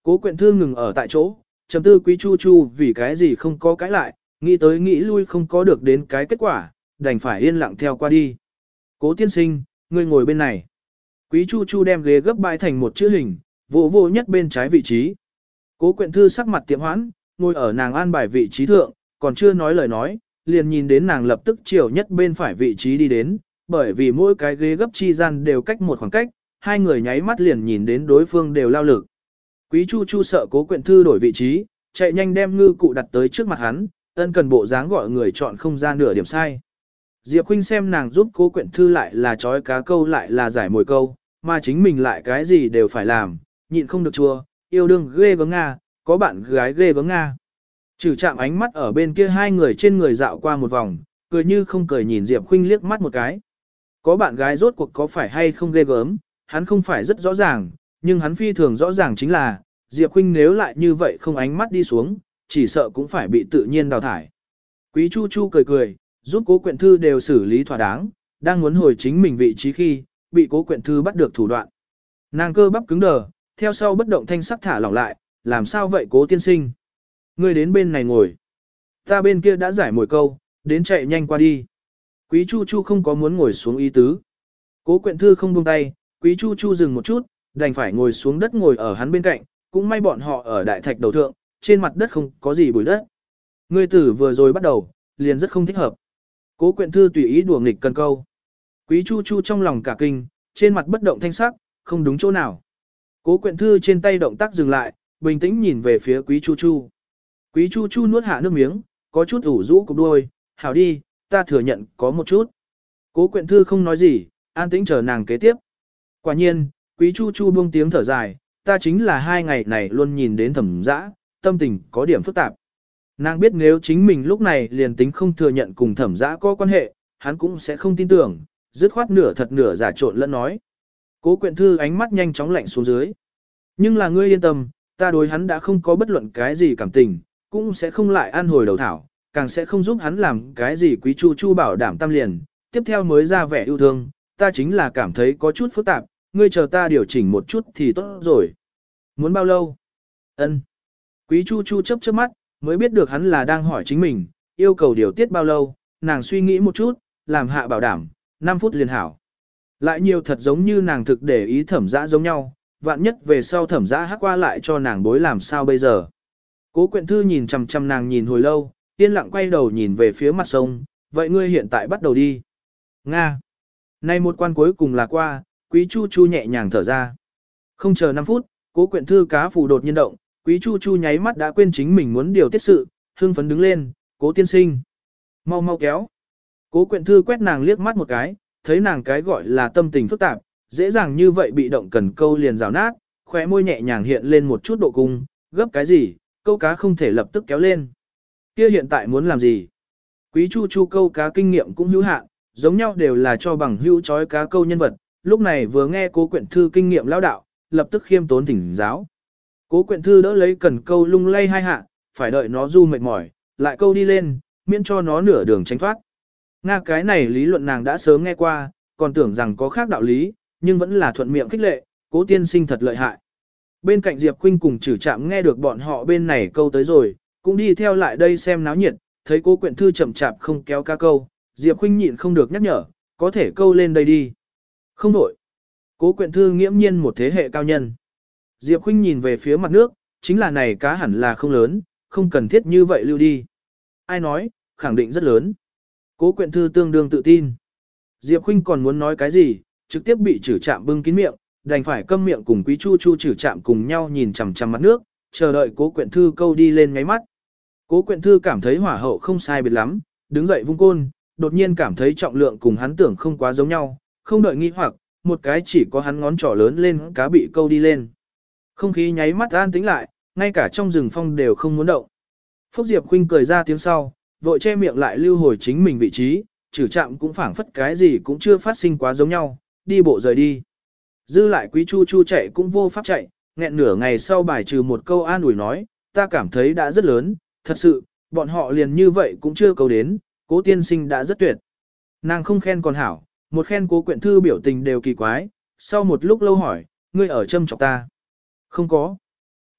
Cố Quyện Thư ngừng ở tại chỗ, trầm tư Quý Chu Chu vì cái gì không có cãi lại, nghĩ tới nghĩ lui không có được đến cái kết quả, đành phải yên lặng theo qua đi. Cố tiên sinh, ngươi ngồi bên này. Quý Chu Chu đem ghế gấp bãi thành một chữ hình, vỗ vỗ nhất bên trái vị trí. Cố Quyện Thư sắc mặt tiệm hoãn, ngồi ở nàng an bài vị trí thượng, còn chưa nói lời nói, liền nhìn đến nàng lập tức chiều nhất bên phải vị trí đi đến, bởi vì mỗi cái ghế gấp chi gian đều cách một khoảng cách, hai người nháy mắt liền nhìn đến đối phương đều lao lực. Quý Chu Chu sợ Cố Quyện Thư đổi vị trí, chạy nhanh đem ngư cụ đặt tới trước mặt hắn, ân cần bộ dáng gọi người chọn không ra nửa điểm sai. Diệp Khuynh xem nàng giúp Cố Quyện Thư lại là trói cá câu lại là giải mồi câu, mà chính mình lại cái gì đều phải làm, nhịn không được chua, yêu đương ghê gớm Nga, có bạn gái ghê gớm Nga. Trừ chạm ánh mắt ở bên kia hai người trên người dạo qua một vòng, cười như không cười nhìn Diệp Khuynh liếc mắt một cái. Có bạn gái rốt cuộc có phải hay không ghê gớm, hắn không phải rất rõ ràng, nhưng hắn phi thường rõ ràng chính là, Diệp Khuynh nếu lại như vậy không ánh mắt đi xuống, chỉ sợ cũng phải bị tự nhiên đào thải. Quý Chu Chu cười cười, giúp Cố Quyện Thư đều xử lý thỏa đáng, đang muốn hồi chính mình vị trí khi, bị Cố Quyện Thư bắt được thủ đoạn. Nàng cơ bắp cứng đờ, theo sau bất động thanh sắc thả lỏng lại, làm sao vậy Cố tiên sinh? Ngươi đến bên này ngồi. Ta bên kia đã giải mồi câu, đến chạy nhanh qua đi. Quý Chu Chu không có muốn ngồi xuống ý tứ. Cố Quyện Thư không buông tay, Quý Chu Chu dừng một chút, đành phải ngồi xuống đất ngồi ở hắn bên cạnh, cũng may bọn họ ở đại thạch đầu thượng, trên mặt đất không có gì bụi đất. Ngươi tử vừa rồi bắt đầu, liền rất không thích hợp. Cố Quyện Thư tùy ý đùa nghịch cần câu. Quý Chu Chu trong lòng cả kinh, trên mặt bất động thanh sắc, không đúng chỗ nào. Cố Quyện Thư trên tay động tác dừng lại, bình tĩnh nhìn về phía Quý Chu Chu. Quý Chu Chu nuốt hạ nước miếng, có chút ủ rũ cục đuôi, hảo đi, ta thừa nhận có một chút. Cố Quyện Thư không nói gì, an tĩnh chờ nàng kế tiếp. Quả nhiên, Quý Chu Chu buông tiếng thở dài, ta chính là 2 ngày này luôn nhìn đến Thẩm Dã, tâm tình có điểm phức tạp. Nàng biết nếu chính mình lúc này liền tính không thừa nhận cùng Thẩm Dã có quan hệ, hắn cũng sẽ không tin tưởng, dứt khoát nửa thật nửa giả trộn lẫn nói. Cố Quyện Thư ánh mắt nhanh chóng lạnh xuống dưới. Nhưng là ngươi yên tâm, ta đối hắn đã không có bất luận cái gì cảm tình, cũng sẽ không lại ăn hồi đầu thảo, càng sẽ không giúp hắn làm cái gì. Quý Chu Chu bảo đảm tam liền, tiếp theo mới ra vẻ yêu thương, ta chính là cảm thấy có chút phức tạp, ngươi chờ ta điều chỉnh một chút thì tốt rồi. Muốn bao lâu? Ân. Quý Chu Chu chớp chớp mắt, mới biết được hắn là đang hỏi chính mình, yêu cầu điều tiết bao lâu, nàng suy nghĩ một chút, làm hạ bảo đảm, 5 phút liền hảo. Lại nhiều thật giống như nàng thực để ý Thẩm Dã giống nhau, vạn nhất về sau Thẩm Dã hắc qua lại cho nàng bối làm sao bây giờ. Cố Quyện Thư nhìn chằm chằm nàng nhìn hồi lâu, yên lặng quay đầu nhìn về phía mặt sông, vậy ngươi hiện tại bắt đầu đi. Nga. Nay một quan cuối cùng là qua, Quý Chu Chu nhẹ nhàng thở ra. Không chờ 5 phút, Cố Quyện Thư cá phù đột nhiên động, Quý Chu Chu nháy mắt đã quên chính mình muốn điều tiết sự, hưng phấn đứng lên, Cố tiên sinh. Mau mau kéo. Cố Quyện Thư quét nàng liếc mắt một cái, thấy nàng cái gọi là tâm tình phức tạp, dễ dàng như vậy bị động cần câu liền rào nát, khóe môi nhẹ nhàng hiện lên một chút độ cung, gấp cái gì, câu cá không thể lập tức kéo lên. Kia hiện tại muốn làm gì? Quý Chu Chu câu cá kinh nghiệm cũng hữu hạn, giống nhau đều là cho bằng hữu chói cá câu nhân vật, lúc này vừa nghe Cố Quyện Thư kinh nghiệm lão đạo, lập tức khiêm tốn thỉnh giáo. Cố Quyện Thư đỡ lấy cần câu lung lay 2 hạ, phải đợi nó du mệt mỏi, lại câu đi lên, miễn cho nó nửa đường tránh thoát. Nga cái này lý luận nàng đã sớm nghe qua, còn tưởng rằng có khác đạo lý, nhưng vẫn là thuận miệng khích lệ, Cố tiên sinh thật lợi hại. Bên cạnh Diệp Khuynh cùng Trử Trạm nghe được bọn họ bên này câu tới rồi, cũng đi theo lại đây xem náo nhiệt, thấy Cố Quyện Thư chậm chạp không kéo cá câu, Diệp Khuynh nhịn không được nhắc nhở, có thể câu lên đây đi. Không đổi. Cố Quyện Thư nghiễm nhiên một thế hệ cao nhân. Diệp Khuynh nhìn về phía mặt nước, chính là này cá hẳn là không lớn, không cần thiết như vậy lưu đi. Ai nói, khẳng định rất lớn. Cố Quyện Thư tương đương tự tin. Diệp Khuynh còn muốn nói cái gì, trực tiếp bị Trử Trạm bưng kín miệng, đành phải câm miệng cùng Quý Chu Chu Trử Trạm cùng nhau nhìn chằm chằm mặt nước, chờ đợi Cố Quyện Thư câu đi lên ngáy mắt. Cố Quyện Thư cảm thấy hỏa hậu không sai biệt lắm, đứng dậy vung côn, đột nhiên cảm thấy trọng lượng cùng hắn tưởng không quá giống nhau, không đợi nghi hoặc, một cái chỉ có hắn ngón trỏ lớn lên cá bị câu đi lên. Không khí nháy mắt an tĩnh lại, ngay cả trong rừng phong đều không muốn động. Phúc Diệp Khuynh cười ra tiếng sau, vội che miệng lại lưu hồi chính mình vị trí, Trử Trạm cũng phảng phất cái gì cũng chưa phát sinh quá giống nhau, đi bộ rời đi. Dư lại Quý Chu Chu chạy cũng vô pháp chạy, nghẹn nửa ngày sau bài trừ một câu an ủi nói, ta cảm thấy đã rất lớn, thật sự, bọn họ liền như vậy cũng chưa câu đến, Cố tiên sinh đã rất tuyệt. Nàng không khen còn hảo, một khen Cố Quyện Thư biểu tình đều kỳ quái, sau một lúc lâu hỏi, ngươi ở châm chọc ta. Không có.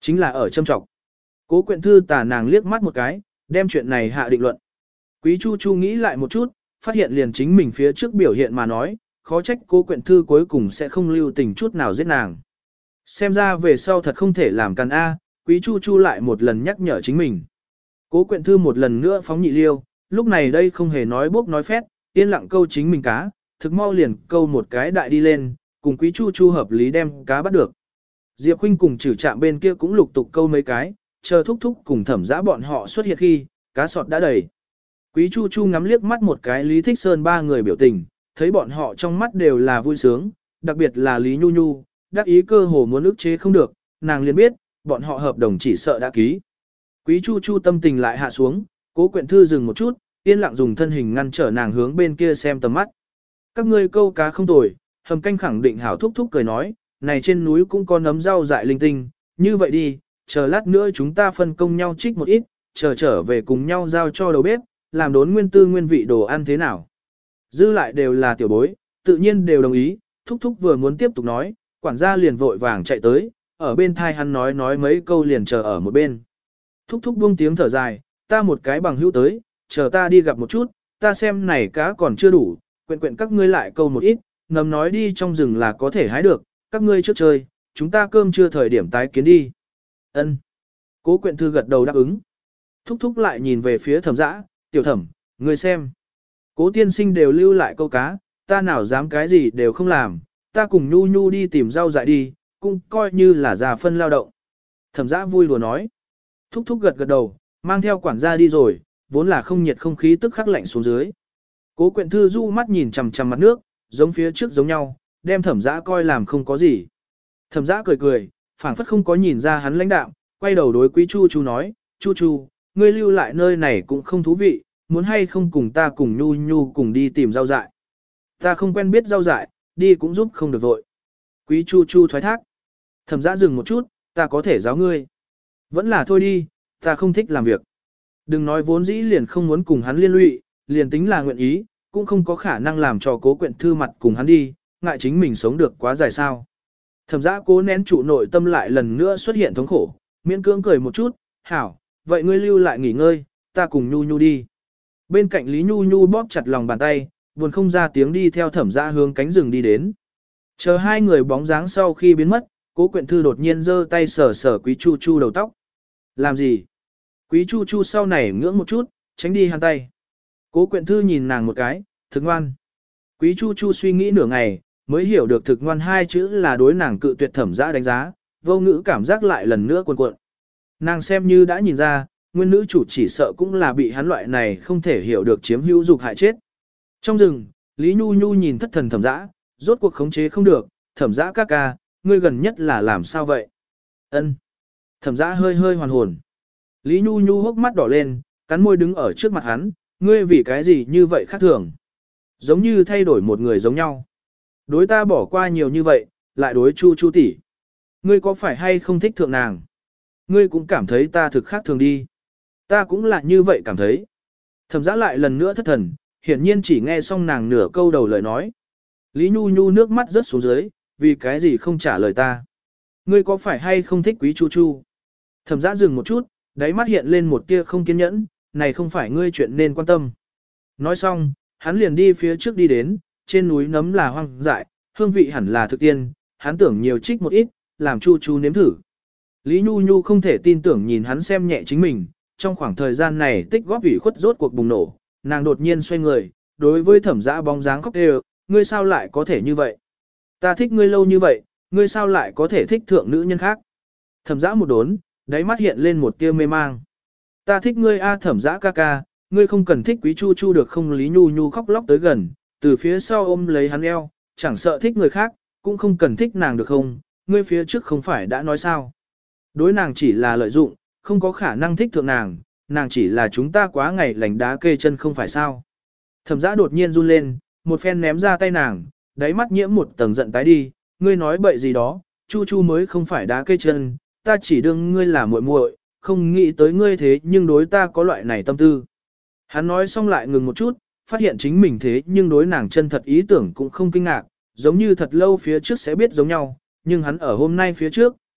Chính là ở châm trọng. Cố Quyện Thư tà nàng liếc mắt một cái, đem chuyện này hạ định luận. Quý Chu Chu nghĩ lại một chút, phát hiện liền chính mình phía trước biểu hiện mà nói, khó trách Cố Quyện Thư cuối cùng sẽ không lưu tình chút nào giết nàng. Xem ra về sau thật không thể làm càn A, Quý Chu Chu lại một lần nhắc nhở chính mình. Cố Quyện Thư một lần nữa phóng nhị liêu, lúc này đây không hề nói bốc nói phét, yên lặng câu chính mình cá, thực mau liền câu một cái đại đi lên, cùng Quý Chu Chu hợp lý đem cá bắt được. Diệp Khuynh cùng Trử Trạm bên kia cũng lục tục câu mấy cái, chờ thúc thúc cùng Thẩm Dã bọn họ xuất hiện khi, cá sọt đã đầy. Quý Chu Chu ngắm liếc mắt một cái Lý Thích Sơn ba người biểu tình, thấy bọn họ trong mắt đều là vui sướng, đặc biệt là Lý Nhu Nhu, đắc ý cơ hồ muốn ức chế không được, nàng liền biết, bọn họ hợp đồng chỉ sợ đã ký. Quý Chu Chu tâm tình lại hạ xuống, Cố Quyện Thư dừng một chút, yên lặng dùng thân hình ngăn trở nàng hướng bên kia xem tầm mắt. Các ngươi câu cá không tồi, Hầm Canh khẳng định hảo thúc thúc cười nói, này trên núi cũng có nấm rau dại linh tinh, như vậy đi, chờ lát nữa chúng ta phân công nhau trích một ít, chờ trở về cùng nhau giao cho đầu bếp, làm đốn nguyên tư nguyên vị đồ ăn thế nào. Dư lại đều là tiểu bối, tự nhiên đều đồng ý, thúc thúc vừa muốn tiếp tục nói, quản gia liền vội vàng chạy tới, ở bên thai hắn nói mấy câu liền chờ ở một bên. Thúc thúc buông tiếng thở dài, ta một cái bằng hữu tới, chờ ta đi gặp một chút, ta xem này cá còn chưa đủ, quyện các ngươi lại câu một ít, ngầm nói đi trong rừng là có thể hái được, các ngươi trước chơi, chúng ta cơm chưa thời điểm tái kiến đi. Ân. Cố Quyện Thư gật đầu đáp ứng. Thúc thúc lại nhìn về phía Thẩm Dã, tiểu thẩm, ngươi xem. Cố tiên sinh đều lưu lại câu cá, ta nào dám cái gì đều không làm, ta cùng Nhu Nhu đi tìm rau dại đi, cũng coi như là già phân lao động. Thẩm Dã vui đùa nói. Thúc thúc gật đầu, mang theo quản gia đi rồi, vốn là không nhiệt không khí tức khắc lạnh xuống dưới. Cố Quyện Thư du mắt nhìn chằm chằm mặt nước, giống phía trước giống nhau, đem Thẩm Dã coi làm không có gì. Thẩm Dã cười cười, phảng phất không có nhìn ra hắn lãnh đạm, quay đầu đối Quý Chu Chu nói, Chu Chu, ngươi lưu lại nơi này cũng không thú vị, muốn hay không cùng ta cùng Nhu Nhu cùng đi tìm rau dại. Ta không quen biết rau dại, đi cũng giúp không được vội. Quý Chu Chu thoái thác. Thẩm Dã dừng một chút, ta có thể giáo ngươi. Vẫn là thôi đi, ta không thích làm việc. Đừng nói vốn dĩ liền không muốn cùng hắn liên lụy, liền tính là nguyện ý, cũng không có khả năng làm cho Cố Quyện Thư mặt cùng hắn đi, ngại chính mình sống được quá dài sao. Thẩm Dã cố nén trụ nội tâm lại lần nữa xuất hiện thống khổ, miễn cưỡng cười một chút, hảo, vậy ngươi lưu lại nghỉ ngơi, ta cùng Nhu Nhu đi. Bên cạnh Lý Nhu Nhu bóp chặt lòng bàn tay, buồn không ra tiếng đi theo Thẩm Dã hướng cánh rừng đi đến. Chờ hai người bóng dáng sau khi biến mất, Cố Quyện Thư đột nhiên giơ tay sờ sờ Quý Chu Chu đầu tóc. Làm gì? Quý Chu Chu sau này ngưỡng một chút, tránh đi hắn tay. Cố Quyện Thư nhìn nàng một cái, thực ngoan. Quý Chu Chu suy nghĩ nửa ngày, mới hiểu được thực ngoan hai chữ là đối nàng cự tuyệt Thẩm Dã đánh giá, vô ngữ cảm giác lại lần nữa cuộn cuộn. Nàng xem như đã nhìn ra, nguyên nữ chủ chỉ sợ cũng là bị hắn loại này không thể hiểu được chiếm hữu dục hại chết. Trong rừng, Lý Nhu Nhu nhìn thất thần Thẩm Dã, rốt cuộc khống chế không được, Thẩm Dã ca ca, ngươi gần nhất là làm sao vậy? Ân. Thẩm Dã hơi hơi hoàn hồn. Lý Nhu Nhu hốc mắt đỏ lên, cắn môi đứng ở trước mặt hắn, ngươi vì cái gì như vậy khác thường? Giống như thay đổi một người giống nhau. Đối ta bỏ qua nhiều như vậy, lại đối Chu Chu tỷ. Ngươi có phải hay không thích thượng nàng? Ngươi cũng cảm thấy ta thực khác thường đi. Ta cũng là như vậy cảm thấy. Thẩm Dã lại lần nữa thất thần, hiển nhiên chỉ nghe xong nàng nửa câu đầu lời nói. Lý Nhu Nhu nước mắt rớt xuống dưới, vì cái gì không trả lời ta? Ngươi có phải hay không thích Quý Chu Chu? Thẩm Dã dừng một chút, đáy mắt hiện lên một tia không kiên nhẫn, này không phải ngươi chuyện nên quan tâm. Nói xong, hắn liền đi phía trước đi đến, trên núi nấm là hoang dại, hương vị hẳn là thực tiên, hắn tưởng nhiều trích một ít, làm Chu Chu nếm thử. Lý Nhu Nhu không thể tin tưởng nhìn hắn xem nhẹ chính mình, trong khoảng thời gian này tích góp ủy khuất rốt cuộc bùng nổ, nàng đột nhiên xoay người, đối với Thẩm Dã bóng dáng khóc đều, ngươi sao lại có thể như vậy? Ta thích ngươi lâu như vậy, ngươi sao lại có thể thích thượng nữ nhân khác? Thẩm Dã một đốn, đáy mắt hiện lên một tia mê mang. Ta thích ngươi a Thẩm Dã ca ca, ngươi không cần thích Quý Chu Chu được không? Lý Nhu Nhu khóc lóc tới gần, từ phía sau ôm lấy hắn eo, chẳng sợ thích người khác, cũng không cần thích nàng được không? Ngươi phía trước không phải đã nói sao? Đối nàng chỉ là lợi dụng, không có khả năng thích thượng nàng, nàng chỉ là chúng ta quá ngày lành đá kê chân không phải sao? Thẩm Dã đột nhiên run lên, một phen ném ra tay nàng, đáy mắt nhiễm một tầng giận tái đi, ngươi nói bậy gì đó, Chu Chu mới không phải đá kê chân, ta chỉ đương ngươi là muội muội, không nghĩ tới ngươi thế nhưng đối ta có loại này tâm tư. Hắn nói xong lại ngừng một chút, phát hiện chính mình thế nhưng đối nàng chân thật ý tưởng cũng không kinh ngạc, giống như thật lâu phía trước sẽ biết giống nhau, nhưng hắn ở hôm nay phía trước,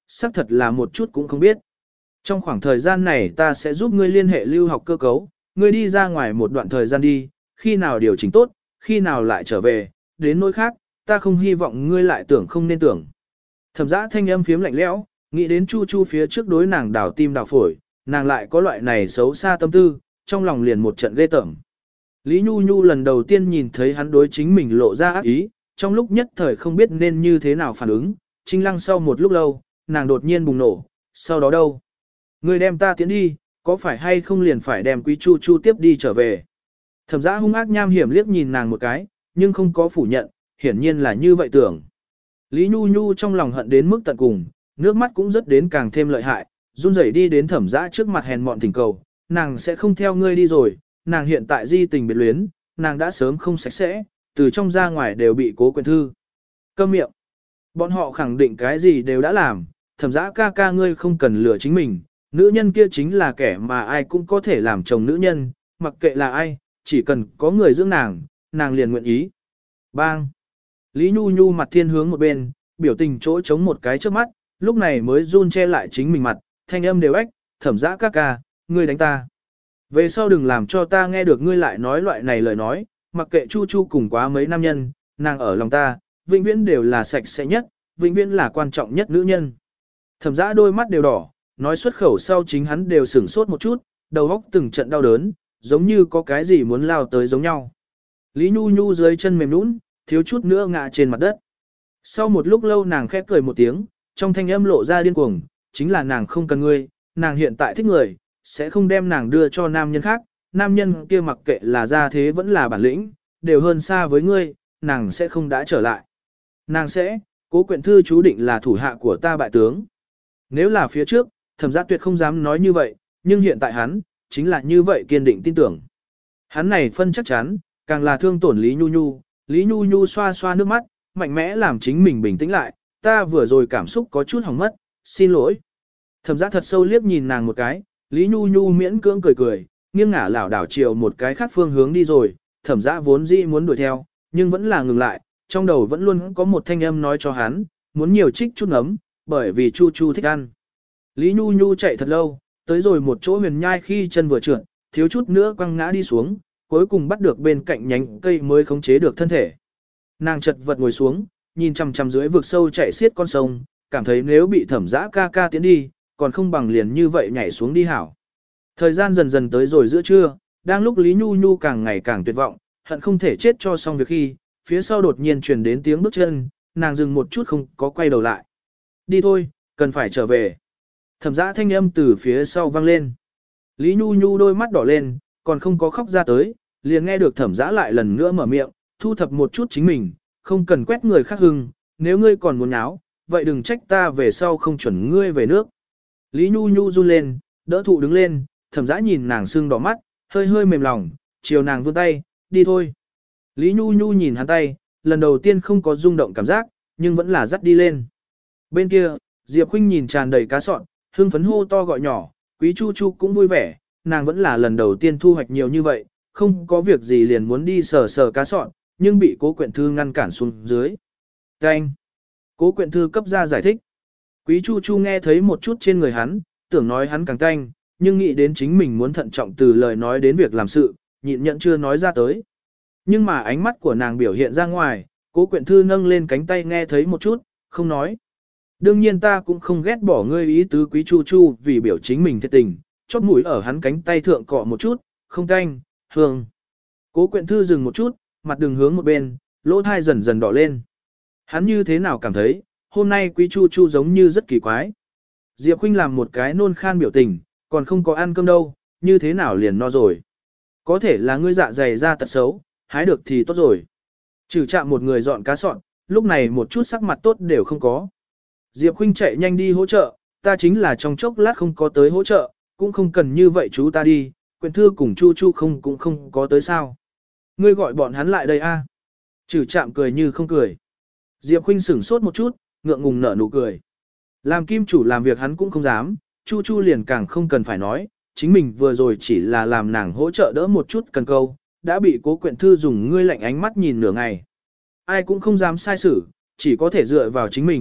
xác thật là một chút cũng không biết. Trong khoảng thời gian này ta sẽ giúp ngươi liên hệ lưu học cơ cấu, ngươi đi ra ngoài một đoạn thời gian đi, khi nào điều chỉnh tốt, khi nào lại trở về, đến nỗi khác, ta không hy vọng ngươi lại tưởng không nên tưởng. Thẩm Dã thanh âm phiếm lạnh lẽo, nghĩ đến Chu Chu phía trước đối nàng đảo tim đảo phổi, nàng lại có loại này xấu xa tâm tư, trong lòng liền một trận ghê tởm. Lý Nhu Nhu lần đầu tiên nhìn thấy hắn đối chính mình lộ ra ác ý, trong lúc nhất thời không biết nên như thế nào phản ứng, Trinh Lăng sau một lúc lâu, nàng đột nhiên bùng nổ, sau đó đâu? Ngươi đem ta tiến đi, có phải hay không liền phải đem Quý Chu Chu tiếp đi trở về? Thẩm Dã hung ác nham hiểm liếc nhìn nàng một cái, nhưng không có phủ nhận, hiển nhiên là như vậy tưởng. Lý Nhu Nhu trong lòng hận đến mức tận cùng, nước mắt cũng rất đến càng thêm lợi hại, run rẩy đi đến Thẩm Dã trước mặt hèn mọn thỉnh cầu, nàng sẽ không theo ngươi đi rồi, nàng hiện tại di tình biệt luyến, nàng đã sớm không sạch sẽ, từ trong ra ngoài đều bị Cố Quyển Thư. Câm miệng. Bọn họ khẳng định cái gì đều đã làm, Thẩm Dã ca ca ngươi không cần lừa chính mình, nữ nhân kia chính là kẻ mà ai cũng có thể làm chồng nữ nhân, mặc kệ là ai, chỉ cần có người dưỡng nàng, nàng liền nguyện ý. Bang! Lý Nhu Nhu mặt thiên hướng một bên, biểu tình chỗ chống một cái trước mắt, lúc này mới run che lại chính mình mặt, thanh âm đều ếch, Thẩm Dã ca ca, ngươi đánh ta. Về sau đừng làm cho ta nghe được ngươi lại nói loại này lời nói, mặc kệ Chu Chu cùng quá mấy nam nhân, nàng ở lòng ta, vĩnh viễn đều là sạch sẽ nhất, vĩnh viễn là quan trọng nhất nữ nhân. Thẩm Dã đôi mắt đều đỏ, nói xuất khẩu sau chính hắn đều sửng sốt một chút, đầu óc từng trận đau đớn, giống như có cái gì muốn lao tới giống nhau. Lý Nhu Nhu dưới chân mềm nhũn, thiếu chút nữa ngã trên mặt đất. Sau một lúc lâu nàng khép cười một tiếng, trong thanh âm lộ ra điên cuồng, chính là nàng không cần ngươi, nàng hiện tại thích người, sẽ không đem nàng đưa cho nam nhân khác, nam nhân kia mặc kệ là gia thế vẫn là bản lĩnh, đều hơn xa với ngươi, nàng sẽ không đã trở lại. Nàng sẽ, Cố Quyển Thư chú định là thủ hạ của ta bại tướng. Nếu là phía trước, Thẩm Dã tuyệt không dám nói như vậy, nhưng hiện tại hắn, chính là như vậy kiên định tin tưởng. Hắn này phân chắc chắn, càng là thương tổn Lý Nhu Nhu, Lý Nhu Nhu xoa xoa nước mắt, mạnh mẽ làm chính mình bình tĩnh lại, ta vừa rồi cảm xúc có chút hỏng mất, xin lỗi. Thẩm Dã thật sâu liếc nhìn nàng một cái, Lý Nhu Nhu miễn cưỡng cười cười, nghiêng ngả lảo đảo chiều một cái khác phương hướng đi rồi, Thẩm Dã vốn dĩ muốn đuổi theo, nhưng vẫn là ngừng lại, trong đầu vẫn luôn có một thanh âm nói cho hắn, muốn nhiều trích chút nấm, bởi vì Chu Chu thích ăn. Lý Nhu Nhu chạy thật lâu, tới rồi một chỗ huyền nhai khi chân vừa trượt, thiếu chút nữa quăng ngã đi xuống, cuối cùng bắt được bên cạnh nhánh cây mới khống chế được thân thể. Nàng chật vật ngồi xuống, nhìn chằm chằm dưới vực sâu chạy xiết con sông, cảm thấy nếu bị Thẩm Dã ca ca tiến đi, còn không bằng liền như vậy nhảy xuống đi hảo. Thời gian dần dần tới rồi giữa trưa, đang lúc Lý Nhu Nhu càng ngày càng tuyệt vọng, hận không thể chết cho xong việc khi, phía sau đột nhiên truyền đến tiếng bước chân, nàng dừng một chút không có quay đầu lại. Đi thôi, cần phải trở về. Thẩm Dã thanh âm từ phía sau vang lên. Lý Nhu Nhu đôi mắt đỏ lên, còn không có khóc ra tới, liền nghe được Thẩm Dã lại lần nữa mở miệng, thu thập một chút chính mình, không cần quét người khác hưng, nếu ngươi còn muốn náo, vậy đừng trách ta về sau không chuẩn ngươi về nước. Lý Nhu Nhu run lên, đỡ thụ đứng lên, Thẩm Dã nhìn nàng sưng đỏ mắt, hơi hơi mềm lòng, chiều nàng vươn tay, đi thôi. Lý Nhu Nhu nhìn hắn tay, lần đầu tiên không có rung động cảm giác, nhưng vẫn là dắt đi lên. Bên kia, Diệp Khuynh nhìn tràn đầy cá sọn, hưng phấn hô to gọi nhỏ, Quý Chu Chu cũng vui vẻ, nàng vẫn là lần đầu tiên thu hoạch nhiều như vậy, không có việc gì liền muốn đi sờ sờ cá sọn, nhưng bị Cố Quyển Thư ngăn cản xuống dưới. Canh! Cố Quyển Thư cấp ra giải thích. Quý Chu Chu nghe thấy một chút trên người hắn, tưởng nói hắn càng canh, nhưng nghĩ đến chính mình muốn thận trọng từ lời nói đến việc làm sự, nhịn nhận chưa nói ra tới. Nhưng mà ánh mắt của nàng biểu hiện ra ngoài, Cố Quyển Thư nâng lên cánh tay nghe thấy một chút, không nói. Đương nhiên ta cũng không ghét bỏ ngươi ý tứ Quý Chu Chu vì biểu chính mình thiệt tình, chóp mũi ở hắn cánh tay thượng cọ một chút, không canh, hương. Cố Quyển Thư dừng một chút, mặt đường hướng một bên, lỗ thai dần dần đỏ lên. Hắn như thế nào cảm thấy, hôm nay Quý Chu Chu giống như rất kỳ quái. Diệp Khuynh làm một cái nôn khan biểu tình, còn không có ăn cơm đâu, như thế nào liền no rồi. Có thể là ngươi dạ dày ra tật xấu, hái được thì tốt rồi. Trừ chạm một người dọn cá sọn, lúc này một chút sắc mặt tốt đều không có. Diệp Khuynh chạy nhanh đi hỗ trợ, ta chính là trong chốc lát không có tới hỗ trợ, cũng không cần như vậy chú ta đi, Quyển Thư cùng Chu Chu cũng không có tới sao. Ngươi gọi bọn hắn lại đây a. Trừ chạm cười như không cười. Diệp Khuynh sửng sốt một chút, ngượng ngùng nở nụ cười. Làm kim chủ làm việc hắn cũng không dám, Chu Chu liền càng không cần phải nói, chính mình vừa rồi chỉ là làm nàng hỗ trợ đỡ một chút cần câu, đã bị Cố Quyển Thư dùng ngươi lạnh ánh mắt nhìn nửa ngày. Ai cũng không dám sai xử, chỉ có thể dựa vào chính mình,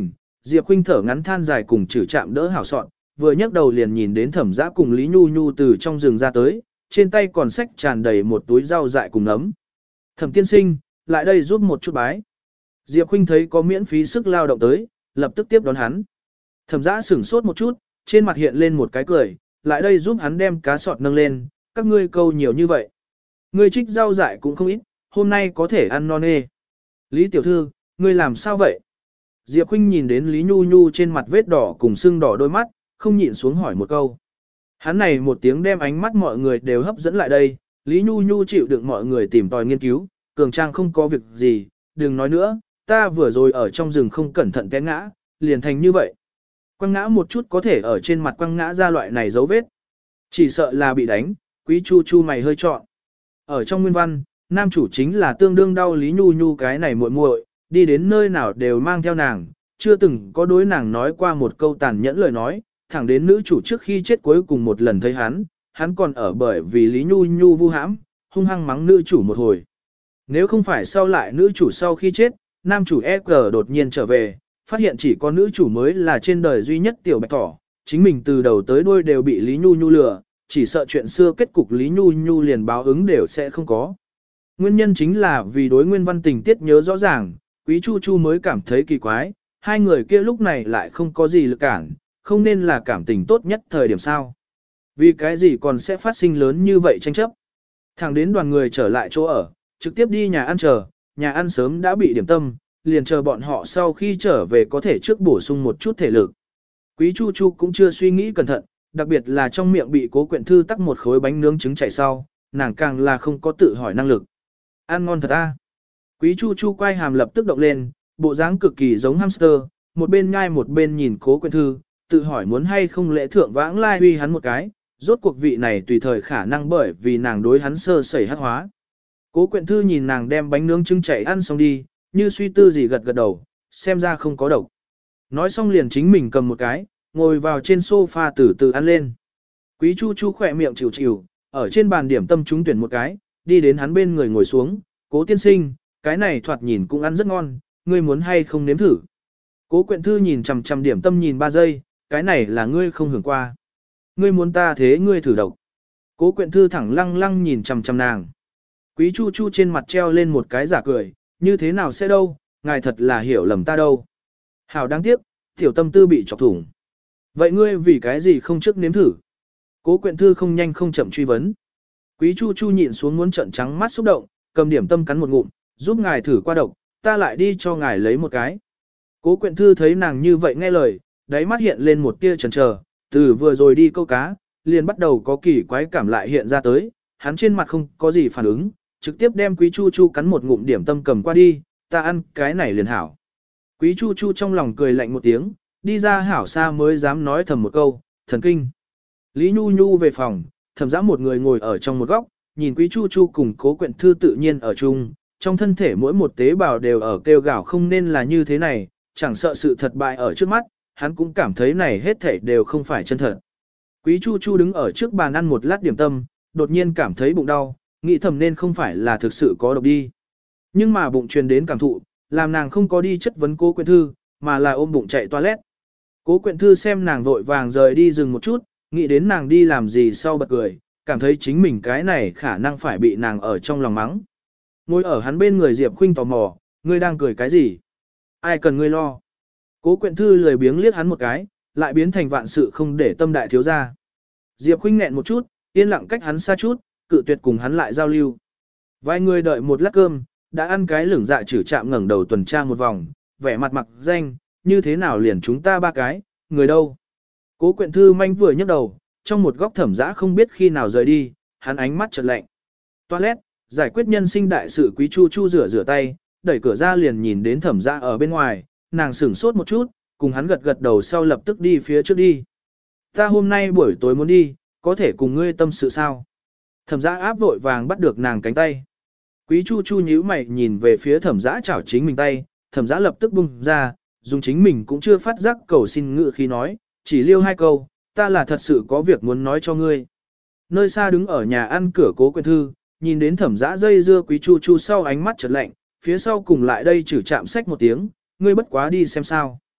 Diệp Khuynh thở ngắn than dài cùng chử chạm đỡ hảo soạn, vừa nhấc đầu liền nhìn đến Thẩm Dã cùng Lý Nhu Nhu từ trong rừng ra tới, trên tay còn xách tràn đầy một túi rau dại cùng nấm. Thẩm tiên sinh, lại đây giúp một chút bái. Diệp Khuynh thấy có miễn phí sức lao động tới, lập tức tiếp đón hắn. Thẩm Dã sửng sốt một chút, trên mặt hiện lên một cái cười, lại đây giúp hắn đem cá sọt nâng lên, các ngươi câu nhiều như vậy. Ngươi trích rau dại cũng không ít, hôm nay có thể ăn non nê. Lý tiểu thư, ngươi làm sao vậy? Diệp Khuynh nhìn đến Lý Nhu Nhu trên mặt vết đỏ cùng sưng đỏ đôi mắt, không nhịn xuống hỏi một câu. Hắn này một tiếng đem ánh mắt mọi người đều hấp dẫn lại đây, Lý Nhu Nhu chịu đựng mọi người tìm tòi nghiên cứu, cường trang không có việc gì, đừng nói nữa, ta vừa rồi ở trong rừng không cẩn thận té ngã, liền thành như vậy. Quăng ngã một chút có thể ở trên mặt quăng ngã ra loại này dấu vết. Chỉ sợ là bị đánh, Quý Chu Chu mày hơi trọn. Ở trong nguyên văn, nam chủ chính là tương đương đau Lý Nhu Nhu cái này muội muội, đi đến nơi nào đều mang theo nàng, chưa từng có đối nàng nói qua một câu tàn nhẫn lời nói, thẳng đến nữ chủ trước khi chết cuối cùng một lần thấy hắn còn ở bởi vì Lý Nhu Nhu vu hãm, hung hăng mắng nữ chủ một hồi. Nếu không phải sau lại nữ chủ sau khi chết, nam chủ EG đột nhiên trở về, phát hiện chỉ có nữ chủ mới là trên đời duy nhất tiểu bạch thỏ, chính mình từ đầu tới đuôi đều bị Lý Nhu Nhu lừa, chỉ sợ chuyện xưa kết cục Lý Nhu Nhu liền báo ứng đều sẽ không có. Nguyên nhân chính là vì đối nguyên văn tình tiết nhớ rõ ràng, Quý Chu Chu mới cảm thấy kỳ quái, hai người kia lúc này lại không có gì lực cản, không nên là cảm tình tốt nhất thời điểm sao. Vì cái gì còn sẽ phát sinh lớn như vậy tranh chấp. Thẳng đến đoàn người trở lại chỗ ở, trực tiếp đi nhà ăn chờ, nhà ăn sớm đã bị điểm tâm, liền chờ bọn họ sau khi trở về có thể trước bổ sung một chút thể lực. Quý Chu Chu cũng chưa suy nghĩ cẩn thận, đặc biệt là trong miệng bị Cố Quyện Thư tắc một khối bánh nướng trứng chạy sau, nàng càng là không có tự hỏi năng lực. Ăn ngon thật a. Quý Chu Chu quay hàm lập tức động lên, bộ dáng cực kỳ giống hamster, một bên nhai một bên nhìn Cố Quyện Thư, tự hỏi muốn hay không lễ thượng vãng lai huy hắn một cái, rốt cuộc vị này tùy thời khả năng bởi vì nàng đối hắn sơ sẩy hắc hóa. Cố Quyện Thư nhìn nàng đem bánh nướng trứng chạy ăn xong đi, như suy tư gì gật gật đầu, xem ra không có độc. Nói xong liền chính mình cầm một cái, ngồi vào trên sofa từ từ ăn lên. Quý Chu Chu khỏe miệng chịu chịu, ở trên bàn điểm tâm trúng tuyển một cái, đi đến hắn bên người ngồi xuống, Cố tiên sinh, cái này thoạt nhìn cũng ăn rất ngon, ngươi muốn hay không nếm thử. Cố Quyện Thư nhìn chằm chằm điểm tâm nhìn 3 giây, cái này là ngươi không hưởng qua. Ngươi muốn ta thế ngươi thử độc. Cố Quyện Thư thẳng lăng lăng nhìn chằm chằm nàng. Quý Chu Chu trên mặt treo lên một cái giả cười, như thế nào sẽ đâu, ngài thật là hiểu lầm ta đâu. Hảo đáng tiếc, tiểu tâm tư bị chọc thủng. Vậy ngươi vì cái gì không trước nếm thử? Cố Quyện Thư không nhanh không chậm truy vấn. Quý Chu Chu nhịn xuống muốn trợn trắng mắt xúc động, cầm điểm tâm cắn một ngụm, giúp ngài thử qua độc, ta lại đi cho ngài lấy một cái. Cố Quyện Thư thấy nàng như vậy nghe lời, đáy mắt hiện lên một tia chần chờ, từ vừa rồi đi câu cá, liền bắt đầu có kỳ quái cảm lại hiện ra tới, hắn trên mặt không có gì phản ứng, trực tiếp đem Quý Chu Chu cắn một ngụm điểm tâm cầm qua đi, ta ăn cái này liền hảo. Quý Chu Chu trong lòng cười lạnh một tiếng, đi ra hảo xa mới dám nói thầm một câu, thần kinh. Lý Nhu Nhu về phòng, Thẩm Dã một người ngồi ở trong một góc, nhìn Quý Chu Chu cùng Cố Quyện Thư tự nhiên ở chung, trong thân thể mỗi một tế bào đều ở kêu gào không nên là như thế này, chẳng sợ sự thật bại ở trước mắt, hắn cũng cảm thấy này hết thảy đều không phải chân thật. Quý Chu Chu đứng ở trước bàn ăn một lát điểm tâm, đột nhiên cảm thấy bụng đau, nghĩ thầm nên không phải là thực sự có độc đi. Nhưng mà bụng truyền đến cảm thụ, làm nàng không có đi chất vấn Cố Quyện Thư, mà là ôm bụng chạy toilet. Cố Quyện Thư xem nàng vội vàng rời đi dừng một chút, nghĩ đến nàng đi làm gì sau bật cười, cảm thấy chính mình cái này khả năng phải bị nàng ở trong lòng mắng. Ngồi ở hắn bên người Diệp Khuynh tò mò, ngươi đang cười cái gì? Ai cần ngươi lo? Cố Quyện Thư lười biếng liếc hắn một cái, lại biến thành vạn sự không để tâm đại thiếu gia. Diệp Khuynh nghẹn một chút, yên lặng cách hắn xa chút, cự tuyệt cùng hắn lại giao lưu. Vài người đợi một lát cơm, đã ăn cái lửng dạ chử chạm ngẩng đầu tuần tra một vòng, vẻ mặt mặc danh, như thế nào liền chúng ta 3 cái, người đâu? Cố Quyện Thư manh vừa nhấc đầu, trong một góc Thẩm Dã không biết khi nào rời đi, hắn ánh mắt chợt lạnh. Toilet, giải quyết nhân sinh đại sự Quý Chu Chu rửa tay, đẩy cửa ra liền nhìn đến Thẩm Dã ở bên ngoài, nàng sửng sốt một chút, cùng hắn gật gật đầu sau lập tức đi phía trước đi. Ta hôm nay buổi tối muốn đi, có thể cùng ngươi tâm sự sao? Thẩm Dã áp vội vàng bắt được nàng cánh tay. Quý Chu Chu nhíu mày nhìn về phía Thẩm Dã chảo chính mình tay, Thẩm Dã lập tức bung ra, dùng chính mình cũng chưa phát giác cầu xin ngự khi nói, chỉ liêu 2 câu, ta là thật sự có việc muốn nói cho ngươi. Nơi xa đứng ở nhà ăn cửa Cố Quyện Thư, nhìn đến Thẩm Dã dây dưa Quý Chu Chu sau ánh mắt chợt lạnh, phía sau cùng lại đây chử chạm sách một tiếng, ngươi bất quá đi xem sao.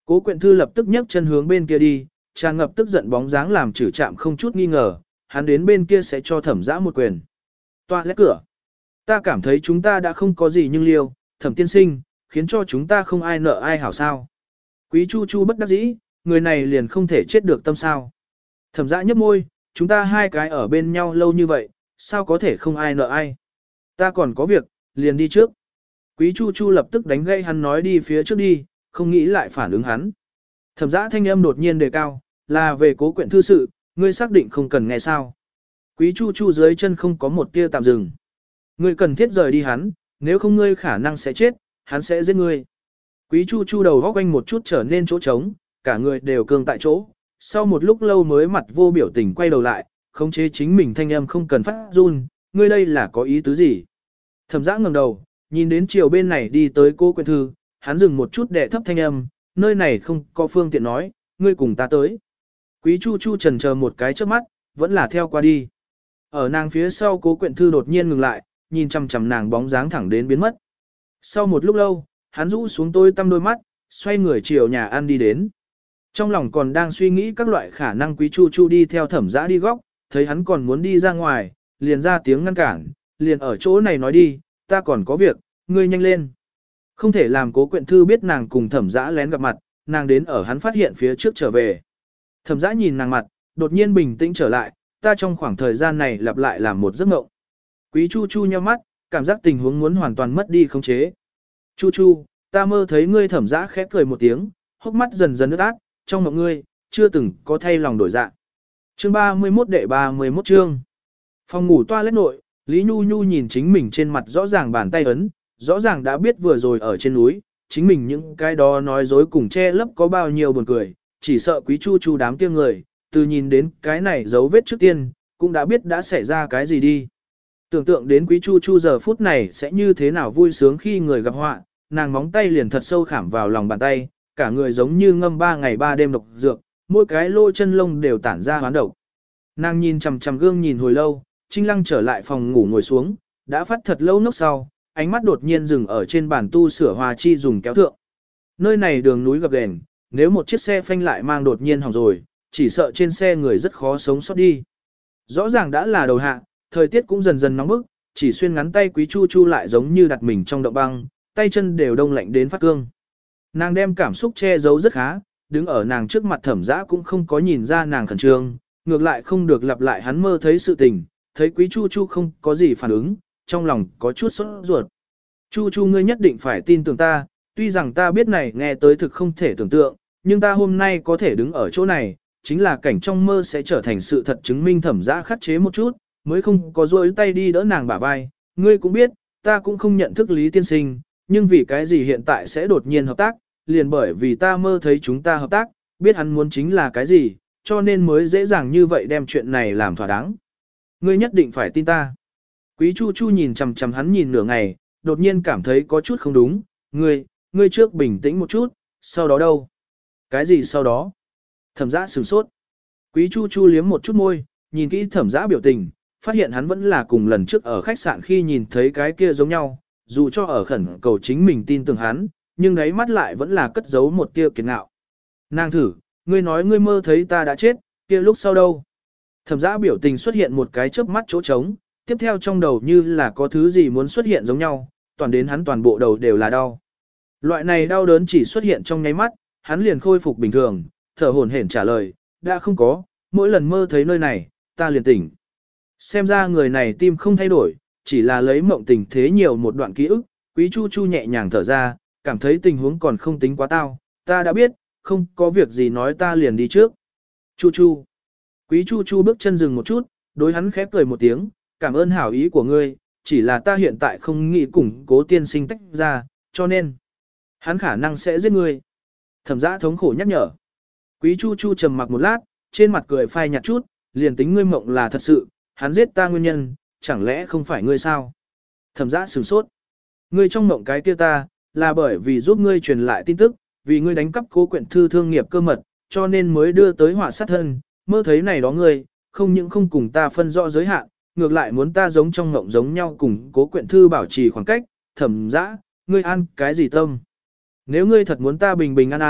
Cố Quyện Thư lập tức nhấc chân hướng bên kia đi, tràn ngập tức giận bóng dáng làm Trử Trạm không chút nghi ngờ, hắn đến bên kia sẽ cho Thẩm Dã một quyền. Toa lét cửa. Ta cảm thấy chúng ta đã không có gì nhưng liêu, Thẩm tiên sinh, khiến cho chúng ta không ai nợ ai hảo sao. Quý Chu Chu bất đắc dĩ, người này liền không thể chết được tâm sao. Thẩm Dã nhếch môi, chúng ta hai cái ở bên nhau lâu như vậy, sao có thể không ai nợ ai. Ta còn có việc, liền đi trước. Quý Chu Chu lập tức đánh gây hắn nói đi phía trước đi, không nghĩ lại phản ứng hắn. Thẩm Dã thanh âm đột nhiên đề cao, là về Cố Quyện Thư sự, ngươi xác định không cần nghe sao. Quý Chu Chu dưới chân không có một tia tạm dừng. Ngươi cần thiết rời đi hắn, nếu không ngươi khả năng sẽ chết, hắn sẽ giết ngươi. Quý Chu Chu đầu góc quanh một chút trở nên chỗ trống, cả người đều cương tại chỗ. Sau một lúc lâu mới mặt vô biểu tình quay đầu lại, khống chế chính mình thanh âm không cần phát run, ngươi đây là có ý tứ gì? Thẩm Dã ngẩng đầu, nhìn đến chiều bên này đi tới Cố Quyện Thư, hắn dừng một chút đệ thấp thanh âm, nơi này không có phương tiện nói, ngươi cùng ta tới. Quý Chu Chu chần chờ một cái trước mắt, vẫn là theo qua đi. Ở nàng phía sau Cố Quyện Thư đột nhiên ngừng lại, nhìn chằm chằm nàng bóng dáng thẳng đến biến mất. Sau một lúc lâu, hắn rũ xuống tôi tăm đôi mắt, xoay người chiều nhà ăn đi đến. Trong lòng còn đang suy nghĩ các loại khả năng Quý Chu Chu đi theo Thẩm Dã đi góc, thấy hắn còn muốn đi ra ngoài, liền ra tiếng ngăn cản, liền ở chỗ này nói đi, ta còn có việc, ngươi nhanh lên. Không thể làm Cố Quyện Thư biết nàng cùng Thẩm Dã lén gặp mặt, nàng đến ở hắn phát hiện phía trước trở về. Thẩm Dã nhìn nàng mặt, đột nhiên bình tĩnh trở lại, ta trong khoảng thời gian này lặp lại làm một giấc mộng. Quý Chu Chu nhíu mắt, cảm giác tình huống muốn hoàn toàn mất đi khống chế. Chu Chu, ta mơ thấy ngươi. Thẩm Dã khẽ cười một tiếng, hốc mắt dần dần ướt át, trong mộng ngươi, chưa từng có thay lòng đổi dạ. Chương 31 đệ 31 chương. Phòng ngủ toilet nội, Lý Nhu Nhu nhìn chính mình trên mặt rõ ràng bàn tay ấn, rõ ràng đã biết vừa rồi ở trên núi, chính mình những cái đó nói dối cùng che lấp có bao nhiêu buồn cười, chỉ sợ Quý Chu Chu đám kia người, từ nhìn đến cái này dấu vết trước tiên, cũng đã biết đã xảy ra cái gì đi. Tưởng tượng đến Quý Chu Chu giờ phút này sẽ như thế nào vui sướng khi người gặp họa, nàng móng tay liền thật sâu khảm vào lòng bàn tay, cả người giống như ngâm 3 ngày 3 đêm độc dược, mỗi cái lỗ chân lông đều tản ra hoán độc. Nàng nhìn chằm chằm gương nhìn hồi lâu, Trinh Lăng trở lại phòng ngủ ngồi xuống, đã phát thật lâu nốc sau, ánh mắt đột nhiên dừng ở trên bàn tu sửa hòa chi dùng kéo thượng. Nơi này đường núi gập ghềnh, nếu một chiếc xe phanh lại mang đột nhiên hỏng rồi, chỉ sợ trên xe người rất khó sống sót đi. Rõ ràng đã là đầu hạ, thời tiết cũng dần dần nóng bức, chỉ xuyên ngắn tay Quý Chu Chu lại giống như đặt mình trong động băng, tay chân đều đông lạnh đến phát cương. Nàng đem cảm xúc che giấu rất khá, đứng ở nàng trước mặt Thẩm Dã cũng không có nhìn ra nàng khẩn trương, ngược lại không được lặp lại hắn mơ thấy sự tình, thấy Quý Chu Chu không có gì phản ứng, trong lòng có chút sốt ruột. Chu Chu ngươi nhất định phải tin tưởng ta, tuy rằng ta biết này nghe tới thực không thể tưởng tượng, nhưng ta hôm nay có thể đứng ở chỗ này, chính là cảnh trong mơ sẽ trở thành sự thật chứng minh Thẩm Dã khắc chế một chút, mới không có rỗi tay đi đỡ nàng bả vai. Ngươi cũng biết, ta cũng không nhận thức Lý tiên sinh, nhưng vì cái gì hiện tại sẽ đột nhiên hợp tác, liền bởi vì ta mơ thấy chúng ta hợp tác, biết hắn muốn chính là cái gì, cho nên mới dễ dàng như vậy đem chuyện này làm thỏa đáng. Ngươi nhất định phải tin ta. Quý Chu Chu nhìn chằm chằm hắn nhìn nửa ngày, đột nhiên cảm thấy có chút không đúng. Ngươi trước bình tĩnh một chút, sau đó đâu? Cái gì sau đó? Thẩm Dã sửng sốt. Quý Chu Chu liếm một chút môi, nhìn kỹ Thẩm Dã biểu tình, phát hiện hắn vẫn là cùng lần trước ở khách sạn khi nhìn thấy cái kia giống nhau, dù cho ở khẩn cầu chính mình tin tưởng hắn, nhưng đáy mắt lại vẫn là cất giấu một tia kiệt ngạo. Nàng thử, ngươi nói ngươi mơ thấy ta đã chết, kia lúc sau đâu? Thẩm Dã biểu tình xuất hiện một cái chớp mắt chỗ trống, tiếp theo trong đầu như là có thứ gì muốn xuất hiện giống nhau, toàn đến hắn toàn bộ đầu đều là đau. Loại này đau đớn chỉ xuất hiện trong nháy mắt, hắn liền khôi phục bình thường, thở hổn hển trả lời, đã không có, mỗi lần mơ thấy nơi này, ta liền tỉnh. Xem ra người này tim không thay đổi, chỉ là lấy mộng tình thế nhiều một đoạn ký ức. Quý Chu Chu nhẹ nhàng thở ra, cảm thấy tình huống còn không tính quá tao, ta đã biết, không có việc gì nói ta liền đi trước. Chu Chu. Quý Chu Chu bước chân dừng một chút, đối hắn khép cười một tiếng, cảm ơn hảo ý của ngươi, chỉ là ta hiện tại không nghĩ cùng Cố tiên sinh tách ra, cho nên hắn khả năng sẽ giết ngươi. Thẩm Dã thống khổ nhắc nhở. Quý Chu Chu trầm mặc một lát, trên mặt cười phai nhạt chút, liền tính ngươi mộng là thật sự, hắn giết ta nguyên nhân, chẳng lẽ không phải ngươi sao? Thẩm Dã sửng sốt. Ngươi trong mộng cái kia ta, là bởi vì giúp ngươi truyền lại tin tức, vì ngươi đánh cắp Cố Quyện Thư thương nghiệp cơ mật, cho nên mới đưa tới họa sát thân, mơ thấy này đó ngươi, không những không cùng ta phân rõ giới hạn, ngược lại muốn ta giống trong mộng giống nhau cùng Cố Quyện Thư bảo trì khoảng cách. Thẩm Dã, ngươi an cái gì tâm? Nếu ngươi thật muốn ta bình bình an an,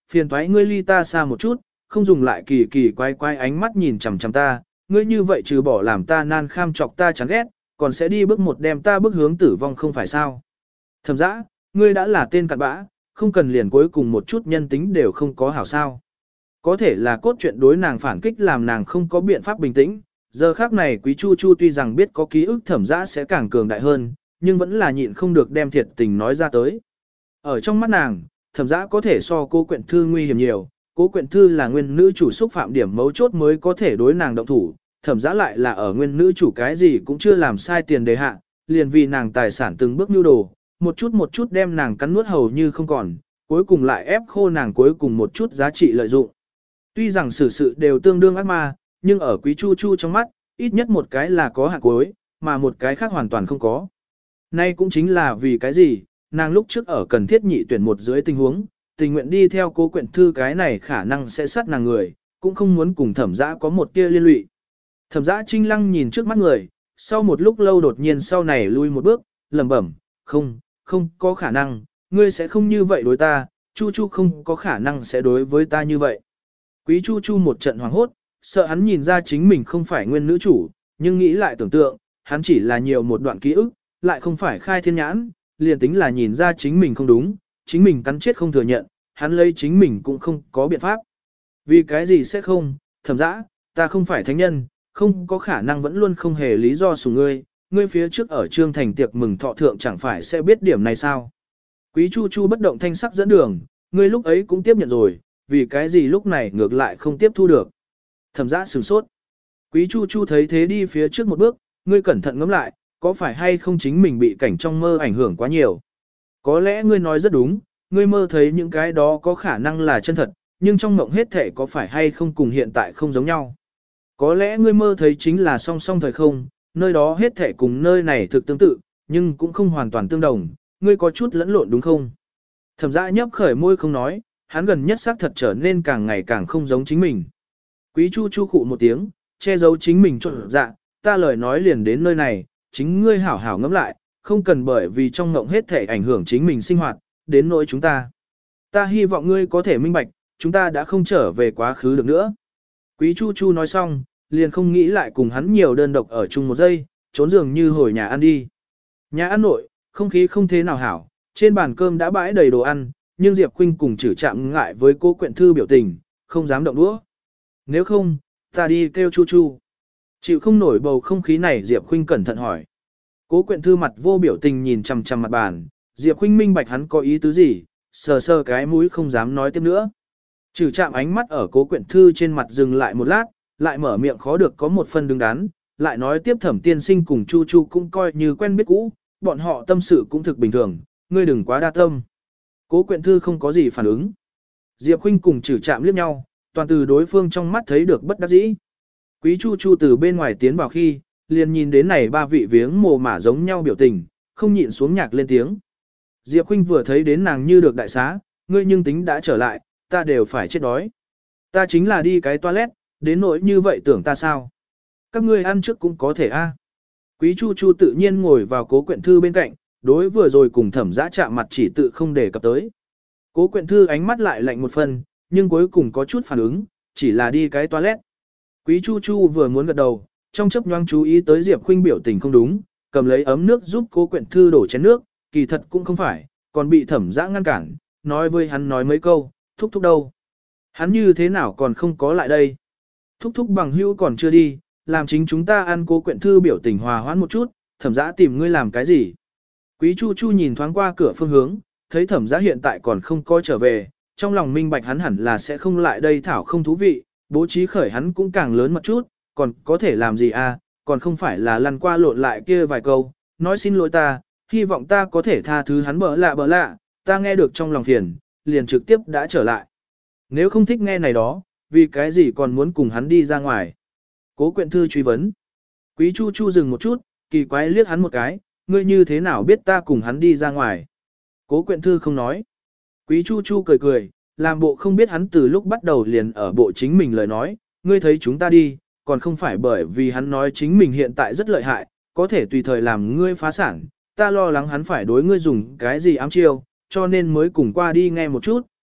phiền toái ngươi ly ta xa một chút, không dùng lại kỳ kỳ quái quái ánh mắt nhìn chằm chằm ta, ngươi như vậy trừ bỏ làm ta nan kham chọc ta chán ghét, còn sẽ đi bước một đem ta bước hướng tử vong không phải sao. Thẩm Dã, ngươi đã là tên cặn bã, không cần liền cuối cùng một chút nhân tính đều không có hảo sao. Có thể là cốt truyện đối nàng phản kích làm nàng không có biện pháp bình tĩnh, giờ khác này Quý Chu Chu tuy rằng biết có ký ức Thẩm Dã sẽ càng cường đại hơn, nhưng vẫn là nhịn không được đem thiệt tình nói ra tới. Ở trong mắt nàng, Thẩm Dã có thể so Cố Quyện Thư nguy hiểm nhiều, Cố Quyện Thư là nguyên nữ chủ xúc phạm điểm mấu chốt mới có thể đối nàng động thủ, Thẩm Dã lại là ở nguyên nữ chủ cái gì cũng chưa làm sai tiền đề hạ, liền vì nàng tài sản từng bước nhu đồ, một chút đem nàng cắn nuốt hầu như không còn, cuối cùng lại ép khô nàng cuối cùng một chút giá trị lợi dụng. Tuy rằng sự đều tương đương ác ma, nhưng ở Quý Chu Chu trong mắt, ít nhất một cái là có hạn cuối, mà một cái khác hoàn toàn không có. Nay cũng chính là vì cái gì, nàng lúc trước ở cần thiết nhị tuyển một dưới tình huống, tình nguyện đi theo Cố Quyện Thư cái này khả năng sẽ sát nàng người, cũng không muốn cùng Thẩm Dã có một tia liên lụy. Thẩm Dã Trinh Lăng nhìn trước mắt người, sau một lúc lâu đột nhiên sau này lui một bước, lẩm bẩm, không có khả năng, ngươi sẽ không như vậy đối ta, Chu Chu không có khả năng sẽ đối với ta như vậy. Quý Chu Chu một trận hoảng hốt, sợ hắn nhìn ra chính mình không phải nguyên nữ chủ, nhưng nghĩ lại tưởng tượng, hắn chỉ là nhiều một đoạn ký ức, lại không phải khai thiên nhãn, liền tính là nhìn ra chính mình không đúng, chính mình cắn chết không thừa nhận, hắn lấy chính mình cũng không có biện pháp. Vì cái gì sẽ không, Thẩm Dã, ta không phải thánh nhân, không có khả năng vẫn luôn không hề lý do sủng ngươi, ngươi phía trước ở Trương Thành tiệc mừng thọ thượng chẳng phải sẽ biết điểm này sao. Quý Chu Chu bất động thanh sắc dẫn đường, ngươi lúc ấy cũng tiếp nhận rồi, vì cái gì lúc này ngược lại không tiếp thu được. Thẩm Dã sửng sốt. Quý Chu Chu thấy thế đi phía trước một bước, ngươi cẩn thận ngẫm lại, có phải hay không chính mình bị cảnh trong mơ ảnh hưởng quá nhiều. Có lẽ ngươi nói rất đúng, ngươi mơ thấy những cái đó có khả năng là chân thật, nhưng trong mộng hết thể có phải hay không cùng hiện tại không giống nhau. Có lẽ ngươi mơ thấy chính là song song thời không, nơi đó hết thể cùng nơi này thực tương tự, nhưng cũng không hoàn toàn tương đồng, ngươi có chút lẫn lộn đúng không? Thẩm Dã nhấp khởi môi không nói, hắn gần nhất xác thật trở nên càng ngày càng không giống chính mình. Quý Chu Chu khụ một tiếng, che giấu chính mình trộn dạ, ta lời nói liền đến nơi này, chính ngươi hảo hảo ngẫm lại, không cần bởi vì trong mộng hết thể ảnh hưởng chính mình sinh hoạt, đến nỗi chúng ta. Ta hy vọng ngươi có thể minh bạch, chúng ta đã không trở về quá khứ được nữa. Quý Chu Chu nói xong, liền không nghĩ lại cùng hắn nhiều đơn độc ở chung một giây, trốn giường như hồi nhà ăn đi. Nhà ăn nội, không khí không thế nào hảo, trên bàn cơm đã bãi đầy đồ ăn, nhưng Diệp Khuynh cùng Trử Trạm ngại với Cố Quyện Thư biểu tình, không dám động đũa. Nếu không, ta đi kêu Chu Chu. Chịu không nổi bầu không khí này Diệp Khuynh cẩn thận hỏi. Cố Quyện Thư mặt vô biểu tình nhìn chằm chằm mặt bàn, Diệp Khuynh minh bạch hắn có ý tứ gì, sờ sờ cái mũi không dám nói tiếp nữa. Trử Trạm ánh mắt ở Cố Quyện Thư trên mặt dừng lại một lát, lại mở miệng khó được có một phần đứng đắn, lại nói tiếp Thẩm tiên sinh cùng Chu Chu cũng coi như quen biết cũ, bọn họ tâm sự cũng thực bình thường, ngươi đừng quá đa tâm. Cố Quyện Thư không có gì phản ứng. Diệp Khuynh cùng Trử Trạm liếc nhau, toàn từ đối phương trong mắt thấy được bất đắc dĩ. Quý Chu Chu từ bên ngoài tiến vào khi, liền nhìn đến này ba vị viếng mồ mả giống nhau biểu tình, không nhịn xuống nhạc lên tiếng. Diệp Khuynh vừa thấy đến nàng như được đại xá, ngươi nhưng tính đã trở lại, ta đều phải chết đói. Ta chính là đi cái toilet, đến nỗi như vậy tưởng ta sao? Các ngươi ăn trước cũng có thể a. Quý Chu Chu tự nhiên ngồi vào Cố Quyện Thư bên cạnh, đối vừa rồi cùng Thẩm Dã chạm mặt chỉ tự không để cập tới. Cố Quyện Thư ánh mắt lại lạnh một phần, nhưng cuối cùng có chút phản ứng, chỉ là đi cái toilet. Quý Chu Chu vừa muốn gật đầu, trong chớp nhoáng chú ý tới Diệp Khuynh biểu tình không đúng, cầm lấy ấm nước giúp Cố Quyện Thư đổ chén nước, kỳ thật cũng không phải, còn bị Thẩm Dã ngăn cản, nói với hắn nói mấy câu, thúc thúc đâu? Hắn như thế nào còn không có lại đây? Thúc thúc bằng hữu còn chưa đi, làm chính chúng ta ăn. Cố Quyện Thư biểu tình hòa hoãn một chút, Thẩm Dã tìm ngươi làm cái gì? Quý Chu Chu nhìn thoáng qua cửa phương hướng, thấy Thẩm Dã hiện tại còn không có trở về, trong lòng minh bạch hắn hẳn là sẽ không lại đây thảo không thú vị, bố trí khởi hắn cũng càng lớn một chút, còn có thể làm gì à, còn không phải là lăn qua lộn lại kia vài câu, nói xin lỗi ta, hy vọng ta có thể tha thứ hắn bỡ lạ, ta nghe được trong lòng phiền, liền trực tiếp đã trở lại. Nếu không thích nghe này đó, vì cái gì còn muốn cùng hắn đi ra ngoài? Cố Quyện Thư truy vấn. Quý Chu Chu dừng một chút, kỳ quái liếc hắn một cái, ngươi như thế nào biết ta cùng hắn đi ra ngoài? Cố Quyện Thư không nói. Quý Chu Chu cười cười, làm bộ không biết hắn từ lúc bắt đầu liền ở bộ chính mình lời nói, ngươi thấy chúng ta đi, còn không phải bởi vì hắn nói chính mình hiện tại rất lợi hại, có thể tùy thời làm ngươi phá sản, ta lo lắng hắn phải đối ngươi dùng cái gì ám chiêu, cho nên mới cùng qua đi nghe một chút,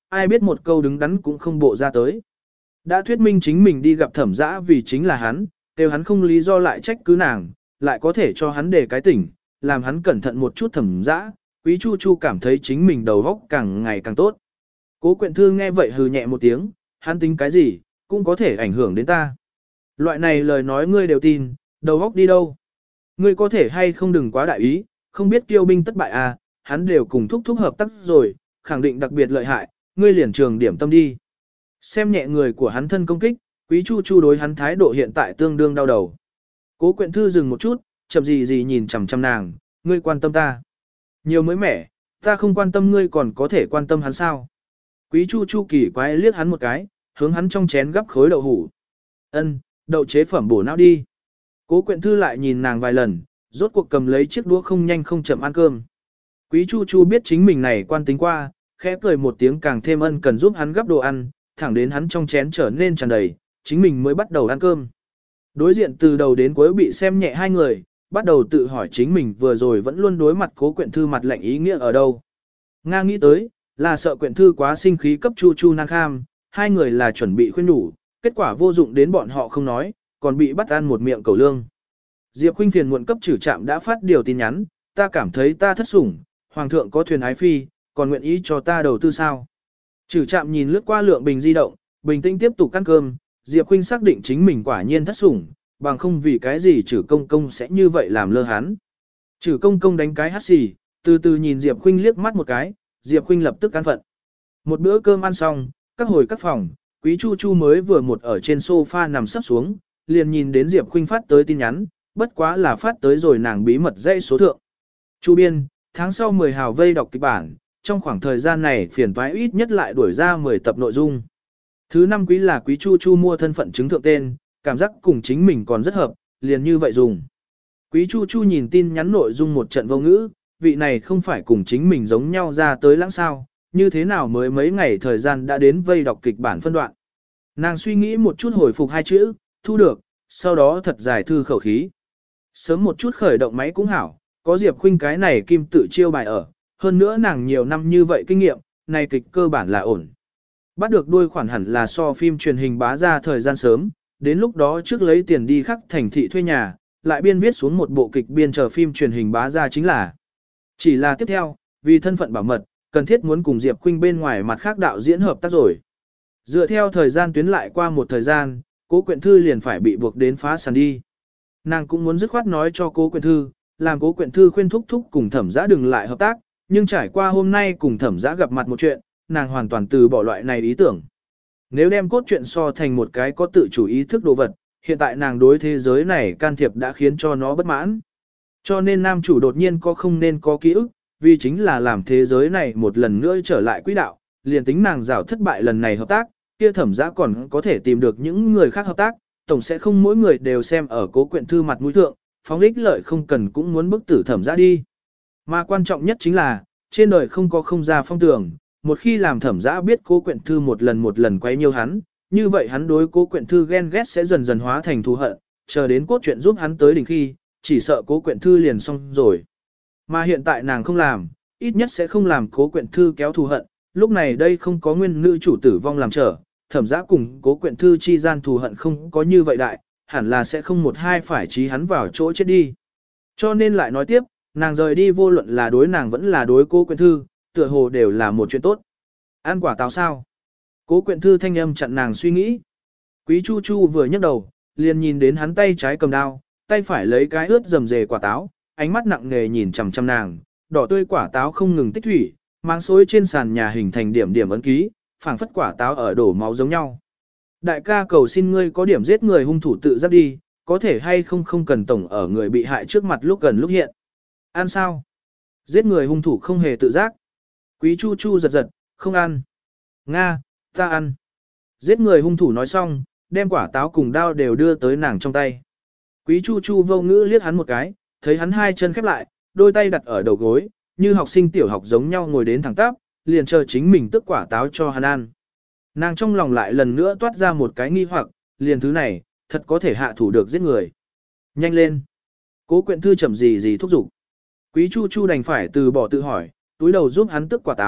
ai biết một câu đứng đắn cũng không bộ ra tới. Đã thuyết minh chính mình đi gặp thẩm dã vì chính là hắn, nếu hắn không lý do lại trách cứ nàng, lại có thể cho hắn để cái tỉnh, làm hắn cẩn thận một chút thẩm dã. Quý Chu Chu cảm thấy chính mình đầu óc càng ngày càng tốt. Cố Quyện Thư nghe vậy hừ nhẹ một tiếng, hắn tính cái gì, cũng có thể ảnh hưởng đến ta. Loại này lời nói ngươi đều tin, đầu óc đi đâu? Ngươi có thể hay không đừng quá đại ý, không biết kiêu binh tất bại à, hắn đều cùng thúc hợp tác rồi, khẳng định đặc biệt lợi hại, ngươi liền trường điểm tâm đi. Xem nhẹ người của hắn thân công kích, Quý Chu Chu đối hắn thái độ hiện tại tương đương đau đầu. Cố Quyện Thư dừng một chút, chậm gì nhìn chằm chằm nàng, ngươi quan tâm ta. Nhiều mới mẻ, ta không quan tâm ngươi còn có thể quan tâm hắn sao. Quý Chu Chu kỳ quái liếc hắn một cái, hướng hắn trong chén gắp khối đậu hủ. Ân, đậu chế phẩm bổ não đi. Cố Quyện Thư lại nhìn nàng vài lần, rốt cuộc cầm lấy chiếc đũa không nhanh không chậm ăn cơm. Quý Chu Chu biết chính mình này quan tính qua, khẽ cười một tiếng càng thêm ân cần giúp hắn gắp đồ ăn, thẳng đến hắn trong chén trở nên tràn đầy, chính mình mới bắt đầu ăn cơm. Đối diện từ đầu đến cuối bị xem nhẹ hai người, bắt đầu tự hỏi chính mình vừa rồi vẫn luôn đối mặt Cố Quyện Thư mặt lạnh ý nghĩa ở đâu. Nga nghĩ tới, là sợ Quyện Thư quá sinh khí cấp Chu Chu năng kham, hai người là chuẩn bị khuyên nhủ, kết quả vô dụng đến bọn họ không nói, còn bị bắt ăn một miệng cầu lương. Diệp Khuynh phiền muộn cấp Trử Trạm đã phát điều tin nhắn, ta cảm thấy ta thất sủng, hoàng thượng có thuyền ái phi, còn nguyện ý cho ta đầu tư sao? Trử Trạm nhìn lướt qua lượng bình di động, bình tĩnh tiếp tục ăn cơm, Diệp Khuynh xác định chính mình quả nhiên thất sủng, bằng không vì cái gì Trử Công Công sẽ như vậy làm lơ hắn. Trử Công Công đánh cái hắt xì, từ từ nhìn Diệp Khuynh liếc mắt một cái, Diệp Khuynh lập tức an phận. Một bữa cơm ăn xong, các hồi các phòng, Quý Chu Chu mới vừa một ở trên sofa nằm sấp xuống, liền nhìn đến Diệp Khuynh phát tới tin nhắn, bất quá là phát tới rồi nàng bí mật dãy số thượng. Chu Biên, tháng sau 10 hào vây đọc kịch bản, trong khoảng thời gian này phiền toái ít nhất lại đuổi ra 10 tập nội dung. Thứ 5 quý là Quý Chu Chu mua thân phận chứng thượng tên, cảm giác cùng chính mình còn rất hợp, liền như vậy dùng. Quý Chu Chu nhìn tin nhắn nội dung một trận vô ngữ, vị này không phải cùng chính mình giống nhau ra tới lãng sao, như thế nào mới mấy ngày thời gian đã đến vây đọc kịch bản phân đoạn. Nàng suy nghĩ một chút hồi phục hai chữ, thu được, sau đó thật dài thư khẩu khí. Sớm một chút khởi động máy cũng hảo, có Diệp Khuynh cái này kim tự chiêu bài ở, hơn nữa nàng nhiều năm như vậy kinh nghiệm, này kịch cơ bản là ổn. Bắt được đuôi khoản hẳn là so phim truyền hình bá ra thời gian sớm, đến lúc đó trước lấy tiền đi khắc thành thị thuê nhà, lại biên viết xuống một bộ kịch biên chờ phim truyền hình bá ra chính là. Chỉ là tiếp theo, vì thân phận bảo mật, cần thiết muốn cùng Diệp Khuynh bên ngoài mặt khác đạo diễn hợp tác rồi. Dựa theo thời gian tuyến lại qua một thời gian, Cố Quyện Thư liền phải bị buộc đến phá sản đi. Nàng cũng muốn dứt khoát nói cho Cố Quyện Thư, làm Cố Quyện Thư khuyên thúc cùng Thẩm Dã đừng lại hợp tác, nhưng trải qua hôm nay cùng Thẩm Dã gặp mặt một chuyện, nàng hoàn toàn từ bỏ loại này ý tưởng. Nếu đem cốt truyện so thành một cái có tự chủ ý thức đồ vật, hiện tại nàng đối thế giới này can thiệp đã khiến cho nó bất mãn. Cho nên nam chủ đột nhiên có không nên có ký ức, vì chính là làm thế giới này một lần nữa trở lại quỹ đạo, liền tính nàng rào thất bại lần này hợp tác, kia Thẩm Dã còn có thể tìm được những người khác hợp tác, tổng sẽ không mỗi người đều xem ở Cố Quyện Thư mặt mũi thượng, phóng ích lợi không cần cũng muốn bức tử Thẩm Dã đi. Mà quan trọng nhất chính là, trên đời không có không ra phong tường, một khi làm Thẩm Dã biết Cố Quyện Thư một lần quấy nhiêu hắn, như vậy hắn đối Cố Quyện Thư ghen ghét sẽ dần dần hóa thành thù hận, chờ đến cốt truyện giúp hắn tới đỉnh khi, chỉ sợ Cố Quyện Thư liền xong rồi. Mà hiện tại nàng không làm, ít nhất sẽ không làm Cố Quyện Thư kéo thù hận, lúc này đây không có nguyên nữ chủ tử vong làm trở, Thẩm Dã cùng Cố Quyện Thư chi gian thù hận không có như vậy đại, hẳn là sẽ không một hai phải chí hắn vào chỗ chết đi. Cho nên lại nói tiếp, nàng rời đi vô luận là đối nàng vẫn là đối Cố Quyện Thư, tựa hồ đều là một chuyện tốt. Ăn quả táo sao? Cố Quyện Thư thanh âm chặn nàng suy nghĩ. Quý Chu Chu vừa nhấc đầu, liền nhìn đến hắn tay trái cầm đao, tay phải lấy cái ướt rầm rề quả táo, ánh mắt nặng nề nhìn chằm chằm nàng, đỏ tươi quả táo không ngừng tích thủy, mang xối trên sàn nhà hình thành điểm điểm ấn ký, phảng phất quả táo ở đổ máu giống nhau. Đại ca cầu xin ngươi có điểm giết người hung thủ tự giác đi, có thể hay không cần tổng ở người bị hại trước mặt lúc gần lúc hiện. Ăn sao? Giết người hung thủ không hề tự giác. Quý Chu Chu giật giật, không ăn. Nga, ta ăn. Giết người hung thủ nói xong, đem quả táo cùng đao đều đưa tới nàng trong tay. Quý Chu Chu vô ngữ liếc hắn một cái, thấy hắn hai chân khép lại, đôi tay đặt ở đầu gối, như học sinh tiểu học giống nhau ngồi đến thẳng tắp, liền chờ chính mình tức quả táo cho hắn ăn. Nàng trong lòng lại lần nữa toát ra một cái nghi hoặc, liền thứ này, thật có thể hạ thủ được giết người. Nhanh lên. Cố Quyện Thư chậm gì thúc giục. Quý Chu Chu đành phải từ bỏ tự hỏi, túi đầu giúp hắn tức quả táo,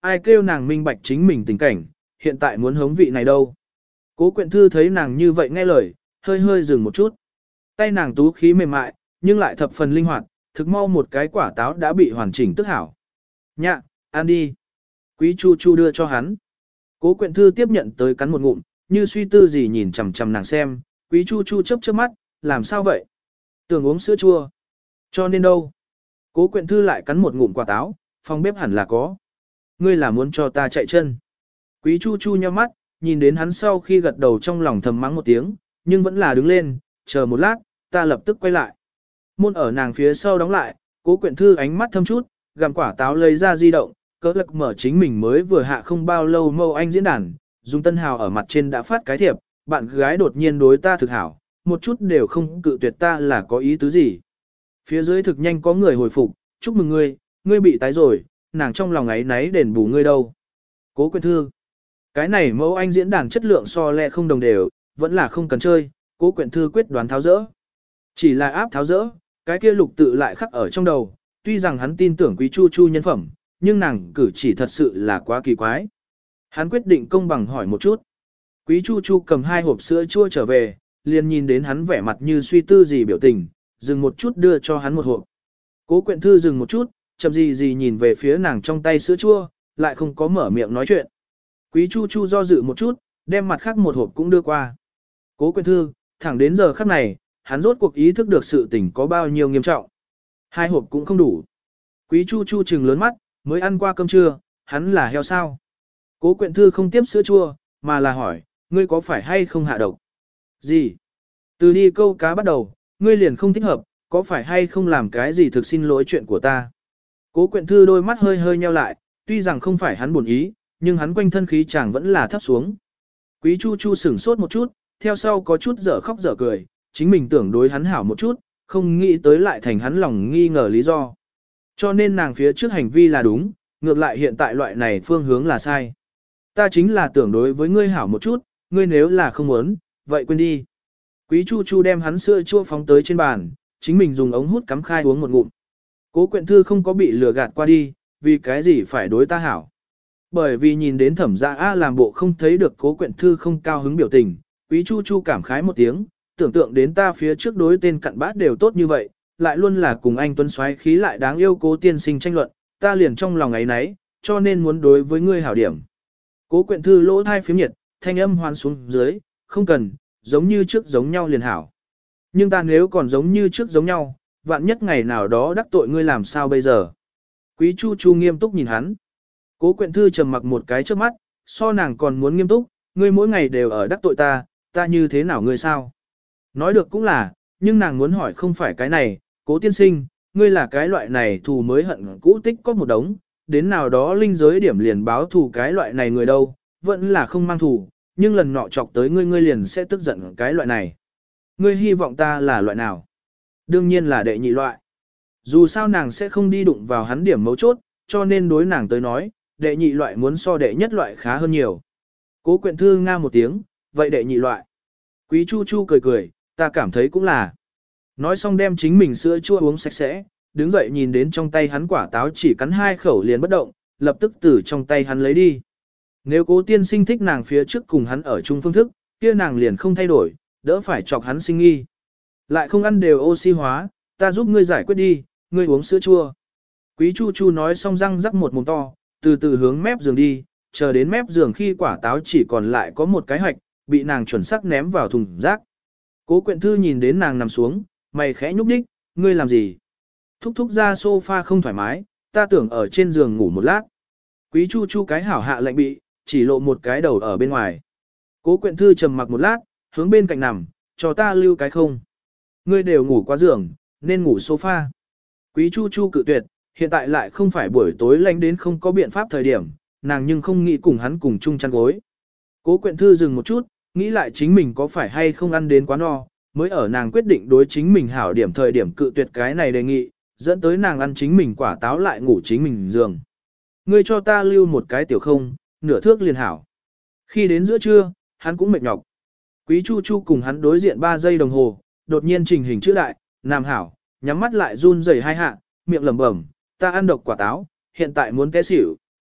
ai kêu nàng minh bạch chính mình tình cảnh, hiện tại muốn hống vị này đâu. Cố Quyện Thư thấy nàng như vậy nghe lời, hơi hơi dừng một chút. Tay nàng tú khí mềm mại, nhưng lại thập phần linh hoạt, thực mau một cái quả táo đã bị hoàn chỉnh tức hảo. Nhạ, ăn đi. Quý Chu Chu đưa cho hắn. Cố Quyện Thư tiếp nhận tới cắn một ngụm, như suy tư gì nhìn chằm chằm nàng xem, Quý Chu Chu chớp chớp mắt, làm sao vậy? Tưởng uống sữa chua. Cho nên đâu? Cố Quyện Thư lại cắn một ngụm quả táo, phòng bếp hẳn là có. Ngươi là muốn cho ta chạy chân. Quý Chu Chu nhíu mắt, nhìn đến hắn sau khi gật đầu trong lòng thầm mắng một tiếng, nhưng vẫn là đứng lên, chờ một lát, ta lập tức quay lại. Môn ở nàng phía sau đóng lại, Cố Quyện Thư ánh mắt thâm chút, gặm quả táo lấy ra di động, cỡ lực mở chính mình mới vừa hạ không bao lâu mâu anh diễn đàn, Dung Tân Hào ở mặt trên đã phát cái thiệp, bạn gái đột nhiên đối ta thực hảo, một chút đều không cự tuyệt ta là có ý tứ gì. Phía dưới thực nhanh có người hồi phục, chúc mừng ngươi, ngươi bị tái rồi, nàng trong lòng ấy náy đền bù ngươi đâu. Cố Quyện Thư, cái này mẫu anh diễn đàn chất lượng so lẹ không đồng đều, vẫn là không cần chơi, Cố Quyện Thư quyết đoán tháo rỡ. Chỉ là áp tháo rỡ, cái kia lục tự lại khắc ở trong đầu, tuy rằng hắn tin tưởng Quý Chu Chu nhân phẩm, nhưng nàng cử chỉ thật sự là quá kỳ quái. Hắn quyết định công bằng hỏi một chút. Quý Chu Chu cầm 2 hộp sữa chua trở về, liền nhìn đến hắn vẻ mặt như suy tư gì biểu tình, dừng một chút đưa cho hắn một hộp. Cố Quyện Thư dừng một chút, chậm gì nhìn về phía nàng trong tay sữa chua, lại không có mở miệng nói chuyện. Quý Chu Chu do dự một chút, đem mặt khác một hộp cũng đưa qua. Cố Quyện Thư, thẳng đến giờ khắc này, hắn rốt cuộc ý thức được sự tình có bao nhiêu nghiêm trọng. 2 hộp cũng không đủ. Quý Chu Chu trừng lớn mắt, mới ăn qua cơm trưa, hắn là heo sao? Cố Quyện Thư không tiếp sữa chua, mà là hỏi, ngươi có phải hay không hạ độc? Gì? Từ đi câu cá bắt đầu, ngươi liền không thích hợp, có phải hay không làm cái gì thực xin lỗi chuyện của ta? Cố Quyện Thư đôi mắt hơi hơi nheo lại, tuy rằng không phải hắn buồn ý, nhưng hắn quanh thân khí chàng vẫn là thấp xuống. Quý Chu Chu sửng sốt một chút, theo sau có chút dở khóc dở cười, chính mình tưởng đối hắn hảo một chút, không nghĩ tới lại thành hắn lòng nghi ngờ lý do. Cho nên nàng phía trước hành vi là đúng, ngược lại hiện tại loại này phương hướng là sai. Ta chính là tưởng đối với ngươi hảo một chút, ngươi nếu là không muốn, vậy quên đi. Quý Chu Chu đem hắn sữa chua phóng tới trên bàn, chính mình dùng ống hút cắm khai uống một ngụm. Cố Quyện Thư không có bị lừa gạt qua đi, vì cái gì phải đối ta hảo. Bởi vì nhìn đến Thẩm Dạ A làm bộ không thấy được Cố Quyện Thư không cao hứng biểu tình, Quý Chu Chu cảm khái một tiếng, tưởng tượng đến ta phía trước đối tên cặn bát đều tốt như vậy, lại luôn là cùng anh tuấn xoáy khí lại đáng yêu Cố tiên sinh tranh luận, ta liền trong lòng ấy nấy, cho nên muốn đối với ngươi hảo điểm. Cố Quyện Thư lỗ thai phiếm nhiệt, thanh âm hoan xuống dưới, không cần, giống như trước giống nhau liền hảo. Nhưng ta nếu còn giống như trước giống nhau, vạn nhất ngày nào đó đắc tội ngươi làm sao bây giờ? Quý Chu Chu nghiêm túc nhìn hắn. Cố Quyện Thư trầm mặc một cái trước mắt, so nàng còn muốn nghiêm túc, ngươi mỗi ngày đều ở đắc tội ta, ta như thế nào ngươi sao? Nói được cũng là, nhưng nàng muốn hỏi không phải cái này, Cố tiên sinh, ngươi là cái loại này thù mới hận cũ tích có một đống, đến nào đó linh giới điểm liền báo thù cái loại này người đâu, vẫn là không mang thù, nhưng lần nọ chọc tới ngươi liền sẽ tức giận cái loại này. Ngươi hy vọng ta là loại nào? Đương nhiên là đệ nhị loại. Dù sao nàng sẽ không đi đụng vào hắn điểm mấu chốt, cho nên đối nàng tới nói, đệ nhị loại muốn so đệ nhất loại khá hơn nhiều. Cố Quyện Thư nga một tiếng, vậy đệ nhị loại. Quý Chu Chu cười cười, ta cảm thấy cũng là. Nói xong đem chính mình sữa chua uống sạch sẽ, đứng dậy nhìn đến trong tay hắn quả táo chỉ cắn 2 khẩu liền bất động, lập tức từ trong tay hắn lấy đi. Nếu Cố tiên sinh thích nàng phía trước cùng hắn ở chung phương thức, kia nàng liền không thay đổi, đỡ phải chọc hắn sinh nghi. Lại không ăn đều oxy hóa, ta giúp ngươi giải quyết đi, ngươi uống sữa chua. Quý Chu Chu nói xong răng rắc một mồm to, từ từ hướng mép giường đi, chờ đến mép giường khi quả táo chỉ còn lại có một cái hạch, bị nàng chuẩn xác ném vào thùng rác. Cố Quyện Thư nhìn đến nàng nằm xuống, mày khẽ nhúc nhích, ngươi làm gì? Thúc thúc ra sofa không thoải mái, ta tưởng ở trên giường ngủ một lát. Quý Chu Chu cái hảo hạ lạnh bị, chỉ lộ một cái đầu ở bên ngoài. Cố Quyện Thư trầm mặc một lát, hướng bên cạnh nằm, cho ta lưu cái không. Ngươi đều ngủ qua giường, nên ngủ sofa. Quý Chu Chu cự tuyệt, hiện tại lại không phải buổi tối lạnh đến không có biện pháp thời điểm, nàng nhưng không nghĩ cùng hắn cùng chung chăn gối. Cố Quyện Thư dừng một chút, nghĩ lại chính mình có phải hay không ăn đến quá no, mới ở nàng quyết định đối chính mình hảo điểm thời điểm cự tuyệt cái này đề nghị, dẫn tới nàng ăn chính mình quả táo lại ngủ chính mình giường. Ngươi cho ta lưu một cái tiểu không, nửa thước liền hảo. Khi đến giữa trưa, hắn cũng mệt nhọc. Quý Chu Chu cùng hắn đối diện 3 giây đồng hồ, đột nhiên trình hình chữ đại, nam hảo, nhắm mắt lại run rẩy 2 hạ, miệng lẩm bẩm, ta ăn độc quả táo, hiện tại muốn té xỉu,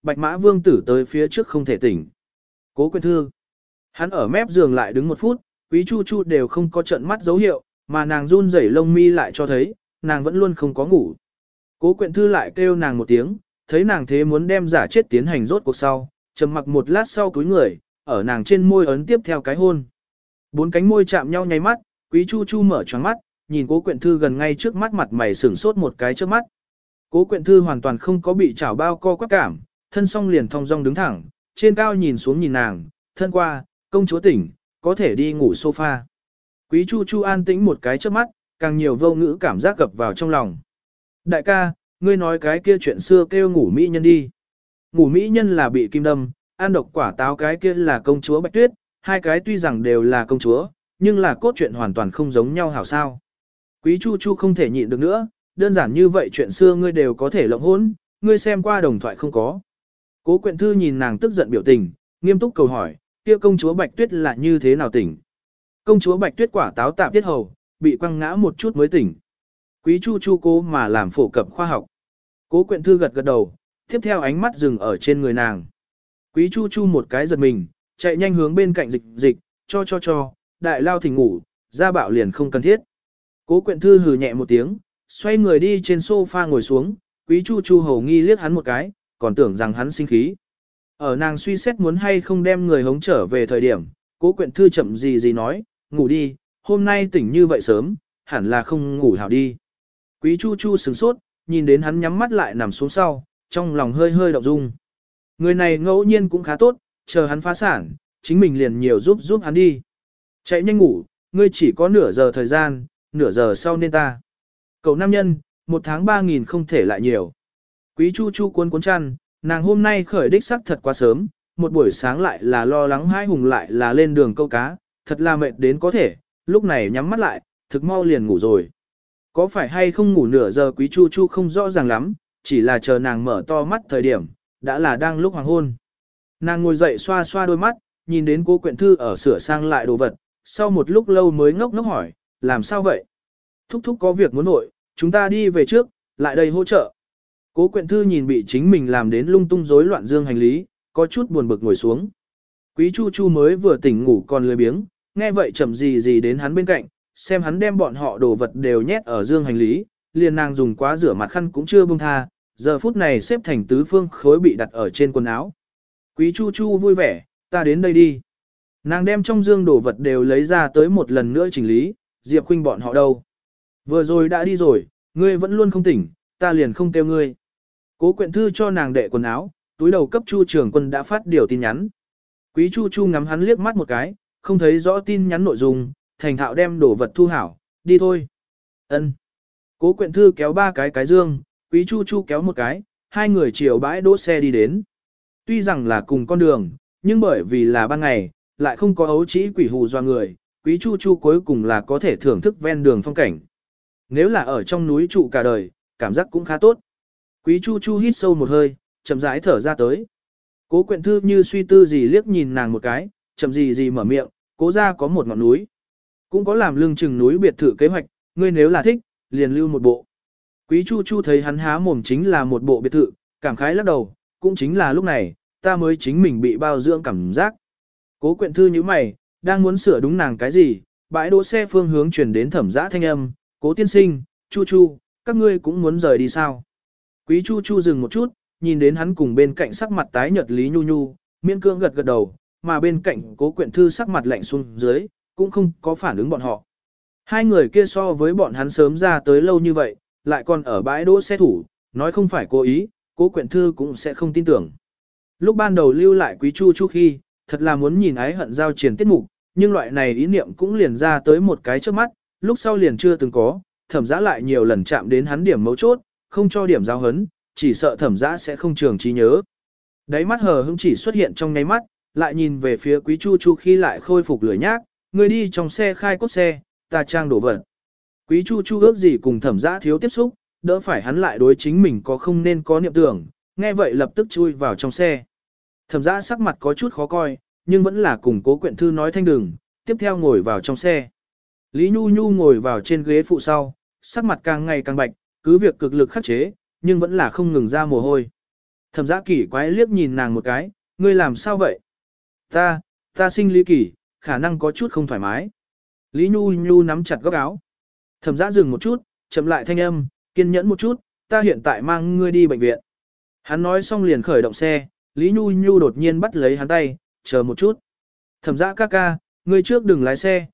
Bạch Mã Vương tử tới phía trước không thể tỉnh. Cố Quyện Thư. Hắn ở mép giường lại đứng 1 phút, Quý Chu Chu đều không có trợn mắt dấu hiệu, mà nàng run rẩy lông mi lại cho thấy, nàng vẫn luôn không có ngủ. Cố Quyện Thư lại kêu nàng một tiếng, thấy nàng thế muốn đem giả chết tiến hành rốt cuộc sau, trầm mặc một lát sau cúi người, ở nàng trên môi ấn tiếp theo cái hôn. 4 cánh môi chạm nhau nháy mắt, Quý Chu Chu mở choáng mắt, nhìn Cố Quyện Thư gần ngay trước mắt, mặt mày sửng sốt một cái trước mắt. Cố Quyện Thư hoàn toàn không có bị chảo bao co quắc cảm, thân song liền thong dong đứng thẳng, trên cao nhìn xuống nhìn nàng, thân qua, công chúa tỉnh, có thể đi ngủ sofa. Quý Chu Chu an tĩnh một cái trước mắt, càng nhiều vô ngữ cảm giác gập vào trong lòng. Đại ca, ngươi nói cái kia chuyện xưa kêu ngủ mỹ nhân đi. Ngủ mỹ nhân là bị kim đâm, ăn độc quả táo cái kia là công chúa Bạch Tuyết, hai cái tuy rằng đều là công chúa, nhưng là cốt truyện hoàn toàn không giống nhau hảo sao. Quý Chu Chu không thể nhịn được nữa, đơn giản như vậy chuyện xưa ngươi đều có thể lộng hỗn, ngươi xem qua đồng thoại không có. Cố Quyện Thư nhìn nàng tức giận biểu tình, nghiêm túc cầu hỏi, kia công chúa Bạch Tuyết là như thế nào tỉnh? Công chúa Bạch Tuyết quả táo tạp tiết hầu, bị quăng ngã một chút mới tỉnh. Quý Chu Chu cố mà làm phổ cập khoa học. Cố Quyện Thư gật gật đầu, tiếp theo ánh mắt dừng ở trên người nàng. Quý Chu Chu một cái giật mình, chạy nhanh hướng bên cạnh dịch, cho, đại lao thỉnh ngủ, ra bạo liền không cần thiết. Cố Quyện Thư hừ nhẹ một tiếng, xoay người đi trên sofa ngồi xuống, Quý Chu Chu hầu nghi liếc hắn một cái, còn tưởng rằng hắn sinh khí. Ở nàng suy xét muốn hay không đem người hống trở về thời điểm, Cố Quyện Thư chậm gì nói, ngủ đi, hôm nay tỉnh như vậy sớm, hẳn là không ngủ hảo đi. Quý Chu Chu sửng sốt, nhìn đến hắn nhắm mắt lại nằm xuống sau, trong lòng hơi hơi động dung. Người này ngẫu nhiên cũng khá tốt, chờ hắn phá sản, chính mình liền nhiều giúp hắn đi. Chạy nhanh ngủ, ngươi chỉ có nửa giờ thời gian, nửa giờ sau nên ta. Cậu nam nhân, 1 tháng 3.000 không thể lại nhiều. Quý Chu Chu cuốn chăn, nàng hôm nay khởi đích sắc thật quá sớm, một buổi sáng lại là lo lắng hai hùng lại là lên đường câu cá, thật là mệt đến có thể, lúc này nhắm mắt lại, thực mau liền ngủ rồi. Có phải hay không ngủ nửa giờ Quý Chu Chu không rõ ràng lắm, chỉ là chờ nàng mở to mắt thời điểm, đã là đang lúc hoàng hôn. Nàng ngồi dậy xoa xoa đôi mắt, nhìn đến Cố Quyện Thư ở sửa sang lại đồ vật, sau một lúc lâu mới ngốc hỏi, làm sao vậy? Thúc thúc có việc muốn nội, chúng ta đi về trước, lại đây hỗ trợ. Cố Quyện Thư nhìn bị chính mình làm đến lung tung rối loạn dương hành lý, có chút buồn bực ngồi xuống. Quý Chu Chu mới vừa tỉnh ngủ còn lười biếng, nghe vậy chậm gì đến hắn bên cạnh, xem hắn đem bọn họ đồ vật đều nhét ở dương hành lý, liền nàng dùng quá rửa mặt khăn cũng chưa buông tha, giờ phút này xếp thành tứ phương khối bị đặt ở trên quần áo. Quý Chu Chu vui vẻ, ta đến đây đi. Nàng đem trong dương đồ vật đều lấy ra tới một lần nữa chỉnh lý, Diệp Khuynh bọn họ đâu. Vừa rồi đã đi rồi, ngươi vẫn luôn không tỉnh, ta liền không kêu ngươi. Cố Quyện Thư cho nàng đệ quần áo, túi đầu cấp Chu Trường Quân đã phát điều tin nhắn. Quý Chu Chu ngắm hắn liếc mắt một cái, không thấy rõ tin nhắn nội dung, thành thạo đem đồ vật thu hảo, đi thôi. Ân. Cố Quyện Thư kéo 3 cái dương, Quý Chu Chu kéo một cái, hai người chiều bãi đỗ xe đi đến. Tuy rằng là cùng con đường, nhưng bởi vì là ban ngày, lại không có ấu trĩ quỷ hù doa người, Quý Chu Chu cuối cùng là có thể thưởng thức ven đường phong cảnh. Nếu là ở trong núi trụ cả đời, cảm giác cũng khá tốt. Quý Chu Chu hít sâu một hơi, chậm rãi thở ra tới. Cố Quyện Thư như suy tư gì liếc nhìn nàng một cái, chậm gì mở miệng, cố ra có một ngọn núi. Cũng có làm lưng chừng núi biệt thự kế hoạch, ngươi nếu là thích, liền lưu một bộ. Quý Chu Chu thấy hắn há mồm chính là một bộ biệt thự, cảm khái lắc đầu, cũng chính là lúc này, ta mới chính mình bị bao dưỡng cảm giác. Cố Quyện Thư như mày, đang muốn sửa đúng nàng cái gì, bãi đỗ xe phương hướng chuyển đến Thẩm Dã thanh âm, Cố tiên sinh, Chu Chu, các ngươi cũng muốn rời đi sao? Quý Chu Chu dừng một chút, nhìn đến hắn cùng bên cạnh sắc mặt tái nhợt Lý Nhu Nhu, miễn cương gật gật đầu, mà bên cạnh Cố Quyện Thư sắc mặt lạnh xuống dưới, cũng không có phản ứng bọn họ. Hai người kia so với bọn hắn sớm ra tới lâu như vậy, lại còn ở bãi đỗ xe thủ, nói không phải cố ý, Cố Quyện Thư cũng sẽ không tin tưởng. Lúc ban đầu lưu lại Quý Chu Chu khi, thật là muốn nhìn ái hận giao triển tiết mục, nhưng loại này ý niệm cũng liền ra tới một cái trước mắt, lúc sau liền chưa từng có, Thẩm Dã lại nhiều lần chạm đến hắn điểm mấu chốt, không cho điểm giao hấn, chỉ sợ Thẩm Dã sẽ không trường trí nhớ. Đáy mắt hờ hững chỉ xuất hiện trong nháy mắt, lại nhìn về phía Quý Chu Chu khi lại khôi phục lười nhác, người đi trong xe khai cốt xe, ta trang đổ vật. Quý Chu Chu ước gì cùng Thẩm Dã thiếu tiếp xúc, đỡ phải hắn lại đối chính mình có không nên có niệm tưởng, nghe vậy lập tức chui vào trong xe. Thẩm Dã sắc mặt có chút khó coi, nhưng vẫn là cùng Cố Quyện Thư nói thanh đừng, tiếp theo ngồi vào trong xe. Lý Nhu Nhu ngồi vào trên ghế phụ sau, sắc mặt càng ngày càng bạch, cứ việc cực lực khắc chế, nhưng vẫn là không ngừng ra mồ hôi. Thẩm Dã kỳ quái liếc nhìn nàng một cái, ngươi làm sao vậy? Ta sinh lý kỳ, khả năng có chút không thoải mái. Lý Nhu Nhu nắm chặt góc áo. Thẩm Dã dừng một chút, chậm lại thanh âm, kiên nhẫn một chút, ta hiện tại mang ngươi đi bệnh viện. Hắn nói xong liền khởi động xe, Lý Nhu Nhu đột nhiên bắt lấy hắn tay, chờ một chút. Thẩm Dã ca ca, ngươi trước đừng lái xe,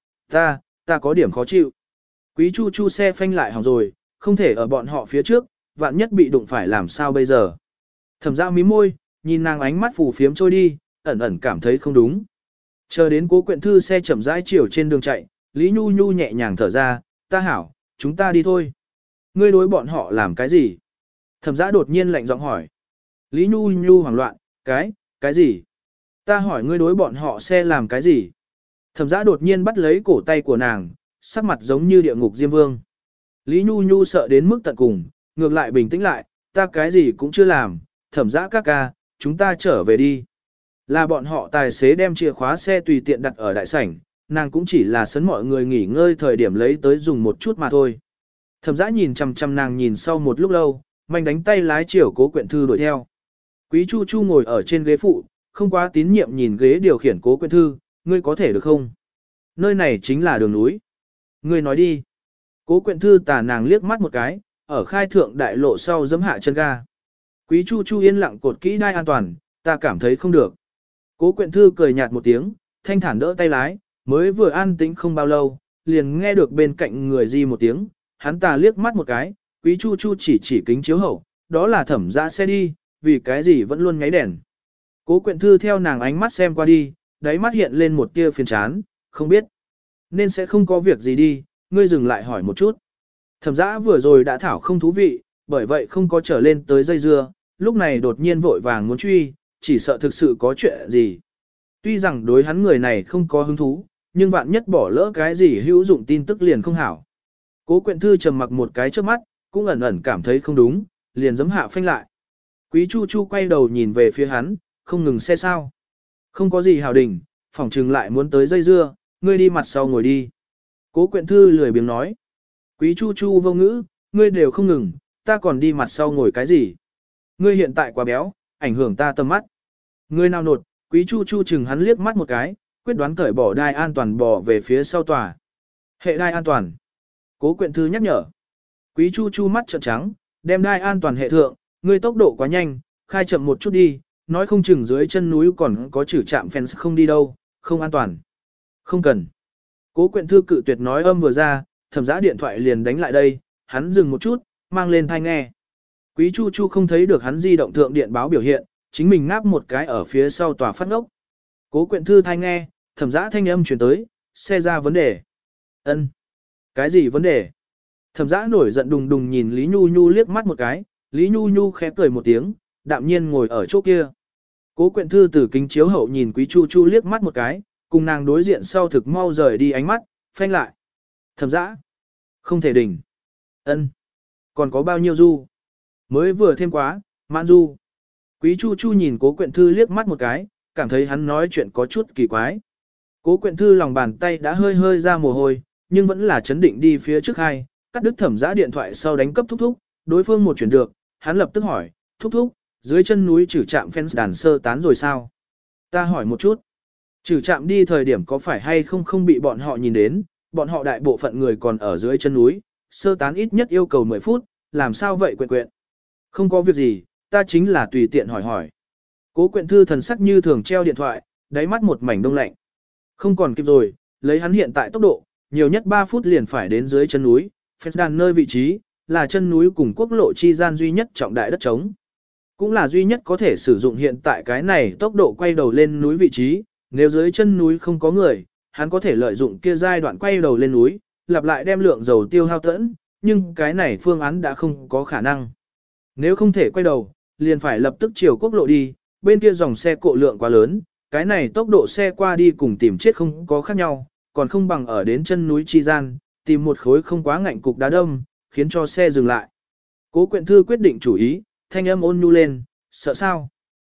ta có điểm khó chịu. Quý Chu Chu xe phanh lại hỏng rồi, không thể ở bọn họ phía trước, vạn nhất bị đụng phải làm sao bây giờ. Thẩm Dã mím môi, nhìn nàng ánh mắt phù phiếm trôi đi, ẩn ẩn cảm thấy không đúng. Chờ đến Cố Quyện Thư xe chậm rãi chiều trên đường chạy, Lý Nhu Nhu nhẹ nhàng thở ra, ta hảo, chúng ta đi thôi. Ngươi đối bọn họ làm cái gì? Thẩm Dã đột nhiên lạnh giọng hỏi. Lý Nhu Nhu hoảng loạn, cái gì? Ta hỏi ngươi đối bọn họ xe làm cái gì? Thẩm Dã đột nhiên bắt lấy cổ tay của nàng, sắc mặt giống như địa ngục diêm vương. Lý Nhu Nhu sợ đến mức tận cùng, ngược lại bình tĩnh lại, ta cái gì cũng chưa làm, Thẩm Dã ca ca, chúng ta trở về đi. Là bọn họ tài xế đem chìa khóa xe tùy tiện đặt ở đại sảnh, nàng cũng chỉ là sấn mọi người nghỉ ngơi thời điểm lấy tới dùng một chút mà thôi. Thẩm Dã nhìn chằm chằm nàng nhìn sau một lúc lâu, mạnh đánh tay lái chiều Cố Quyện Thư đuổi theo. Quý Chu Chu ngồi ở trên ghế phụ, không quá tín nhiệm nhìn ghế điều khiển Cố Quyện Thư, ngươi có thể được không? Nơi này chính là đường núi. Ngươi nói đi. Cố Quyện Thư tà nàng liếc mắt một cái, ở khai thượng đại lộ sau giẫm hạ chân ga. Quý Chu Chu yên lặng cột kỹ đai an toàn, ta cảm thấy không được. Cố Quyện Thư cười nhạt một tiếng, thanh thản đỡ tay lái, mới vừa an tĩnh không bao lâu, liền nghe được bên cạnh người di một tiếng, hắn ta liếc mắt một cái, Quý Chu Chu chỉ kính chiếu hậu, đó là Thẩm Dã xe đi, vì cái gì vẫn luôn ngáy đèn. Cố Quyện Thư theo nàng ánh mắt xem qua đi, đáy mắt hiện lên một tia phiền chán, không biết. Nên sẽ không có việc gì đi, ngươi dừng lại hỏi một chút. Thẩm Dã vừa rồi đã thảo không thú vị, bởi vậy không có trở lên tới dây dưa, lúc này đột nhiên vội vàng muốn truy, chỉ sợ thực sự có chuyện gì. Tuy rằng đối hắn người này không có hứng thú, nhưng vạn nhất bỏ lỡ cái gì hữu dụng tin tức liền không hảo. Cố Quyện Thư trầm mặc một cái trước mắt, cũng ẩn ẩn cảm thấy không đúng, liền giẫm hạ phanh lại. Quý Chu Chu quay đầu nhìn về phía hắn, không ngừng xe sao. Không có gì hào đình, phỏng chừng lại muốn tới dây dưa, ngươi đi mặt sau ngồi đi. Cố Quyện Thư lười biếng nói. Quý Chu Chu vô ngữ, ngươi đều không ngừng, ta còn đi mặt sau ngồi cái gì. Ngươi hiện tại quá béo, ảnh hưởng ta tầm mắt. Ngươi nào nột, Quý Chu Chu chừng hắn liếc mắt một cái, quyết đoán cởi bỏ đai an toàn bò về phía sau tòa. Hệ đai an toàn. Cố Quyện Thư nhắc nhở. Quý Chu Chu mắt trợn trắng, đem đai an toàn hệ thượng, ngươi tốc độ quá nhanh, khai chậm một chút đi, nói không chừng dưới chân núi còn có chử trạm fence không đi đâu, không an toàn. Không cần. Cố Quyện Thư cự tuyệt nói âm vừa ra, Thẩm Dã điện thoại liền đánh lại đây, hắn dừng một chút, mang lên tai nghe. Quý Chu Chu không thấy được hắn di động thượng điện báo biểu hiện, chính mình ngáp một cái ở phía sau tòa phát ngốc. Cố Quyện Thư tai nghe, Thẩm Dã thanh âm truyền tới, xe ra vấn đề. Ân. Cái gì vấn đề? Thẩm Dã nổi giận đùng đùng nhìn Lý Nhu Nhu liếc mắt một cái, Lý Nhu Nhu khẽ cười một tiếng, đạm nhiên ngồi ở chỗ kia. Cố Quyện Thư từ kính chiếu hậu nhìn Quý Chu Chu liếc mắt một cái, cùng nàng đối diện sau thực mau rời đi ánh mắt, phanh lại. Thẩm Dã. Không thể đỉnh. Ân. Còn có bao nhiêu du? Mới vừa thêm quá, mãn du. Quý Chu Chu nhìn Cố Quyện Thư liếc mắt một cái, cảm thấy hắn nói chuyện có chút kỳ quái. Cố Quyện Thư lòng bàn tay đã hơi hơi ra mồ hôi, nhưng vẫn là chấn định đi phía trước hai, cắt đứt Thẩm Dã điện thoại sau đánh cấp thúc thúc, đối phương một chuyển được, hắn lập tức hỏi, thúc thúc, dưới chân núi trừ trạm fence đàn sơ tán rồi sao? Ta hỏi một chút, trừ trạm đi thời điểm có phải hay không bị bọn họ nhìn đến, bọn họ đại bộ phận người còn ở dưới chân núi, sơ tán ít nhất yêu cầu 10 phút, làm sao vậy Quyện? Không có việc gì, ta chính là tùy tiện hỏi. Cố Quyện Thư thần sắc như thường treo điện thoại, đáy mắt một mảnh đông lạnh. Không còn kịp rồi, lấy hắn hiện tại tốc độ, nhiều nhất 3 phút liền phải đến dưới chân núi, fence đàn nơi vị trí, là chân núi cùng quốc lộ chi gian duy nhất trọng đại đất trống. Cũng là duy nhất có thể sử dụng hiện tại cái này tốc độ quay đầu lên núi vị trí, nếu dưới chân núi không có người, hắn có thể lợi dụng kia giai đoạn quay đầu lên núi, lặp lại đem lượng dầu tiêu hao tẫn, nhưng cái này phương án đã không có khả năng. Nếu không thể quay đầu, liền phải lập tức chiều quốc lộ đi, bên kia dòng xe cộ lượng quá lớn, cái này tốc độ xe qua đi cùng tìm chết không có khác nhau, còn không bằng ở đến chân núi chi gian, tìm một khối không quá ngạnh cục đá đông, khiến cho xe dừng lại. Cố Quyện Thư quyết định chủ ý, thanh âm ôn nhu lên, sợ sao?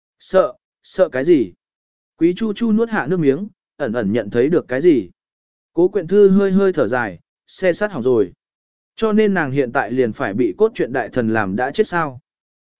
Sợ cái gì? Quý Chu Chu nuốt hạ nước miếng, ẩn ẩn nhận thấy được cái gì? Cố Quyện Thư hơi hơi thở dài, xe sát hỏng rồi. Cho nên nàng hiện tại liền phải bị cốt truyện đại thần làm đã chết sao?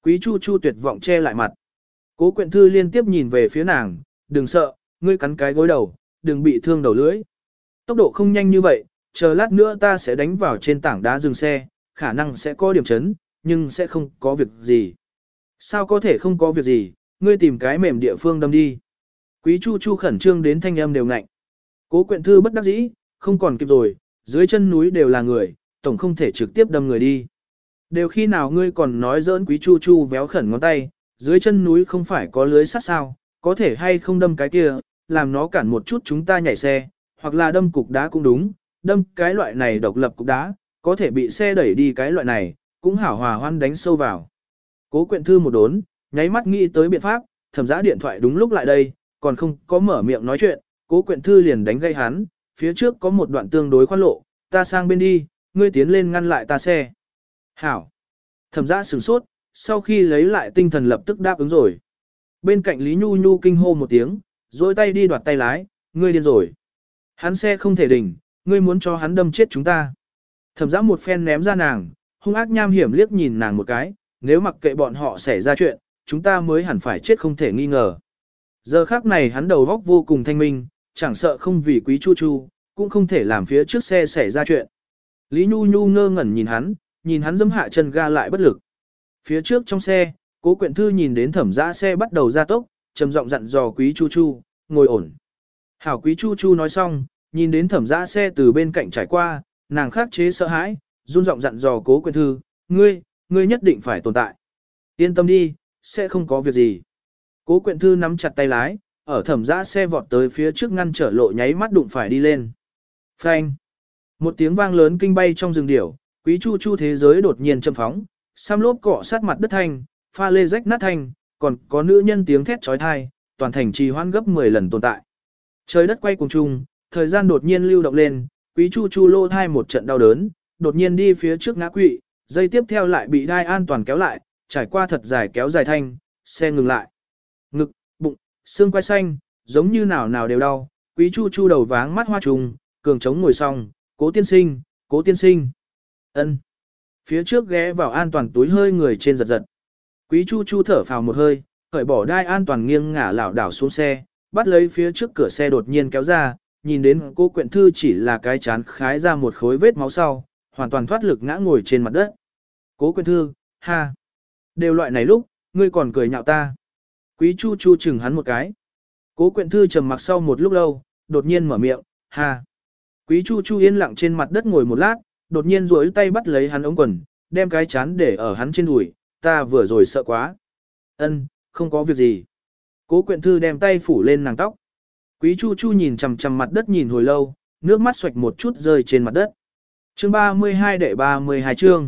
Quý Chu Chu tuyệt vọng che lại mặt. Cố Quyện Thư liên tiếp nhìn về phía nàng, đừng sợ, ngươi cắn cái gối đầu, đừng bị thương đầu lưỡi. Tốc độ không nhanh như vậy, chờ lát nữa ta sẽ đánh vào trên tảng đá dừng xe, khả năng sẽ có điểm chấn, nhưng sẽ không có việc gì. Sao có thể không có việc gì, ngươi tìm cái mềm địa phương đâm đi. Quý Chu Chu khẩn trương đến thanh âm đều ngạnh. Cố Quyện Thư bất đắc dĩ, không còn kịp rồi, dưới chân núi đều là người, tổng không thể trực tiếp đâm người đi. Đều khi nào ngươi còn nói giỡn. Quý Chu Chu véo khẩn ngón tay, dưới chân núi không phải có lưới sắt sao, có thể hay không đâm cái kia, làm nó cản một chút chúng ta nhảy xe, hoặc là đâm cục đá cũng đúng, đâm cái loại này độc lập cục đá, có thể bị xe đẩy đi cái loại này, cũng hảo hòa hoan đánh sâu vào. Cố Quyện Thư một đốn, nháy mắt nghĩ tới biện pháp, Thẩm Dã điện thoại đúng lúc lại đây, còn không có mở miệng nói chuyện, Cố Quyện Thư liền đánh gây hắn, phía trước có một đoạn tương đối khoan lộ, ta sang bên đi, ngươi tiến lên ngăn lại ta xe. Hảo. Thẩm Dã sửng sốt, sau khi lấy lại tinh thần lập tức đáp ứng rồi. Bên cạnh Lý Nhu Nhu kinh hô một tiếng, dối tay đi đoạt tay lái, ngươi điên rồi. Hắn xe không thể đình, ngươi muốn cho hắn đâm chết chúng ta. Thẩm Dã một phen ném ra nàng, hung ác nham hiểm liếc nhìn nàng một cái, nếu mặc kệ bọn họ xảy ra chuyện, chúng ta mới hẳn phải chết không thể nghi ngờ. Giờ khắc này hắn đầu óc vô cùng thanh minh, chẳng sợ không vì Quý Chu Chu, cũng không thể làm phía trước xe xảy ra chuyện. Lý Nhu Nhu ngơ ngẩn nhìn hắn dẫm hạ chân ga lại bất lực. Phía trước trong xe, Cố Quyện Thư nhìn đến Thẩm Dã xe bắt đầu gia tốc, trầm giọng dặn dò Quý Chu Chu, ngồi ổn. Hảo. Quý Chu Chu nói xong, nhìn đến Thẩm Dã xe từ bên cạnh trải qua, nàng khắc chế sợ hãi, run giọng dặn dò Cố Quyện Thư, ngươi nhất định phải tồn tại. Yên tâm đi, sẽ không có việc gì. Cố Quyện Thư nắm chặt tay lái, ở Thẩm Dã xe vọt tới phía trước ngăn trở lộ nháy mắt đụng phải đi lên. Phanh. Một tiếng vang lớn kinh bay trong rừng điểu, Quý Chu Chu thế giới đột nhiên châm phóng, sam lốp cọ sát mặt đất thanh, pha lê rách nát thanh, còn có nữ nhân tiếng thét chói tai, toàn thành trì hoãn gấp 10 lần tồn tại. Trời đất quay cuồng chung, thời gian đột nhiên lưu động lên, Quý Chu Chu lô thai một trận đau đớn, đột nhiên đi phía trước ngã quỵ, dây tiếp theo lại bị đai an toàn kéo lại, trải qua thật dài kéo dài thanh, xe ngừng lại. Ngực, bụng, xương quai xanh, giống như nào đều đau, Quý Chu Chu đầu váng mắt hoa trùng, cường trống ngồi xong, Cố tiên sinh. Ân. Phía trước ghé vào an toàn túi hơi người trên giật. Quý Chu Chu thở phào một hơi, cởi bỏ đai an toàn nghiêng ngả lảo đảo xuống xe, bắt lấy phía trước cửa xe đột nhiên kéo ra, nhìn đến Cố Quyện Thư chỉ là cái chán khái ra một khối vết máu sau, hoàn toàn thoát lực ngã ngồi trên mặt đất. Cố Quyện Thư, ha. Đều loại này lúc, ngươi còn cười nhạo ta. Quý Chu Chu chừng hắn một cái. Cố Quyện Thư trầm mặc sau một lúc lâu, đột nhiên mở miệng, ha. Quý Chu Chu yên lặng trên mặt đất ngồi một lát, đột nhiên duỗi tay bắt lấy hắn ống quần, đem cái chán để ở hắn trên đùi, ta vừa rồi sợ quá. Ân, không có việc gì. Cố Quyện Thư đem tay phủ lên nàng tóc. Quý Chu Chu nhìn chằm chằm mặt đất nhìn hồi lâu, nước mắt xoạch một chút rơi trên mặt đất. Chương 32 đệ 32 chương.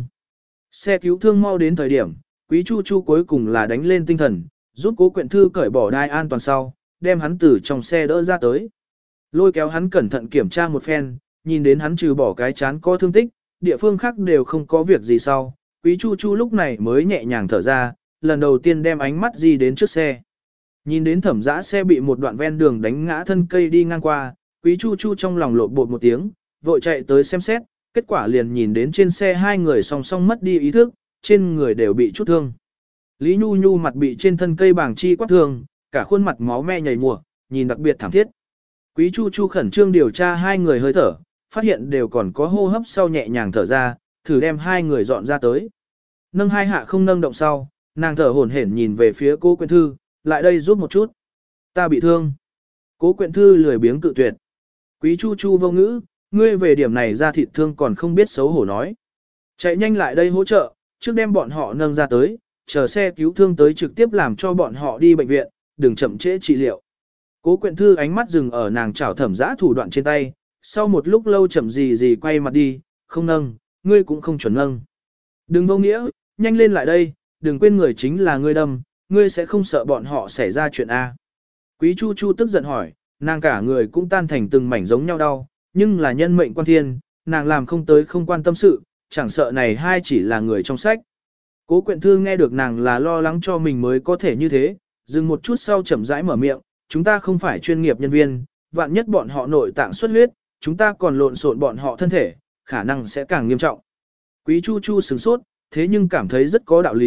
Xe cứu thương mau đến thời điểm, Quý Chu Chu cuối cùng là đánh lên tinh thần, giúp Cố Quyện Thư cởi bỏ đai an toàn sau, đem hắn từ trong xe đỡ ra tới. Lôi kéo hắn cẩn thận kiểm tra một phen, nhìn đến hắn trừ bỏ cái chán có thương tích, địa phương khác đều không có việc gì sau. Quý Chu Chu lúc này mới nhẹ nhàng thở ra, lần đầu tiên đem ánh mắt di đến trước xe. Nhìn đến Thẩm Dã xe bị một đoạn ven đường đánh ngã thân cây đi ngang qua, Quý Chu Chu trong lòng lộn bột một tiếng, vội chạy tới xem xét, kết quả liền nhìn đến trên xe hai người song song mất đi ý thức, trên người đều bị chút thương. Lý Nhu Nhu mặt bị trên thân cây bảng chi quát thương, cả khuôn mặt máu me nhầy mùa, nhìn đặc biệt thảm thiết. Quý Chu Chu khẩn trương điều tra hai người hơi thở, phát hiện đều còn có hô hấp sau nhẹ nhàng thở ra, thử đem hai người dọn ra tới. Nâng hai hạ không nâng động sau, nàng thở hổn hển nhìn về phía Cố Quyện Thư, lại đây giúp một chút. Ta bị thương. Cố Quyện Thư lười biếng cự tuyệt. Quý Chu Chu vô ngữ, ngươi về điểm này ra thịt thương còn không biết xấu hổ nói. Chạy nhanh lại đây hỗ trợ, trước đem bọn họ nâng ra tới, chờ xe cứu thương tới trực tiếp làm cho bọn họ đi bệnh viện, đừng chậm trễ trị liệu. Cố Quyện Thư ánh mắt dừng ở nàng chảo Thẩm Dã thủ đoạn trên tay, sau một lúc lâu chậm gì quay mặt đi, không nâng, ngươi cũng không chuẩn nâng. Đừng vô nghĩa, nhanh lên lại đây, đừng quên người chính là ngươi đâm, ngươi sẽ không sợ bọn họ xảy ra chuyện A. Quý Chu Chu tức giận hỏi, nàng cả người cũng tan thành từng mảnh giống nhau đau, nhưng là nhân mệnh quan thiên, nàng làm không tới không quan tâm sự, chẳng sợ này hai chỉ là người trong sách. Cố Quyện Thư nghe được nàng là lo lắng cho mình mới có thể như thế, dừng một chút sau chậm rãi mở miệng, chúng ta không phải chuyên nghiệp nhân viên, vạn nhất bọn họ nội tạng xuất huyết, chúng ta còn lộn xộn bọn họ thân thể, khả năng sẽ càng nghiêm trọng. Quý Chu Chu sửng sốt, thế nhưng cảm thấy rất có đạo lý,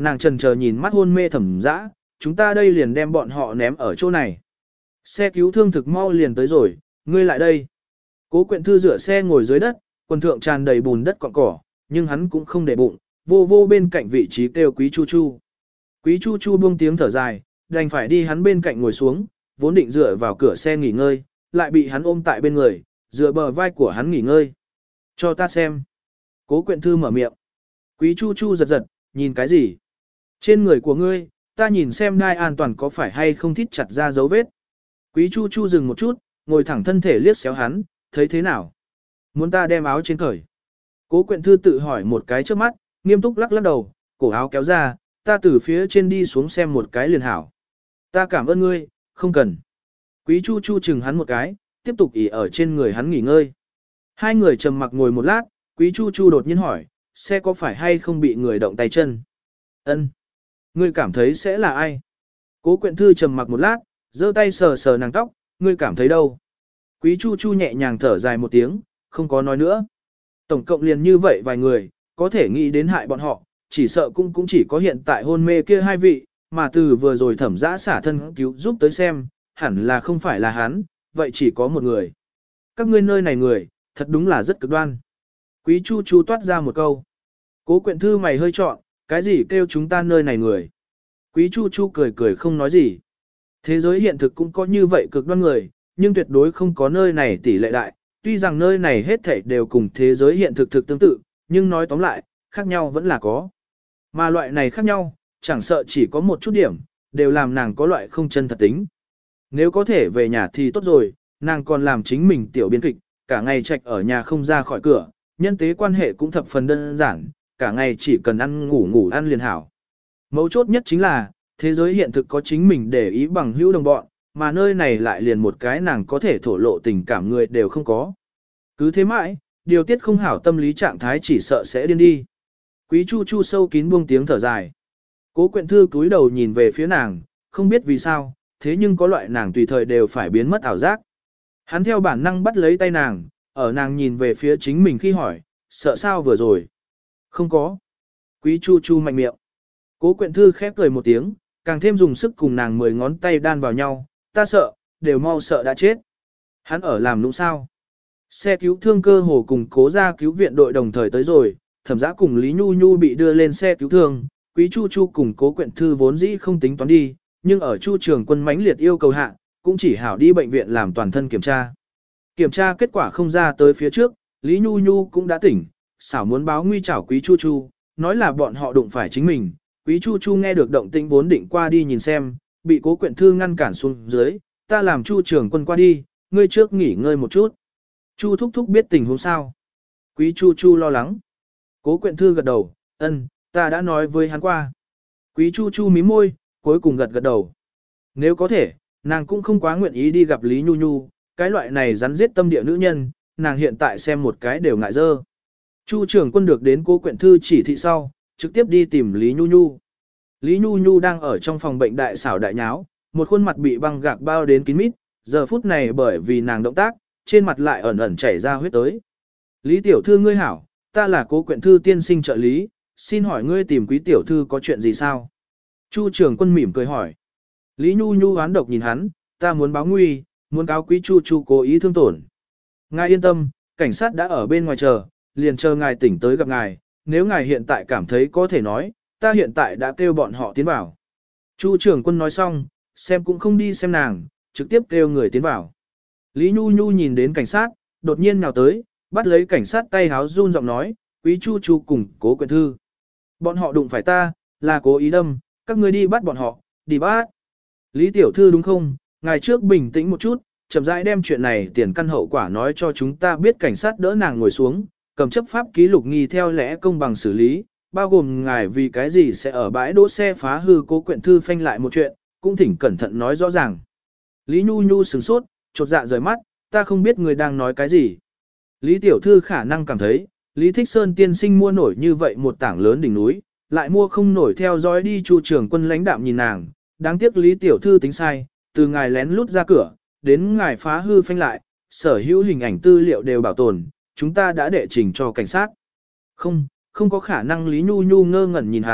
nàng trần chờ nhìn mắt hôn mê Thẩm Dã, chúng ta đây liền đem bọn họ ném ở chỗ này. Xe cứu thương thực mau liền tới rồi, ngươi lại đây. Cố Quyện Thư rửa xe ngồi dưới đất, quần thượng tràn đầy bùn đất cọn cỏ, nhưng hắn cũng không để bụng, vô vô bên cạnh vị trí kêu Quý Chu Chu. Quý Chu Chu buông tiếng thở dài, đành phải đi hắn bên cạnh ngồi xuống, vốn định dựa vào cửa xe nghỉ ngơi, lại bị hắn ôm tại bên người, dựa bờ vai của hắn nghỉ ngơi. Cho ta xem. Cố Quyện Thư mở miệng. Quý Chu Chu giật giật, nhìn cái gì? Trên người của ngươi, ta nhìn xem đai an toàn có phải hay không thít chặt ra dấu vết. Quý Chu Chu dừng một chút, ngồi thẳng thân thể liếc xéo hắn, thấy thế nào? Muốn ta đem áo trên cởi. Cố Quyện Thư tự hỏi một cái trước mắt, nghiêm túc lắc lắc đầu, cổ áo kéo ra, ta từ phía trên đi xuống xem một cái liền hảo. Ta cảm ơn ngươi, không cần. Quý Chu Chu chừng hắn một cái, tiếp tục ỉ ở trên người hắn nghỉ ngơi. Hai người trầm mặc ngồi một lát, Quý Chu Chu đột nhiên hỏi, xe có phải hay không bị người động tay chân? Ân. Ngươi cảm thấy sẽ là ai? Cố Quyện Thư trầm mặc một lát, giơ tay sờ sờ nàng tóc, ngươi cảm thấy đâu? Quý Chu Chu nhẹ nhàng thở dài một tiếng, không có nói nữa. Tổng cộng liền như vậy vài người, có thể nghĩ đến hại bọn họ, chỉ sợ cũng chỉ có hiện tại hôn mê kia hai vị, mà từ vừa rồi Thẩm Dã xả thân cứu giúp tới xem, hẳn là không phải là hắn, vậy chỉ có một người. Các ngươi nơi này người, thật đúng là rất cực đoan. Quý Chu Chu toát ra một câu. Cố Quyện Thư mày hơi trọn, cái gì kêu chúng ta nơi này người. Quý Chu Chu cười cười không nói gì. Thế giới hiện thực cũng có như vậy cực đoan người, nhưng tuyệt đối không có nơi này tỷ lệ đại. Tuy rằng nơi này hết thảy đều cùng thế giới hiện thực thực tương tự, nhưng nói tóm lại, khác nhau vẫn là có. Mà loại này khác nhau, chẳng sợ chỉ có một chút điểm, đều làm nàng có loại không chân thật tính. Nếu có thể về nhà thì tốt rồi, nàng còn làm chính mình tiểu biên kịch, cả ngày trạch ở nhà không ra khỏi cửa, nhân tế quan hệ cũng thập phần đơn giản, cả ngày chỉ cần ăn ngủ ăn liền hảo. Mấu chốt nhất chính là, thế giới hiện thực có chính mình để ý bằng hữu đồng bọn, mà nơi này lại liền một cái nàng có thể thổ lộ tình cảm người đều không có. Cứ thế mãi, điều tiết không hảo tâm lý trạng thái chỉ sợ sẽ điên đi. Quý Chu Chu sâu kín buông tiếng thở dài. Cố Quyện Thư cúi đầu nhìn về phía nàng, không biết vì sao, thế nhưng có loại nàng tùy thời đều phải biến mất ảo giác. Hắn theo bản năng bắt lấy tay nàng, ở nàng nhìn về phía chính mình khi hỏi, sợ sao vừa rồi? Không có. Quý Chu Chu mạnh miệng. Cố Quyện Thư khép cười một tiếng, càng thêm dùng sức cùng nàng 10 ngón tay đan vào nhau, ta sợ, đều mau sợ đã chết. Hắn ở làm nũng sao? Xe cứu thương cơ hồ cùng Cố gia cứu viện đội đồng thời tới rồi, Thẩm Dã cùng Lý Nhu Nhu bị đưa lên xe cứu thương, Quý Chu Chu cùng Cố Quyện Thư vốn dĩ không tính toán đi, nhưng ở Chu Trường Quân mãnh liệt yêu cầu hạ, cũng chỉ hảo đi bệnh viện làm toàn thân kiểm tra. Kiểm tra kết quả không ra tới phía trước, Lý Nhu Nhu cũng đã tỉnh, xảo muốn báo nguy chảo Quý Chu Chu, nói là bọn họ đụng phải chính mình. Quý Chu Chu nghe được động tĩnh vốn định qua đi nhìn xem, bị Cố Quyện Thư ngăn cản xuống dưới, ta làm Chu Trường Quân qua đi, ngươi trước nghỉ ngơi một chút. Chu thúc thúc biết tình huống sao? Quý Chu Chu lo lắng. Cố Quyện Thư gật đầu, ân, ta đã nói với hắn qua. Quý Chu Chu mím môi, cuối cùng gật gật đầu. Nếu có thể, nàng cũng không quá nguyện ý đi gặp Lý Nhu Nhu, cái loại này rắn giết tâm địa nữ nhân, nàng hiện tại xem một cái đều ngại dơ. Chu Trường Quân được đến Cố Quyện Thư chỉ thị sau, trực tiếp đi tìm Lý Nhu Nhu. Lý Nhu Nhu đang ở trong phòng bệnh đại xảo đại nháo, một khuôn mặt bị băng gạc bao đến kín mít, giờ phút này bởi vì nàng động tác, trên mặt lại ẩn ẩn chảy ra huyết tới. Lý tiểu thư ngươi hảo, ta là Cố Quyện Thư tiên sinh trợ lý, xin hỏi ngươi tìm Quý tiểu thư có chuyện gì sao? Chu Trường Quân mỉm cười hỏi. Lý Nhu Nhu oán độc nhìn hắn, ta muốn báo nguy, muốn cáo Quý Chu Chu cố ý thương tổn. Ngài yên tâm, cảnh sát đã ở bên ngoài chờ, liền chờ ngài tỉnh tới gặp ngài, nếu ngài hiện tại cảm thấy có thể nói, ta hiện tại đã kêu bọn họ tiến vào. Chu Trường Quân nói xong, xem cũng không đi xem nàng, trực tiếp kêu người tiến vào. Lý Nhu Nhu nhìn đến cảnh sát, đột nhiên nhào tới, bắt lấy cảnh sát tay háo run giọng nói, Quý Chu Chu cùng Cố Quyện Thư. Bọn họ đụng phải ta, là cố ý đâm, các ngươi đi bắt bọn họ, đi bắt. Lý tiểu thư đúng không, ngài trước bình tĩnh một chút, chậm rãi đem chuyện này tiền căn hậu quả nói cho chúng ta biết. Cảnh sát đỡ nàng ngồi xuống, cầm chấp pháp ký lục nghi theo lẽ công bằng xử lý, bao gồm ngài vì cái gì sẽ ở bãi đỗ xe phá hư Cố Quyện Thư phanh lại một chuyện, cũng thỉnh cẩn thận nói rõ ràng. Lý Nhu Nhu sửng sốt, chột dạ rời mắt, ta không biết người đang nói cái gì. Lý tiểu thư khả năng cảm thấy, Lý Thích Sơn tiên sinh mua nổi như vậy một tảng lớn đỉnh núi, lại mua không nổi theo dõi đi. Chu Trường Quân lãnh đạm nhìn nàng, đáng tiếc Lý tiểu thư tính sai, từ ngài lén lút ra cửa, đến ngài phá hư phanh lại, sở hữu hình ảnh tư liệu đều bảo tồn, chúng ta đã đệ trình cho cảnh sát. Không có khả năng. Lý Nhu Nhu ngơ ngẩn nhìn hắn,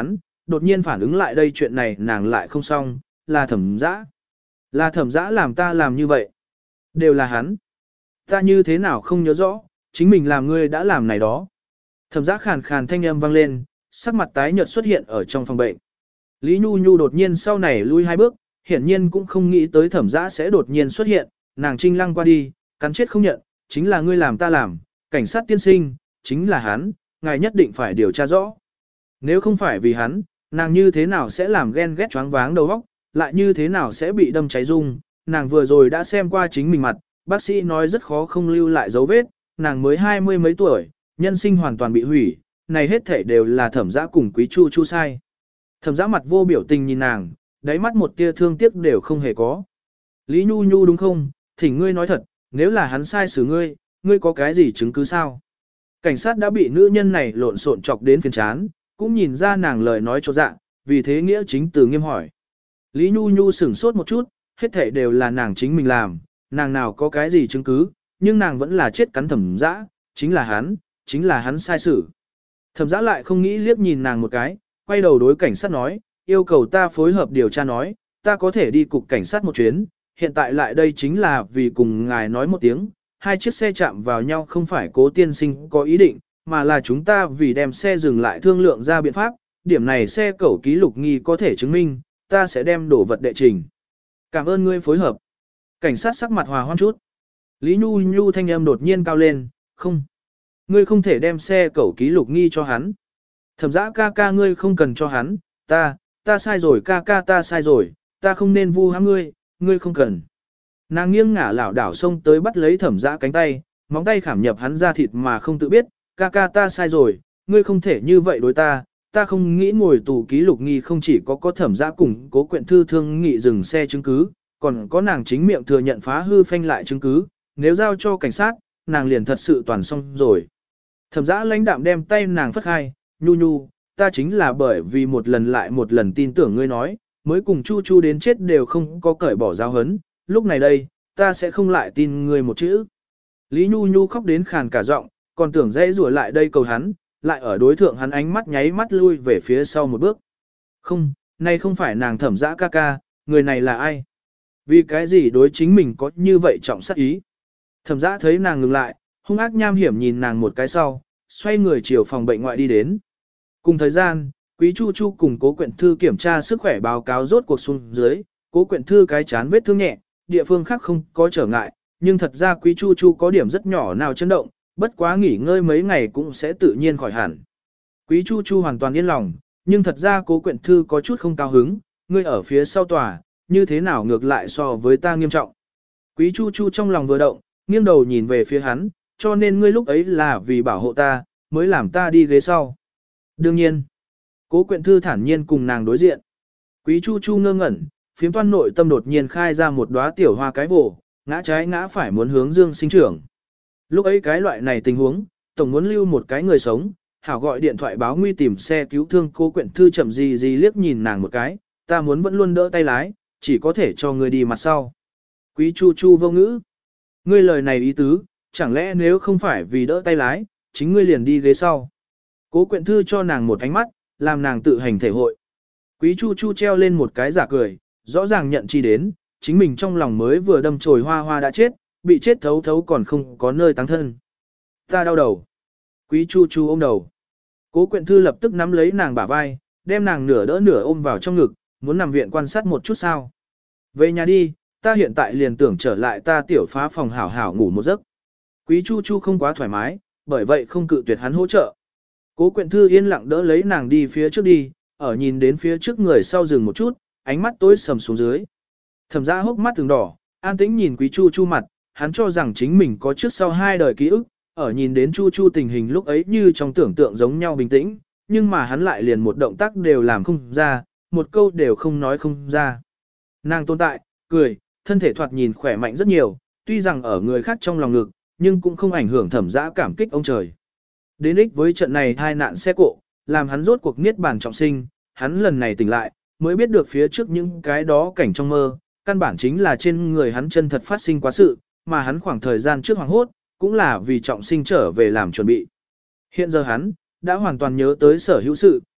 đột nhiên phản ứng lại đây chuyện này nàng lại không xong, là Thẩm Dã. Là Thẩm Dã làm ta làm như vậy. Đều là hắn. Ta như thế nào không nhớ rõ, chính mình làm ngươi đã làm này đó. Thẩm Dã khàn khàn thanh âm vang lên, sắc mặt tái nhợt xuất hiện ở trong phòng bệnh. Lý Nhu Nhu đột nhiên sau này lui 2 bước, hiển nhiên cũng không nghĩ tới Thẩm Dã sẽ đột nhiên xuất hiện, nàng trinh lăng qua đi, cắn chết không nhận, chính là ngươi làm ta làm, cảnh sát tiên sinh, chính là hắn, ngài nhất định phải điều tra rõ. Nếu không phải vì hắn, nàng như thế nào sẽ làm ghen ghét choáng váng đầu óc, lại như thế nào sẽ bị đâm cháy rung, nàng vừa rồi đã xem qua chính mình mặt, bác sĩ nói rất khó không lưu lại dấu vết, nàng mới 20 mấy tuổi, nhân sinh hoàn toàn bị hủy, này hết thể đều là Thẩm Dã cùng Quý Chu Chu sai. Thẩm Dã mặt vô biểu tình nhìn nàng, đáy mắt một tia thương tiếc đều không hề có. Lý Nhu Nhu đúng không, thỉnh ngươi nói thật, nếu là hắn sai xử ngươi, ngươi có cái gì chứng cứ sao? Cảnh sát đã bị nữ nhân này lộn xộn chọc đến phiền chán, cũng nhìn ra nàng lời nói chỗ dạ, vì thế nghĩa chính từ nghiêm hỏi. Lý Nhu Nhu sửng sốt một chút, hết thảy đều là nàng chính mình làm, nàng nào có cái gì chứng cứ, nhưng nàng vẫn là chết cắn Thẩm Dã, chính là hắn sai xử. Thẩm Dã lại không nghĩ liếc nhìn nàng một cái, quay đầu đối cảnh sát nói, yêu cầu ta phối hợp điều tra nói, ta có thể đi cục cảnh sát một chuyến, hiện tại lại đây chính là vì cùng ngài nói một tiếng, 2 chiếc xe chạm vào nhau không phải Cố tiên sinh có ý định, mà là chúng ta vì đem xe dừng lại thương lượng ra biện pháp, điểm này xe cẩu ký lục nghi có thể chứng minh, ta sẽ đem đổ vật đệ trình. Cảm ơn ngươi phối hợp. Cảnh sát sắc mặt hòa hoan chút. Lý Nhu Nhu thanh âm đột nhiên cao lên, không. Ngươi không thể đem xe cẩu ký lục nghi cho hắn. Thẩm Dã ca ca ngươi không cần cho hắn, ta sai rồi ca ca ta sai rồi, ta không nên vu hãm ngươi, ngươi không cần. Nàng nghiêng ngả lảo đảo xông tới bắt lấy Thẩm Dã cánh tay, móng tay khảm nhập hắn ra thịt mà không tự biết, ca ca ta sai rồi, ngươi không thể như vậy đối ta không nghĩ ngồi tù ký lục nghi không chỉ có Thẩm Dã cùng Cố Quyện Thư thương nghị dừng xe chứng cứ, còn có nàng chính miệng thừa nhận phá hư phanh lại chứng cứ, nếu giao cho cảnh sát, nàng liền thật sự toàn xong rồi. Thẩm Dã lãnh đạm đem tay nàng phất khai, Nhu Nhu, ta chính là bởi vì một lần lại một lần tin tưởng ngươi nói, mới cùng Chu Chu đến chết đều không có cởi bỏ giáo hấn, lúc này đây, ta sẽ không lại tin ngươi một chữ. Lý Nhu Nhu khóc đến khàn cả giọng, còn tưởng dễ rủa lại đây cầu hắn, lại ở đối thượng hắn ánh mắt nháy mắt lui về phía sau một bước. Không, này không phải nàng Thẩm Dã ca ca, người này là ai? Vì cái gì đối chính mình có như vậy trọng sát ý? Thẩm Dã thấy nàng ngừng lại, hung ác nham hiểm nhìn nàng một cái sau, xoay người chiều phòng bệnh ngoại đi đến. Cùng thời gian, Quý Chu Chu cùng Cố Quyện Thư kiểm tra sức khỏe báo cáo rốt cuộc xuống dưới, Cố Quyện Thư cái chán vết thương nhẹ, địa phương khác không có trở ngại, nhưng thật ra Quý Chu Chu có điểm rất nhỏ nào chấn động, bất quá nghỉ ngơi mấy ngày cũng sẽ tự nhiên khỏi hẳn. Quý Chu Chu hoàn toàn yên lòng, nhưng thật ra Cố Quyện Thư có chút không cao hứng, ngươi ở phía sau tòa, như thế nào ngược lại so với ta nghiêm trọng. Quý Chu Chu trong lòng vừa động, nghiêng đầu nhìn về phía hắn, cho nên ngươi lúc ấy là vì bảo hộ ta, mới làm ta đi ghế sau. Đương nhiên, Cố Quyện Thư thản nhiên cùng nàng đối diện. Quý Chu Chu ngơ ngẩn, phiếm toan nội tâm đột nhiên khai ra một đóa tiểu hoa cái vồ, ngã trái ngã phải muốn hướng Dương Sinh trưởng. Lúc ấy cái loại này tình huống, tổng muốn lưu một cái người sống, hảo gọi điện thoại báo nguy tìm xe cứu thương. Cố Quyện Thư chậm gì liếc nhìn nàng một cái, ta muốn vẫn luôn đỡ tay lái, chỉ có thể cho ngươi đi mặt sau. Quý Chu Chu vô ngữ. Ngươi lời này ý tứ, chẳng lẽ nếu không phải vì đỡ tay lái, chính ngươi liền đi ghế sau. Cố Quyện Thư cho nàng một ánh mắt, làm nàng tự hành thể hội. Quý Chu Chu treo lên một cái giả cười, rõ ràng nhận chi đến, chính mình trong lòng mới vừa đâm chồi hoa hoa đã chết, bị chết thấu thấu còn không có nơi táng thân. Ta đau đầu. Quý Chu Chu ôm đầu. Cố Quyện Thư lập tức nắm lấy nàng bả vai, đem nàng nửa đỡ nửa ôm vào trong ngực, muốn nằm viện quan sát một chút sao. Về nhà đi, ta hiện tại liền tưởng trở lại ta tiểu phá phòng hảo hảo ngủ một giấc. Quý Chu Chu không quá thoải mái, bởi vậy không cự tuyệt hắn hỗ trợ. Cố Quyện Thư yên lặng đỡ lấy nàng đi phía trước đi, ở nhìn đến phía trước người sau dừng một chút, ánh mắt tối sầm xuống dưới. Thẩm Dã hốc mắt từng đỏ, an tĩnh nhìn Quý Chu Chu mặt, hắn cho rằng chính mình có trước sau 2 đời ký ức, ở nhìn đến Chu Chu tình hình lúc ấy như trong tưởng tượng giống nhau bình tĩnh, nhưng mà hắn lại liền một động tác đều làm không ra, một câu đều không nói không ra. Nàng tồn tại, cười, thân thể thoạt nhìn khỏe mạnh rất nhiều, tuy rằng ở người khác trong lòng ngực, nhưng cũng không ảnh hưởng Thẩm Dã cảm kích ông trời. Đến ích với trận này tai nạn xe cộ, làm hắn rốt cuộc niết bàn trọng sinh, hắn lần này tỉnh lại, mới biết được phía trước những cái đó cảnh trong mơ, căn bản chính là trên người hắn chân thật phát sinh quá sự, mà hắn khoảng thời gian trước hoảng hốt, cũng là vì trọng sinh trở về làm chuẩn bị. Hiện giờ hắn, đã hoàn toàn nhớ tới sở hữu sự,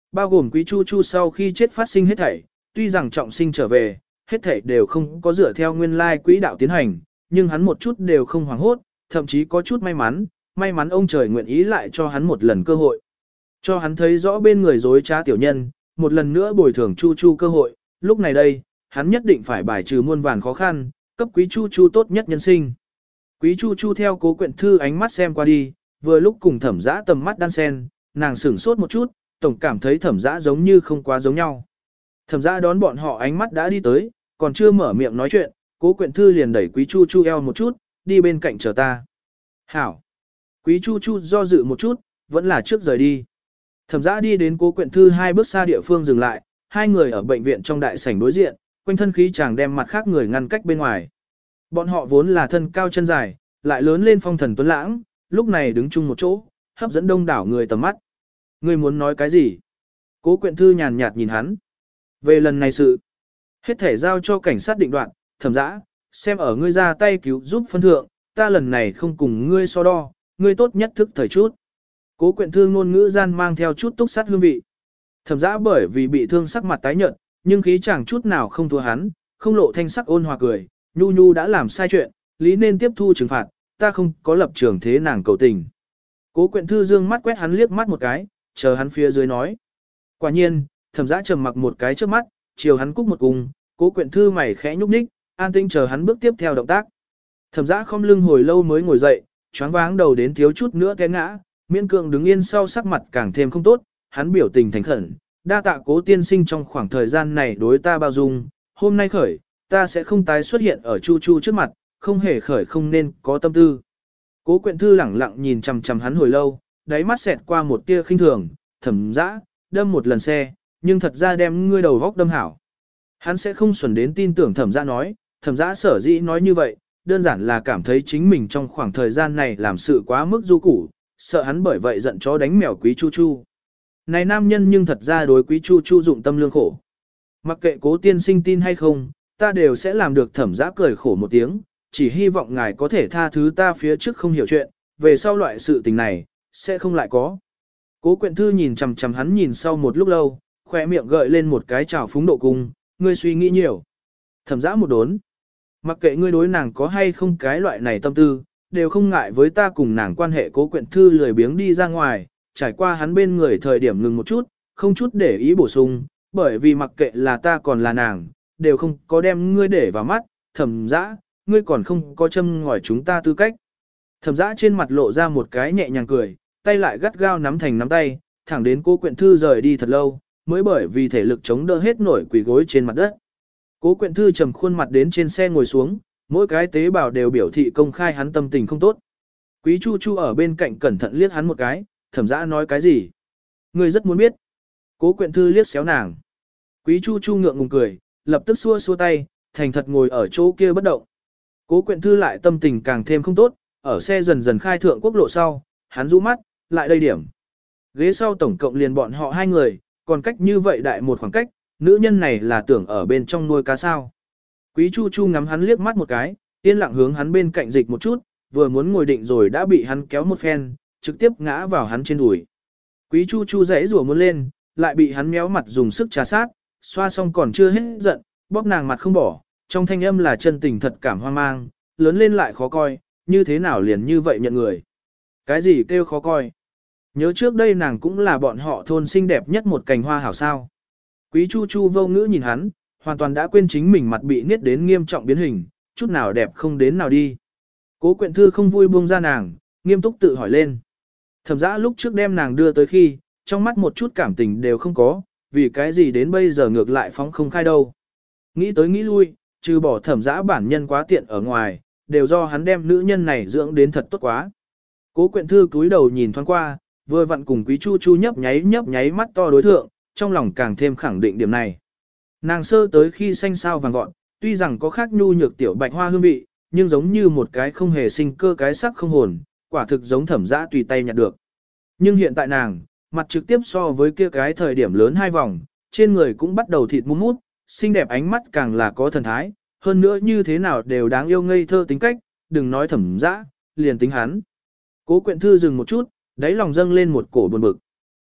bao gồm Quý Chu Chu sau khi chết phát sinh hết thảy, tuy rằng trọng sinh trở về, hết thảy đều không có dựa theo nguyên lai quỹ đạo tiến hành, nhưng hắn một chút đều không hoảng hốt, thậm chí có chút may mắn ông trời nguyện ý lại cho hắn một lần cơ hội. Cho hắn thấy rõ bên người dối trá tiểu nhân, một lần nữa bồi thường Chu Chu cơ hội, lúc này đây, hắn nhất định phải bài trừ muôn vàn khó khăn, cấp Quý Chu Chu tốt nhất nhân sinh. Quý Chu Chu theo Cố Quyện Thư ánh mắt xem qua đi, vừa lúc cùng Thẩm Dã tầm mắt đan sen, nàng sửng sốt một chút, tổng cảm thấy Thẩm Dã giống như không quá giống nhau. Thẩm Dã đón bọn họ ánh mắt đã đi tới, còn chưa mở miệng nói chuyện, Cố Quyện Thư liền đẩy Quý Chu Chu eo một chút, đi bên cạnh chờ ta. Hảo. Quý Chu Chu do dự một chút, vẫn là trước rời đi. Thẩm Dã đi đến Cố Quyện Thư 2 bước xa địa phương dừng lại, hai người ở bệnh viện trong đại sảnh đối diện, quanh thân khí chàng đem mặt khác người ngăn cách bên ngoài. Bọn họ vốn là thân cao chân dài, lại lớn lên phong thần tuấn lãng, lúc này đứng chung một chỗ, hấp dẫn đông đảo người tầm mắt. Ngươi muốn nói cái gì? Cố Quyện Thư nhàn nhạt nhìn hắn. Về lần này sự, hết thể giao cho cảnh sát định đoạt, Thẩm Dã, xem ở ngươi ra tay cứu giúp phân thượng, ta lần này không cùng ngươi so đo, ngươi tốt nhất thức thời chút. Cố Quyện Thư ngôn ngữ gian mang theo chút túc sát hương vị. Thẩm Dã bởi vì bị thương sắc mặt tái nhợt, nhưng khí chẳng chút nào không thua hắn, không lộ thanh sắc ôn hòa cười, nhu nhu đã làm sai chuyện, lý nên tiếp thu trừng phạt, ta không có lập trường thế nàng cầu tình. Cố Quyện Thư dương mắt quét hắn liếc mắt một cái, chờ hắn phía dưới nói. Quả nhiên, Thẩm Dã trầm mặc một cái trước mắt, chiều hắn cúc một cung, Cố Quyện Thư mày khẽ nhúc nhích, an tinh chờ hắn bước tiếp theo động tác. Thẩm Dã không lưng hồi lâu mới ngồi dậy, choáng váng đầu đến thiếu chút nữa té ngã, miễn cưỡng đứng yên sau sắc mặt càng thêm không tốt, hắn biểu tình thành khẩn, đa tạ Cố tiên sinh trong khoảng thời gian này đối ta bao dung, hôm nay khởi, ta sẽ không tái xuất hiện ở Chu Chu trước mặt, không hề khởi không nên có tâm tư. Cố Quyện Thư lẳng lặng nhìn chằm chằm hắn hồi lâu, đáy mắt xẹt qua một tia khinh thường, Thẩm Dã, đâm một lần xe, nhưng thật ra đem ngươi đầu góc đâm hảo. Hắn sẽ không xuẩn đến tin tưởng Thẩm Dã nói, Thẩm Dã sở dĩ nói như vậy, đơn giản là cảm thấy chính mình trong khoảng thời gian này làm sự quá mức du củ, sợ hắn bởi vậy giận chó đánh mèo Quý Chu Chu. Này nam nhân nhưng thật ra đối Quý Chu Chu dụng tâm lương khổ. Mặc kệ Cố tiên sinh tin hay không, ta đều sẽ làm được. Thẩm Dã cười khổ một tiếng, chỉ hy vọng ngài có thể tha thứ ta phía trước không hiểu chuyện, về sau loại sự tình này, sẽ không lại có. Cố Quyện Thư nhìn chằm chằm hắn nhìn sau một lúc lâu, khỏe miệng gợi lên một cái trào phúng độ cung, ngươi suy nghĩ nhiều. Thẩm Dã một đốn. Mặc kệ ngươi đối nàng có hay không cái loại này tâm tư, đều không ngại với ta cùng nàng quan hệ. Cố Quyện Thư lười biếng đi ra ngoài, trải qua hắn bên người thời điểm ngừng một chút, không chút để ý bổ sung, bởi vì mặc kệ là ta còn là nàng, đều không có đem ngươi để vào mắt, Thẩm Dã, ngươi còn không có châm ngòi chúng ta tư cách. Thẩm Dã trên mặt lộ ra một cái nhẹ nhàng cười, tay lại gắt gao nắm thành nắm tay, thẳng đến Cố Quyện Thư rời đi thật lâu, mới bởi vì thể lực chống đỡ hết nổi quỳ gối trên mặt đất. Cố Quyện Thư trầm khuôn mặt đến trên xe ngồi xuống, mỗi cái tế bào đều biểu thị công khai hắn tâm tình không tốt. Quý Chu Chu ở bên cạnh cẩn thận liếc hắn một cái, Thẩm Dã nói cái gì? Ngươi rất muốn biết. Cố Quyện Thư liếc xéo nàng. Quý Chu Chu ngượng ngùng cười, lập tức xua xua tay, thành thật ngồi ở chỗ kia bất động. Cố Quyện Thư lại tâm tình càng thêm không tốt, ở xe dần dần khai thượng quốc lộ sau, hắn rũ mắt, lại đây điểm. Ghế sau tổng cộng liền bọn họ hai người, còn cách như vậy đại một khoảng cách, nữ nhân này là tưởng ở bên trong nuôi cá sao. Quý Chu Chu ngắm hắn liếc mắt một cái, yên lặng hướng hắn bên cạnh dịch một chút, vừa muốn ngồi định rồi đã bị hắn kéo một phen, trực tiếp ngã vào hắn trên đùi. Quý Chu Chu rẽ rủa muốn lên, lại bị hắn méo mặt dùng sức trà sát, xoa xong còn chưa hết giận, bóp nàng mặt không bỏ, trong thanh âm là chân tình thật cảm hoang mang, lớn lên lại khó coi, như thế nào liền như vậy nhận người. Cái gì kêu khó coi? Nhớ trước đây nàng cũng là bọn họ thôn xinh đẹp nhất một cành hoa hảo sao. Quý Chu Chu vô ngữ nhìn hắn, hoàn toàn đã quên chính mình mặt bị niết đến nghiêm trọng biến hình, chút nào đẹp không đến nào đi. Cố Quyện Thư không vui buông ra nàng, nghiêm túc tự hỏi lên. Thẩm Dã lúc trước đem nàng đưa tới khi, trong mắt một chút cảm tình đều không có, vì cái gì đến bây giờ ngược lại phóng không khai đâu. Nghĩ tới nghĩ lui, trừ bỏ Thẩm Dã bản nhân quá tiện ở ngoài, đều do hắn đem nữ nhân này dưỡng đến thật tốt quá. Cố Quyện Thư cúi đầu nhìn thoáng qua, vừa vặn cùng Quý Chu Chu nhấp nháy mắt to đối thượng, trong lòng càng thêm khẳng định điểm này. Nàng sơ tới khi xanh sao vàng vọt, tuy rằng có khác nhu nhược tiểu bạch hoa hương vị, nhưng giống như một cái không hề sinh cơ cái sắc không hồn, quả thực giống Thẩm Dã tùy tay nhặt được. Nhưng hiện tại nàng, mặt trực tiếp so với kia cái thời điểm lớn 2 vòng, trên người cũng bắt đầu thịt mút, xinh đẹp ánh mắt càng là có thần thái, hơn nữa như thế nào đều đáng yêu ngây thơ tính cách, đừng nói Thẩm Dã, liền tính hắn. Cố Quyện Thư dừng một chút, đáy lòng dâng lên một cổ buồn bực.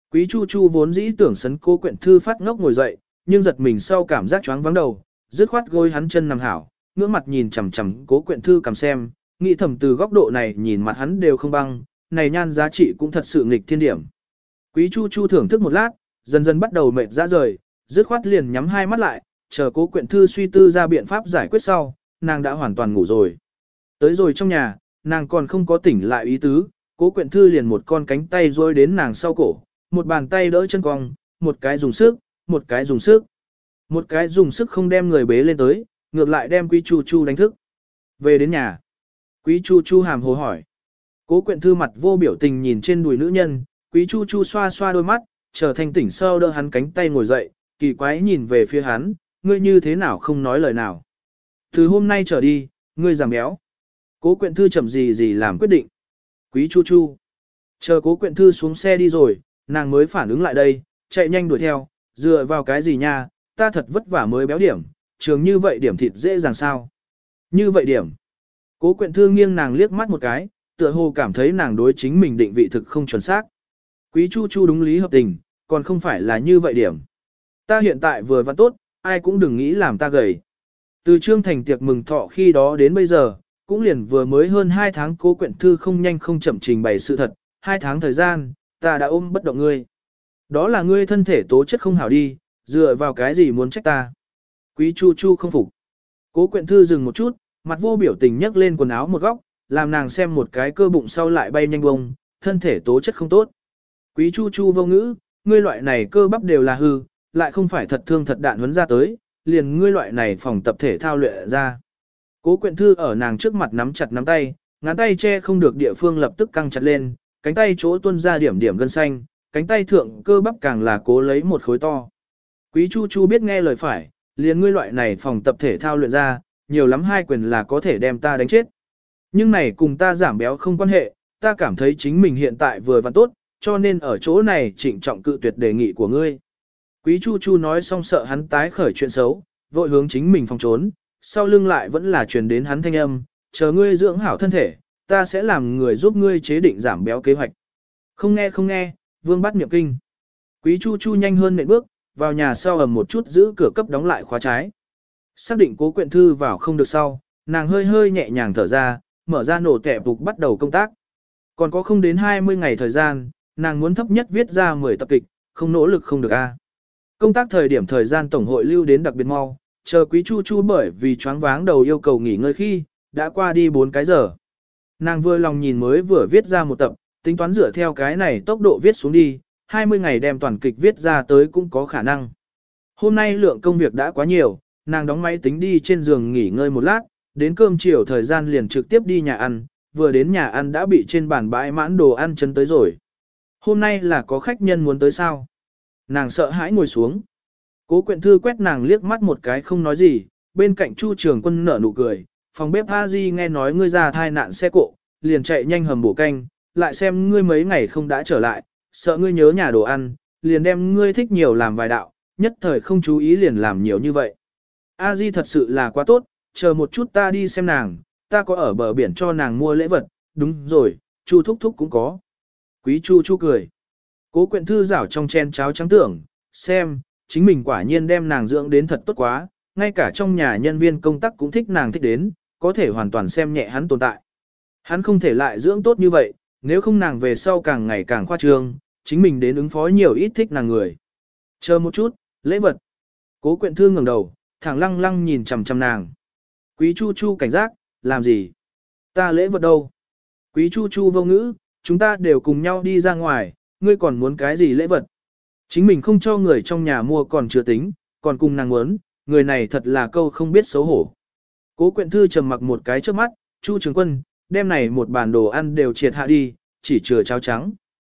Quý Chu Chu vốn dĩ tưởng sấn Cố Quyện Thư phát ngốc ngồi dậy, nhưng giật mình sau cảm giác choáng vắng đầu, dứt khoát gối hắn chân nằm hảo, ngưỡng mặt nhìn chằm chằm Cố Quyện Thư cầm xem, nghĩ thầm từ góc độ này nhìn mặt hắn đều không băng, này nhan giá trị cũng thật sự nghịch thiên điểm. Quý Chu Chu thưởng thức một lát, dần dần bắt đầu mệt ra rời, dứt khoát liền nhắm hai mắt lại, chờ Cố Quyện Thư suy tư ra biện pháp giải quyết sau, nàng đã hoàn toàn ngủ rồi. Tới rồi trong nhà, nàng còn không có tỉnh lại ý tứ, Cố Quyện Thư liền một con cánh tay rôi đến nàng sau cổ, một bàn tay đỡ chân cong, một cái dùng sức, một cái dùng sức. Một cái dùng sức không đem người bế lên tới, ngược lại đem Quý Chu Chu đánh thức. Về đến nhà, Quý Chu Chu hàm hồ hỏi. Cố Quyện Thư mặt vô biểu tình nhìn trên đùi nữ nhân, Quý Chu Chu xoa xoa đôi mắt, chờ thanh tỉnh sau đỡ hắn cánh tay ngồi dậy, kỳ quái nhìn về phía hắn, ngươi như thế nào không nói lời nào. Từ hôm nay trở đi, ngươi giảm béo. Cố Quyện Thư chậm gì làm quyết định. Quý Chu Chu. Chờ Cố Quyện Thư xuống xe đi rồi, nàng mới phản ứng lại đây, chạy nhanh đuổi theo, dựa vào cái gì nha, ta thật vất vả mới béo điểm, trường như vậy điểm thịt dễ dàng sao. Như vậy điểm. Cố Quyện Thư nghiêng nàng liếc mắt một cái, tựa hồ cảm thấy nàng đối chính mình định vị thực không chuẩn xác. Quý Chu Chu đúng lý hợp tình, còn không phải là như vậy điểm. Ta hiện tại vừa vặn tốt, ai cũng đừng nghĩ làm ta gầy. Từ Trương Thành tiệc mừng thọ khi đó đến bây giờ, cũng liền vừa mới hơn 2 tháng Cố Quyện Thư không nhanh không chậm trình bày sự thật, 2 tháng thời gian, ta đã ôm bất động ngươi. Đó là ngươi thân thể tố chất không hảo đi, dựa vào cái gì muốn trách ta. Quý Chu Chu không phục. Cố Quyện Thư dừng một chút, mặt vô biểu tình nhấc lên quần áo một góc, làm nàng xem một cái cơ bụng sau lại bay nhanh bông, thân thể tố chất không tốt. Quý Chu Chu vô ngữ, ngươi loại này cơ bắp đều là hư, lại không phải thật thương thật đạn huấn ra tới, liền ngươi loại này phòng tập thể thao luyện ra. Cố Quyện Thư ở nàng trước mặt nắm chặt nắm tay, ngón tay che không được địa phương lập tức căng chặt lên, cánh tay chỗ tuôn ra điểm điểm gân xanh, cánh tay thượng cơ bắp càng là cố lấy một khối to. Quý Chu Chu biết nghe lời phải, liền ngươi loại này phòng tập thể thao luyện ra, nhiều lắm 2 quyền là có thể đem ta đánh chết. Nhưng này cùng ta giảm béo không quan hệ, ta cảm thấy chính mình hiện tại vừa và tốt, cho nên ở chỗ này trịnh trọng cự tuyệt đề nghị của ngươi. Quý Chu Chu nói xong sợ hắn tái khởi chuyện xấu, vội hướng chính mình phòng trốn, sau lưng lại vẫn là truyền đến hắn thanh âm, chờ ngươi dưỡng hảo thân thể, ta sẽ làm người giúp ngươi chế định giảm béo kế hoạch. Không nghe, Vương bắt niệm kinh. Quý Chu Chu nhanh hơn nện bước, vào nhà sau ầm một chút giữ cửa cấp đóng lại khóa trái. Xác định Cố Quyện Thư vào không được sau, nàng hơi hơi nhẹ nhàng thở ra, mở ra nổ tẻ phục bắt đầu công tác. Còn có không đến 20 ngày thời gian, nàng muốn thấp nhất viết ra 10 tập kịch, không nỗ lực không được a. Công tác thời điểm thời gian tổng hội lưu đến đặc biệt mau, chờ Quý Chu Chu bởi vì choáng váng đầu yêu cầu nghỉ ngơi khi, đã qua đi 4 cái giờ. Nàng vừa lòng nhìn mới vừa viết ra một tập, tính toán dựa theo cái này tốc độ viết xuống đi, 20 ngày đem toàn kịch viết ra tới cũng có khả năng. Hôm nay lượng công việc đã quá nhiều, nàng đóng máy tính đi trên giường nghỉ ngơi một lát, đến cơm chiều thời gian liền trực tiếp đi nhà ăn, vừa đến nhà ăn đã bị trên bàn bãi mãn đồ ăn chân tới rồi. Hôm nay là có khách nhân muốn tới sao? Nàng sợ hãi ngồi xuống. Cố Quyện Thư quét nàng liếc mắt một cái không nói gì, bên cạnh Chu Trường Quân nở nụ cười, phòng bếp A Di nghe nói ngươi ra thai nạn xe cộ, liền chạy nhanh hầm bổ canh, lại xem ngươi mấy ngày không đã trở lại, sợ ngươi nhớ nhà đồ ăn, liền đem ngươi thích nhiều làm vài đạo, nhất thời không chú ý liền làm nhiều như vậy. A Di thật sự là quá tốt, chờ một chút ta đi xem nàng, ta có ở bờ biển cho nàng mua lễ vật, đúng rồi, Chu Thúc Thúc cũng có. Quý Chu Chu cười. Cố Quyện Thư rảo trong chén cháo trắng tưởng, xem, chính mình quả nhiên đem nàng dưỡng đến thật tốt quá, ngay cả trong nhà nhân viên công tác cũng thích nàng thích đến, có thể hoàn toàn xem nhẹ hắn tồn tại. Hắn không thể lại dưỡng tốt như vậy, nếu không nàng về sau càng ngày càng khoa trương, chính mình đến ứng phó nhiều ít thích nàng người. Chờ một chút, lễ vật. Cố Quyện Thư ngẩng đầu, thẳng lăng lăng nhìn chằm chằm nàng. Quý Chu Chu cảnh giác, làm gì? Ta lễ vật đâu? Quý Chu Chu vô ngữ, chúng ta đều cùng nhau đi ra ngoài, ngươi còn muốn cái gì lễ vật? Chính mình không cho người trong nhà mua còn chưa tính, còn cùng nàng muốn, người này thật là câu không biết xấu hổ. Cố Quyện Thư trầm mặc một cái trước mắt, Chu Trường Quân, đem này một bàn đồ ăn đều triệt hạ đi, chỉ chừa cháo trắng.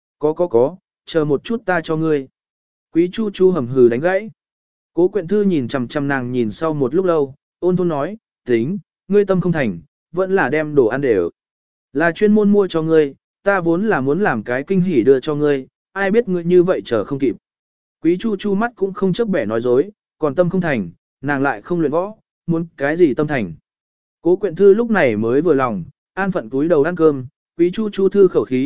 Có, chờ một chút ta cho ngươi. Quý Chu Chu hầm hừ đánh gãy. Cố Quyện Thư nhìn chằm chằm nàng nhìn sau một lúc lâu, ôn thôn nói, tính, ngươi tâm không thành, vẫn là đem đồ ăn đều. Là chuyên môn mua cho ngươi, ta vốn là muốn làm cái kinh hỉ đưa cho ngươi, ai biết ngươi như vậy chờ không kịp. Quý Chu Chu mắt cũng không chớp bẻ nói dối, còn tâm không thành, nàng lại không luyện võ, muốn cái gì tâm thành. Cố Quyện Thư lúc này mới vừa lòng, an phận túi đầu ăn cơm, Quý Chu Chu thư khẩu khí,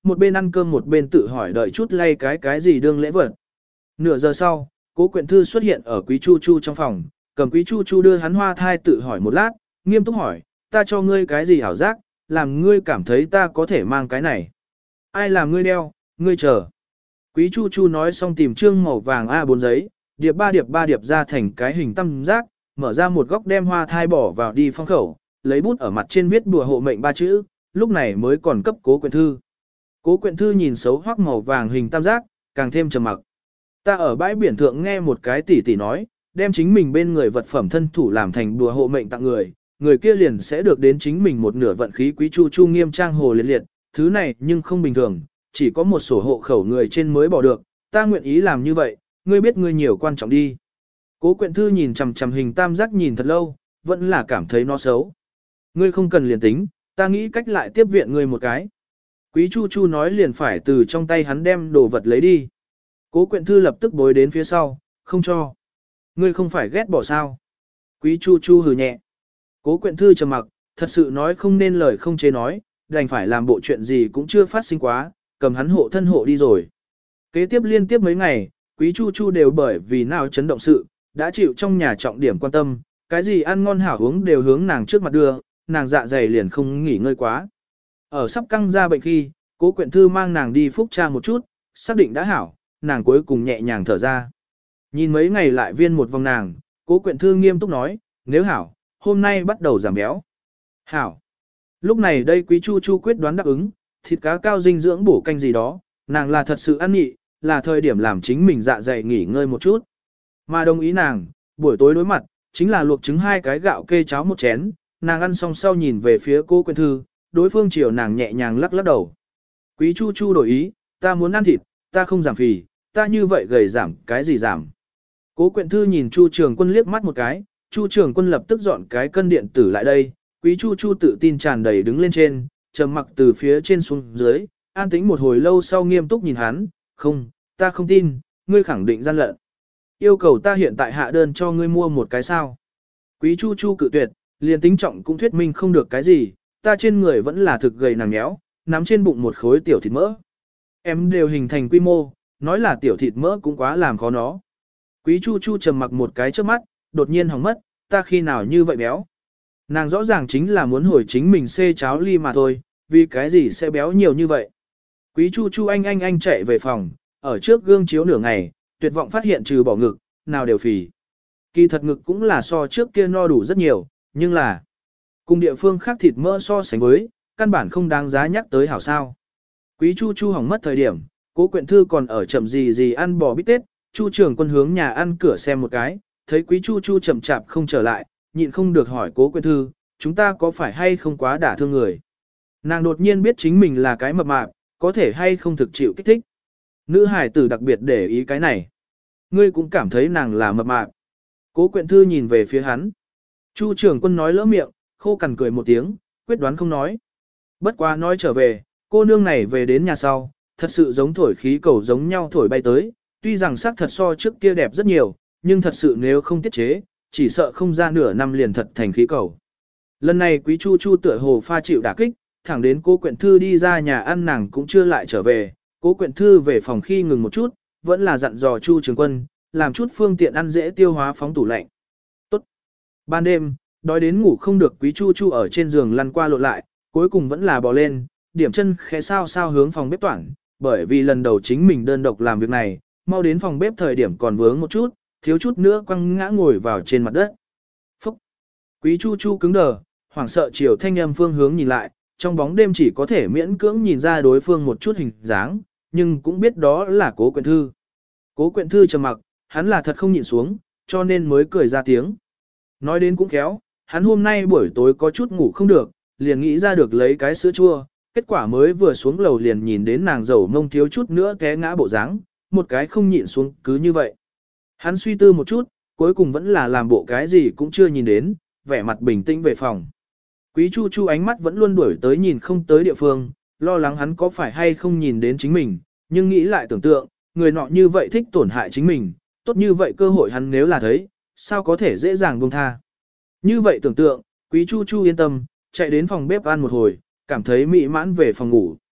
một bên ăn cơm một bên tự hỏi đợi chút lay cái gì đương lễ vật. Nửa giờ sau, Cố Quyện Thư xuất hiện ở Quý Chu Chu trong phòng, cầm Quý Chu Chu đưa hắn hoa thai tự hỏi một lát, nghiêm túc hỏi, ta cho ngươi cái gì ảo giác, làm ngươi cảm thấy ta có thể mang cái này. Ai làm ngươi đeo, ngươi chờ. Quý Chu Chu nói xong tìm trương màu vàng A4 giấy, điệp ba điệp ra thành cái hình tam giác, mở ra một góc đem hoa thai bỏ vào đi phong khẩu, lấy bút ở mặt trên viết bùa hộ mệnh 3 chữ, lúc này mới còn cấp Cố Quyện Thư. Cố Quyện Thư nhìn xấu hoắc màu vàng hình tam giác, càng thêm trầm mặc. Ta ở bãi biển thượng nghe một cái tỷ tỷ nói, đem chính mình bên người vật phẩm thân thủ làm thành bùa hộ mệnh tặng người, người kia liền sẽ được đến chính mình một nửa vận khí. Quý Chu Chu nghiêm trang hồ liệt liệt, thứ này nhưng không bình thường, chỉ có một sổ hộ khẩu người trên mới bỏ được, ta nguyện ý làm như vậy, ngươi biết ngươi nhiều quan trọng đi. Cố Quyện Thư nhìn chằm chằm hình tam giác nhìn thật lâu, vẫn là cảm thấy nó xấu. Ngươi không cần liền tính, ta nghĩ cách lại tiếp viện ngươi một cái. Quý Chu Chu nói liền phải từ trong tay hắn đem đồ vật lấy đi. Cố Quyện Thư lập tức bối đến phía sau, không cho. Ngươi không phải ghét bỏ sao. Quý Chu Chu hừ nhẹ. Cố Quyện Thư trầm mặc, thật sự nói không nên lời không chế nói, đành phải làm bộ chuyện gì cũng chưa phát sinh quá, cầm hắn hộ thân hộ đi rồi. Kế tiếp liên tiếp mấy ngày, Quý Chu Chu đều bởi vì nào chấn động sự, đã chịu trong nhà trọng điểm quan tâm, cái gì ăn ngon hảo uống đều hướng nàng trước mặt đưa, nàng dạ dày liền không nghỉ ngơi quá. Ở sắp căng ra bệnh khi, Cố Quyện Thư mang nàng đi phúc tra một chút, xác định đã hảo, nàng cuối cùng nhẹ nhàng thở ra. Nhìn mấy ngày lại viên một vòng nàng, Cố Quyện Thư nghiêm túc nói, nếu hảo, hôm nay bắt đầu giảm béo. Hảo. Lúc này đây Quý Chu Chu quyết đoán đáp ứng, thịt cá cao dinh dưỡng bổ canh gì đó, nàng là thật sự ăn nhị, là thời điểm làm chính mình dạ dày nghỉ ngơi một chút. Mà đồng ý nàng, buổi tối đối mặt, chính là luộc trứng 2 cái gạo kê cháo 1 chén, nàng ăn xong sau nhìn về phía Cố Quyện Thư, đối phương chiều nàng nhẹ nhàng lắc lắc đầu. Quý Chu Chu đổi ý, ta muốn ăn thịt, ta không giảm phì, ta như vậy gầy giảm, cái gì giảm. Cố Quyện Thư nhìn Chu Trường Quân liếc mắt một cái, Chu Trường Quân lập tức dọn cái cân điện tử lại đây, Quý Chu Chu tự tin tràn đầy đứng lên trên, trầm mặc từ phía trên xuống dưới, an tĩnh một hồi lâu sau nghiêm túc nhìn hắn, không, ta không tin, ngươi khẳng định gian lận. Yêu cầu ta hiện tại hạ đơn cho ngươi mua một cái sao. Quý Chu Chu cự tuyệt, liền tính trọng cũng thuyết minh không được cái gì, ta trên người vẫn là thực gầy nàng nhéo, nắm trên bụng một khối tiểu thịt mỡ. Em đều hình thành quy mô, nói là tiểu thịt mỡ cũng quá làm khó nó. Quý Chu Chu trầm mặc một cái trước mắt, đột nhiên hỏng mất, ta khi nào như vậy béo. Nàng rõ ràng chính là muốn hồi chính mình xê cháo ly mà thôi, vì cái gì sẽ béo nhiều như vậy. Quý Chu Chu anh chạy về phòng, ở trước gương chiếu nửa ngày, tuyệt vọng phát hiện trừ bỏ ngực, nào đều phì. Kỳ thật ngực cũng là so trước kia no đủ rất nhiều, nhưng là cùng địa phương khác thịt mỡ so sánh với, căn bản không đáng giá nhắc tới hảo sao. Quý Chu Chu hỏng mất thời điểm, Cố Quyện Thư còn ở chậm gì ăn bò bít tết, Chu Trường Quân hướng nhà ăn cửa xem một cái, thấy Quý Chu Chu chậm chạp không trở lại, nhịn không được hỏi Cố Quyện Thư, chúng ta có phải hay không quá đả thương người. Nàng đột nhiên biết chính mình là cái mập mạp, có thể hay không thực chịu kích thích. Nữ hải tử đặc biệt để ý cái này. Ngươi cũng cảm thấy nàng là mập mạp. Cố Quyện Thư nhìn về phía hắn. Chu Trường Quân nói lỡ miệng, khô cằn cười một tiếng, quyết đoán không nói. Bất quá nói trở về, cô nương này về đến nhà sau, thật sự giống thổi khí cầu giống nhau thổi bay tới, tuy rằng sắc thật so trước kia đẹp rất nhiều, nhưng thật sự nếu không tiết chế, chỉ sợ không ra nửa năm liền thật thành khí cầu. Lần này Quý Chu Chu tựa hồ pha chịu đả kích, thẳng đến Cố Quyện Thư đi ra nhà ăn nàng cũng chưa lại trở về, Cố Quyện Thư về phòng khi ngừng một chút, vẫn là dặn dò Chu Trường Quân, làm chút phương tiện ăn dễ tiêu hóa phóng tủ lạnh. Tốt. Ban đêm, đói đến ngủ không được Quý Chu Chu ở trên giường lăn qua lộn lại, cuối cùng vẫn là bò lên, điểm chân khẽ sao hướng phòng bếp toản, bởi vì lần đầu chính mình đơn độc làm việc này, mau đến phòng bếp thời điểm còn vướng một chút, thiếu chút nữa quăng ngã ngồi vào trên mặt đất. Phúc! Quý Chu Chu cứng đờ, hoảng sợ chiều thanh âm phương hướng nhìn lại, trong bóng đêm chỉ có thể miễn cưỡng nhìn ra đối phương một chút hình dáng, nhưng cũng biết đó là Cố Quyện Thư. Cố Quyện Thư trầm mặc, hắn là thật không nhịn xuống, cho nên mới cười ra tiếng. Nói đến cũng khéo, hắn hôm nay buổi tối có chút ngủ không được, liền nghĩ ra được lấy cái sữa chua, kết quả mới vừa xuống lầu liền nhìn đến nàng dầu mông thiếu chút nữa té ngã bộ dáng, một cái không nhịn xuống cứ như vậy. Hắn suy tư một chút, cuối cùng vẫn là làm bộ cái gì cũng chưa nhìn đến, vẻ mặt bình tĩnh về phòng. Quý Chu Chu ánh mắt vẫn luôn đuổi tới nhìn không tới địa phương, lo lắng hắn có phải hay không nhìn đến chính mình, nhưng nghĩ lại tưởng tượng, người nọ như vậy thích tổn hại chính mình, tốt như vậy cơ hội hắn nếu là thấy, sao có thể dễ dàng buông tha. Như vậy tưởng tượng, Quý Chu Chu yên tâm, chạy đến phòng bếp ăn một hồi, cảm thấy mỹ mãn về phòng ngủ.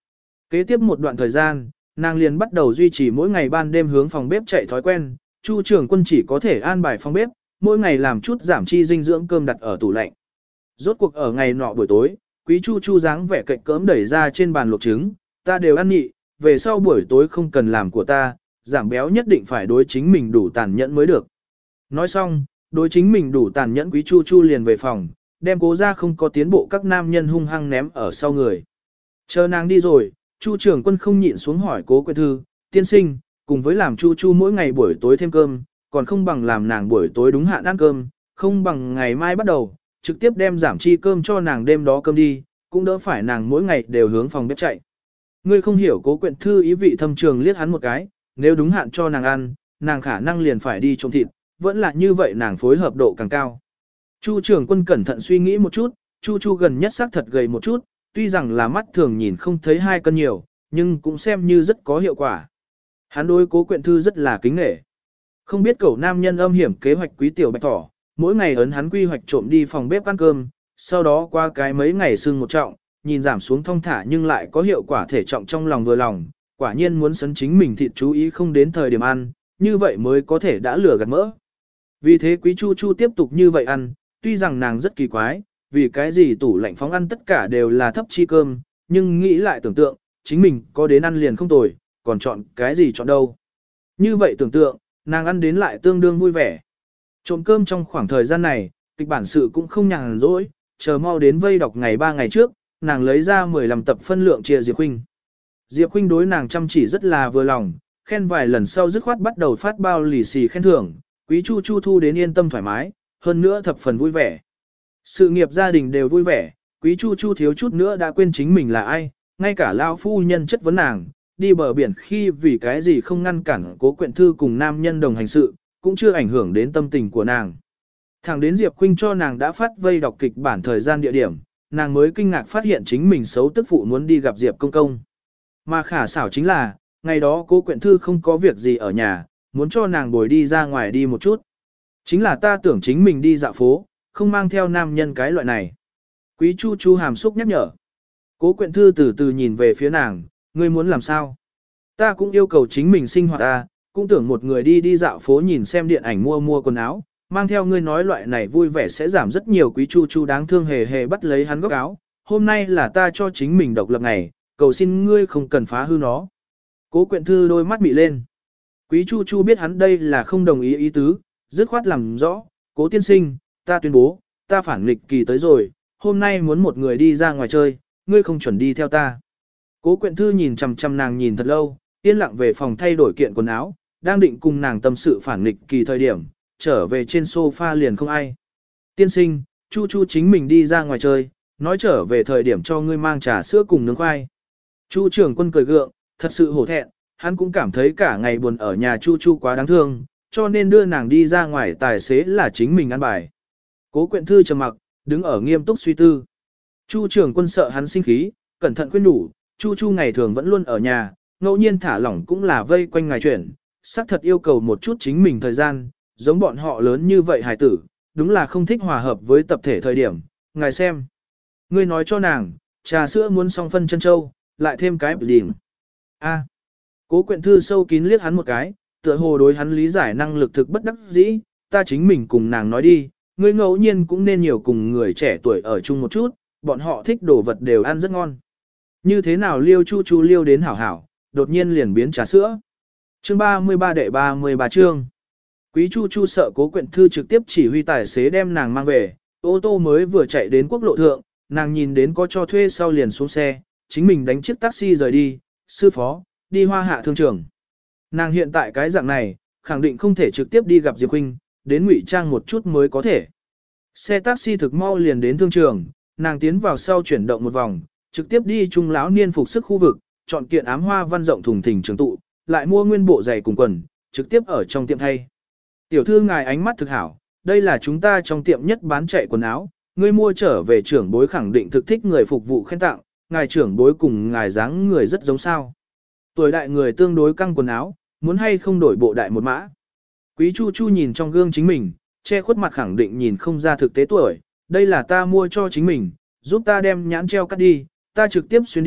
Kế tiếp một đoạn thời gian, nàng liền bắt đầu duy trì mỗi ngày ban đêm hướng phòng bếp chạy thói quen, Chu trưởng quân chỉ có thể an bài phòng bếp, mỗi ngày làm chút giảm chi dinh dưỡng cơm đặt ở tủ lạnh. Rốt cuộc ở ngày nọ buổi tối, Quý Chu Chu dáng vẻ cạnh cỡm đẩy ra trên bàn luộc trứng, ta đều ăn nhị, về sau buổi tối không cần làm của ta, giảm béo nhất định phải đối chính mình đủ tàn nhẫn mới được. Nói xong, đối chính mình đủ tàn nhẫn Quý Chu Chu liền về phòng, đem Cố ra không có tiến bộ các nam nhân hung hăng ném ở sau người. Chờ nàng đi rồi, Chu trưởng quân không nhịn xuống hỏi Cố Quyện Thư, tiên sinh, cùng với làm Chu Chu mỗi ngày buổi tối thêm cơm, còn không bằng làm nàng buổi tối đúng hạn ăn cơm, không bằng ngày mai bắt đầu, trực tiếp đem giảm chi cơm cho nàng đêm đó cơm đi, cũng đỡ phải nàng mỗi ngày đều hướng phòng bếp chạy. Ngươi không hiểu Cố Quyện Thư ý vị thâm trường liếc hắn một cái, nếu đúng hạn cho nàng ăn, nàng khả năng liền phải đi trộm thịt, vẫn là như vậy nàng phối hợp độ càng cao. Chu trưởng quân cẩn thận suy nghĩ một chút, Chu Chu gần nhất xác thật gầy một chút, tuy rằng là mắt thường nhìn không thấy 2 cân nhiều, nhưng cũng xem như rất có hiệu quả. Hắn đối Cố Quyện Thư rất là kính nể. Không biết cậu nam nhân âm hiểm kế hoạch quý tiểu bạch thỏ, mỗi ngày ấn hắn quy hoạch trộm đi phòng bếp ăn cơm, sau đó qua cái mấy ngày sưng một trọng, nhìn giảm xuống thong thả nhưng lại có hiệu quả thể trọng trong lòng vừa lòng, quả nhiên muốn sấn chính mình thịt chú ý không đến thời điểm ăn, như vậy mới có thể đã lừa gạt mỡ. Vì thế Quý Chu Chu tiếp tục như vậy ăn, tuy rằng nàng rất kỳ quái, vì cái gì tủ lạnh phóng ăn tất cả đều là thấp chi cơm, nhưng nghĩ lại tưởng tượng, chính mình có đến ăn liền không tồi, còn chọn cái gì chọn đâu. Như vậy tưởng tượng, nàng ăn đến lại tương đương vui vẻ. Trộm cơm trong khoảng thời gian này, kịch bản sự cũng không nhàn rỗi, chờ mau đến vây đọc ngày 3 ngày trước, nàng lấy ra 15 tập phân lượng chia Diệp Khuynh. Diệp Khuynh đối nàng chăm chỉ rất là vừa lòng, khen vài lần sau dứt khoát bắt đầu phát bao lì xì khen thưởng, Quý Chu Chu thu đến yên tâm thoải mái, hơn nữa thập phần vui vẻ. Sự nghiệp gia đình đều vui vẻ, Quý Chu Chu thiếu chút nữa đã quên chính mình là ai, ngay cả lão phu nhân chất vấn nàng, đi bờ biển khi vì cái gì không ngăn cản Cố Quyện Thư cùng nam nhân đồng hành sự, cũng chưa ảnh hưởng đến tâm tình của nàng. Thẳng đến Diệp Khuynh cho nàng đã phát vây đọc kịch bản thời gian địa điểm, nàng mới kinh ngạc phát hiện chính mình xấu tức phụ muốn đi gặp Diệp Công Công. Mà khả xảo chính là, ngày đó Cố Quyện Thư không có việc gì ở nhà, muốn cho nàng bồi đi ra ngoài đi một chút. Chính là ta tưởng chính mình đi dạo phố, không mang theo nam nhân cái loại này. Quý Chu Chu hàm xúc nhắc nhở. Cố Quyện Thư từ từ nhìn về phía nàng, ngươi muốn làm sao? Ta cũng yêu cầu chính mình sinh hoạt ta, cũng tưởng một người đi dạo phố nhìn xem điện ảnh mua quần áo, mang theo ngươi nói loại này vui vẻ sẽ giảm rất nhiều. Quý Chu Chu đáng thương hề hề bắt lấy hắn góc áo, hôm nay là ta cho chính mình độc lập ngày, cầu xin ngươi không cần phá hư nó. Cố Quyện Thư đôi mắt mị lên. Quý Chu Chu biết hắn đây là không đồng ý ý tứ, dứt khoát làm rõ, Cố tiên sinh, ta tuyên bố, ta phản nghịch kỳ tới rồi, hôm nay muốn một người đi ra ngoài chơi, ngươi không chuẩn đi theo ta. Cố Quyện Thư nhìn chằm chằm nàng nhìn thật lâu, yên lặng về phòng thay đổi kiện quần áo, đang định cùng nàng tâm sự phản nghịch kỳ thời điểm, trở về trên sofa liền không ai. Tiên sinh, Chu Chu chính mình đi ra ngoài chơi, nói trở về thời điểm cho ngươi mang trà sữa cùng nướng khoai. Chu trưởng quân cười gượng, thật sự hổ thẹn, hắn cũng cảm thấy cả ngày buồn ở nhà Chu Chu quá đáng thương, cho nên đưa nàng đi ra ngoài tài xế là chính mình ăn bài. Cố Quyện Thư trầm mặc, đứng ở nghiêm túc suy tư. Chu trưởng quân sợ hắn sinh khí, cẩn thận khuyên nhủ, Chu Chu ngày thường vẫn luôn ở nhà, ngẫu nhiên thả lỏng cũng là vây quanh ngài chuyển, xác thật yêu cầu một chút chính mình thời gian, giống bọn họ lớn như vậy hài tử, đúng là không thích hòa hợp với tập thể thời điểm, ngài xem. Ngươi nói cho nàng, trà sữa muốn song phân chân châu, lại thêm cái bì đỉnh. A. Cố Quyện Thư sâu kín liếc hắn một cái, tựa hồ đối hắn lý giải năng lực thực bất đắc dĩ, ta chính mình cùng nàng nói đi, ngươi ngẫu nhiên cũng nên nhiều cùng người trẻ tuổi ở chung một chút, bọn họ thích đồ vật đều ăn rất ngon. Như thế nào liêu Chu Chu liêu đến hảo hảo, đột nhiên liền biến trà sữa. Chương 33 đệ 33 chương. Quý Chu Chu sợ Cố Quyện Thư trực tiếp chỉ huy tài xế đem nàng mang về, ô tô mới vừa chạy đến quốc lộ thượng, nàng nhìn đến có cho thuê sau liền xuống xe, chính mình đánh chiếc taxi rời đi, sư phó, đi Hoa Hạ thương trường. Nàng hiện tại cái dạng này, khẳng định không thể trực tiếp đi gặp Diệp Khuynh, đến ngụy trang một chút mới có thể. Xe taxi thực mau liền đến thương trường, nàng tiến vào sau chuyển động một vòng, trực tiếp đi trung lão niên phục sức khu vực, chọn kiện ám hoa văn rộng thùng thình trường tụ, lại mua nguyên bộ giày cùng quần, trực tiếp ở trong tiệm thay. Tiểu thư ngài ánh mắt thực hảo, đây là chúng ta trong tiệm nhất bán chạy quần áo, ngươi mua trở về trưởng bối khẳng định thực thích người phục vụ khen tặng, ngài trưởng bối cùng ngài dáng người rất giống sao. Tuổi đại người tương đối căng quần áo, muốn hay không đổi bộ đại một mã. Quý Chu Chu nhìn trong gương chính mình, che khuất mặt khẳng định nhìn không ra thực tế tuổi, đây là ta mua cho chính mình, giúp ta đem nhãn treo cắt đi, ta trực tiếp xuyên đi,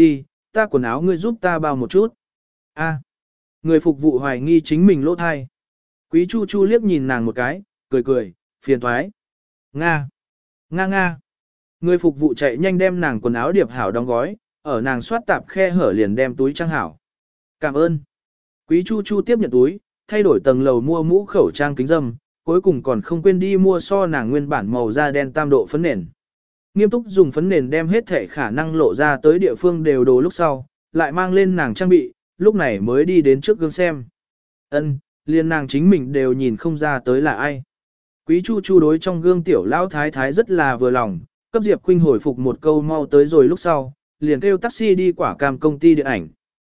ta quần áo ngươi giúp ta bao một chút. A. Người phục vụ hoài nghi chính mình lỗ thai. Quý Chu Chu liếc nhìn nàng một cái, cười cười, phiền thoái. Nga. Nga nga. Người phục vụ chạy nhanh đem nàng quần áo điệp hảo đóng gói, ở nàng soát tạp khe hở liền đem túi trang hảo. Cảm ơn. Quý Chu Chu tiếp nhận túi, thay đổi tầng lầu mua mũ khẩu trang kính dâm, cuối cùng còn không quên đi mua so nàng nguyên bản màu da đen tam độ phấn nền. Nghiêm túc dùng phấn nền đem hết thể khả năng lộ ra tới địa phương đều đồ lúc sau, lại mang lên nàng trang bị, lúc này mới đi đến trước gương xem. Liền nàng chính mình đều nhìn không ra tới là ai. Quý Chu Chu đối trong gương tiểu lão thái thái rất là vừa lòng, cấp Diệp Khuynh hồi phục một câu mau tới rồi lúc sau, liền kêu taxi đi quả cam công ty điện ảnh.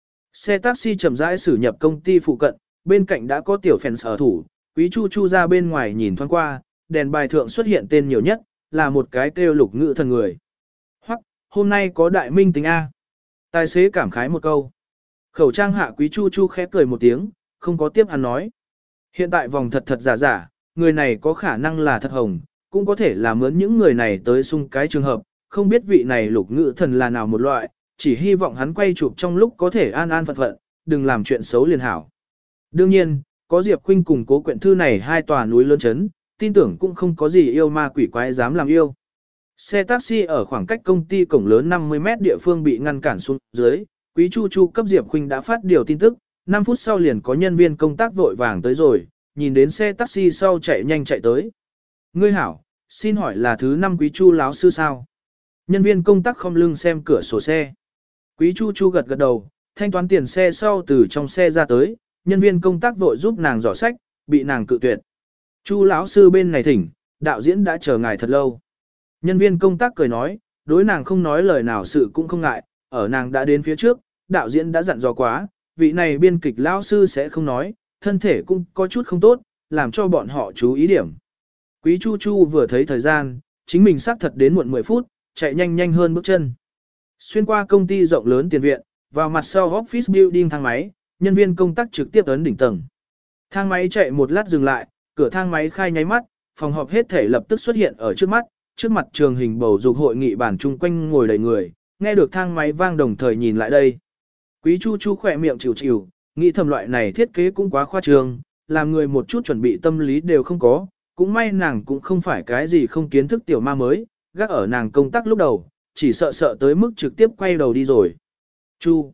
Xe taxi chậm rãi xử nhập công ty phụ cận, bên cạnh đã có tiểu fans ở thủ, Quý Chu Chu ra bên ngoài nhìn thoáng qua, đèn bài thượng xuất hiện tên nhiều nhất, là một cái kêu Lục Ngữ Thần người. Hoặc, hôm nay có đại minh tính A. Tài xế cảm khái một câu. Khẩu trang hạ Quý Chu Chu khẽ cười một tiếng, không có tiếp hắn nói. Hiện tại vòng thật thật giả giả, người này có khả năng là thật hồng, cũng có thể là mướn những người này tới xung cái trường hợp, không biết vị này Lục Ngữ Thần là nào một loại, chỉ hy vọng hắn quay chụp trong lúc có thể an an phận phận, đừng làm chuyện xấu liền hảo. Đương nhiên, có Diệp Khuynh cùng Cố Quyện Thư này hai tòa núi lớn chấn, tin tưởng cũng không có gì yêu ma quỷ quái dám làm yêu. Xe taxi ở khoảng cách công ty cổng lớn 50 mét địa phương bị ngăn cản xuống dưới, Quý Chu Chu cấp Diệp Khuynh đã phát điều tin tức, 5 phút sau liền có nhân viên công tác vội vàng tới rồi, nhìn đến xe taxi sau chạy nhanh chạy tới. Ngươi hảo, xin hỏi là thứ 5 Quý Chu lão sư sao? Nhân viên công tác không lưng xem cửa sổ xe. Quý Chu Chu gật gật đầu, thanh toán tiền xe sau từ trong xe ra tới, nhân viên công tác vội giúp nàng giỏ sách, bị nàng cự tuyệt. Chu lão sư bên này thỉnh, đạo diễn đã chờ ngài thật lâu. Nhân viên công tác cười nói, đối nàng không nói lời nào sự cũng không ngại, ở nàng đã đến phía trước, đạo diễn đã dặn dò quá, vị này biên kịch lão sư sẽ không nói, thân thể cũng có chút không tốt, làm cho bọn họ chú ý điểm. Quý Chu Chu vừa thấy thời gian, chính mình xác thật đến muộn 10 phút, chạy nhanh nhanh hơn bước chân. Xuyên qua công ty rộng lớn tiền viện, vào mặt sau office building thang máy, nhân viên công tác trực tiếp ấn đỉnh tầng. Thang máy chạy một lát dừng lại, cửa thang máy khai nháy mắt, phòng họp hết thể lập tức xuất hiện ở trước mặt trường hình bầu dục hội nghị bàn chung quanh ngồi đầy người, nghe được thang máy vang đồng thời nhìn lại đây. Quý Chu Chu khỏe miệng chịu chịu, nghĩ thầm loại này thiết kế cũng quá khoa trương, làm người một chút chuẩn bị tâm lý đều không có, cũng may nàng cũng không phải cái gì không kiến thức tiểu ma mới, gác ở nàng công tác lúc đầu, chỉ sợ tới mức trực tiếp quay đầu đi rồi. Chu.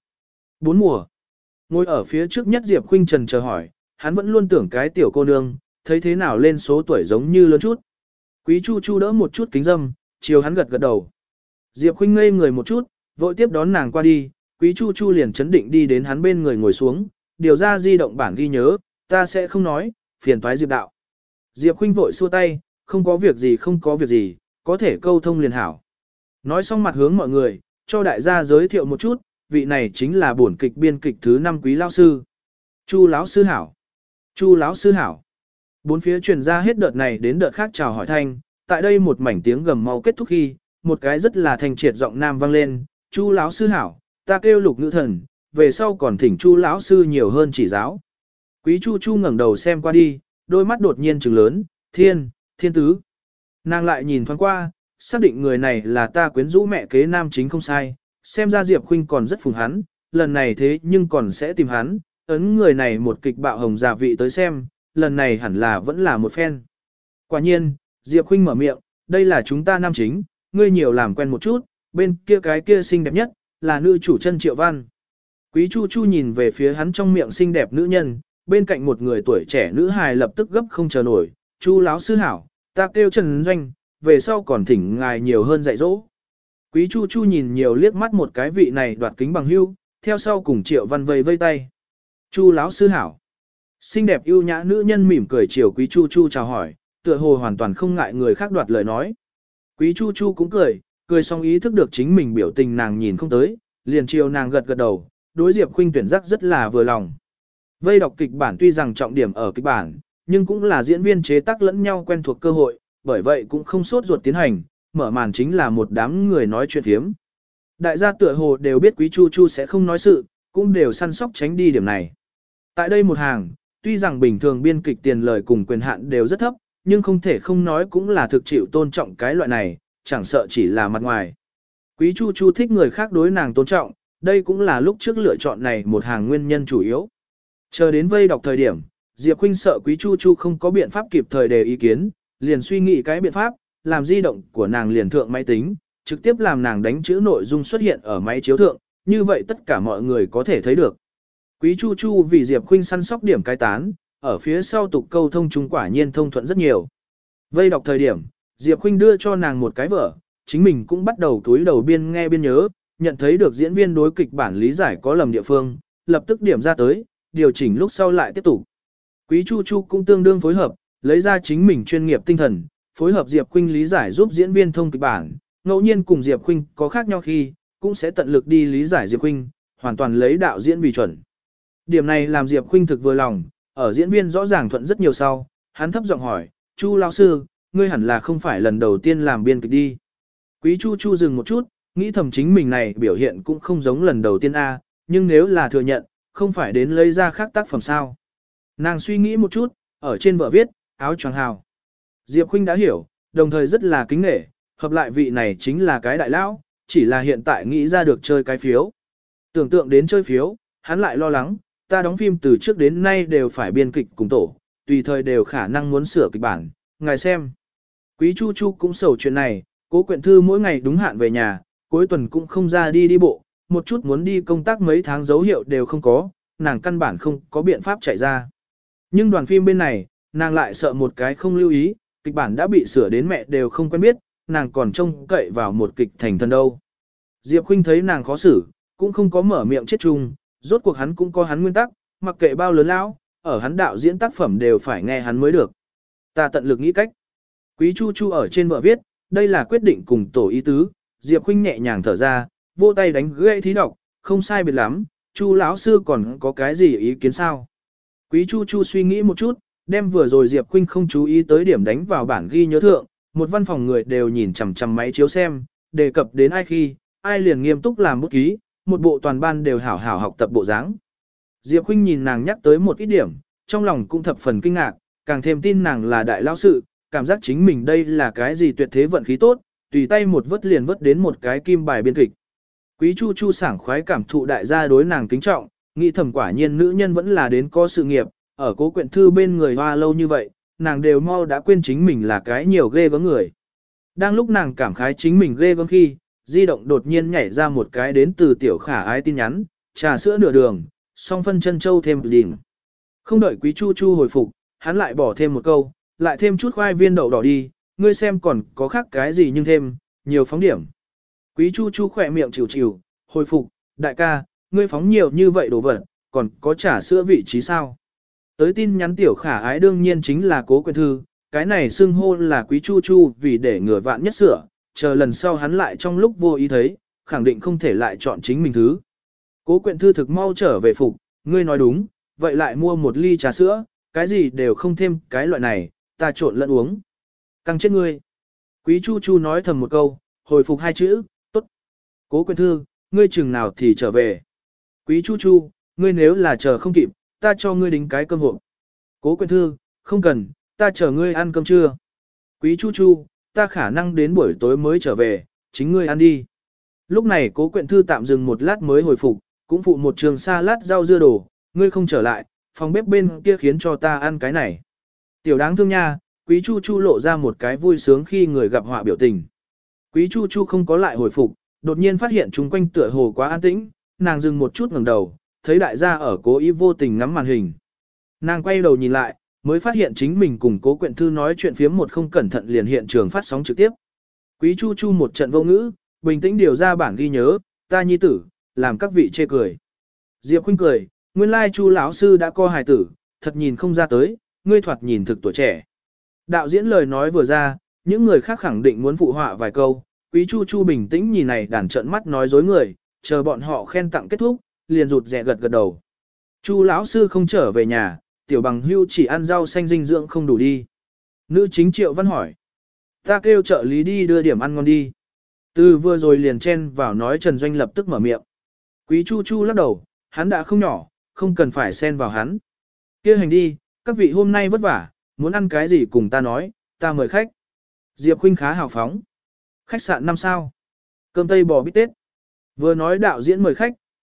4 mùa. Ngồi ở phía trước nhất Diệp Khuynh trần chờ hỏi, hắn vẫn luôn tưởng cái tiểu cô nương, thấy thế nào lên số tuổi giống như lớn chút. Quý Chu Chu đỡ một chút kính dâm, chiều hắn gật gật đầu. Diệp Khuynh ngây người một chút, vội tiếp đón nàng qua đi, Quý Chu Chu liền chấn định đi đến hắn bên người ngồi xuống, điều ra di động bản ghi nhớ, ta sẽ không nói, phiền toái Diệp đạo. Diệp Khuynh vội xua tay, không có việc gì, có thể câu thông liền hảo. Nói xong mặt hướng mọi người, cho đại gia giới thiệu một chút, vị này chính là bổn kịch biên kịch thứ 5 Quý lão sư. Chu lão sư hảo. Chu lão sư hảo. Bốn phía truyền ra hết đợt này đến đợt khác chào hỏi thanh, tại đây một mảnh tiếng gầm mau kết thúc khi, một cái rất là thanh triệt giọng nam vang lên, Chu lão sư hảo, ta kêu Lục Ngữ Thần, về sau còn thỉnh Chu lão sư nhiều hơn chỉ giáo. Quý Chu Chu ngẩng đầu xem qua đi, đôi mắt đột nhiên trừng lớn, thiên tứ. Nàng lại nhìn thoáng qua, xác định người này là ta quyến rũ mẹ kế nam chính không sai, xem ra Diệp Khuynh còn rất phùng hắn, lần này thế nhưng còn sẽ tìm hắn, ấn người này một kịch bạo hồng giả vị tới xem, lần này hẳn là vẫn là một phen. Quả nhiên, Diệp Khuynh mở miệng, đây là chúng ta nam chính, ngươi nhiều làm quen một chút, bên kia cái kia xinh đẹp nhất, là nữ chủ chân Triệu Văn. Quý Chu Chu nhìn về phía hắn trong miệng xinh đẹp nữ nhân, bên cạnh một người tuổi trẻ nữ hài lập tức gấp không chờ nổi, Chu lão sư hảo, ta kêu Trần Doanh, về sau còn thỉnh ngài nhiều hơn dạy dỗ. Quý Chu Chu nhìn nhiều liếc mắt một cái vị này đoạt kính bằng hưu, theo sau cùng Triệu Văn vây vây tay. Chu lão sư hảo. Xinh đẹp ưu nhã nữ nhân mỉm cười chiều Quý Chu Chu chào hỏi, tựa hồ hoàn toàn không ngại người khác đoạt lời nói. Quý Chu Chu cũng cười xong ý thức được chính mình biểu tình nàng nhìn không tới, liền chiều nàng gật gật đầu, đối Diệp Khuynh tuyển giác rất là vừa lòng. Vây đọc kịch bản tuy rằng trọng điểm ở kịch bản, nhưng cũng là diễn viên chế tác lẫn nhau quen thuộc cơ hội, bởi vậy cũng không sốt ruột tiến hành, mở màn chính là một đám người nói chuyện phiếm. Đại gia tựa hồ đều biết Quý Chu Chu sẽ không nói sự, cũng đều săn sóc tránh đi điểm này. Tại đây một hàng, tuy rằng bình thường biên kịch tiền lời cùng quyền hạn đều rất thấp, nhưng không thể không nói cũng là thực chịu tôn trọng cái loại này, chẳng sợ chỉ là mặt ngoài. Quý Chu Chu thích người khác đối nàng tôn trọng, đây cũng là lúc trước lựa chọn này một hàng nguyên nhân chủ yếu. Chờ đến vây đọc thời điểm, Diệp Khuynh sợ Quý Chu Chu không có biện pháp kịp thời đề ý kiến, liền suy nghĩ cái biện pháp, làm di động của nàng liền thượng máy tính, trực tiếp làm nàng đánh chữ nội dung xuất hiện ở máy chiếu thượng, như vậy tất cả mọi người có thể thấy được. Quý Chu Chu vì Diệp Khuynh săn sóc điểm cái tán, ở phía sau tục câu thông chúng quả nhiên thông thuận rất nhiều. Vây đọc thời điểm, Diệp Khuynh đưa cho nàng một cái vở, chính mình cũng bắt đầu túi đầu biên nghe biên nhớ, nhận thấy được diễn viên đối kịch bản lý giải có lầm địa phương, lập tức điểm ra tới, điều chỉnh lúc sau lại tiếp tục. Quý Chu Chu cũng tương đương phối hợp, lấy ra chính mình chuyên nghiệp tinh thần, phối hợp Diệp Khuynh lý giải giúp diễn viên thông kịch bản, ngẫu nhiên cùng Diệp Khuynh có khác nhau khi, cũng sẽ tận lực đi lý giải Diệp Khuynh, hoàn toàn lấy đạo diễn vì chuẩn. Điểm này làm Diệp Khuynh thực vừa lòng, ở diễn viên rõ ràng thuận rất nhiều sau, hắn thấp giọng hỏi, Chu lão sư, ngươi hẳn là không phải lần đầu tiên làm biên kịch đi. Quý Chu Chu dừng một chút, nghĩ thầm chính mình này biểu hiện cũng không giống lần đầu tiên a, nhưng nếu là thừa nhận, không phải đến lấy ra khác tác phẩm sao. Nàng suy nghĩ một chút, ở trên vở viết, áo choàng hào. Diệp Khuynh đã hiểu, đồng thời rất là kính nể, hợp lại vị này chính là cái đại lão, chỉ là hiện tại nghĩ ra được chơi cái phiếu. Tưởng tượng đến chơi phiếu, hắn lại lo lắng, ta đóng phim từ trước đến nay đều phải biên kịch cùng tổ, tùy thời đều khả năng muốn sửa kịch bản, ngài xem. Quý Chu Chu cũng sầu chuyện này, Cố Quyện Thư mỗi ngày đúng hạn về nhà, cuối tuần cũng không ra đi bộ, một chút muốn đi công tác mấy tháng dấu hiệu đều không có, nàng căn bản không có biện pháp chạy ra. Nhưng đoàn phim bên này, nàng lại sợ một cái không lưu ý, kịch bản đã bị sửa đến mẹ đều không quen biết, nàng còn trông cậy vào một kịch thành thần đâu. Diệp Khuynh thấy nàng khó xử, cũng không có mở miệng chết chung, rốt cuộc hắn cũng có hắn nguyên tắc, mặc kệ bao lớn lão, ở hắn đạo diễn tác phẩm đều phải nghe hắn mới được. Ta tận lực nghĩ cách. Quý Chu Chu ở trên vở viết, đây là quyết định cùng tổ ý tứ, Diệp Khuynh nhẹ nhàng thở ra, vô tay đánh gãy thí đọc, không sai biệt lắm, Chu lão sư còn có cái gì ý kiến sao? Quý Chu Chu suy nghĩ một chút, đem vừa rồi Diệp Khuynh không chú ý tới điểm đánh vào bản ghi nhớ thượng, một văn phòng người đều nhìn chằm chằm máy chiếu xem, đề cập đến ai khi, ai liền nghiêm túc làm bút ký, một bộ toàn ban đều hảo hảo học tập bộ dáng. Diệp Khuynh nhìn nàng nhắc tới một ít điểm, trong lòng cũng thập phần kinh ngạc, càng thêm tin nàng là đại lão sự, cảm giác chính mình đây là cái gì tuyệt thế vận khí tốt, tùy tay một vớt liền vớt đến một cái kim bài biên kịch. Quý Chu Chu sảng khoái cảm thụ đại gia đối nàng kính trọng, nghĩ thầm quả nhiên nữ nhân vẫn là đến có sự nghiệp, ở Cố Quyện Thư bên người hoa lâu như vậy, nàng đều mau đã quên chính mình là cái nhiều ghê gớm người. Đang lúc nàng cảm khái chính mình ghê gớm khi, di động đột nhiên nhảy ra một cái đến từ Tiểu Khả Ái tin nhắn, trà sữa nửa đường, song phân chân châu thêm đỉnh. Không đợi Quý Chu Chu hồi phục, hắn lại bỏ thêm một câu, lại thêm chút khoai viên đậu đỏ đi, ngươi xem còn có khác cái gì nhưng thêm, nhiều phóng điểm. Quý Chu Chu khỏe miệng chịu chịu, hồi phục, đại ca, ngươi phóng nhiều như vậy đồ vật, còn có trà sữa vị trí sao? Tới tin nhắn Tiểu Khả Ái đương nhiên chính là Cố Quyện Thư, cái này xưng hô là Quý Chu Chu vì để ngừa vạn nhất sửa, chờ lần sau hắn lại trong lúc vô ý thấy, khẳng định không thể lại chọn chính mình thứ. Cố Quyện Thư thực mau trở về phục, ngươi nói đúng, vậy lại mua một ly trà sữa, cái gì đều không thêm cái loại này, ta trộn lẫn uống. Căng chết ngươi. Quý Chu Chu nói thầm một câu, hồi phục hai chữ, tốt. Cố Quyện Thư, ngươi chừng nào thì trở về. Quý Chu Chu, ngươi nếu là chờ không kịp, ta cho ngươi đính cái cơm hộp. Cố Quyện Thư, không cần, ta chờ ngươi ăn cơm trưa. Quý Chu Chu, ta khả năng đến buổi tối mới trở về, chính ngươi ăn đi. Lúc này Cố Quyện Thư tạm dừng một lát mới hồi phục, cũng phụ một trường salad rau dưa đồ, ngươi không trở lại, phòng bếp bên kia khiến cho ta ăn cái này. Tiểu đáng thương nha, Quý Chu Chu lộ ra một cái vui sướng khi người gặp họa biểu tình. Quý Chu Chu không có lại hồi phục, đột nhiên phát hiện chúng quanh tựa hồ quá an tĩnh, nàng dừng một chút ngẩng đầu, thấy đại gia ở cố ý vô tình ngắm màn hình. Nàng quay đầu nhìn lại, mới phát hiện chính mình cùng Cố Quyện Thư nói chuyện phiếm một không cẩn thận liền hiện trường phát sóng trực tiếp. Quý Chu Chu một trận vô ngữ, bình tĩnh điều ra bản ghi nhớ, ta nhi tử, làm các vị chê cười. Diệp Khuynh cười, nguyên lai Chu lão sư đã co hài tử, thật nhìn không ra tới, ngươi thoạt nhìn thực tuổi trẻ. Đạo diễn lời nói vừa ra, những người khác khẳng định muốn phụ họa vài câu, Quý Chu Chu bình tĩnh nhìn này đàn trận mắt nói dối người, chờ bọn họ khen tặng kết thúc, liền rụt rè gật gật đầu. Chu lão sư không trở về nhà, tiểu bằng hưu chỉ ăn rau xanh dinh dưỡng không đủ đi. Nữ chính Triệu Văn hỏi. Ta kêu trợ lý đi đưa điểm ăn ngon đi. Từ vừa rồi liền chen vào nói Trần Doanh lập tức mở miệng. Quý Chu Chu lắc đầu, hắn đã không nhỏ, không cần phải xen vào hắn. Kia hành đi, các vị hôm nay vất vả, muốn ăn cái gì cùng ta nói, ta mời khách. Diệp Khuynh khá hào phóng. Khách sạn 5 sao. Cơm tây bò bít tết. Vừa nói đạo diễn mời khách,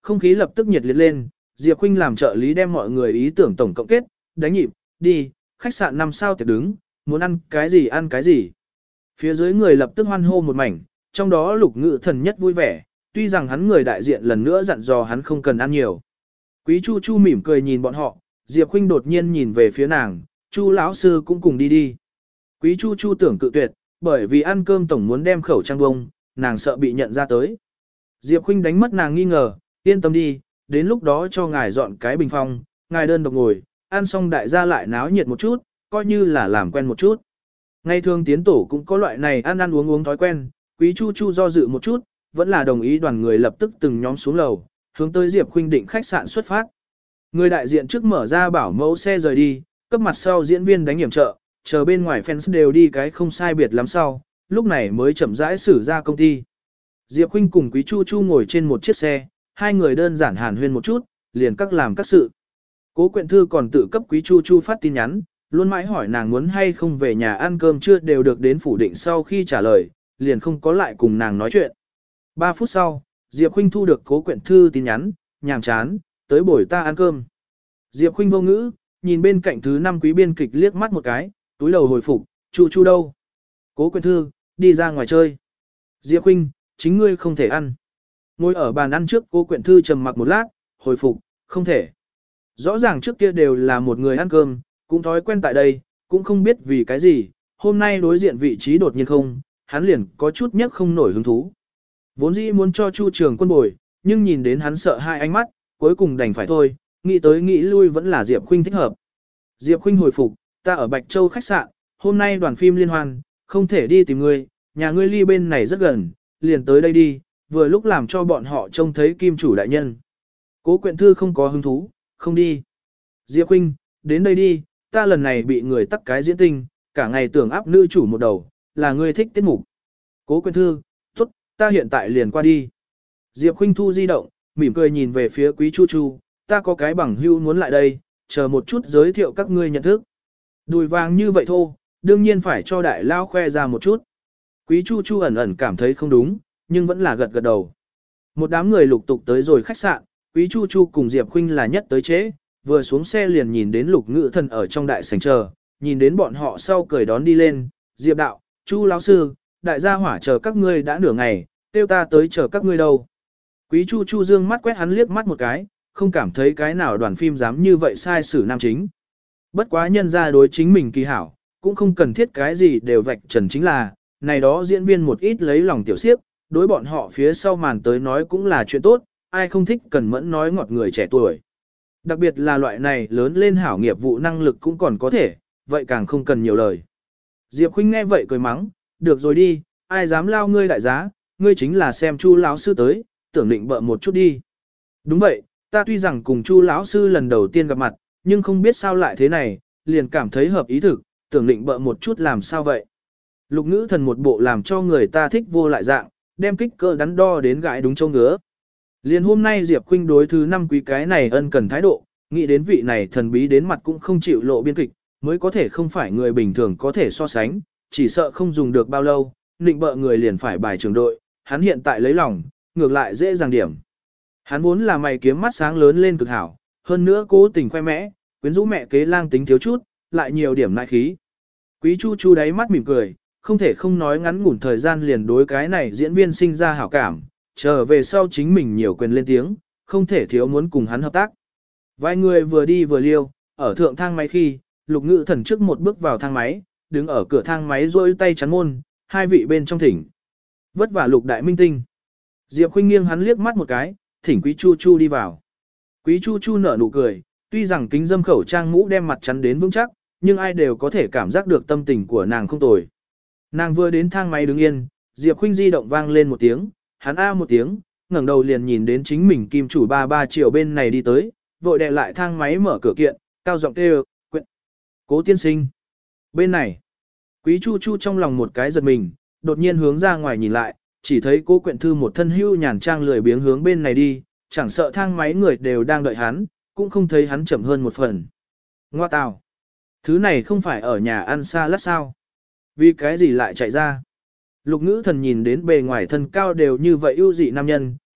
Không khí lập tức nhiệt liệt lên, Diệp Khuynh làm trợ lý đem mọi người ý tưởng tổng cộng kết, đánh nhịp, đi, khách sạn 5 sao tiệc đứng, muốn ăn cái gì. Phía dưới người lập tức hoan hô một mảnh, trong đó Lục Ngự Thần nhất vui vẻ, tuy rằng hắn người đại diện lần nữa dặn dò hắn không cần ăn nhiều. Quý Chu Chu mỉm cười nhìn bọn họ, Diệp Khuynh đột nhiên nhìn về phía nàng, Chu lão sư cũng cùng đi đi. Quý Chu Chu tưởng cự tuyệt, bởi vì ăn cơm tổng muốn đem khẩu trang bông, nàng sợ bị nhận ra tới. Diệp Khuynh đánh mất nàng nghi ngờ, yên tâm đi, đến lúc đó cho ngài dọn cái bình phong, ngài đơn độc ngồi, ăn xong đại gia lại náo nhiệt một chút, coi như là làm quen một chút. Ngày thường tiến tổ cũng có loại này ăn uống thói quen, Quý Chu Chu do dự một chút, vẫn là đồng ý đoàn người lập tức từng nhóm xuống lầu, hướng tới Diệp Khuynh định khách sạn xuất phát. Người đại diện trước mở ra bảo mẫu xe rời đi, cấp mặt sau diễn viên đánh hiểm trợ, chờ bên ngoài fans đều đi cái không sai biệt lắm sau, lúc này mới chậm rãi xử ra công ty. Diệp Khuynh cùng Quý Chu Chu ngồi trên một chiếc xe, hai người đơn giản hàn huyên một chút, liền các làm các sự. Cố Quyện Thư còn tự cấp Quý Chu Chu phát tin nhắn, luôn mãi hỏi nàng muốn hay không về nhà ăn cơm trưa đều được đến phủ định sau khi trả lời, liền không có lại cùng nàng nói chuyện. 3 phút sau, Diệp Khuynh thu được Cố Quyện Thư tin nhắn, nhàm chán, tới buổi ta ăn cơm. Diệp Khuynh vô ngữ, nhìn bên cạnh thứ 5 quý biên kịch liếc mắt một cái, túi đầu hồi phục, Chu Chu đâu? Cố Quyện Thư, đi ra ngoài chơi. Diệp Khuynh, chính ngươi không thể ăn. Ngồi ở bàn ăn trước Cố Quyện Thư trầm mặc một lát, hồi phục, không thể. Rõ ràng trước kia đều là một người ăn cơm, cũng thói quen tại đây, cũng không biết vì cái gì, hôm nay đối diện vị trí đột nhiên không, hắn liền có chút nhất không nổi hứng thú. Vốn dĩ muốn cho Chu Trường Quân bồi, nhưng nhìn đến hắn sợ hai ánh mắt, cuối cùng đành phải thôi, nghĩ tới nghĩ lui vẫn là Diệp Khuynh thích hợp. Diệp Khuynh hồi phục, ta ở Bạch Châu khách sạn, hôm nay đoàn phim liên hoan, không thể đi tìm ngươi, nhà ngươi ly bên này rất gần, liền tới đây đi, vừa lúc làm cho bọn họ trông thấy kim chủ đại nhân. Cố Quyện Thư không có hứng thú, không đi. Diệp Khuynh, đến đây đi, ta lần này bị người tắc cái diễn tinh, cả ngày tưởng áp nữ chủ một đầu, là ngươi thích tiết mục. Cố Quyện Thư, tốt, ta hiện tại liền qua đi. Diệp Khuynh thu di động, mỉm cười nhìn về phía Quý Chu Chu, ta có cái bằng hưu muốn lại đây, chờ một chút giới thiệu các ngươi nhận thức. Đùi vàng như vậy thôi, đương nhiên phải cho đại lao khoe ra một chút. Quý Chu Chu ẩn ẩn cảm thấy không đúng, nhưng vẫn là gật gật đầu. Một đám người lục tục tới rồi khách sạn, Quý Chu Chu cùng Diệp Khuynh là nhất tới trễ, vừa xuống xe liền nhìn đến Lục Ngự Thần ở trong đại sảnh chờ, nhìn đến bọn họ sau cười đón đi lên, Diệp đạo, Chu lão sư, đại gia hỏa chờ các ngươi đã nửa ngày, tiêu ta tới chờ các ngươi đâu. Quý Chu Chu dương mắt quét hắn liếc mắt một cái, không cảm thấy cái nào đoàn phim dám như vậy sai xử nam chính. Bất quá nhân ra đối chính mình kỳ hảo, cũng không cần thiết cái gì đều vạch trần chính là, này đó diễn viên một ít lấy lòng tiểu siếp, đối bọn họ phía sau màn tới nói cũng là chuyện tốt, ai không thích cần mẫn nói ngọt người trẻ tuổi. Đặc biệt là loại này lớn lên hảo nghiệp vụ năng lực cũng còn có thể, vậy càng không cần nhiều lời. Diệp Khuynh nghe vậy cười mắng, được rồi đi, ai dám lao ngươi đại giá, ngươi chính là xem Chu lão sư tới, tưởng định bợ một chút đi. Đúng vậy, ta tuy rằng cùng Chu lão sư lần đầu tiên gặp mặt, nhưng không biết sao lại thế này, liền cảm thấy hợp ý thực, tưởng định bợ một chút làm sao vậy. Lục Ngữ Thần một bộ làm cho người ta thích vô lại dạng, đem kích cỡ đắn đo đến gãi đúng châu ngứa. Liền hôm nay Diệp Khuynh đối thứ 5 quý cái này ân cần thái độ, nghĩ đến vị này thần bí đến mặt cũng không chịu lộ biên kịch, mới có thể không phải người bình thường có thể so sánh, chỉ sợ không dùng được bao lâu, nịnh bợ người liền phải bài trường đội, hắn hiện tại lấy lòng, ngược lại dễ dàng điểm. Hắn vốn là mày kiếm mắt sáng lớn lên cực hảo, hơn nữa cố tình khoe mẽ, quyến rũ mẹ kế lang tính thiếu chút, lại nhiều điểm nại khí. Quý Chu Chu đáy mắt mỉm cười, không thể không nói ngắn ngủn thời gian liền đối cái này diễn viên sinh ra hảo cảm, trở về sau chính mình nhiều quyền lên tiếng, không thể thiếu muốn cùng hắn hợp tác. Vài người vừa đi vừa liêu, ở thượng thang máy khi, Lục Ngự Thần trước một bước vào thang máy, đứng ở cửa thang máy rôi tay chắn môn, hai vị bên trong thỉnh. Vất vả Lục đại minh tinh. Diệp Khuynh nghiêng hắn liếc mắt một cái, thỉnh Quý Chu Chu đi vào. Quý Chu Chu nở nụ cười, tuy rằng kính dâm khẩu trang mũ đem mặt chắn đến vững chắc, nhưng ai đều có thể cảm giác được tâm tình của nàng không tồi. Nàng vừa đến thang máy đứng yên, Diệp Khuynh di động vang lên một tiếng, hắn a một tiếng, ngẩng đầu liền nhìn đến chính mình kim chủ 33 triệu bên này đi tới, vội đè lại thang máy mở cửa kiện, cao giọng kêu, "Quyện, Cố tiên sinh." Bên này, Quý Chu Chu trong lòng một cái giật mình, đột nhiên hướng ra ngoài nhìn lại, chỉ thấy Cố Quyện Thư một thân hưu nhàn trang lười biếng hướng bên này đi, chẳng sợ thang máy người đều đang đợi hắn, cũng không thấy hắn chậm hơn một phần. Ngoa tào, thứ này không phải ở nhà ăn xa lát sao? Vì cái gì lại chạy ra? Lục Ngữ Thần nhìn đến bề ngoài thân cao đều như vậy ưu dị nam nhân,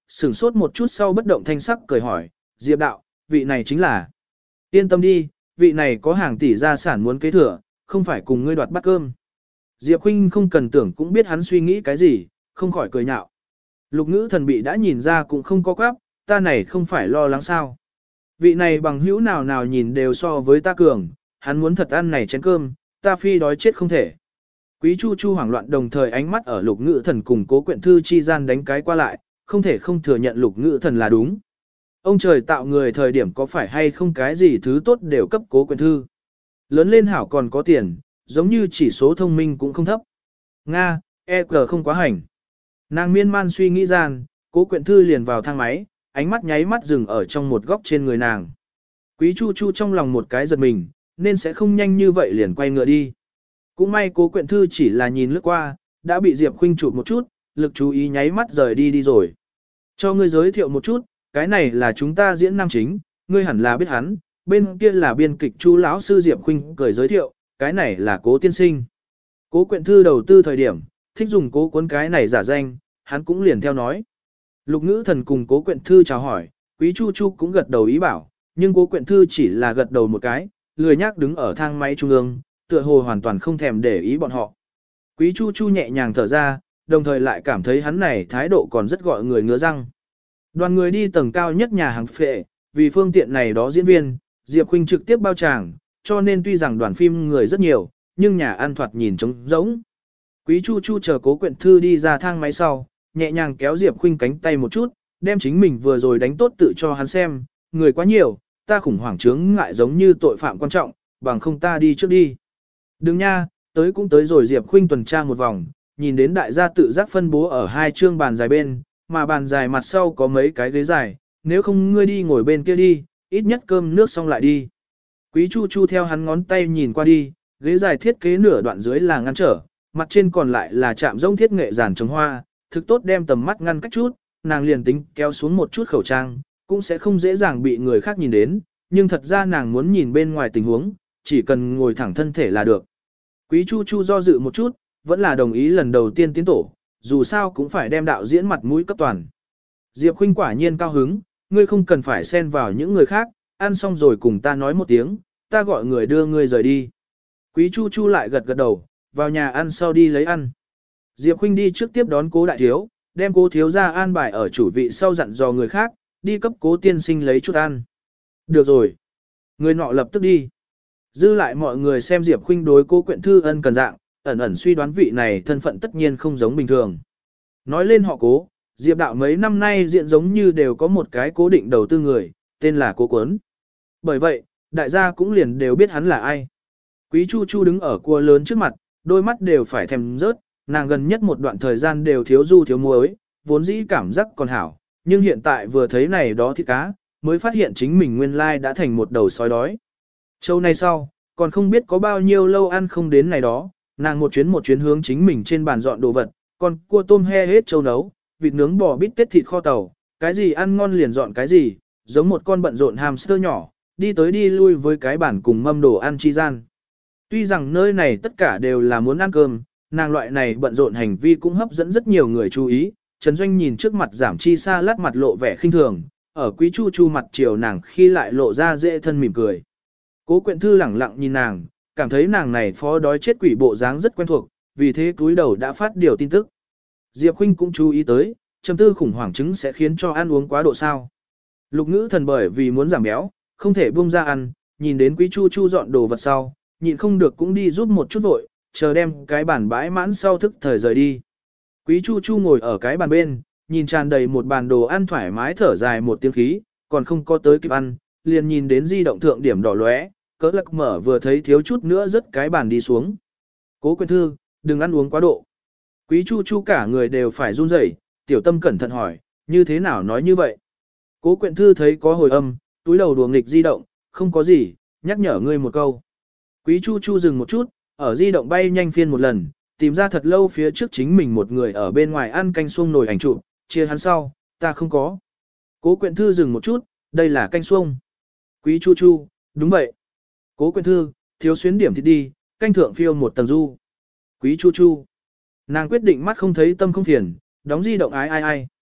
sửng sốt một chút sau bất động thanh sắc cười hỏi, Diệp đạo, vị này chính là. Yên tâm đi, vị này có hàng tỷ gia sản muốn kế thừa, không phải cùng ngươi đoạt bát cơm. Diệp Khuynh không cần tưởng cũng biết hắn suy nghĩ cái gì, không khỏi cười nhạo. Lục Ngữ Thần bị đã nhìn ra cũng không có quáp, ta này không phải lo lắng sao. Vị này bằng hữu nào nào nhìn đều so với ta cường, hắn muốn thật ăn này chén cơm, ta phi đói chết không thể. Quý Chu Chu hoảng loạn đồng thời ánh mắt ở Lục Ngữ Thần cùng Cố Quyện Thư chi gian đánh cái qua lại, không thể không thừa nhận Lục Ngữ Thần là đúng. Ông trời tạo người thời điểm có phải hay không cái gì thứ tốt đều cấp Cố Quyện Thư. Lớn lên hảo còn có tiền, giống như chỉ số thông minh cũng không thấp. Nga, EQ không quá hành. Nàng miên man suy nghĩ gian, Cố Quyện Thư liền vào thang máy, ánh mắt nháy mắt dừng ở trong một góc trên người nàng. Quý Chu Chu trong lòng một cái giật mình, nên sẽ không nhanh như vậy liền quay ngựa đi. Cũng may Cố Quyện Thư chỉ là nhìn lướt qua, đã bị Diệp Khuynh chụp một chút, lực chú ý nháy mắt rời đi rồi. Cho ngươi giới thiệu một chút, cái này là chúng ta diễn nam chính, ngươi hẳn là biết hắn, bên kia là biên kịch Chu lão sư Diệp Khuynh cười giới thiệu, cái này là Cố tiên sinh. Cố Quyện Thư đầu tư thời điểm, thích dùng Cố cuốn cái này giả danh, hắn cũng liền theo nói. Lục Ngữ Thần cùng Cố Quyện Thư chào hỏi, Quý Chu Chu cũng gật đầu ý bảo, nhưng Cố Quyện Thư chỉ là gật đầu một cái, lười nhác đứng ở thang máy trung ương, tựa hồ hoàn toàn không thèm để ý bọn họ. Quý Chu Chu nhẹ nhàng thở ra, đồng thời lại cảm thấy hắn này thái độ còn rất gọi người ngứa răng. Đoàn người đi tầng cao nhất nhà hàng phệ, vì phương tiện này đó diễn viên, Diệp Khuynh trực tiếp bao tràng, cho nên tuy rằng đoàn phim người rất nhiều, nhưng nhà ăn thoạt nhìn trống rỗng. Quý Chu Chu chờ Cố Quyện Thư đi ra thang máy sau, nhẹ nhàng kéo Diệp Khuynh cánh tay một chút, đem chính mình vừa rồi đánh tốt tự cho hắn xem, người quá nhiều, ta khủng hoảng chướng ngại giống như tội phạm quan trọng, bằng không ta đi trước đi. Đừng nha, tới cũng tới rồi. Diệp Khuynh tuần tra một vòng, nhìn đến đại gia tự giác phân bố ở hai chương bàn dài bên, mà bàn dài mặt sau có mấy cái ghế dài, nếu không ngươi đi ngồi bên kia đi, ít nhất cơm nước xong lại đi. Quý Chu Chu theo hắn ngón tay nhìn qua đi, ghế dài thiết kế nửa đoạn dưới là ngăn trở, mặt trên còn lại là chạm rông thiết nghệ giàn trồng hoa, thực tốt đem tầm mắt ngăn cách chút, nàng liền tính kéo xuống một chút khẩu trang, cũng sẽ không dễ dàng bị người khác nhìn đến, nhưng thật ra nàng muốn nhìn bên ngoài tình huống, chỉ cần ngồi thẳng thân thể là được. Quý Chu Chu do dự một chút, vẫn là đồng ý lần đầu tiên tiến tổ, dù sao cũng phải đem đạo diễn mặt mũi cấp toàn. Diệp Khuynh quả nhiên cao hứng, ngươi không cần phải xen vào những người khác, ăn xong rồi cùng ta nói một tiếng, ta gọi người đưa ngươi rời đi. Quý Chu Chu lại gật gật đầu, vào nhà ăn sau đi lấy ăn. Diệp Khuynh đi trước tiếp đón Cố đại thiếu, đem Cố thiếu gia an bài ở chủ vị sau dặn dò người khác, đi cấp Cố tiên sinh lấy chút ăn. Được rồi. Người nọ lập tức đi. Dư lại mọi người xem Diệp Khuynh đối Cố Quyện Thư ân cần dạng, ẩn ẩn suy đoán vị này thân phận tất nhiên không giống bình thường. Nói lên họ Cố, Diệp đạo mấy năm nay diện giống như đều có một cái cố định đầu tư người, tên là Cố Cuốn. Bởi vậy, đại gia cũng liền đều biết hắn là ai. Quý Chu Chu đứng ở cua lớn trước mặt, đôi mắt đều phải thèm rớt, nàng gần nhất một đoạn thời gian đều thiếu du thiếu muối, vốn dĩ cảm giác còn hảo, nhưng hiện tại vừa thấy này đó thịt cá, mới phát hiện chính mình nguyên lai đã thành một đầu sói đói. Châu này sau, còn không biết có bao nhiêu lâu ăn không đến này đó, nàng một chuyến hướng chính mình trên bàn dọn đồ vật, còn cua tôm he hết châu nấu, vịt nướng bò bít tết thịt kho tàu, cái gì ăn ngon liền dọn cái gì, giống một con bận rộn hamster nhỏ, đi tới đi lui với cái bàn cùng mâm đồ ăn chi gian. Tuy rằng nơi này tất cả đều là muốn ăn cơm, nàng loại này bận rộn hành vi cũng hấp dẫn rất nhiều người chú ý. Trần Doanh nhìn trước mặt giảm chi xa lát mặt lộ vẻ khinh thường, ở Quý Chu Chu mặt chiều nàng khi lại lộ ra dễ thân mỉm cười. Cố Quyện Thư lẳng lặng nhìn nàng, cảm thấy nàng này phó đói chết quỷ bộ dáng rất quen thuộc, vì thế túi đầu đã phát điều tin tức. Diệp Khuynh cũng chú ý tới, trầm tư khủng hoảng chứng sẽ khiến cho ăn uống quá độ sao. Lục Ngữ Thần bởi vì muốn giảm béo, không thể buông ra ăn, nhìn đến Quý Chu Chu dọn đồ vật sau, nhịn không được cũng đi giúp một chút vội, chờ đem cái bàn bãi mãn sau thức thời rời đi. Quý Chu Chu ngồi ở cái bàn bên, nhìn tràn đầy một bàn đồ ăn thoải mái thở dài một tiếng khí, còn không có tới kịp ăn, liền nhìn đến di động thượng điểm đỏ lóe, cỡ lắc mở vừa thấy thiếu chút nữa rớt cái bàn đi xuống. Cố Quyện Thư, đừng ăn uống quá độ. Quý Chu Chu cả người đều phải run rẩy, tiểu tâm cẩn thận hỏi, như thế nào nói như vậy? Cố Quyện Thư thấy có hồi âm, túi đầu đùa nghịch di động, không có gì, nhắc nhở ngươi một câu. Quý Chu Chu dừng một chút, ở di động bay nhanh phiên một lần, tìm ra thật lâu phía trước chính mình một người ở bên ngoài ăn canh xuông nồi ảnh chụp, chia hắn sau, ta không có. Cố Quyện Thư dừng một chút, đây là canh xuông. Quý Chu Chu, đúng vậy. Cố Quyện Thư, thiếu xuyến điểm thì đi, canh thượng phiêu một tầng du. Quý Chu Chu. Nàng quyết định mắt không thấy tâm không phiền, đóng di động ai.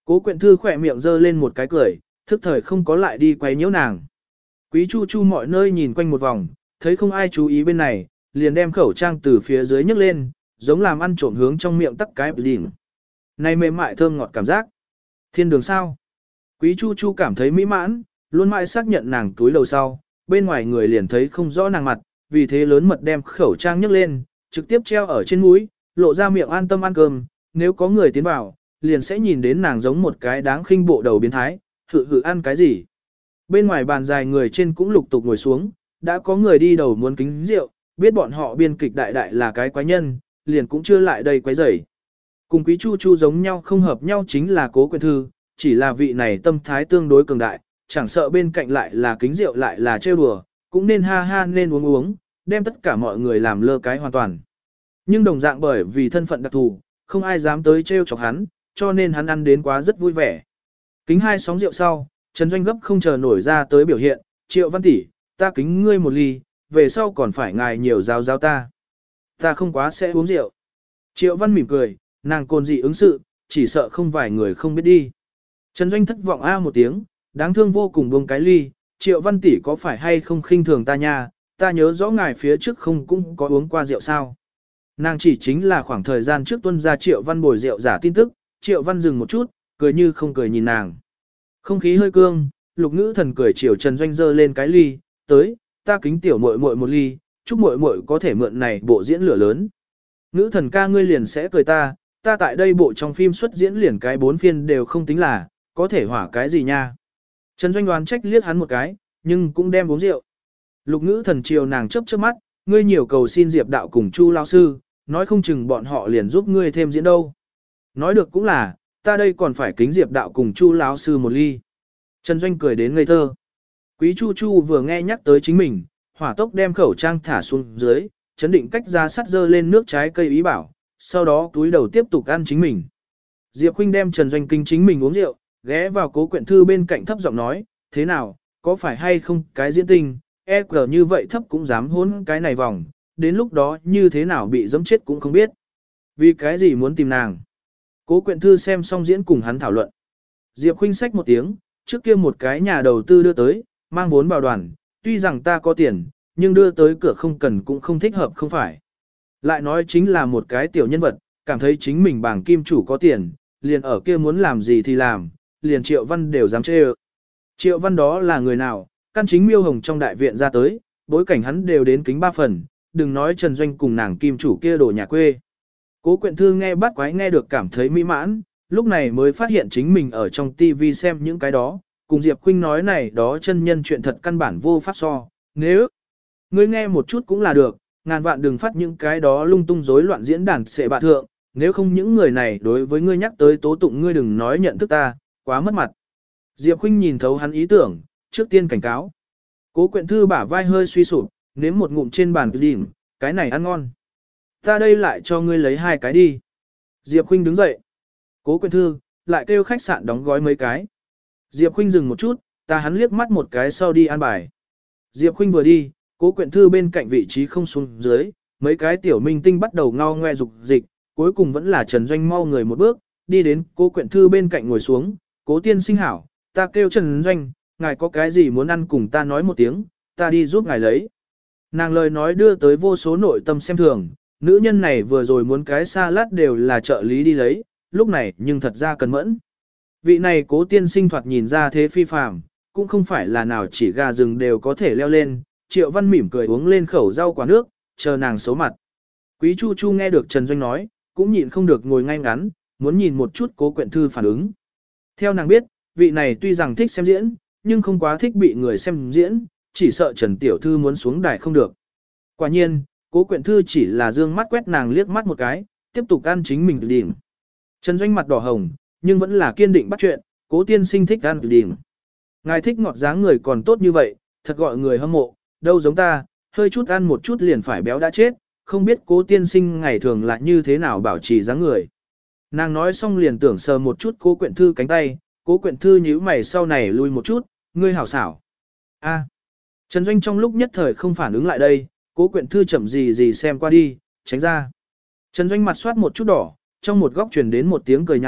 Cố Quyện Thư khỏe miệng giơ lên một cái cười, thức thời không có lại đi quay nhiễu nàng. Quý Chu Chu mọi nơi nhìn quanh một vòng, thấy không ai chú ý bên này, liền đem khẩu trang từ phía dưới nhấc lên, giống làm ăn trộm hướng trong miệng tắc cái đỉnh. Này mềm mại thơm ngọt cảm giác. Thiên đường sao? Quý Chu Chu cảm thấy mỹ mãn, luôn mãi xác nhận nàng túi lầu sau, bên ngoài người liền thấy không rõ nàng mặt, vì thế lớn mật đem khẩu trang nhấc lên, trực tiếp treo ở trên mũi, lộ ra miệng an tâm ăn cơm, nếu có người tiến vào, liền sẽ nhìn đến nàng giống một cái đáng khinh bộ đầu biến thái, hự ăn cái gì. Bên ngoài bàn dài người trên cũng lục tục ngồi xuống, đã có người đi đầu muốn kính rượu, biết bọn họ biên kịch đại đại là cái quái nhân, liền cũng chưa lại đây quái rầy. Cùng Quý Chu Chu giống nhau không hợp nhau chính là Cố Quyện Thư, chỉ là vị này tâm thái tương đối cường đại, chẳng sợ bên cạnh lại là kính rượu lại là trêu đùa, cũng nên ha ha nên uống uống, đem tất cả mọi người làm lơ cái hoàn toàn. Nhưng đồng dạng bởi vì thân phận đặc thù, không ai dám tới trêu chọc hắn, cho nên hắn ăn đến quá rất vui vẻ. Kính hai sóng rượu sau, Trần Doanh gấp không chờ nổi ra tới biểu hiện, Triệu Văn tỷ, ta kính ngươi một ly, về sau còn phải ngài nhiều giáo giáo ta. Ta không quá sẽ uống rượu. Triệu Văn mỉm cười, nàng cồn dị ứng sự, chỉ sợ không vài người không biết đi. Trần Doanh thất vọng a một tiếng, đáng thương vô cùng buông cái ly, Triệu Văn tỷ có phải hay không khinh thường ta nha, ta nhớ rõ ngài phía trước không cũng có uống qua rượu sao. Nàng chỉ chính là khoảng thời gian trước tuân ra Triệu Văn bồi rượu giả tin tức, Triệu Văn dừng một chút, cười như không cười nhìn nàng. Không khí hơi cương, Lục Ngữ Thần cười chiều Trần Doanh giơ lên cái ly, tới, ta kính tiểu muội muội một ly, chúc muội muội có thể mượn này bộ diễn lửa lớn. Ngữ Thần ca ngươi liền sẽ cười ta tại đây bộ trong phim xuất diễn liền cái 4 phiên đều không tính là, có thể hỏa cái gì nha. Trần Doanh đoán trách liếc hắn một cái, nhưng cũng đem uống rượu. Lục Ngữ Thần chiều nàng chớp chớp mắt, ngươi nhiều cầu xin Diệp đạo cùng Chu lão sư, nói không chừng bọn họ liền giúp ngươi thêm diễn đâu. Nói được cũng là, ta đây còn phải kính Diệp đạo cùng Chu lão sư một ly. Trần Doanh cười đến ngây thơ. Quý Chu Chu vừa nghe nhắc tới chính mình, hỏa tốc đem khẩu trang thả xuống dưới, chấn định cách ra sắt dơ lên nước trái cây ý bảo, sau đó túi đầu tiếp tục ăn chính mình. Diệp Khuynh đem Trần Doanh kinh chính mình uống rượu, ghé vào Cố Quyện Thư bên cạnh thấp giọng nói, thế nào, có phải hay không cái diễn tình, EQ như vậy thấp cũng dám hôn cái này vòng, đến lúc đó như thế nào bị dẫm chết cũng không biết. Vì cái gì muốn tìm nàng? Cố Quyện Thư xem xong diễn cùng hắn thảo luận. Diệp Khuynh xách một tiếng, trước kia một cái nhà đầu tư đưa tới, mang vốn vào đoàn, tuy rằng ta có tiền, nhưng đưa tới cửa không cần cũng không thích hợp không phải. Lại nói chính là một cái tiểu nhân vật, cảm thấy chính mình bảng kim chủ có tiền, liền ở kia muốn làm gì thì làm, liền Triệu Văn đều dám chê ơ. Triệu Văn đó là người nào, căn chính miêu hồng trong đại viện ra tới, bối cảnh hắn đều đến kính 3 phần, đừng nói Trần Doanh cùng nàng kim chủ kia đổ nhà quê. Cố Quyện Thư nghe bắt quái nghe được cảm thấy mỹ mãn, lúc này mới phát hiện chính mình ở trong TV xem những cái đó, cùng Diệp Khuynh nói này đó chân nhân chuyện thật căn bản vô pháp so, nếu ngươi nghe một chút cũng là được, ngàn vạn đừng phát những cái đó lung tung rối loạn diễn đàn xệ bạ thượng, nếu không những người này đối với ngươi nhắc tới tố tụng ngươi đừng nói nhận thức ta, quá mất mặt. Diệp Khuynh nhìn thấu hắn ý tưởng, trước tiên cảnh cáo. Cố Quyện Thư bả vai hơi suy sụp, nếm một ngụm trên bàn đỉnh, cái này ăn ngon. Ta đây lại cho ngươi lấy 2 cái đi. Diệp Khuynh đứng dậy. Cố Quyện Thư, lại kêu khách sạn đóng gói mấy cái. Diệp Khuynh dừng một chút, ta hắn liếc mắt một cái sau đi ăn bài. Diệp Khuynh vừa đi, Cố Quyện Thư bên cạnh vị trí không xuống dưới, mấy cái tiểu minh tinh bắt đầu ngao ngoe dục dịch, cuối cùng vẫn là Trần Doanh mau người một bước, đi đến Cố Quyện Thư bên cạnh ngồi xuống, Cố tiên sinh hảo, ta kêu Trần Doanh, ngài có cái gì muốn ăn cùng ta nói một tiếng, ta đi giúp ngài lấy. Nàng lời nói đưa tới vô số nội tâm xem thường, nữ nhân này vừa rồi muốn cái salad đều là trợ lý đi lấy, lúc này nhưng thật ra cần mẫn. Vị này Cố tiên sinh thoạt nhìn ra thế phi phàm, cũng không phải là nào chỉ gà rừng đều có thể leo lên, Triệu Văn mỉm cười uống lên khẩu rau quả nước, chờ nàng xấu mặt. Quý Chu Chu nghe được Trần Doanh nói, cũng nhịn không được ngồi ngay ngắn, muốn nhìn một chút Cố Quyện Thư phản ứng. Theo nàng biết, vị này tuy rằng thích xem diễn, nhưng không quá thích bị người xem diễn, chỉ sợ Trần Tiểu Thư muốn xuống đài không được. Quả nhiên, Cố Quyện Thư chỉ là dương mắt quét nàng liếc mắt một cái, tiếp tục ăn chính mình điểm. Trần Doanh mặt đỏ hồng, nhưng vẫn là kiên định bắt chuyện, Cố tiên sinh thích ăn điểm. Ngài thích ngọt dáng người còn tốt như vậy, thật gọi người hâm mộ, đâu giống ta, hơi chút ăn một chút liền phải béo đã chết, không biết Cố tiên sinh ngày thường là như thế nào bảo trì dáng người. Nàng nói xong liền tưởng sờ một chút Cố Quyện Thư cánh tay, Cố Quyện Thư nhíu mày sau này lui một chút, ngươi hảo xảo. A. Trần Doanh trong lúc nhất thời không phản ứng lại đây, Cố Quyện Thư chậm gì xem qua đi, tránh ra. Trần Doanh mặt soát một chút đỏ, trong một góc truyền đến một tiếng cười nhạo,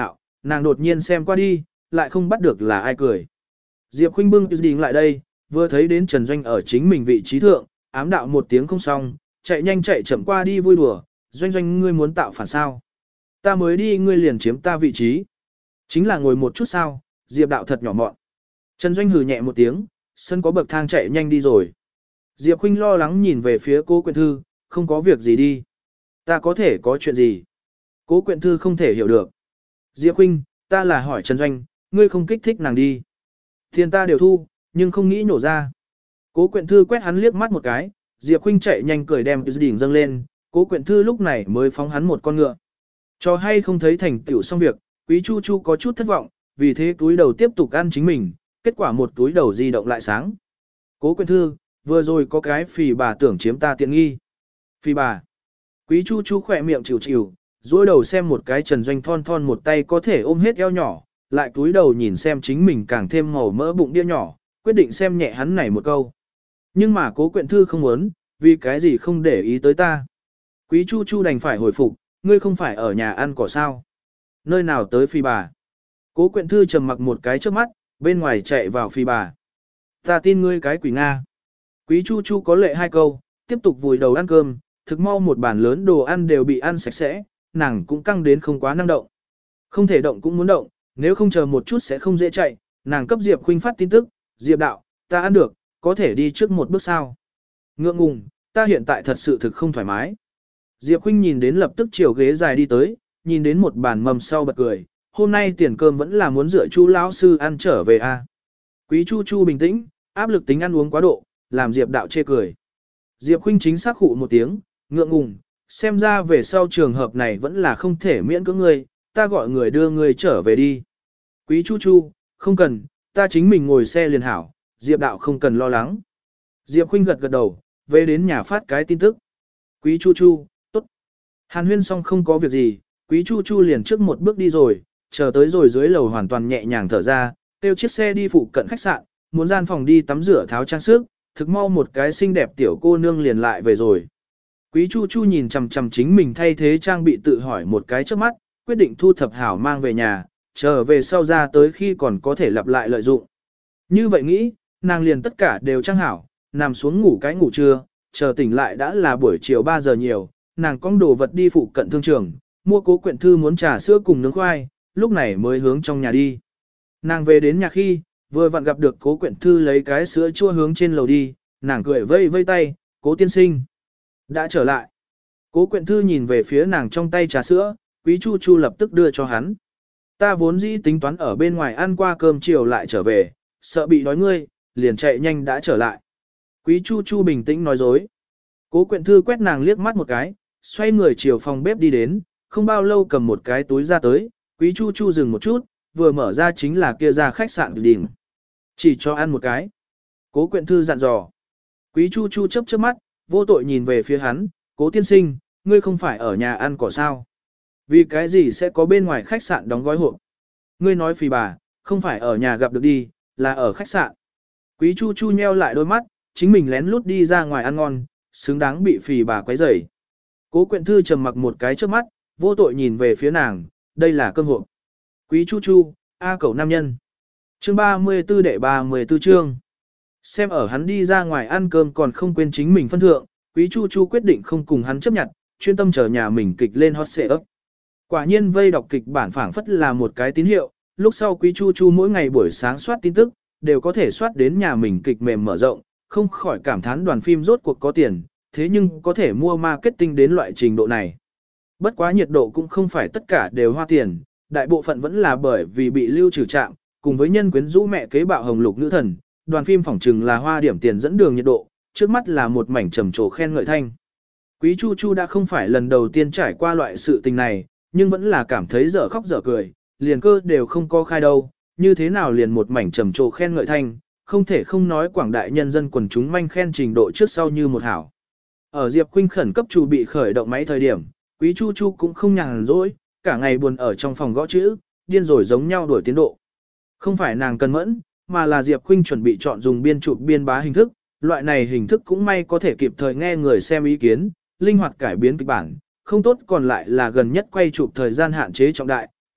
nàng đột nhiên xem qua đi, lại không bắt được là ai cười. Diệp Khuynh bưng Pudding lại đây, vừa thấy đến Trần Doanh ở chính mình vị trí thượng, ám đạo một tiếng không xong, chạy nhanh chạy chậm qua đi vui đùa, Doanh Doanh ngươi muốn tạo phản sao? Ta mới đi ngươi liền chiếm ta vị trí. Chính là ngồi một chút sao, Diệp đạo thật nhỏ mọn. Trần Doanh hừ nhẹ một tiếng, sân có bậc thang chạy nhanh đi rồi. Diệp Khuynh lo lắng nhìn về phía Cố Quyện Thư, không có việc gì đi. Ta có thể có chuyện gì? Cố Quyện Thư không thể hiểu được. Diệp Khuynh, ta là hỏi Trần Doanh, ngươi không kích thích nàng đi. Tiền ta đều thu, nhưng không nghĩ nổ ra. Cố Quyện Thư quét hắn liếc mắt một cái, Diệp Khuynh chạy nhanh cười đem đỉnh dâng lên, Cố Quyện Thư lúc này mới phóng hắn một con ngựa. Cho hay không thấy thành tựu xong việc, Quý Chu Chu có chút thất vọng, vì thế túi đầu tiếp tục ăn chính mình, kết quả một túi đầu di động lại sáng. Cố Quyện Thư, vừa rồi có cái phì bà tưởng chiếm ta tiện nghi. Phì bà. Quý Chu Chu khỏe miệng chịu chịu, dối đầu xem một cái Trần Doanh thon thon một tay có thể ôm hết eo nhỏ, lại túi đầu nhìn xem chính mình càng thêm màu mỡ bụng đĩa nhỏ, quyết định xem nhẹ hắn này một câu. Nhưng mà Cố Quyện Thư không muốn, vì cái gì không để ý tới ta. Quý Chu Chu đành phải hồi phục, ngươi không phải ở nhà ăn cỏ sao. Nơi nào tới phi bà. Cố Quyện Thư trầm mặc một cái trước mắt, bên ngoài chạy vào phi bà. Ta tin ngươi cái quỷ Nga. Quý Chu Chu có lệ hai câu, tiếp tục vùi đầu ăn cơm, thực mau một bàn lớn đồ ăn đều bị ăn sạch sẽ, nàng cũng căng đến không quá năng động. Không thể động cũng muốn động, nếu không chờ một chút sẽ không dễ chạy, nàng cấp Diệp Khuynh phát tin tức, Diệp đạo, ta ăn được, có thể đi trước một bước sao. Ngượng ngùng, ta hiện tại thật sự thực không thoải mái. Diệp Khuynh nhìn đến lập tức chiều ghế dài đi tới, nhìn đến một bàn mầm sau bật cười, hôm nay tiền cơm vẫn là muốn dựa Chu lão sư ăn trở về a. Quý Chu Chu bình tĩnh, áp lực tính ăn uống quá độ, làm Diệp đạo chê cười. Diệp Khuynh chính xác khụ một tiếng, ngượng ngùng, xem ra về sau trường hợp này vẫn là không thể miễn cưỡng ngươi, ta gọi người đưa ngươi trở về đi. Quý Chu Chu, không cần, ta chính mình ngồi xe liền hảo, Diệp đạo không cần lo lắng. Diệp Khuynh gật gật đầu, về đến nhà phát cái tin tức. Quý Chu Chu, tốt. Hàn huyên xong không có việc gì, Quý Chu Chu liền trước một bước đi rồi, chờ tới rồi dưới lầu hoàn toàn nhẹ nhàng thở ra, tiêu chiếc xe đi phụ cận khách sạn, muốn gian phòng đi tắm rửa tháo trang sức, thực mau một cái xinh đẹp tiểu cô nương liền lại về rồi. Quý Chu Chu nhìn chằm chằm chính mình thay thế trang bị tự hỏi một cái trước mắt, quyết định thu thập hảo mang về nhà, chờ về sau ra tới khi còn có thể lặp lại lợi dụng. Như vậy nghĩ, nàng liền tất cả đều trang hảo, nằm xuống ngủ cái ngủ trưa, chờ tỉnh lại đã là buổi chiều 3 giờ nhiều, nàng cong đồ vật đi phụ cận thương trường, mua Cố Quyện Thư muốn trà sữa cùng nướng khoai, lúc này mới hướng trong nhà đi. Nàng về đến nhà khi, vừa vặn gặp được Cố Quyện Thư lấy cái sữa chua hướng trên lầu đi, nàng cười vây vây tay, Cố tiên sinh. Đã trở lại. Cố Quyện Thư nhìn về phía nàng trong tay trà sữa, Quý Chu Chu lập tức đưa cho hắn. Ta vốn dĩ tính toán ở bên ngoài ăn qua cơm chiều lại trở về, sợ bị đói ngươi, liền chạy nhanh đã trở lại. Quý Chu Chu bình tĩnh nói dối. Cố Quyện Thư quét nàng liếc mắt một cái, xoay người chiều phòng bếp đi đến, không bao lâu cầm một cái túi ra tới, Quý Chu Chu dừng một chút, vừa mở ra chính là kia ra khách sạn đỉnh. Chỉ cho ăn một cái. Cố Quyện Thư dặn dò. Quý Chu Chu chớp chớp mắt, vô tội nhìn về phía hắn, Cố tiên sinh, ngươi không phải ở nhà ăn cỏ sao. Vì cái gì sẽ có bên ngoài khách sạn đóng gói hộp? Ngươi nói phì bà, không phải ở nhà gặp được đi, là ở khách sạn. Quý Chu Chu nheo lại đôi mắt, chính mình lén lút đi ra ngoài ăn ngon, xứng đáng bị phì bà quấy rầy. Cố Quyện Thư trầm mặc một cái trước mắt, vô tội nhìn về phía nàng, đây là cơm hộp. Quý Chu Chu, A cẩu nam nhân. Chương 34 đệ 34 chương. Xem ở hắn đi ra ngoài ăn cơm còn không quên chính mình phân thượng, Quý Chu Chu quyết định không cùng hắn chấp nhận, chuyên tâm chờ nhà mình kịch lên hot xệ ấp. Quả nhiên vây đọc kịch bản phảng phất là một cái tín hiệu, lúc sau Quý Chu Chu mỗi ngày buổi sáng soát tin tức, đều có thể soát đến nhà mình kịch mềm mở rộng, không khỏi cảm thán đoàn phim rốt cuộc có tiền, thế nhưng có thể mua marketing đến loại trình độ này. Bất quá nhiệt độ cũng không phải tất cả đều hoa tiền, đại bộ phận vẫn là bởi vì bị lưu trừ trạm, cùng với nhân quyến rũ mẹ kế bạo hồng lục nữ thần, đoàn phim phỏng trừng là hoa điểm tiền dẫn đường nhiệt độ, trước mắt là một mảnh trầm trồ khen ngợi thanh. Quý Chu Chu đã không phải lần đầu tiên trải qua loại sự tình này, nhưng vẫn là cảm thấy dở khóc dở cười, liền cơ đều không có khai đâu, như thế nào liền một mảnh trầm trồ khen ngợi thanh, không thể không nói quảng đại nhân dân quần chúng manh khen trình độ trước sau như một hảo. Ở Diệp Khuynh khẩn cấp chuẩn bị khởi động máy thời điểm, Quý Chu Chu cũng không nhàn rỗi, cả ngày buồn ở trong phòng gõ chữ, điên rồi giống nhau đổi tiến độ. Không phải nàng cần mẫn, mà là Diệp Khuynh chuẩn bị chọn dùng biên chụp biên bá hình thức, loại này hình thức cũng may có thể kịp thời nghe người xem ý kiến, linh hoạt cải biến kịch bản, không tốt còn lại là gần nhất quay chụp thời gian hạn chế trọng đại,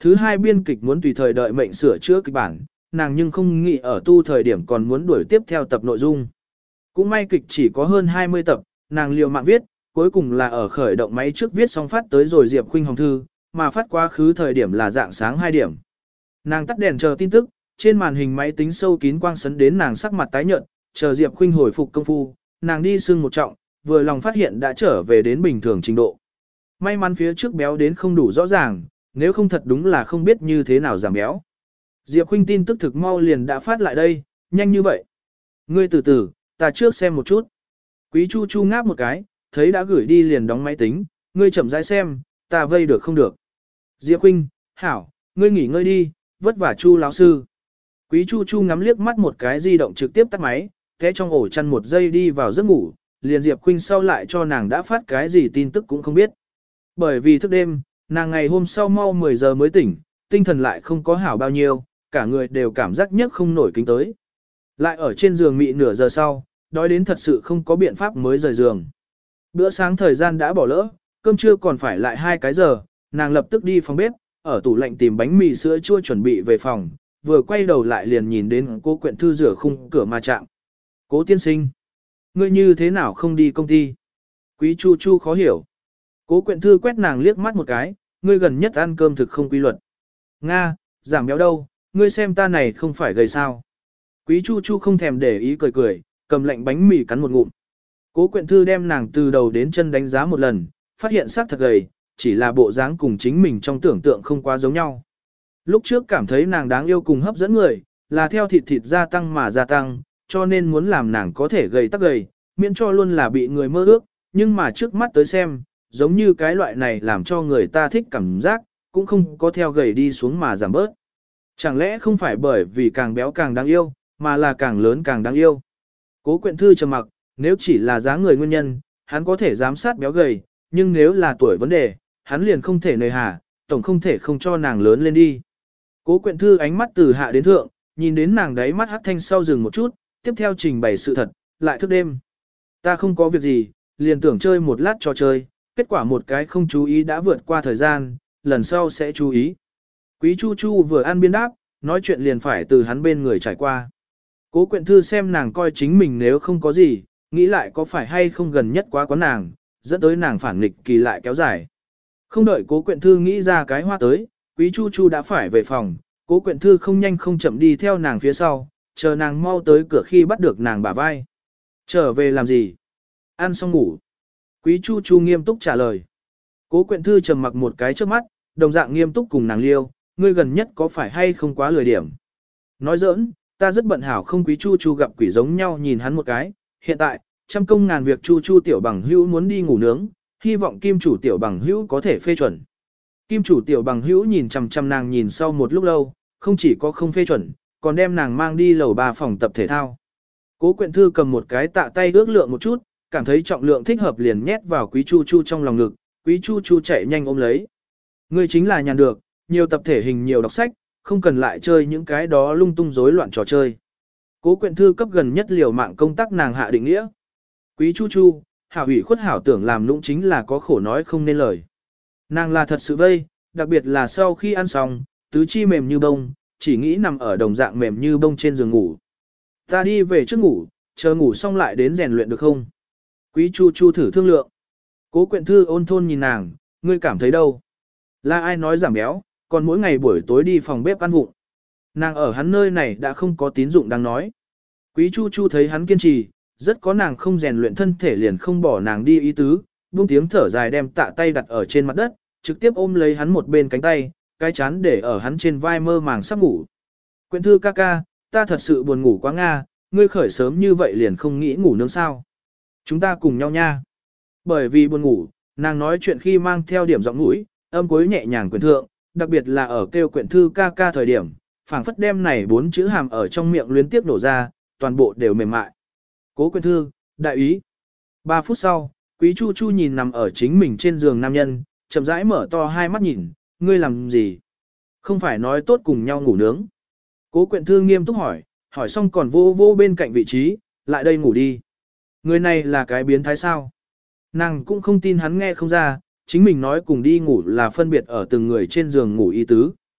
Thứ hai biên kịch muốn tùy thời đợi mệnh sửa chữa kịch bản, nàng nhưng không nghĩ ở tu thời điểm còn muốn đuổi tiếp theo tập nội dung. Cũng may kịch chỉ có hơn 20 tập, nàng liều mạng viết, cuối cùng là ở khởi động máy trước viết xong phát tới rồi Diệp Khuynh hồng thư, mà phát quá khứ thời điểm là dạng sáng 2 điểm. Nàng tắt đèn chờ tin tức, trên màn hình máy tính sâu kín quang sấn đến nàng sắc mặt tái nhợt, chờ Diệp Khuynh hồi phục công phu, nàng đi sưng một trọng, vừa lòng phát hiện đã trở về đến bình thường trình độ. May mắn phía trước béo đến không đủ rõ ràng, nếu không thật đúng là không biết như thế nào giảm béo. Diệp Khuynh tin tức thực mau liền đã phát lại đây, nhanh như vậy. Ngươi từ từ, ta trước xem một chút. Quý Chu Chu ngáp một cái, thấy đã gửi đi liền đóng máy tính, ngươi chậm rãi xem, ta vây được không được. Diệp Khuynh, hảo, ngươi nghỉ ngơi đi, vất vả Chu lão sư. Quý Chu Chu ngắm liếc mắt một cái di động trực tiếp tắt máy, thế trong ổ chăn một giây đi vào giấc ngủ, liền Diệp Khuynh sau lại cho nàng đã phát cái gì tin tức cũng không biết. Bởi vì thức đêm, nàng ngày hôm sau mau 10 giờ mới tỉnh, tinh thần lại không có hảo bao nhiêu, cả người đều cảm giác nhức không nổi kính tới. Lại ở trên giường mị nửa giờ sau, đói đến thật sự không có biện pháp mới rời giường. Bữa sáng thời gian đã bỏ lỡ, cơm trưa còn phải lại 2 cái giờ, nàng lập tức đi phòng bếp, ở tủ lạnh tìm bánh mì sữa chua chuẩn bị về phòng, vừa quay đầu lại liền nhìn đến cô Quyện Thư rửa khung cửa ma chạm. Cố tiên sinh, ngươi như thế nào không đi công ty? Quý Chu Chu khó hiểu. Cố Quyện Thư quét nàng liếc mắt một cái, ngươi gần nhất ăn cơm thực không quy luật. Nga, giảm béo đâu, ngươi xem ta này không phải gầy sao. Quý Chu Chu không thèm để ý cười cười, cầm lạnh bánh mì cắn một ngụm. Cố Quyện Thư đem nàng từ đầu đến chân đánh giá một lần, phát hiện xác thật gầy, chỉ là bộ dáng cùng chính mình trong tưởng tượng không quá giống nhau. Lúc trước cảm thấy nàng đáng yêu cùng hấp dẫn người, là theo thịt thịt gia tăng mà gia tăng, cho nên muốn làm nàng có thể gầy tắc gầy, miễn cho luôn là bị người mơ ước, nhưng mà trước mắt tới xem, giống như cái loại này làm cho người ta thích cảm giác, cũng không có theo gầy đi xuống mà giảm bớt. Chẳng lẽ không phải bởi vì càng béo càng đáng yêu, mà là càng lớn càng đáng yêu. Cố Quyện Thư trầm mặc, nếu chỉ là dáng người nguyên nhân, hắn có thể giám sát béo gầy, nhưng nếu là tuổi vấn đề, hắn liền không thể nề hà, tổng không thể không cho nàng lớn lên đi. Cố Quyện Thư ánh mắt từ hạ đến thượng, nhìn đến nàng đáy mắt hắt thanh sau dừng một chút, tiếp theo trình bày sự thật, lại thức đêm. Ta không có việc gì, liền tưởng chơi một lát trò chơi, kết quả một cái không chú ý đã vượt qua thời gian, lần sau sẽ chú ý. Quý Chu Chu vừa ăn biên đáp, nói chuyện liền phải từ hắn bên người trải qua. Cố Quyện Thư xem nàng coi chính mình nếu không có gì, nghĩ lại có phải hay không gần nhất quá quán nàng, dẫn tới nàng phản nghịch kỳ lại kéo dài. Không đợi Cố Quyện Thư nghĩ ra cái hoa tới, Quý Chu Chu đã phải về phòng, Cố Quyện Thư không nhanh không chậm đi theo nàng phía sau, chờ nàng mau tới cửa khi bắt được nàng bả vai. Trở về làm gì? Ăn xong ngủ. Quý Chu Chu nghiêm túc trả lời. Cố Quyện Thư trầm mặc một cái trước mắt, đồng dạng nghiêm túc cùng nàng liêu, ngươi gần nhất có phải hay không quá lười điểm. Nói giỡn, ta rất bận hảo không. Quý Chu Chu gặp quỷ giống nhau nhìn hắn một cái, hiện tại, trăm công ngàn việc Chu Chu tiểu bằng hữu muốn đi ngủ nướng, hy vọng Kim chủ tiểu bằng hữu có thể phê chuẩn. Kim chủ tiểu bằng hữu nhìn chằm chằm nàng nhìn sau một lúc lâu, không chỉ có không phê chuẩn, còn đem nàng mang đi lầu 3 phòng tập thể thao. Cố Quyện Thư cầm một cái tạ tay ước lượng một chút, cảm thấy trọng lượng thích hợp liền nhét vào Quý Chu Chu trong lòng ngực, Quý Chu Chu chạy nhanh ôm lấy. Ngươi chính là nhàn được, nhiều tập thể hình nhiều đọc sách, không cần lại chơi những cái đó lung tung rối loạn trò chơi. Cố Quyện Thư cấp gần nhất liều mạng công tác nàng hạ định nghĩa. Quý Chu Chu, hảo ủy khuất hảo tưởng làm nũng chính là có khổ nói không nên lời. Nàng là thật sự vây, đặc biệt là sau khi ăn xong, tứ chi mềm như bông, chỉ nghĩ nằm ở đồng dạng mềm như bông trên giường ngủ. Ta đi về trước ngủ, chờ ngủ xong lại đến rèn luyện được không? Quý Chu Chu thử thương lượng. Cố Quyện Thư ôn thôn nhìn nàng, ngươi cảm thấy đâu? Là ai nói giảm béo, còn mỗi ngày buổi tối đi phòng bếp ăn vụng. Nàng ở hắn nơi này đã không có tín dụng đang nói. Quý Chu Chu thấy hắn kiên trì, rất có nàng không rèn luyện thân thể liền không bỏ nàng đi ý tứ, buông tiếng thở dài đem tạ tay đặt ở trên mặt đất, trực tiếp ôm lấy hắn một bên cánh tay, cái chán để ở hắn trên vai mơ màng sắp ngủ. Quyện Thư ca ca, ta thật sự buồn ngủ quá Nga, ngươi khởi sớm như vậy liền không nghĩ ngủ nướng sao. Chúng ta cùng nhau nha. Bởi vì buồn ngủ, nàng nói chuyện khi mang theo điểm giọng mũi, âm cuối nhẹ nhàng quyển thượng, đặc biệt là ở kêu Quyện Thư ca ca thời điểm, phảng phất đem này 4 chữ hàm ở trong miệng liên tiếp nổ ra, toàn bộ đều mềm mại. Cố Quyện Thư, đại ý. 3 phút sau, Quý Chu Chu nhìn nằm ở chính mình trên giường nam nhân, chậm rãi mở to hai mắt nhìn, ngươi làm gì? Không phải nói tốt cùng nhau ngủ nướng. Cố Quyện Thư nghiêm túc hỏi xong còn vô vô bên cạnh vị trí, lại đây ngủ đi. Người này là cái biến thái sao? Nàng cũng không tin hắn nghe không ra, chính mình nói cùng đi ngủ là phân biệt ở từng người trên giường ngủ ý tứ.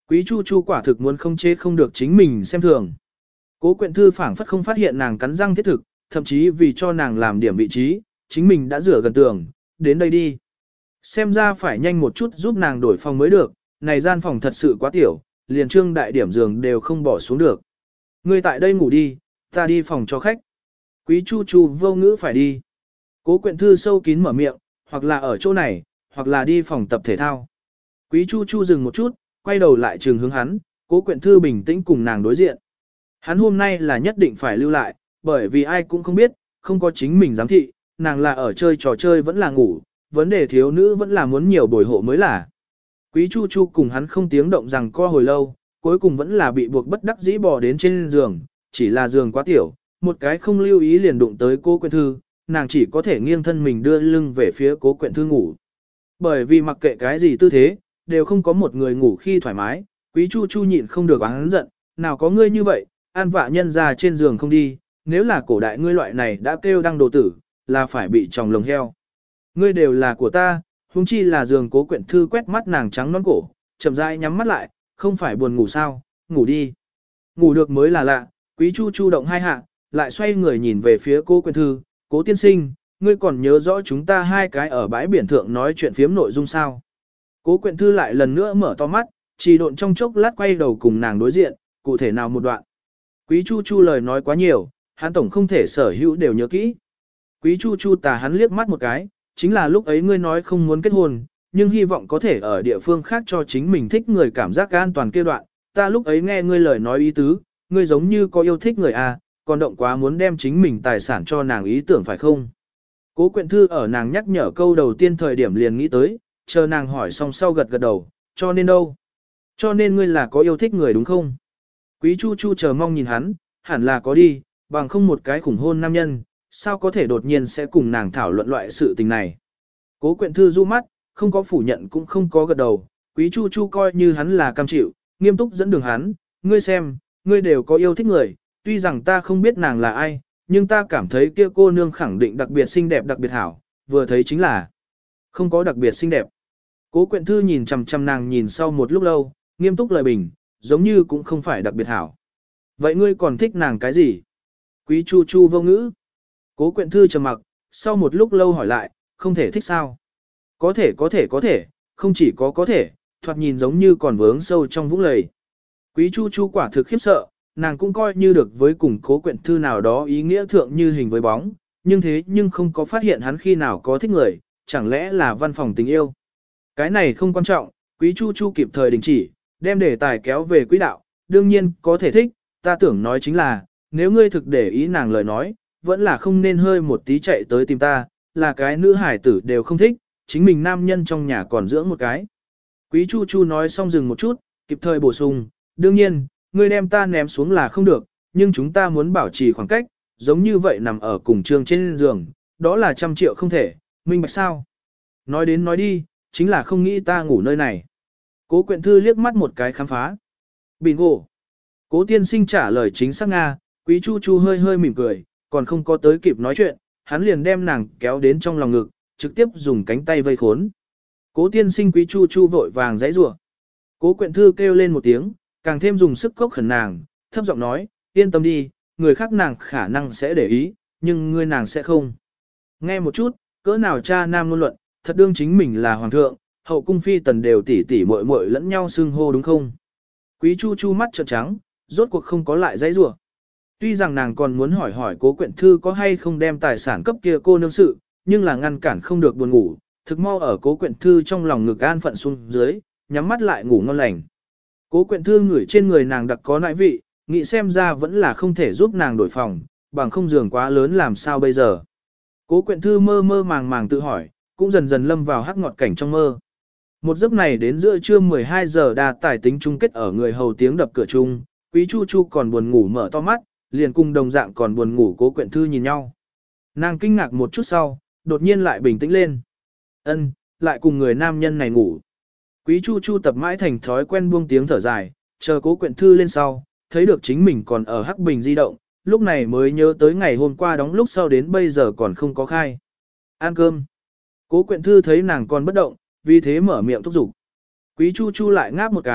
Quý Chu Chu quả thực muốn không chế không được chính mình xem thường. Cố Quyện Thư phảng phất không phát hiện nàng cắn răng thiết thực, thậm chí vì cho nàng làm điểm vị trí, chính mình đã rửa gần tường, đến đây đi. Xem ra phải nhanh một chút giúp nàng đổi phòng mới được, này gian phòng thật sự quá tiểu, liền trương đại điểm giường đều không bỏ xuống được. Ngươi tại đây ngủ đi, ta đi phòng cho khách. Quý Chu Chu vô ngữ phải đi. Cố Quyện Thư sâu kín mở miệng, hoặc là ở chỗ này, hoặc là đi phòng tập thể thao. Quý Chu Chu dừng một chút, quay đầu lại trường hướng hắn, Cố Quyện Thư bình tĩnh cùng nàng đối diện. Hắn hôm nay là nhất định phải lưu lại, bởi vì ai cũng không biết, không có chính mình giám thị, nàng là ở chơi trò chơi vẫn là ngủ, vấn đề thiếu nữ vẫn là muốn nhiều bồi hộ mới là. Quý Chu Chu cùng hắn không tiếng động rằng co hồi lâu, cuối cùng vẫn là bị buộc bất đắc dĩ bò đến trên giường, chỉ là giường quá tiểu, một cái không lưu ý liền đụng tới Cố Quyện Thư, nàng chỉ có thể nghiêng thân mình đưa lưng về phía Cố Quyện Thư ngủ. Bởi vì mặc kệ cái gì tư thế, đều không có một người ngủ khi thoải mái, Quý Chu Chu nhịn không được oán giận, nào có ngươi như vậy, an vạ nhân ra trên giường không đi, nếu là cổ đại ngươi loại này đã kêu đăng đồ tử, là phải bị tròng lồng heo. Ngươi đều là của ta, huống chi là giường. Cố Quyện Thư quét mắt nàng trắng nõn cổ, chậm rãi nhắm mắt lại, không phải buồn ngủ sao, ngủ đi. Ngủ được mới là lạ, Quý Chu Chu động hai hạ, lại xoay người nhìn về phía Cố Quyện Thư, Cố tiên sinh, ngươi còn nhớ rõ chúng ta hai cái ở bãi biển thượng nói chuyện phiếm nội dung sao. Cố Quyện Thư lại lần nữa mở to mắt, chỉ độn trong chốc lát quay đầu cùng nàng đối diện, cụ thể nào một đoạn. Quý Chu Chu lời nói quá nhiều, hắn tổng không thể sở hữu đều nhớ kỹ. Quý Chu Chu tà hắn liếc mắt một cái, chính là lúc ấy ngươi nói không muốn kết hôn, nhưng hy vọng có thể ở địa phương khác cho chính mình thích người cảm giác an toàn kia đoạn. Ta lúc ấy nghe ngươi lời nói ý tứ, ngươi giống như có yêu thích người à, còn động quá muốn đem chính mình tài sản cho nàng ý tưởng phải không? Cố Quyện Thư ở nàng nhắc nhở câu đầu tiên thời điểm liền nghĩ tới, chờ nàng hỏi xong sau gật gật đầu, cho nên đâu? Cho nên ngươi là có yêu thích người đúng không? Quý Chu Chu chờ mong nhìn hắn, hẳn là có đi, bằng không một cái khủng hôn nam nhân, sao có thể đột nhiên sẽ cùng nàng thảo luận loại sự tình này. Cố Quyện Thư du mắt, không có phủ nhận cũng không có gật đầu, Quý Chu Chu coi như hắn là cam chịu, nghiêm túc dẫn đường hắn, ngươi xem, ngươi đều có yêu thích người, tuy rằng ta không biết nàng là ai, nhưng ta cảm thấy kia cô nương khẳng định đặc biệt xinh đẹp đặc biệt hảo, vừa thấy chính là không có đặc biệt xinh đẹp. Cố Quyện Thư nhìn chằm chằm nàng nhìn sau một lúc lâu, nghiêm túc lời bình, giống như cũng không phải đặc biệt hảo. Vậy ngươi còn thích nàng cái gì? Quý Chu Chu vô ngữ. Cố Quyện Thư trầm mặc, sau một lúc lâu hỏi lại, không thể thích sao? Có thể, không chỉ có thể, thoạt nhìn giống như còn vướng sâu trong vũng lầy. Quý Chu Chu quả thực khiếp sợ, nàng cũng coi như được với cùng Cố Quyện Thư nào đó ý nghĩa thượng như hình với bóng, nhưng thế nhưng không có phát hiện hắn khi nào có thích người, chẳng lẽ là văn phòng tình yêu. Cái này không quan trọng, Quý Chu Chu kịp thời đình chỉ, đem đề tài kéo về quỹ đạo, đương nhiên có thể thích, ta tưởng nói chính là, nếu ngươi thực để ý nàng lời nói, vẫn là không nên hơi một tí chạy tới tìm ta, là cái nữ hải tử đều không thích, chính mình nam nhân trong nhà còn dưỡng một cái. Quý Chu Chu nói xong dừng một chút, kịp thời bổ sung, đương nhiên, ngươi đem ta ném xuống là không được, nhưng chúng ta muốn bảo trì khoảng cách, giống như vậy nằm ở cùng trường trên giường, đó là 100 triệu không thể, minh bạch sao? Nói đến nói đi, chính là không nghĩ ta ngủ nơi này. Cố Quyện Thư liếc mắt một cái khám phá. Bingo. Cố tiên sinh trả lời chính xác Nga, Quý Chu Chu hơi hơi mỉm cười, còn không có tới kịp nói chuyện, hắn liền đem nàng kéo đến trong lòng ngực, trực tiếp dùng cánh tay vây khốn. Cố tiên sinh. Quý Chu Chu vội vàng giãy giụa. Cố Quyện Thư kêu lên một tiếng, càng thêm dùng sức cốc khẩn nàng, thấp giọng nói, yên tâm đi, người khác nàng khả năng sẽ để ý, nhưng ngươi nàng sẽ không. Nghe một chút, cỡ nào cha nam ngôn luận, thật đương chính mình là hoàng thượng, hậu cung phi tần đều tỉ tỉ muội muội lẫn nhau xưng hô đúng không? Quý Chu Chu mắt trợn trắng, rốt cuộc không có lại giãy giụa. Tuy rằng nàng còn muốn hỏi hỏi Cố Quyện Thư có hay không đem tài sản cấp kia cô nương sự, nhưng là ngăn cản không được buồn ngủ, thực mau ở Cố Quyện Thư trong lòng ngực an phận xuống dưới, nhắm mắt lại ngủ ngon lành. Cố Quyện Thư ngửi trên người nàng đặc có nãi vị, nghĩ xem ra vẫn là không thể giúp nàng đổi phòng, bằng không giường quá lớn làm sao bây giờ. Cố Quyện Thư mơ mơ màng màng tự hỏi, cũng dần dần lâm vào hắc ngọt cảnh trong mơ. Một giấc này đến giữa trưa 12 giờ đa tài tính chung kết ở người hầu tiếng đập cửa chung, Quý Chu Chu còn buồn ngủ mở to mắt, liền cùng đồng dạng còn buồn ngủ Cố Quyện Thư nhìn nhau. Nàng kinh ngạc một chút sau, đột nhiên lại bình tĩnh lên. Ân, lại cùng người nam nhân này ngủ. Quý Chu Chu tập mãi thành thói quen buông tiếng thở dài, chờ Cố Quyện Thư lên sau, thấy được chính mình còn ở hắc bình di động, lúc này mới nhớ tới ngày hôm qua đóng lúc sau đến bây giờ còn không có khai. Ăn cơm. Cố Quyện Thư thấy nàng còn bất động, vì thế mở miệng thúc giục. Quý Chu Chu lại ngáp một cái,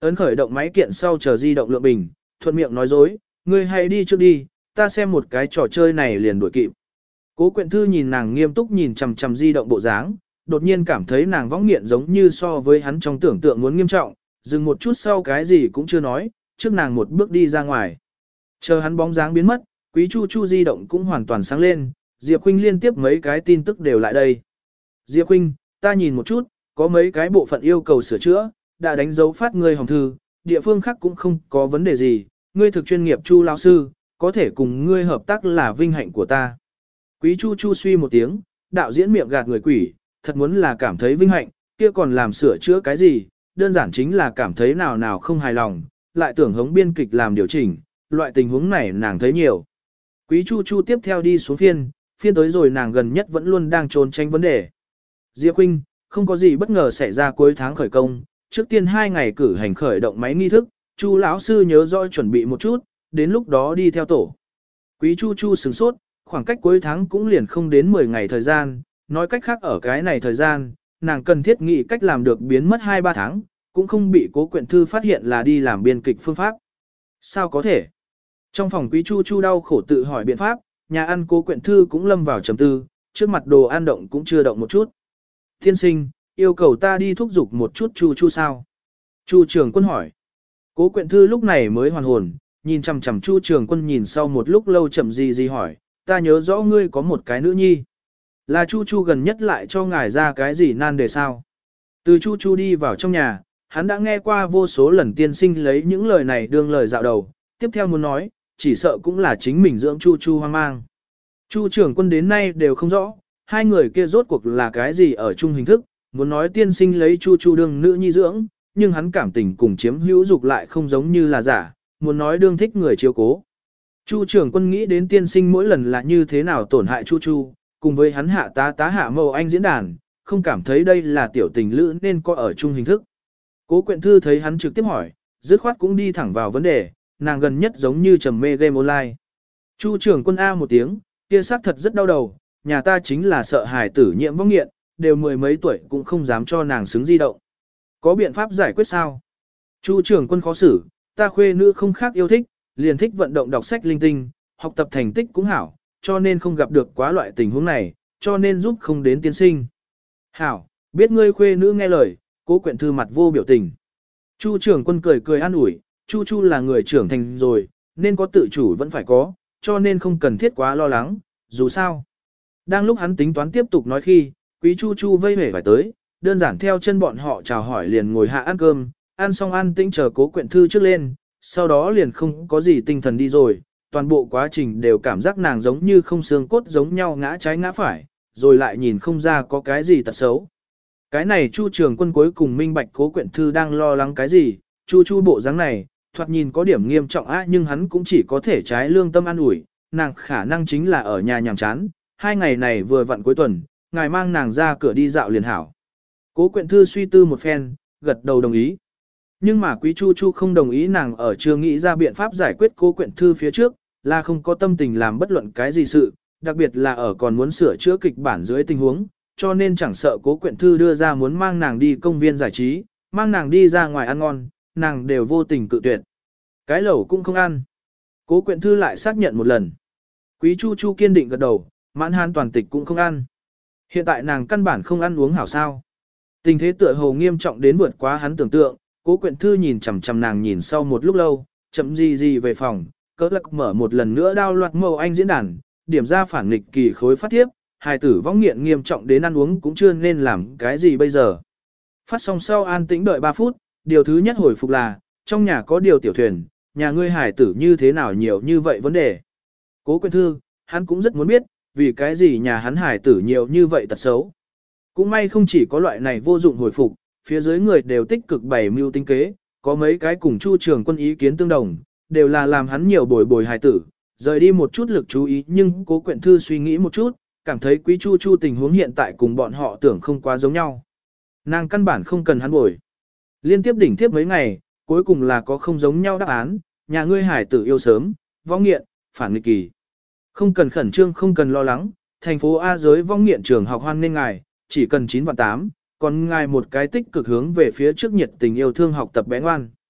Ấn khởi động máy kiện sau chờ di động lượng bình, thuận miệng nói dối, ngươi hãy đi trước đi, ta xem một cái trò chơi này liền đuổi kịp. Cố Quyện Thư nhìn nàng nghiêm túc nhìn chằm chằm di động bộ dáng, đột nhiên cảm thấy nàng võng nghiện giống như so với hắn trong tưởng tượng muốn nghiêm trọng, dừng một chút sau cái gì cũng chưa nói, trước nàng một bước đi ra ngoài. Chờ hắn bóng dáng biến mất, Quý Chu Chu di động cũng hoàn toàn sáng lên, Diệp Khuynh liên tiếp mấy cái tin tức đều lại đây. Diệp Khuynh, ta nhìn một chút, có mấy cái bộ phận yêu cầu sửa chữa, đã đánh dấu phát ngươi hồng thư, địa phương khác cũng không có vấn đề gì, ngươi thực chuyên nghiệp Chu lão sư, có thể cùng ngươi hợp tác là vinh hạnh của ta. Quý Chu Chu suy một tiếng, đạo diễn miệng gạt người quỷ, thật muốn là cảm thấy vinh hạnh, kia còn làm sửa chữa cái gì, đơn giản chính là cảm thấy nào nào không hài lòng, lại tưởng hống biên kịch làm điều chỉnh, loại tình huống này nàng thấy nhiều. Quý Chu Chu tiếp theo đi xuống phiên tới rồi nàng gần nhất vẫn luôn đang trốn tránh vấn đề. Diệp Huynh, không có gì bất ngờ xảy ra cuối tháng khởi công, trước tiên 2 ngày cử hành khởi động máy nghi thức, Chu lão sư nhớ rõ chuẩn bị một chút, đến lúc đó đi theo tổ. Quý Chu Chu sửng sốt, khoảng cách cuối tháng cũng liền không đến 10 ngày thời gian, nói cách khác ở cái này thời gian, nàng cần thiết nghĩ cách làm được biến mất 2-3 tháng, cũng không bị Cố Quyện Thư phát hiện là đi làm biên kịch phương pháp. Sao có thể? Trong phòng Quý Chu Chu đau khổ tự hỏi biện pháp, nhà ăn Cố Quyện Thư cũng lâm vào trầm tư, trước mặt đồ ăn động cũng chưa động một chút. Tiên sinh, yêu cầu ta đi thúc giục một chút Chu Chu sao? Chu Trường Quân hỏi. Cố Quyện Thư lúc này mới hoàn hồn, nhìn chằm chằm Chu Trường Quân nhìn sau một lúc lâu chậm gì hỏi, ta nhớ rõ ngươi có một cái nữ nhi. Là Chu Chu gần nhất lại cho ngài ra cái gì nan đề sao? Từ Chu Chu đi vào trong nhà, hắn đã nghe qua vô số lần tiên sinh lấy những lời này đương lời dạo đầu, tiếp theo muốn nói, chỉ sợ cũng là chính mình dưỡng Chu Chu hoang mang. Chu Trường Quân đến nay đều không rõ, hai người kia rốt cuộc là cái gì ở chung hình thức, muốn nói tiên sinh lấy Chu Chu đương nữ nhi dưỡng, nhưng hắn cảm tình cùng chiếm hữu dục lại không giống như là giả, muốn nói đương thích người chiếu cố. Chu Trường Quân nghĩ đến tiên sinh mỗi lần là như thế nào tổn hại Chu Chu, cùng với hắn hạ tá hạ mâu anh diễn đàn, không cảm thấy đây là tiểu tình lữ nên có ở chung hình thức. Cố Quyện Thư thấy hắn trực tiếp hỏi, dứt khoát cũng đi thẳng vào vấn đề, nàng gần nhất giống như trầm mê game online. Chu Trường Quân A một tiếng, kia xác thật rất đau đầu, nhà ta chính là sợ hài tử nhiễm vong nghiện, đều 10 mấy tuổi cũng không dám cho nàng xứng di động. Có biện pháp giải quyết sao? Chu Trường Quân khó xử, ta khuê nữ không khác yêu thích, liền thích vận động đọc sách linh tinh, học tập thành tích cũng hảo, cho nên không gặp được quá loại tình huống này, cho nên giúp không đến tiên sinh. Hảo, biết ngươi khuê nữ nghe lời, Cố Quyện Thư mặt vô biểu tình. Chu Trường Quân cười cười an ủi, Chu Chu là người trưởng thành rồi, nên có tự chủ vẫn phải có, cho nên không cần thiết quá lo lắng, dù sao. Đang lúc hắn tính toán tiếp tục nói khi, Quý Chu Chu vây hể phải tới, đơn giản theo chân bọn họ chào hỏi liền ngồi hạ ăn cơm, ăn xong ăn tĩnh chờ Cố Quyện Thư trước lên, sau đó liền không có gì tinh thần đi rồi, toàn bộ quá trình đều cảm giác nàng giống như không xương cốt giống nhau ngã trái ngã phải, rồi lại nhìn không ra có cái gì tật xấu. Cái này Chu Trường Quân cuối cùng minh bạch Cố Quyện Thư đang lo lắng cái gì, Chu Chu bộ dáng này, thoạt nhìn có điểm nghiêm trọng nhưng hắn cũng chỉ có thể trái lương tâm an ủi, nàng khả năng chính là ở nhà nhàm chán, 2 ngày này vừa vặn cuối tuần, ngài mang nàng ra cửa đi dạo liền hảo. Cố Quyện Thư suy tư một phen, gật đầu đồng ý. Nhưng mà Quý Chu Chu không đồng ý, nàng ở chưa nghĩ ra biện pháp giải quyết Cố Quyện Thư phía trước, là không có tâm tình làm bất luận cái gì sự, đặc biệt là ở còn muốn sửa chữa kịch bản dưới tình huống, cho nên chẳng sợ Cố Quyện Thư đưa ra muốn mang nàng đi công viên giải trí, mang nàng đi ra ngoài ăn ngon, nàng đều vô tình cự tuyệt. Cái lẩu cũng không ăn. Cố Quyện Thư lại xác nhận một lần. Quý Chu Chu kiên định gật đầu, mãn hán toàn tịch cũng không ăn. Hiện tại nàng căn bản không ăn uống hảo sao. Tình thế tựa hồ nghiêm trọng đến vượt quá hắn tưởng tượng, Cố Quyện Thư nhìn chằm chằm nàng nhìn sau một lúc lâu, chậm gì về phòng, cỡ lắc mở một lần nữa đao loạt màu anh diễn đàn, điểm ra phản nghịch kỳ khối phát tiếp, hài tử vong nghiện nghiêm trọng đến ăn uống cũng chưa nên làm cái gì bây giờ. Phát xong sau an tĩnh đợi 3 phút, điều thứ nhất hồi phục là, trong nhà có điều tiểu thuyền, nhà ngươi hài tử như thế nào nhiều như vậy vấn đề. Cố Quyện Thư, hắn cũng rất muốn biết, vì cái gì nhà hắn hài tử nhiều như vậy tật xấu. Cũng may không chỉ có loại này vô dụng hồi phục, phía dưới người đều tích cực bày mưu tinh kế, có mấy cái cùng Chu Trường Quân ý kiến tương đồng, đều là làm hắn nhiều bồi hài tử, rời đi một chút lực chú ý, nhưng Cố Quyện Thư suy nghĩ một chút, cảm thấy Quý Chu Chu tình huống hiện tại cùng bọn họ tưởng không quá giống nhau. Nàng căn bản không cần hắn bồi. Liên tiếp đỉnh tiếp mấy ngày, cuối cùng là có không giống nhau đáp án, nhà ngươi hải tử yêu sớm, vong nghiện, phản nghịch kỳ. Không cần khẩn trương, không cần lo lắng, thành phố A giới vong nghiện trường học hoan nên ngài, chỉ cần 9 và 8, còn ngài một cái tích cực hướng về phía trước nhiệt tình yêu thương học tập bé ngoan.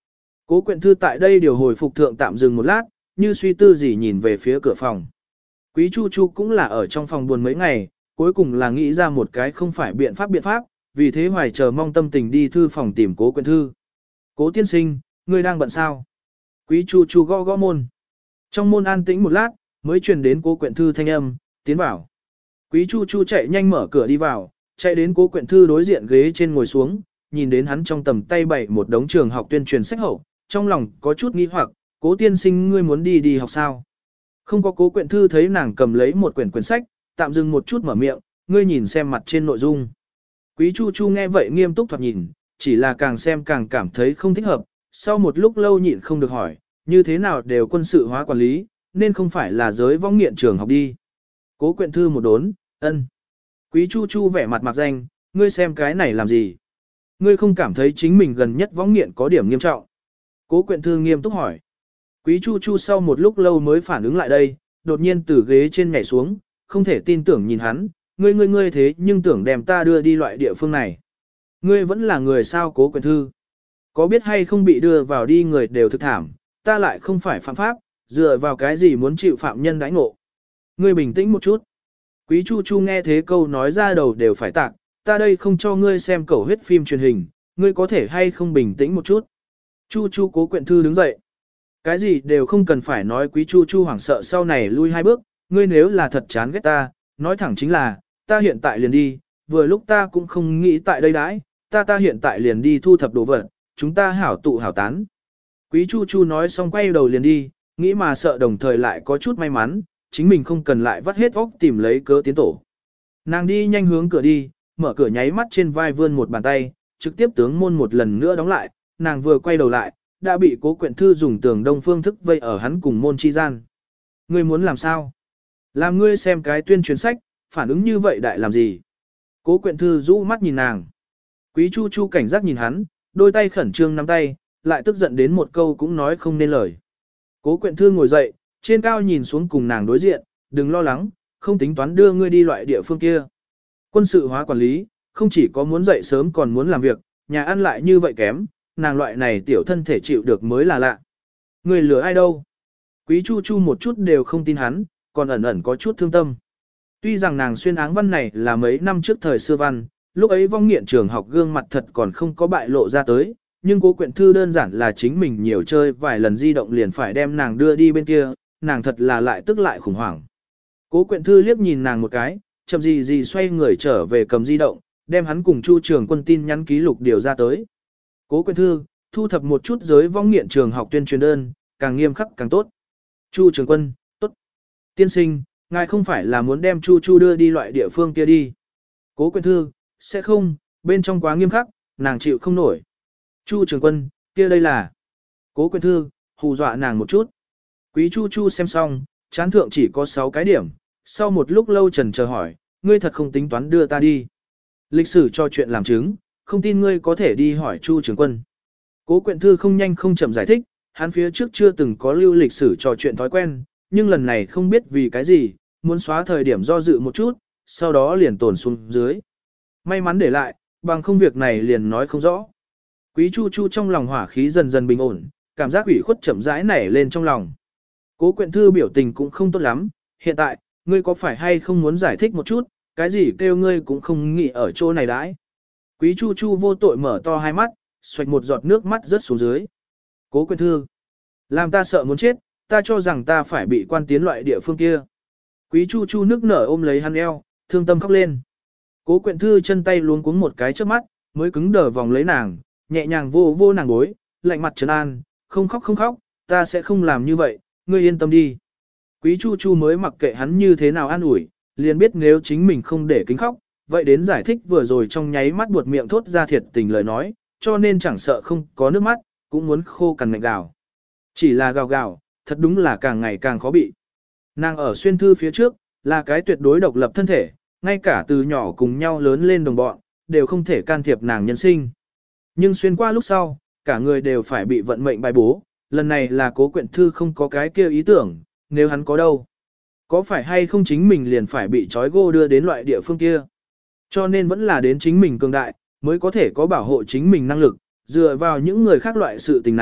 Cố Quyện Thư tại đây điều hồi phục thượng tạm dừng một lát, như suy tư gì nhìn về phía cửa phòng. Quý Chu Chu cũng là ở trong phòng buồn mấy ngày, cuối cùng là nghĩ ra một cái không phải biện pháp, vì thế hoài chờ mong tâm tình đi thư phòng tìm Cố Quyện Thư. Cố tiên sinh, ngươi đang bận sao? Quý Chu Chu gõ gõ môn. Trong môn an tĩnh một lát, mới truyền đến Cố Quyện Thư thanh âm, tiến vào. Quý Chu Chu chạy nhanh mở cửa đi vào, chạy đến Cố Quyện Thư đối diện ghế trên ngồi xuống, nhìn đến hắn trong tầm tay bày một đống trường học tuyên truyền sách hậu, trong lòng có chút nghi hoặc, Cố tiên sinh ngươi muốn đi học sao? Không có Cố Quyện Thư thấy nàng cầm lấy một quyển sách, tạm dừng một chút mở miệng, ngươi nhìn xem mặt trên nội dung. Quý Chu Chu nghe vậy nghiêm túc thoạt nhìn, chỉ là càng xem càng cảm thấy không thích hợp, sau một lúc lâu nhịn không được hỏi, như thế nào đều quân sự hóa quản lý, nên không phải là giới vong nghiện trường học đi. Cố Quyện Thư một đốn, ân. Quý Chu Chu vẻ mặt mặc danh, ngươi xem cái này làm gì? Ngươi không cảm thấy chính mình gần nhất vong nghiện có điểm nghiêm trọng? Cố Quyện Thư nghiêm túc hỏi. Quý Chu Chu sau một lúc lâu mới phản ứng lại đây, đột nhiên từ ghế trên nhảy xuống, không thể tin tưởng nhìn hắn, ngươi thế nhưng tưởng đem ta đưa đi loại địa phương này. Ngươi vẫn là người sao Cố Quyện Thư? Có biết hay không bị đưa vào đi người đều thực thảm, ta lại không phải phạm pháp, dựa vào cái gì muốn chịu phạm nhân đãi ngộ. Ngươi bình tĩnh một chút. Quý Chu Chu nghe thế câu nói ra đầu đều phải tạc, ta đây không cho ngươi xem cẩu huyết phim truyền hình, ngươi có thể hay không bình tĩnh một chút. Chu Chu Cố Quyện Thư đứng dậy. Cái gì đều không cần phải nói. Quý Chu Chu hoảng sợ sau này lui hai bước, ngươi nếu là thật chán ghét ta, nói thẳng chính là, ta hiện tại liền đi, vừa lúc ta cũng không nghĩ tại đây đãi, ta hiện tại liền đi thu thập đồ vật, chúng ta hảo tụ hảo tán. Quý Chu Chu nói xong quay đầu liền đi, nghĩ mà sợ đồng thời lại có chút may mắn, chính mình không cần lại vắt hết óc tìm lấy cớ tiến tổ. Nàng đi nhanh hướng cửa đi, mở cửa nháy mắt trên vai vươn một bàn tay, trực tiếp tướng môn một lần nữa đóng lại, nàng vừa quay đầu lại, đã bị Cố Quyện Thư dùng tường đông phương thức vây ở hắn cùng môn chi gian. Ngươi muốn làm sao? Làm ngươi xem cái tuyên truyền sách, phản ứng như vậy đại làm gì? Cố Quyện Thư rũ mắt nhìn nàng. Quý Chu Chu cảnh giác nhìn hắn, đôi tay khẩn trương nắm tay, lại tức giận đến một câu cũng nói không nên lời. Cố Quyện Thư ngồi dậy, trên cao nhìn xuống cùng nàng đối diện, đừng lo lắng, không tính toán đưa ngươi đi loại địa phương kia. Quân sự hóa quản lý, không chỉ có muốn dậy sớm còn muốn làm việc, nhà ăn lại như vậy kém, nàng loại này tiểu thân thể chịu được mới là lạ. Ngươi lừa ai đâu? Quý Chu Chu một chút đều không tin hắn, còn ẩn ẩn có chút thương tâm. Tuy rằng nàng xuyên áng văn này là mấy năm trước thời xưa văn, lúc ấy vong nghiện trường học gương mặt thật còn không có bại lộ ra tới, nhưng Cố Quyện Thư đơn giản là chính mình nhiều chơi vài lần di động liền phải đem nàng đưa đi bên kia, nàng thật là lại tức lại khủng hoảng. Cố Quyện Thư liếc nhìn nàng một cái, chậm gì xoay người trở về cầm di động, đem hắn cùng Chu Trường Quân tin nhắn ký lục điều ra tới. Cố Quyện Thư, thu thập một chút giới vong nghiện trường học tuyên truyền đơn, càng nghiêm khắc càng tốt. Chu Trường Quân, tốt. Tiên sinh, ngài không phải là muốn đem Chu Chu đưa đi loại địa phương kia đi. Cố Quyện Thư, sẽ không, bên trong quá nghiêm khắc, nàng chịu không nổi. Chu Trường Quân, kia đây là. Cố Quyện Thư, hù dọa nàng một chút. Quý Chu Chu xem xong, chán thượng chỉ có 6 cái điểm, sau một lúc lâu trần chờ hỏi, ngươi thật không tính toán đưa ta đi. Lịch sử cho chuyện làm chứng, không tin ngươi có thể đi hỏi Chu Trường Quân. Cố Quyện Thư không nhanh không chậm giải thích, hắn phía trước chưa từng có lưu lịch sử trò chuyện thói quen, nhưng lần này không biết vì cái gì, muốn xóa thời điểm do dự một chút, sau đó liền tồn xuống dưới. May mắn để lại, bằng không việc này liền nói không rõ. Quý Chu Chu trong lòng hỏa khí dần dần bình ổn, cảm giác ủy khuất chậm rãi nảy lên trong lòng. Cố Quyện Thư biểu tình cũng không tốt lắm, hiện tại, ngươi có phải hay không muốn giải thích một chút, cái gì kêu ngươi cũng không nghĩ ở chỗ này đãi. Quý Chu Chu vô tội mở to hai mắt, xoạch một giọt nước mắt rớt xuống dưới. Cố Quyện Thư, làm ta sợ muốn chết, ta cho rằng ta phải bị quan tiến loại địa phương kia. Quý Chu Chu nức nở ôm lấy hắn eo, thương tâm khóc lên. Cố Quyện Thư chân tay luống cuống một cái trước mắt, mới cứng đờ vòng lấy nàng, nhẹ nhàng vô nàng gối, lạnh mặt trấn an, không khóc, ta sẽ không làm như vậy, ngươi yên tâm đi. Quý Chu Chu mới mặc kệ hắn như thế nào an ủi, liền biết nếu chính mình không để kính khóc, vậy đến giải thích vừa rồi trong nháy mắt buột miệng thốt ra thiệt tình lời nói, cho nên chẳng sợ không có nước mắt, cũng muốn khô cằn ngạnh gào. Chỉ là gào, thật đúng là càng ngày càng khó bị. Nàng ở xuyên thư phía trước, là cái tuyệt đối độc lập thân thể, ngay cả từ nhỏ cùng nhau lớn lên đồng bọn, đều không thể can thiệp nàng nhân sinh. Nhưng xuyên qua lúc sau, cả người đều phải bị vận mệnh bài bố, lần này là Cố Quyện Thư không có cái kia ý tưởng, nếu hắn có đâu. Có phải hay không chính mình liền phải bị trói gô đưa đến loại địa phương kia. Cho nên vẫn là đến chính mình cường đại, mới có thể có bảo hộ chính mình năng lực, dựa vào những người khác loại sự tình này,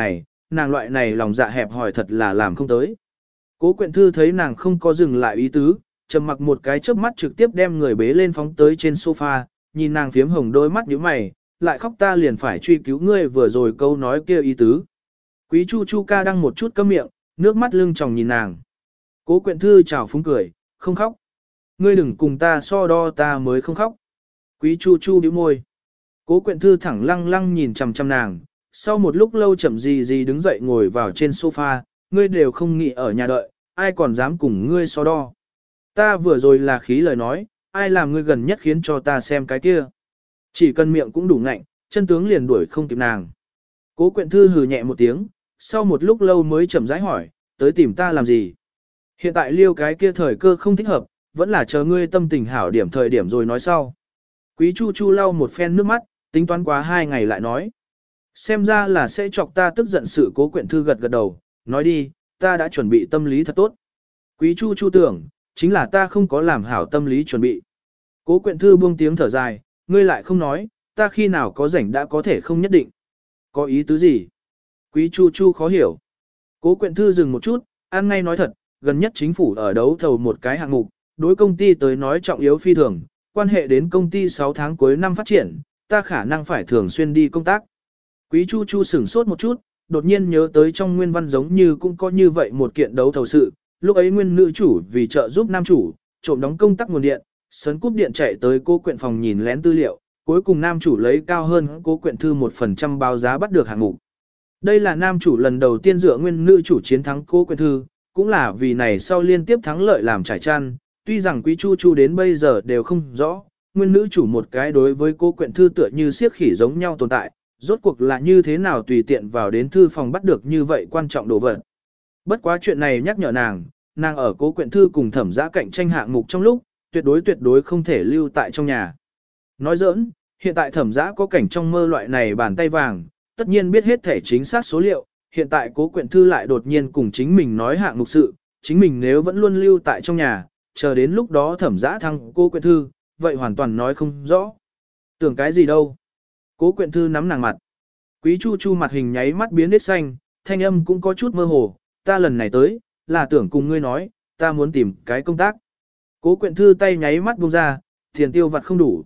nàng loại này lòng dạ hẹp hòi thật là làm không tới. Cố Quyện Thư thấy nàng không có dừng lại ý tứ, trầm mặc một cái chớp mắt trực tiếp đem người bế lên phóng tới trên sofa, nhìn nàng phiếm hồng đôi mắt nhíu mày, lại khóc ta liền phải truy cứu ngươi vừa rồi câu nói kia ý tứ. Quý Chu Chu ca đang một chút câm miệng, nước mắt lưng tròng nhìn nàng. Cố Quyện Thư chào phúng cười, không khóc. Ngươi đừng cùng ta so đo ta mới không khóc. Quý Chu Chu bĩu môi. Cố Quyện Thư thẳng lăng lăng nhìn chằm chằm nàng, sau một lúc lâu chậm gì đứng dậy ngồi vào trên sofa, ngươi đều không nghĩ ở nhà đợi, ai còn dám cùng ngươi so đo. Ta vừa rồi là khí lời nói, ai làm ngươi gần nhất khiến cho ta xem cái kia. Chỉ cần miệng cũng đủ ngạnh, chân tướng liền đuổi không kịp nàng. Cố Quyện Thư hừ nhẹ một tiếng, sau một lúc lâu mới chậm rãi hỏi, tới tìm ta làm gì? Hiện tại liêu cái kia thời cơ không thích hợp, vẫn là chờ ngươi tâm tình hảo điểm thời điểm rồi nói sau. Quý Chu Chu lau một phen nước mắt, tính toán quá 2 ngày lại nói. Xem ra là sẽ chọc ta tức giận sự. Cố Quyện Thư gật gật đầu, nói đi, ta đã chuẩn bị tâm lý thật tốt. Quý Chu Chu tưởng, chính là ta không có làm hảo tâm lý chuẩn bị. Cố Quyện Thư buông tiếng thở dài, ngươi lại không nói, ta khi nào có rảnh đã có thể không nhất định. Có ý tứ gì? Quý Chu Chu khó hiểu. Cố Quyện Thư dừng một chút, ăn ngay nói thật, gần nhất chính phủ ở đấu thầu một cái hạng mục, đối công ty tới nói trọng yếu phi thường, quan hệ đến công ty 6 tháng cuối năm phát triển, ta khả năng phải thường xuyên đi công tác. Quý Chu Chu sửng sốt một chút, đột nhiên nhớ tới trong nguyên văn giống như cũng có như vậy một kiện đấu thầu sự, lúc ấy nguyên nữ chủ vì trợ giúp nam chủ, trộm đóng công tắc nguồn điện, sấn cúp điện chạy tới Cố Quyện phòng nhìn lén tư liệu, cuối cùng nam chủ lấy cao hơn Cố Quyện Thư 1% báo giá bắt được hạng mục. Đây là nam chủ lần đầu tiên dựa nguyên nữ chủ chiến thắng Cố Quyện Thư, cũng là vì này sau liên tiếp thắng lợi làm trải chăn, tuy rằng Quý Chu Chu đến bây giờ đều không rõ, nguyên nữ chủ một cái đối với Cố Quyện Thư tựa như siếc khỉ giống nhau tồn tại, rốt cuộc là như thế nào tùy tiện vào đến thư phòng bắt được như vậy quan trọng đồ vật. Bất quá chuyện này nhắc nhở nàng ở Cố Quyện Thư cùng Thẩm Dã cạnh tranh hạng mục trong lúc, tuyệt đối không thể lưu tại trong nhà. Nói giỡn, hiện tại Thẩm Dã có cảnh trong mơ loại này bàn tay vàng, tất nhiên biết hết thể chính xác số liệu, hiện tại Cố Quyện Thư lại đột nhiên cùng chính mình nói hạng mục sự, chính mình nếu vẫn luôn lưu tại trong nhà, chờ đến lúc đó Thẩm Dã thăng Cố Quyện Thư, vậy hoàn toàn nói không rõ. Tưởng cái gì đâu. Cố Quyện Thư nắm nàng mặt. Quý Chu Chu mặt hình nháy mắt biến nết xanh, thanh âm cũng có chút mơ hồ, ta lần này tới, là tưởng cùng ngươi nói, ta muốn tìm cái công tác. Cố Quyện Thư tay nháy mắt buông ra, tiền tiêu vặt không đủ.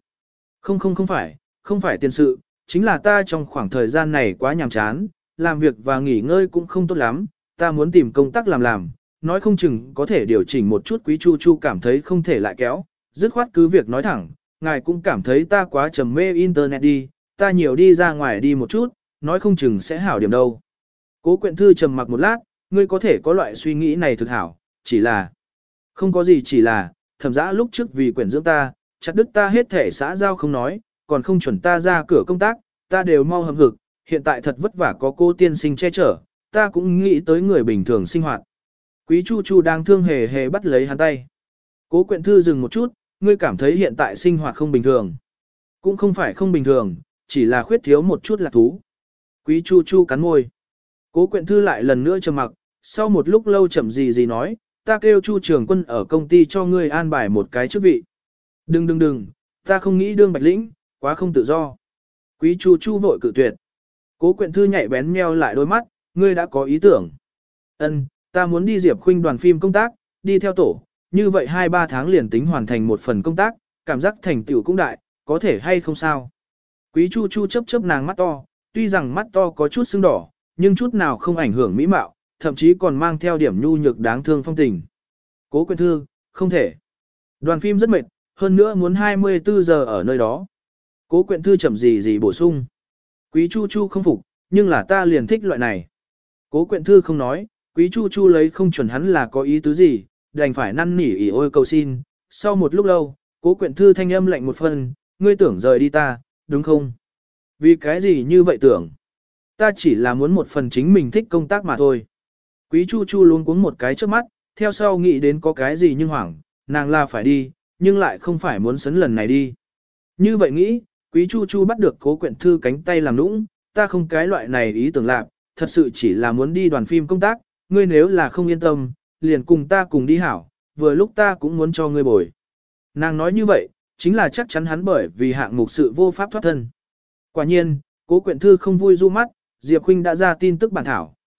Không phải tiền sự, chính là ta trong khoảng thời gian này quá nhàm chán, làm việc và nghỉ ngơi cũng không tốt lắm, ta muốn tìm công tác làm, nói không chừng có thể điều chỉnh một chút. Quý Chu Chu cảm thấy không thể lại kéo, dứt khoát cứ việc nói thẳng, ngài cũng cảm thấy ta quá trầm mê internet đi, ta nhiều đi ra ngoài đi một chút, nói không chừng sẽ hảo điểm đâu. Cố Quyện Thư trầm mặc một lát, ngươi có thể có loại suy nghĩ này thực hảo, chỉ là không có gì, chỉ là Thẩm Dã lúc trước vì quyển dưỡng ta, chặt đứt ta hết thể xã giao không nói, còn không chuẩn ta ra cửa công tác, ta đều mau hầm hực, hiện tại thật vất vả có cô tiên sinh che chở, ta cũng nghĩ tới người bình thường sinh hoạt. Quý Chu Chu đang thương hề hề bắt lấy hắn tay. Cố Quyện Thư dừng một chút, ngươi cảm thấy hiện tại sinh hoạt không bình thường. Cũng không phải không bình thường, chỉ là khuyết thiếu một chút lạc thú. Quý Chu Chu cắn môi. Cố Quyện Thư lại lần nữa trầm mặc, sau một lúc lâu chậm gì nói, ta kêu Chu Trường Quân ở công ty cho ngươi an bài một cái chức vị. Đừng, ta không nghĩ đương bạch lĩnh, quá không tự do. Quý Chu Chu vội cự tuyệt. Cố Quyện Thư nhạy bén meo lại đôi mắt, ngươi đã có ý tưởng. Ân, ta muốn đi Diệp Khuynh đoàn phim công tác, đi theo tổ, như vậy 2-3 tháng liền tính hoàn thành một phần công tác, cảm giác thành tựu cũng đại, có thể hay không sao. Quý Chu Chu chớp nàng mắt to, tuy rằng mắt to có chút sưng đỏ, nhưng chút nào không ảnh hưởng mỹ mạo, thậm chí còn mang theo điểm nhu nhược đáng thương phong tình. Cố Quyện Thư, không thể. Đoàn phim rất mệt, hơn nữa muốn 24 giờ ở nơi đó. Cố Quyện Thư chậm gì bổ sung. Quý Chu Chu không phục, nhưng là ta liền thích loại này. Cố Quyện Thư không nói, Quý Chu Chu lấy không chuẩn hắn là có ý tứ gì, đành phải năn nỉ ỉ ôi cầu xin. Sau một lúc lâu, Cố Quyện Thư thanh âm lạnh một phần, ngươi tưởng rời đi ta, đúng không? Vì cái gì như vậy tưởng? Ta chỉ là muốn một phần chính mình thích công tác mà thôi. Quý Chu Chu luống cuống một cái trước mắt, theo sau nghĩ đến có cái gì nhưng hoảng, nàng là phải đi, nhưng lại không phải muốn sấn lần này đi. Như vậy nghĩ, Quý Chu Chu bắt được Cố Quyện Thư cánh tay làm nũng, ta không cái loại này ý tưởng lạc, thật sự chỉ là muốn đi đoàn phim công tác, ngươi nếu là không yên tâm, liền cùng ta cùng đi hảo, vừa lúc ta cũng muốn cho ngươi bồi. Nàng nói như vậy, chính là chắc chắn hắn bởi vì hạng mục sự vô pháp thoát thân. Quả nhiên, Cố Quyện Thư không vui du mắt, Diệp Khuynh đã ra tin tức bản thảo,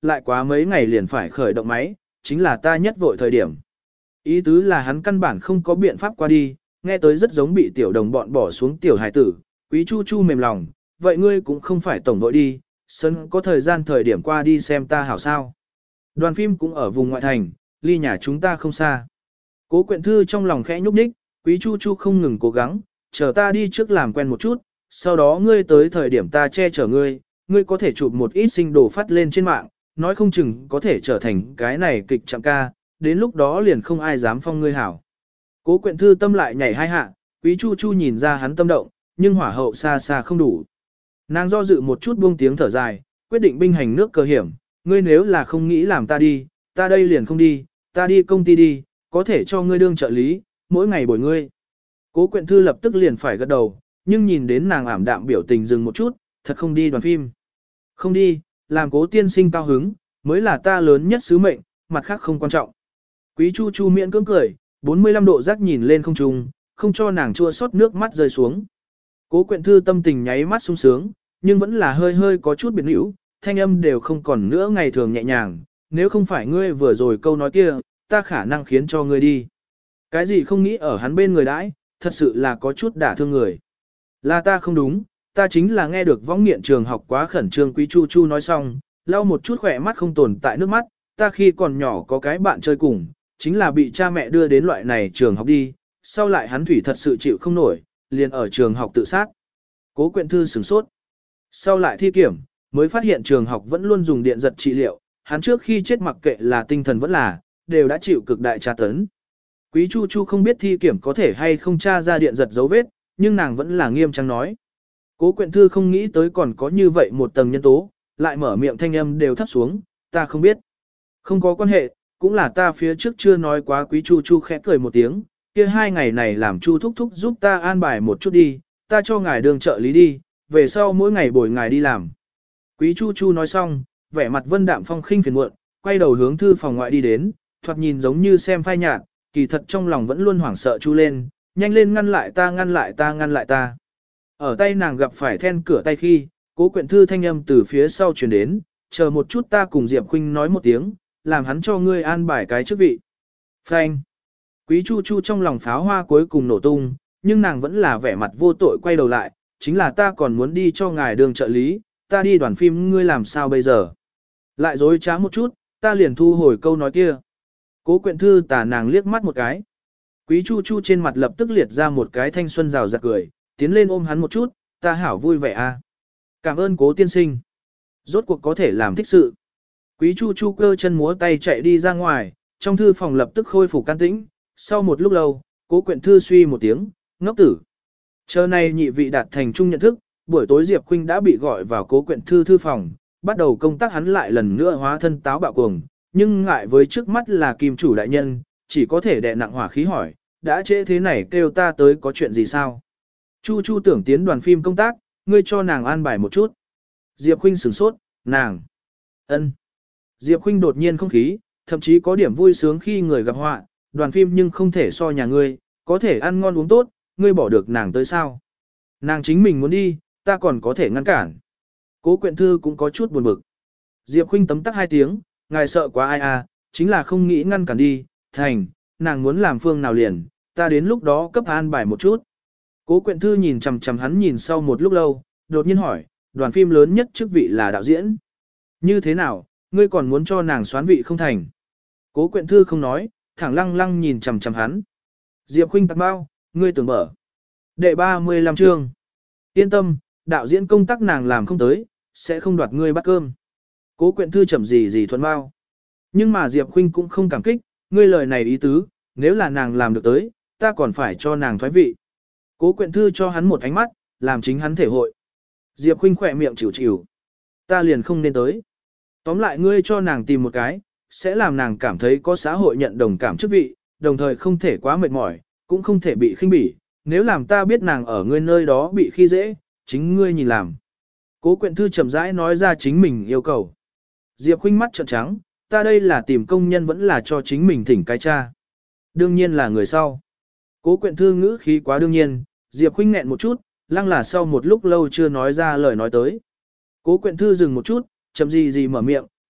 lại quá mấy ngày liền phải khởi động máy, chính là ta nhất vội thời điểm. Ý tứ là hắn căn bản không có biện pháp qua đi, nghe tới rất giống bị tiểu đồng bọn bỏ xuống tiểu hải tử, Quý Chu Chu mềm lòng, vậy ngươi cũng không phải tổng vội đi, sân có thời gian thời điểm qua đi xem ta hảo sao. Đoàn phim cũng ở vùng ngoại thành, ly nhà chúng ta không xa. Cố Quyện Thư trong lòng khẽ nhúc nhích, Quý Chu Chu không ngừng cố gắng, chờ ta đi trước làm quen một chút, sau đó ngươi tới thời điểm ta che chở ngươi, ngươi có thể chụp một ít sinh đồ phát lên trên mạng, nói không chừng có thể trở thành cái này kịch chạm ca, đến lúc đó liền không ai dám phong ngươi hảo. Cố Quyện Thư tâm lại nhảy hai hạ, Quý Chu Chu nhìn ra hắn tâm động, nhưng hỏa hậu xa xa không đủ. Nàng do dự một chút buông tiếng thở dài, quyết định binh hành nước cơ hiểm, ngươi nếu là không nghĩ làm ta đi, ta đây liền không đi, ta đi công ty đi, có thể cho ngươi đương trợ lý, mỗi ngày bồi ngươi. Cố Quyện Thư lập tức liền phải gật đầu, nhưng nhìn đến nàng ảm đạm biểu tình dừng một chút, thật không đi đoàn phim. Không đi, làm Cố tiên sinh cao hứng, mới là ta lớn nhất sứ mệnh, mặt khác không quan trọng. Quý Chu Chu miễn cưỡng cười, 45 độ rắc nhìn lên không trung, không cho nàng chua xót nước mắt rơi xuống. Cố Quyện Thư tâm tình nháy mắt sung sướng, nhưng vẫn là hơi hơi có chút biệt hữu, thanh âm đều không còn nữa ngày thường nhẹ nhàng, nếu không phải ngươi vừa rồi câu nói kia, ta khả năng khiến cho ngươi đi. Cái gì không nghĩ ở hắn bên người đãi, thật sự là có chút đả thương người. Là ta không đúng, ta chính là nghe được võng nghiện trường học quá khẩn trương. Quý Chu Chu nói xong, lau một chút khỏe mắt không tồn tại nước mắt, ta khi còn nhỏ có cái bạn chơi cùng, chính là bị cha mẹ đưa đến loại này trường học đi, sau lại hắn thủy thật sự chịu không nổi, liền ở trường học tự sát. Cố Quyện Thư sửng sốt. Sau lại thi kiểm, mới phát hiện trường học vẫn luôn dùng điện giật trị liệu, hắn trước khi chết mặc kệ là tinh thần vẫn là, đều đã chịu cực đại tra tấn. Quý Chu Chu không biết thi kiểm có thể hay không tra ra điện giật dấu vết, nhưng nàng vẫn là nghiêm trang nói. Cố Quyện Thư không nghĩ tới còn có như vậy một tầng nhân tố, lại mở miệng thanh âm đều thấp xuống, ta không biết. Không có quan hệ, cũng là ta phía trước chưa nói quá. Quý Chu Chu khẽ cười một tiếng, kia 2 ngày này làm Chu thúc thúc giúp ta an bài một chút đi, ta cho ngài đường trợ lý đi, về sau mỗi ngày bồi ngài đi làm. Quý Chu Chu nói xong, vẻ mặt vân đạm phong khinh phiền muộn, quay đầu hướng thư phòng ngoại đi đến, thoạt nhìn giống như xem phai nhạt, kỳ thật trong lòng vẫn luôn hoảng sợ chu lên, nhanh lên ngăn lại ta, ngăn lại ta, ngăn lại ta. Ở tay nàng gặp phải then cửa tay khi, Cố Quyện Thư thanh âm từ phía sau truyền đến, chờ một chút ta cùng Diệp Khuynh nói một tiếng, làm hắn cho ngươi an bài cái chức vị. Phanh. Quý Chu Chu trong lòng pháo hoa cuối cùng nổ tung, nhưng nàng vẫn là vẻ mặt vô tội quay đầu lại, chính là ta còn muốn đi cho ngài đường trợ lý, ta đi đoàn phim ngươi làm sao bây giờ. Lại dối trá một chút, ta liền thu hồi câu nói kia. Cố Quyện Thư tà nàng liếc mắt một cái. Quý Chu Chu trên mặt lập tức liệt ra một cái thanh xuân rào rạt cười, tiến lên ôm hắn một chút, ta hảo vui vẻ a. Cảm ơn Cố tiên sinh. Rốt cuộc có thể làm thích sự. Quý Chu Chu cơ chân múa tay chạy đi ra ngoài, trong thư phòng lập tức khôi phục can tĩnh. Sau một lúc lâu, Cố Quyện Thư suy một tiếng, ngốc tử. Chờ này nhị vị đạt thành chung nhận thức, buổi tối Diệp Khuynh đã bị gọi vào Cố Quyện Thư thư phòng, bắt đầu công tác. Hắn lại lần nữa hóa thân táo bạo cuồng, nhưng ngại với trước mắt là kim chủ đại nhân, chỉ có thể đè nặng hỏa khí hỏi, đã trễ thế này kêu ta tới có chuyện gì sao? Chu Chu tưởng tiến đoàn phim công tác, ngươi cho nàng an bài một chút. Diệp Khuynh sửng sốt, nàng. Ân. Diệp Khuynh đột nhiên không khí, thậm chí có điểm vui sướng khi người gặp họa, đoàn phim nhưng không thể so nhà ngươi, có thể ăn ngon uống tốt, ngươi bỏ được nàng tới sao? Nàng chính mình muốn đi, ta còn có thể ngăn cản. Cố Quyện Thư cũng có chút buồn bực. Diệp Khuynh tấm tắc 2 tiếng, ngài sợ quá ai à, chính là không nghĩ ngăn cản đi, thành, nàng muốn làm phương nào liền, ta đến lúc đó cấp an bài một chút. Cố Quyện Thư nhìn chằm chằm hắn nhìn sau một lúc lâu, đột nhiên hỏi, đoàn phim lớn nhất chức vị là đạo diễn. Như thế nào, ngươi còn muốn cho nàng soán vị không thành? Cố Quyện Thư không nói, thẳng lăng lăng nhìn chằm chằm hắn. Diệp Khuynh tặc bao, ngươi tưởng mở. Đệ 35 chương. Yên tâm, đạo diễn công tác nàng làm không tới, sẽ không đoạt ngươi bát cơm. Cố Quyện Thư chậm gì thuận bao. Nhưng mà Diệp Khuynh cũng không cảm kích, ngươi lời này ý tứ, nếu là nàng làm được tới, ta còn phải cho nàng thoái vị. Cố Quyện Thư cho hắn một ánh mắt, làm chính hắn thể hội. Diệp Khuynh khỏe miệng chịu chịu. Ta liền không nên tới. Tóm lại ngươi cho nàng tìm một cái, sẽ làm nàng cảm thấy có xã hội nhận đồng cảm chức vị, đồng thời không thể quá mệt mỏi, cũng không thể bị khinh bỉ. Nếu làm ta biết nàng ở ngươi nơi đó bị khi dễ, chính ngươi nhìn làm. Cố Quyện Thư chậm rãi nói ra chính mình yêu cầu. Diệp Khuynh mắt trợn trắng, ta đây là tìm công nhân vẫn là cho chính mình thỉnh cái cha. Đương nhiên là người sau. Cố Quyện Thư ngữ khí quá đương nhiên, Diệp Khuynh nghẹn một chút, lăng là sau một lúc lâu chưa nói ra lời nói tới. Cố Quyện Thư dừng một chút, chậm gì mở miệng,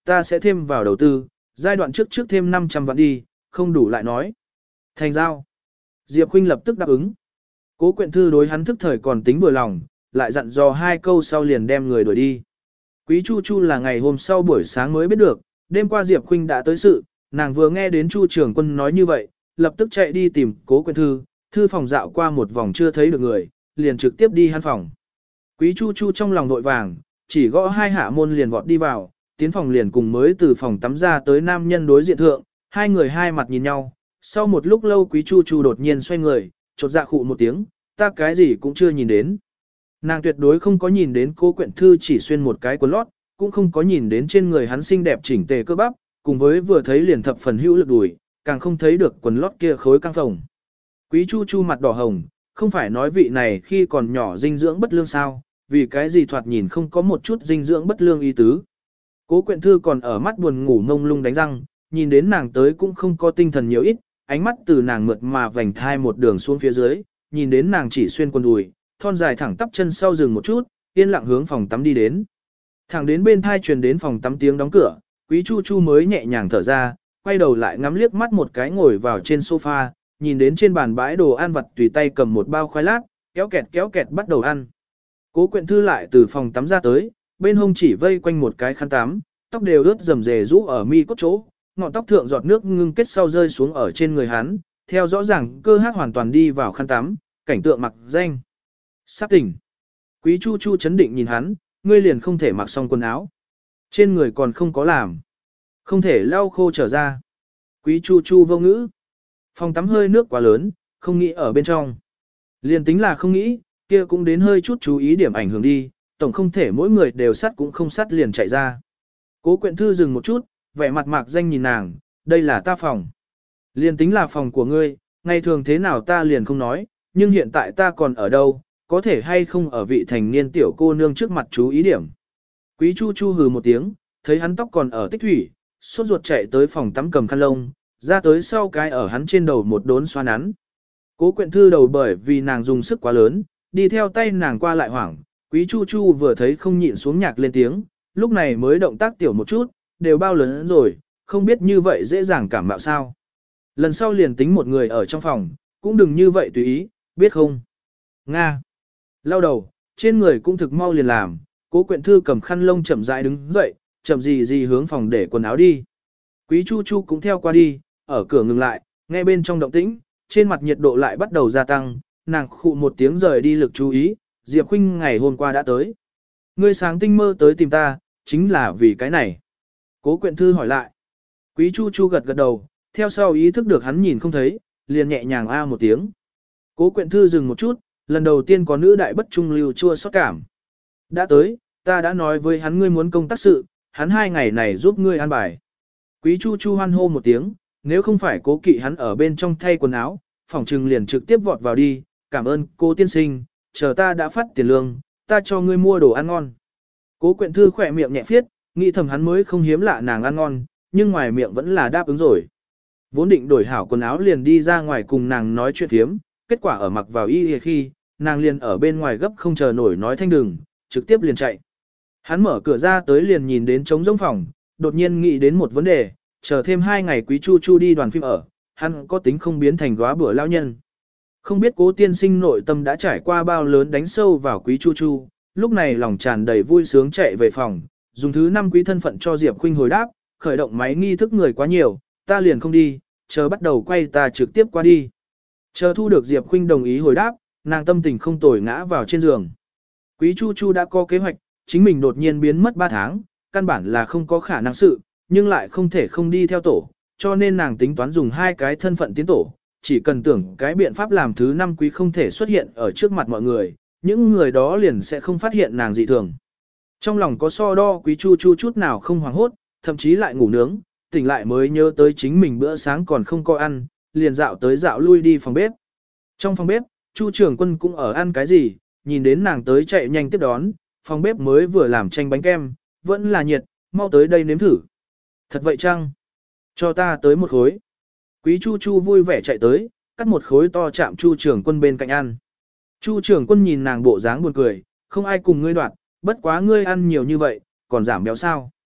ta sẽ thêm vào đầu tư, giai đoạn trước thêm 500 vạn đi, không đủ lại nói. Thành giao. Diệp Khuynh lập tức đáp ứng. Cố Quyện Thư đối hắn thức thời còn tính vừa lòng, lại dặn dò 2 câu sau liền đem người đuổi đi. Quý Chu Chu là ngày hôm sau buổi sáng mới biết được, đêm qua Diệp Khuynh đã tới sự, nàng vừa nghe đến Chu trưởng quân nói như vậy, lập tức chạy đi tìm Cố Quyện Thư, thư phòng dạo qua một vòng chưa thấy được người, liền trực tiếp đi hắn phòng. Quý Chu Chu trong lòng vội vàng, chỉ gõ 2 hạ môn liền vọt đi vào, tiến phòng liền cùng mới từ phòng tắm ra tới nam nhân đối diện thượng, hai người hai mặt nhìn nhau. Sau một lúc lâu Quý Chu Chu đột nhiên xoay người, chột dạ khụ một tiếng, ta cái gì cũng chưa nhìn đến. Nàng tuyệt đối không có nhìn đến Cố Quyện Thư chỉ xuyên một cái quần lót, cũng không có nhìn đến trên người hắn xinh đẹp chỉnh tề cơ bắp, cùng với vừa thấy liền thập phần hữu lực đùi, càng không thấy được quần lót kia khối căng phồng. Quý Chu Chu mặt đỏ hồng, không phải nói vị này khi còn nhỏ dinh dưỡng bất lương sao, vì cái gì thoạt nhìn không có một chút dinh dưỡng bất lương ý tứ. Cố Quyện Thư còn ở mắt buồn ngủ ngông lung đánh răng, nhìn đến nàng tới cũng không có tinh thần nhiều ít, ánh mắt từ nàng mượt mà vành thai một đường xuống phía dưới, nhìn đến nàng chỉ xuyên quần đùi, thon dài thẳng tắp chân sau dừng một chút, yên lặng hướng phòng tắm đi đến. Thẳng đến bên thai truyền đến phòng tắm tiếng đóng cửa, Quý Chu Chu mới nhẹ nhàng thở ra, quay đầu lại ngắm liếc mắt một cái ngồi vào trên sofa, nhìn đến trên bàn bãi đồ ăn vặt tùy tay cầm một bao khoai lát, kéo kẹt bắt đầu ăn. Cố Quyện Thư lại từ phòng tắm ra tới, bên hông chỉ vây quanh một cái khăn tắm, tóc đều ướt rầm rề rũ ở mi cốt chỗ, ngọn tóc thượng giọt nước ngưng kết sau rơi xuống ở trên người hắn, theo rõ ràng cơ hát hoàn toàn đi vào khăn tắm, cảnh tượng mặc danh. Sắp tỉnh. Quý Chu Chu chấn định nhìn hắn, ngươi liền không thể mặc xong quần áo. Trên người còn không có làm. Không thể lau khô trở ra. Quý Chu Chu vô ngữ. Phòng tắm hơi nước quá lớn, không nghĩ ở bên trong. Liền tính là không nghĩ, kia cũng đến hơi chút chú ý điểm ảnh hưởng đi, tổng không thể mỗi người đều sắt cũng không sắt liền chạy ra. Cố Quyện Thư dừng một chút, vẻ mặt mạc danh nhìn nàng, đây là ta phòng. Liền tính là phòng của ngươi, ngày thường thế nào ta liền không nói, nhưng hiện tại ta còn ở đâu, có thể hay không ở vị thành niên tiểu cô nương trước mặt chú ý điểm. Quý Chu Chu hừ một tiếng, thấy hắn tóc còn ở tích thủy, sốt ruột chạy tới phòng tắm cầm khăn lông, ra tới sau cái ở hắn trên đầu một đốn xoa nắn. Cố Quyện Thư đầu bởi vì nàng dùng sức quá lớn, đi theo tay nàng qua lại hoảng, Quý Chu Chu vừa thấy không nhịn xuống nhạc lên tiếng, lúc này mới động tác tiểu một chút, đều bao lớn rồi, không biết như vậy dễ dàng cảm mạo sao. Lần sau liền tính một người ở trong phòng, cũng đừng như vậy tùy ý, biết không? Nga. Lau đầu, trên người cũng thực mau liền làm, Cố Quyện Thư cầm khăn lông chậm rãi đứng dậy, chậm gì hướng phòng để quần áo đi. Quý Chu Chu cũng theo qua đi, ở cửa ngừng lại, nghe bên trong động tĩnh, trên mặt nhiệt độ lại bắt đầu gia tăng, nàng khụ một tiếng rời đi lực chú ý, Diệp Khuynh ngày hôm qua đã tới. Ngươi sáng tinh mơ tới tìm ta, chính là vì cái này. Cố Quyện Thư hỏi lại. Quý Chu Chu gật gật đầu, theo sau ý thức được hắn nhìn không thấy, liền nhẹ nhàng a một tiếng. Cố Quyện Thư dừng một chút, lần đầu tiên có nữ đại bất trung lưu chua xót cảm. Đã tới, ta đã nói với hắn ngươi muốn công tác sự, hắn 2 ngày này giúp ngươi an bài. Quý Chu Chu hoan hô một tiếng, nếu không phải Cố kỵ hắn ở bên trong thay quần áo, phòng trừng liền trực tiếp vọt vào đi, cảm ơn cô tiên sinh, chờ ta đã phát tiền lương, ta cho ngươi mua đồ ăn ngon. Cố Quyện Thư khỏe miệng nhẹ phiết, nghĩ thầm hắn mới không hiếm lạ nàng ăn ngon, nhưng ngoài miệng vẫn là đáp ứng rồi. Vốn định đổi hảo quần áo liền đi ra ngoài cùng nàng nói chuyện thiếm, kết quả ở mặc vào y khi, nàng liền ở bên ngoài gấp không chờ nổi nói thanh đừng, trực tiếp liền chạy. Hắn mở cửa ra tới liền nhìn đến trống rỗng phòng, đột nhiên nghĩ đến một vấn đề, chờ thêm 2 ngày Quý Chu Chu đi đoàn phim ở, hắn có tính không biến thành góa bữa lao nhân. Không biết Cố tiên sinh nội tâm đã trải qua bao lớn đánh sâu vào Quý Chu Chu, lúc này lòng tràn đầy vui sướng chạy về phòng, dùng thứ 5 quý thân phận cho Diệp Khuynh hồi đáp, khởi động máy nghi thức người quá nhiều, ta liền không đi, chờ bắt đầu quay ta trực tiếp qua đi. Chờ thu được Diệp Khuynh đồng ý hồi đáp, nàng tâm tình không tồi ngã vào trên giường. Quý Chu Chu đã có kế hoạch, chính mình đột nhiên biến mất 3 tháng, căn bản là không có khả năng sự, nhưng lại không thể không đi theo tổ, cho nên nàng tính toán dùng 2 cái thân phận tiến tổ, chỉ cần tưởng cái biện pháp làm thứ 5 quý không thể xuất hiện ở trước mặt mọi người, những người đó liền sẽ không phát hiện nàng dị thường. Trong lòng có so đo Quý Chu Chu chút nào không hoảng hốt, thậm chí lại ngủ nướng, tỉnh lại mới nhớ tới chính mình bữa sáng còn không có ăn, liền dạo tới dạo lui đi phòng bếp. Trong phòng bếp, Chu trưởng quân cũng ở ăn cái gì, nhìn đến nàng tới chạy nhanh tiếp đón, phòng bếp mới vừa làm chanh bánh kem, vẫn là nhiệt, mau tới đây nếm thử. Thật vậy chăng? Cho ta tới một khối. Quý Chu Chu vui vẻ chạy tới, cắt một khối to chạm Chu trưởng quân bên cạnh ăn. Chu trưởng quân nhìn nàng bộ dáng buồn cười, không ai cùng ngươi đoạt, bất quá ngươi ăn nhiều như vậy, còn giảm béo sao.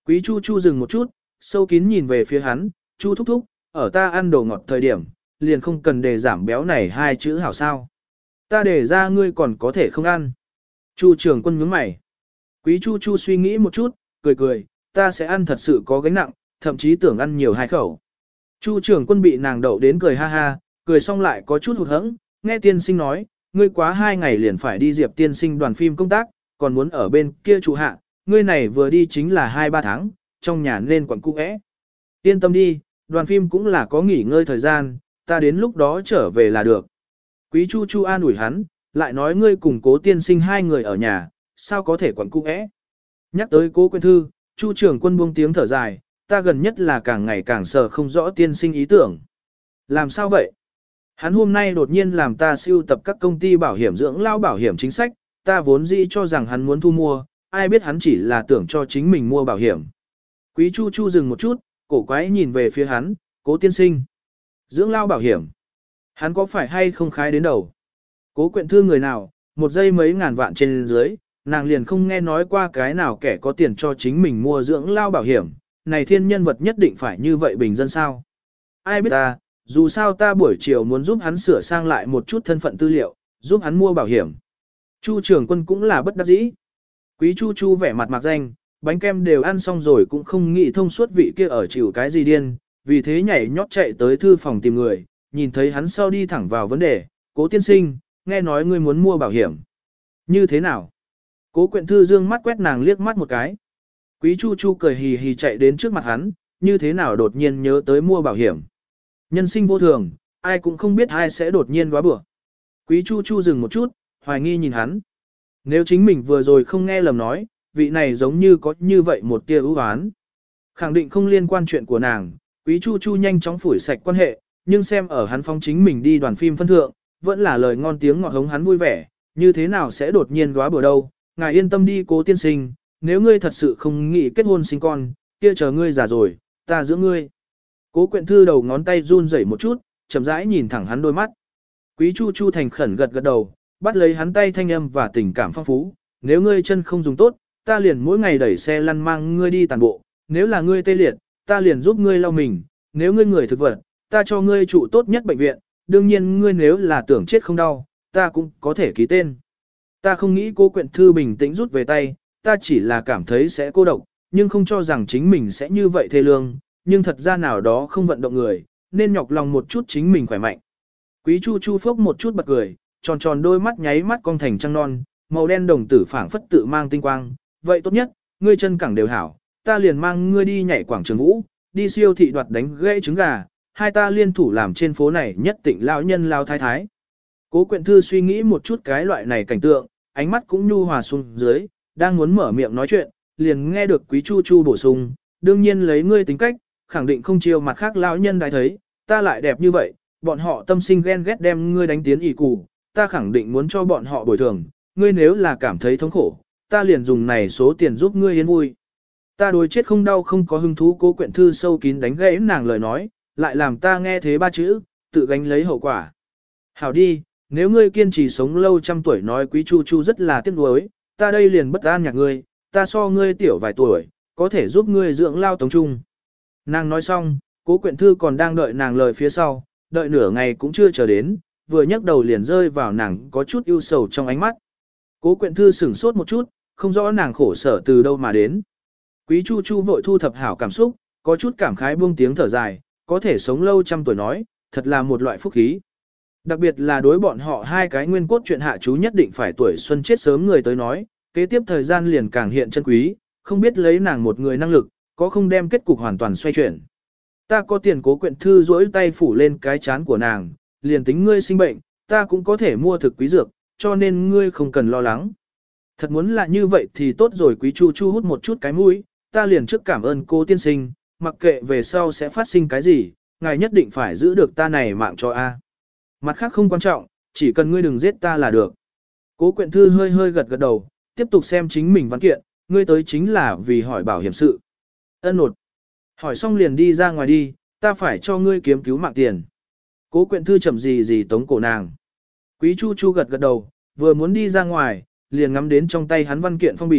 Quý Chu Chu dừng một chút, sâu kín nhìn về phía hắn, Chu thúc thúc, ở ta ăn đồ ngọt thời điểm, liền không cần để giảm béo này hai chữ hảo sao. Ta để ra ngươi còn có thể không ăn. Chu Trường Quân nhướng mày. Quý Chu Chu suy nghĩ một chút, cười cười, ta sẽ ăn thật sự có gánh nặng, thậm chí tưởng ăn nhiều hai khẩu. Chu Trường Quân bị nàng đậu đến cười ha ha, cười xong lại có chút hụt hẫng, nghe tiên sinh nói, ngươi quá 2 ngày liền phải đi Diệp tiên sinh đoàn phim công tác, còn muốn ở bên kia trụ hạ, ngươi này vừa đi chính là 2-3 tháng, trong nhà nên quẩn cung ẽ. Yên tâm đi, đoàn phim cũng là có nghỉ ngơi thời gian, ta đến lúc đó trở về là được. Quý Chu Chu an ủi hắn, lại nói ngươi cùng Cố tiên sinh 2 người ở nhà, sao có thể quẩn cung ẽ. Nhắc tới Cố Quyên Thư, Chu Trường Quân buông tiếng thở dài, ta gần nhất là càng ngày càng sợ không rõ tiên sinh ý tưởng. Làm sao vậy? Hắn hôm nay đột nhiên làm ta sưu tập các công ty bảo hiểm dưỡng lao bảo hiểm chính sách, ta vốn dĩ cho rằng hắn muốn thu mua, ai biết hắn chỉ là tưởng cho chính mình mua bảo hiểm. Quý Chu Chu dừng một chút, cổ quái nhìn về phía hắn, Cố tiên sinh. Dưỡng lao bảo hiểm. Hắn có phải hay không khái đến đầu? Cố Quyện Thư người nào, một giây mấy ngàn vạn trên dưới, nàng liền không nghe nói qua cái nào kẻ có tiền cho chính mình mua dưỡng lao bảo hiểm. Này thiên nhân vật nhất định phải như vậy bình dân sao? Ai biết ta, dù sao ta buổi chiều muốn giúp hắn sửa sang lại một chút thân phận tư liệu, giúp hắn mua bảo hiểm. Chu Trường Quân cũng là bất đắc dĩ. Quý Chu Chu vẻ mặt mạc danh, bánh kem đều ăn xong rồi cũng không nghĩ thông suốt vị kia ở chịu cái gì điên, vì thế nhảy nhót chạy tới thư phòng tìm người, nhìn thấy hắn sau đi thẳng vào vấn đề, Cố tiên sinh, nghe nói ngươi muốn mua bảo hiểm. Như thế nào? Cố Quyện Thư dương mắt quét nàng liếc mắt một cái. Quý Chu Chu cười hì hì chạy đến trước mặt hắn, như thế nào đột nhiên nhớ tới mua bảo hiểm. Nhân sinh vô thường, ai cũng không biết ai sẽ đột nhiên góa bữa. Quý Chu Chu dừng một chút, hoài nghi nhìn hắn. Nếu chính mình vừa rồi không nghe lầm nói, vị này giống như có như vậy một tia ưu oán. Khẳng định không liên quan chuyện của nàng, Quý Chu Chu nhanh chóng phủi sạch quan hệ, nhưng xem ở hắn phong chính mình đi đoàn phim phân thượng, vẫn là lời ngon tiếng ngọt hống hắn vui vẻ, như thế nào sẽ đột nhiên góa bữa đâu. Ngài yên tâm đi Cố tiên sinh, nếu ngươi thật sự không nghĩ kết hôn sinh con, kia chờ ngươi già rồi, ta giữ ngươi. Cố Quyện Thư đầu ngón tay run rẩy một chút, chậm rãi nhìn thẳng hắn đôi mắt. Quý Chu Chu thành khẩn gật gật đầu, bắt lấy hắn tay thanh âm và tình cảm phong phú. Nếu ngươi chân không dùng tốt, ta liền mỗi ngày đẩy xe lăn mang ngươi đi tàn bộ. Nếu là ngươi tê liệt, ta liền giúp ngươi lau mình. Nếu ngươi người thực vật, ta cho ngươi trụ tốt nhất bệnh viện. Đương nhiên ngươi nếu là tưởng chết không đau, ta cũng có thể ký tên. Ta không nghĩ Cố Quyện Thư bình tĩnh rút về tay, ta chỉ là cảm thấy sẽ cô độc, nhưng không cho rằng chính mình sẽ như vậy thê lương, nhưng thật ra nào đó không vận động người, nên nhọc lòng một chút chính mình khỏe mạnh. Quý Chu Chu phốc một chút bật cười, tròn tròn đôi mắt nháy mắt cong thành trăng non, màu đen đồng tử phảng phất tự mang tinh quang, vậy tốt nhất, ngươi chân cẳng đều hảo, ta liền mang ngươi đi nhảy quảng trường vũ, đi siêu thị đoạt đánh gãy trứng gà, hai ta liên thủ làm trên phố này nhất tịnh lão nhân lao thái thái. Cố Quyện Thư suy nghĩ một chút cái loại này cảnh tượng, ánh mắt cũng nhu hòa xuống dưới, đang muốn mở miệng nói chuyện, liền nghe được Quý Chu Chu bổ sung, đương nhiên lấy ngươi tính cách, khẳng định không chiêu mặt khác lão nhân đại thấy, ta lại đẹp như vậy, bọn họ tâm sinh ghen ghét đem ngươi đánh tiến ỉ củ, ta khẳng định muốn cho bọn họ bồi thường, ngươi nếu là cảm thấy thống khổ, ta liền dùng này số tiền giúp ngươi yên vui. Ta đối chết không đau không có hứng thú. Cố Quyện Thư sâu kín đánh gãy nàng lời nói, lại làm ta nghe thế ba chữ, tự gánh lấy hậu quả. Hảo đi, nếu ngươi kiên trì sống lâu trăm tuổi nói Quý Chu Chu rất là tiếc nuối, ta đây liền bất an nhạc ngươi, ta so ngươi tiểu vài tuổi, có thể giúp ngươi dưỡng lao tống trung. Nàng nói xong, Cố Quyện Thư còn đang đợi nàng lời phía sau, đợi nửa ngày cũng chưa chờ đến, vừa nhấc đầu liền rơi vào nàng có chút ưu sầu trong ánh mắt. Cố Quyện Thư sửng sốt một chút, không rõ nàng khổ sở từ đâu mà đến. Quý Chu Chu vội thu thập hảo cảm xúc, có chút cảm khái buông tiếng thở dài, có thể sống lâu trăm tuổi nói, thật là một loại phúc khí. Đặc biệt là đối bọn họ hai cái nguyên cốt chuyện hạ chú nhất định phải tuổi xuân chết sớm người tới nói, kế tiếp thời gian liền càng hiện chân quý, không biết lấy nàng một người năng lực, có không đem kết cục hoàn toàn xoay chuyển. Ta có tiền. Cố Quyện Thư duỗi tay phủ lên cái chán của nàng, liền tính ngươi sinh bệnh, ta cũng có thể mua thực quý dược, cho nên ngươi không cần lo lắng. Thật muốn là như vậy thì tốt rồi. Quý Chu Chu hút một chút cái mũi, ta liền trước cảm ơn cô tiên sinh, mặc kệ về sau sẽ phát sinh cái gì, ngài nhất định phải giữ được ta này mạng cho a. Mặt khác không quan trọng, chỉ cần ngươi đừng giết ta là được. Cố Quyện Thư hơi hơi gật gật đầu, tiếp tục xem chính mình văn kiện, ngươi tới chính là vì hỏi bảo hiểm sự. Ân nột. Hỏi xong liền đi ra ngoài đi, ta phải cho ngươi kiếm cứu mạng tiền. Cố Quyện Thư chậm gì tống cổ nàng. Quý Chu Chu gật gật đầu, vừa muốn đi ra ngoài, liền ngắm đến trong tay hắn văn kiện phong bì,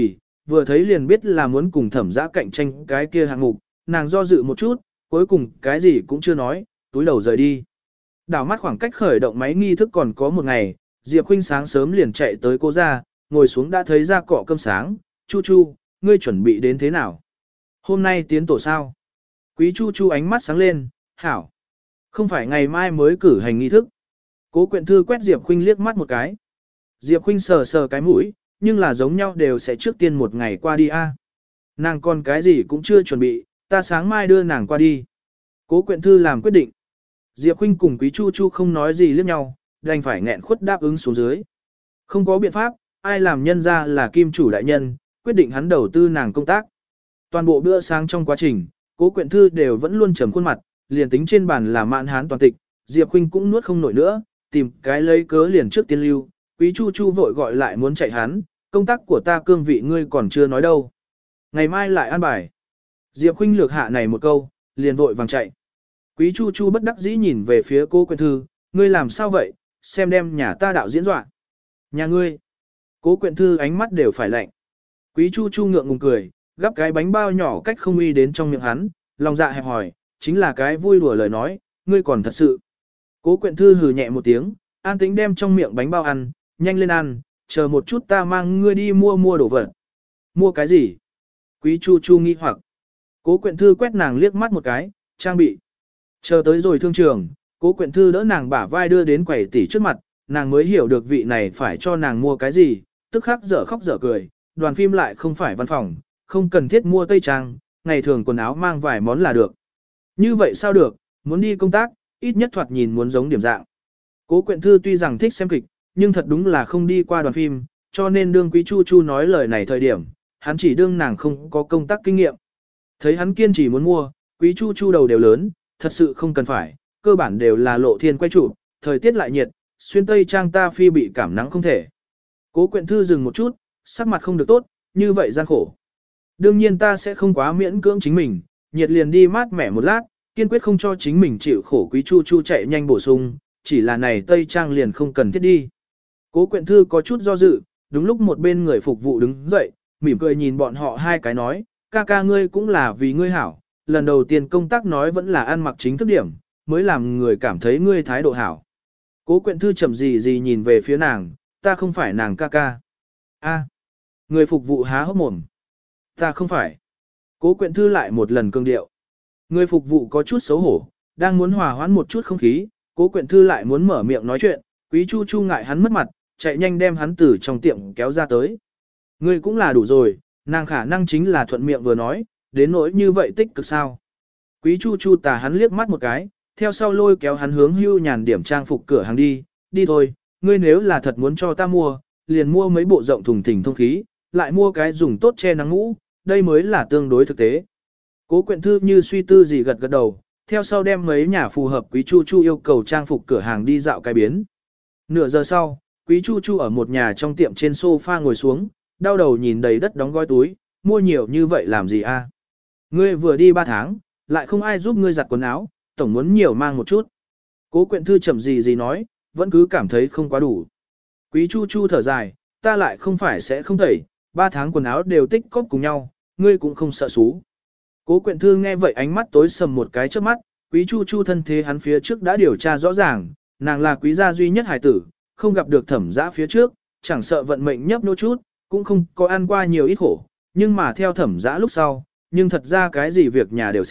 vừa thấy liền biết là muốn cùng thẩm giã cạnh tranh cái kia hạng mục, nàng do dự một chút, cuối cùng cái gì cũng chưa nói, túi đầu rời đi. Đảo mắt khoảng cách khởi động máy nghi thức còn có một ngày, Diệp Khuynh sáng sớm liền chạy tới cô ra, ngồi xuống đã thấy ra cọ cơm sáng, Chu Chu, ngươi chuẩn bị đến thế nào? Hôm nay tiến tổ sao? Quý Chu Chu ánh mắt sáng lên, hảo. Không phải ngày mai mới cử hành nghi thức. Cố Quyện Thư quét Diệp Khuynh liếc mắt một cái. Diệp Khuynh sờ sờ cái mũi, nhưng là giống nhau đều sẽ trước tiên một ngày qua đi a. Nàng còn cái gì cũng chưa chuẩn bị, ta sáng mai đưa nàng qua đi. Cố Quyện Thư làm quyết định. Diệp Khuynh cùng Quý Chu Chu không nói gì liếc nhau, đành phải nghẹn khuất đáp ứng xuống dưới. Không có biện pháp, ai làm nhân ra là kim chủ đại nhân, quyết định hắn đầu tư nàng công tác. Toàn bộ bữa sáng trong quá trình, Cố Quyện Thư đều vẫn luôn trầm khuôn mặt, liền tính trên bàn là mạn hán toàn tịch, Diệp Khuynh cũng nuốt không nổi nữa, tìm cái lấy cớ liền trước tiên lưu. Quý Chu Chu vội gọi lại muốn chạy hắn, công tác của ta cương vị ngươi còn chưa nói đâu. Ngày mai lại an bài. Diệp Khuynh lược hạ này một câu, liền vội vàng chạy. Quý Chu Chu bất đắc dĩ nhìn về phía Cố Quyện Thư, ngươi làm sao vậy, xem đem nhà ta đạo diễn dọa. Nhà ngươi. Cố Quyện Thư ánh mắt đều phải lạnh. Quý Chu Chu ngượng ngùng cười, gắp cái bánh bao nhỏ cách không uy đến trong miệng hắn, lòng dạ hẹp hỏi, chính là cái vui đùa lời nói, ngươi còn thật sự. Cố Quyện Thư hừ nhẹ một tiếng, an tĩnh đem trong miệng bánh bao ăn, nhanh lên ăn, chờ một chút ta mang ngươi đi mua đồ vật. Mua cái gì? Quý Chu Chu nghi hoặc. Cố Quyện Thư quét nàng liếc mắt một cái, trang bị. Chờ tới rồi thương trường, Cố Quyện Thư đỡ nàng bả vai đưa đến quầy tỷ trước mặt, nàng mới hiểu được vị này phải cho nàng mua cái gì, tức khắc dở khóc dở cười, đoàn phim lại không phải văn phòng, không cần thiết mua tây trang, ngày thường quần áo mang vài món là được. Như vậy sao được, muốn đi công tác, ít nhất thoạt nhìn muốn giống điểm dạng. Cố Quyện Thư tuy rằng thích xem kịch, nhưng thật đúng là không đi qua đoàn phim, cho nên đương Quý Chu Chu nói lời này thời điểm, hắn chỉ đương nàng không có công tác kinh nghiệm. Thấy hắn kiên trì muốn mua, Quý Chu Chu đầu đều lớn, thật sự không cần phải, cơ bản đều là lộ thiên quay chụp, thời tiết lại nhiệt, xuyên tây trang ta phi bị cảm nắng không thể. Cố Quyện Thư dừng một chút, sắc mặt không được tốt, như vậy gian khổ. Đương nhiên ta sẽ không quá miễn cưỡng chính mình, nhiệt liền đi mát mẻ một lát, kiên quyết không cho chính mình chịu khổ. Quý Chu Chu chạy nhanh bổ sung, chỉ là này tây trang liền không cần thiết đi. Cố Quyện Thư có chút do dự, đúng lúc một bên người phục vụ đứng dậy, mỉm cười nhìn bọn họ hai cái nói, ca ca ngươi cũng là vì ngươi hảo, lần đầu tiên công tác nói vẫn là ăn mặc chính thức điểm, mới làm người cảm thấy ngươi thái độ hảo. Cố Quyện Thư chậm gì nhìn về phía nàng, ta không phải nàng ca ca. A, người phục vụ há hốc mồm. Ta không phải. Cố Quyện Thư lại một lần cương điệu. Người phục vụ có chút xấu hổ, đang muốn hòa hoãn một chút không khí, Cố Quyện Thư lại muốn mở miệng nói chuyện, Quý Chu Chu ngại hắn mất mặt, chạy nhanh đem hắn từ trong tiệm kéo ra tới. Ngươi cũng là đủ rồi, nàng khả năng chính là thuận miệng vừa nói, đến nỗi như vậy tích cực sao. Quý Chu Chu tà hắn liếc mắt một cái, theo sau lôi kéo hắn hướng Hưu Nhàn điểm trang phục cửa hàng đi, đi thôi, ngươi nếu là thật muốn cho ta mua, liền mua mấy bộ rộng thùng thình thông khí, lại mua cái dùng tốt che nắng mũ, đây mới là tương đối thực tế. Cố Quyện Thư như suy tư gì gật gật đầu, theo sau đem mấy nhà phù hợp Quý Chu Chu yêu cầu trang phục cửa hàng đi dạo cái biến. Nửa giờ sau, Quý Chu Chu ở một nhà trong tiệm trên sofa ngồi xuống, đau đầu nhìn đầy đất đóng gói túi, mua nhiều như vậy làm gì a? Ngươi vừa đi 3 tháng, lại không ai giúp ngươi giặt quần áo, tổng muốn nhiều mang một chút. Cố Quyện Thư chậm gì nói, vẫn cứ cảm thấy không quá đủ. Quý Chu Chu thở dài, ta lại không phải sẽ không tẩy, 3 tháng quần áo đều tích cóp cùng nhau, ngươi cũng không sợ xú. Cố Quyện Thư nghe vậy ánh mắt tối sầm một cái trước mắt, Quý Chu Chu thân thế hắn phía trước đã điều tra rõ ràng, nàng là quý gia duy nhất hài tử, không gặp được thẩm giã phía trước, chẳng sợ vận mệnh nhấp nô chút, cũng không có ăn qua nhiều ít khổ, nhưng mà theo thẩm giã lúc sau, nhưng thật ra cái gì việc nhà đều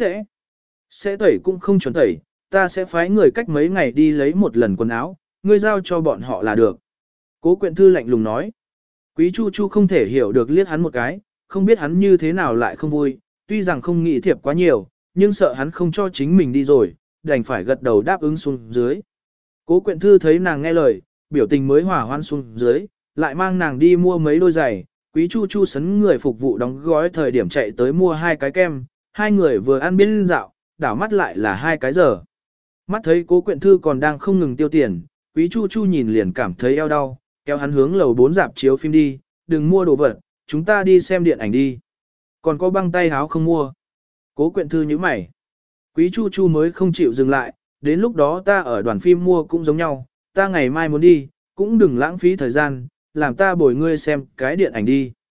sẽ tẩy cũng không chuẩn tẩy, ta sẽ phái người cách mấy ngày đi lấy một lần quần áo, ngươi giao cho bọn họ là được. Cố Quyện Thư lạnh lùng nói. Quý Chu Chu không thể hiểu được liếc hắn một cái, không biết hắn như thế nào lại không vui, tuy rằng không nghĩ thiệp quá nhiều, nhưng sợ hắn không cho chính mình đi rồi, đành phải gật đầu đáp ứng xuống dưới. Cố Quyện Thư thấy nàng nghe lời, biểu tình mới hòa hoan xuống dưới, lại mang nàng đi mua mấy đôi giày, Quý Chu Chu sấn người phục vụ đóng gói thời điểm chạy tới mua 2 cái kem, hai người vừa ăn biên dạo, đảo mắt lại là 2 cái giờ. Mắt thấy Cố Quyện Thư còn đang không ngừng tiêu tiền, Quý Chu Chu nhìn liền cảm thấy eo đau, kéo hắn hướng lầu 4 dạp chiếu phim đi, đừng mua đồ vật, chúng ta đi xem điện ảnh đi. Còn có băng tay háo không mua. Cố Quyện Thư nhíu mày. Quý Chu Chu mới không chịu dừng lại, đến lúc đó ta ở đoàn phim mua cũng giống nhau, ta ngày mai muốn đi, cũng đừng lãng phí thời gian, làm ta bồi ngươi xem cái điện ảnh đi.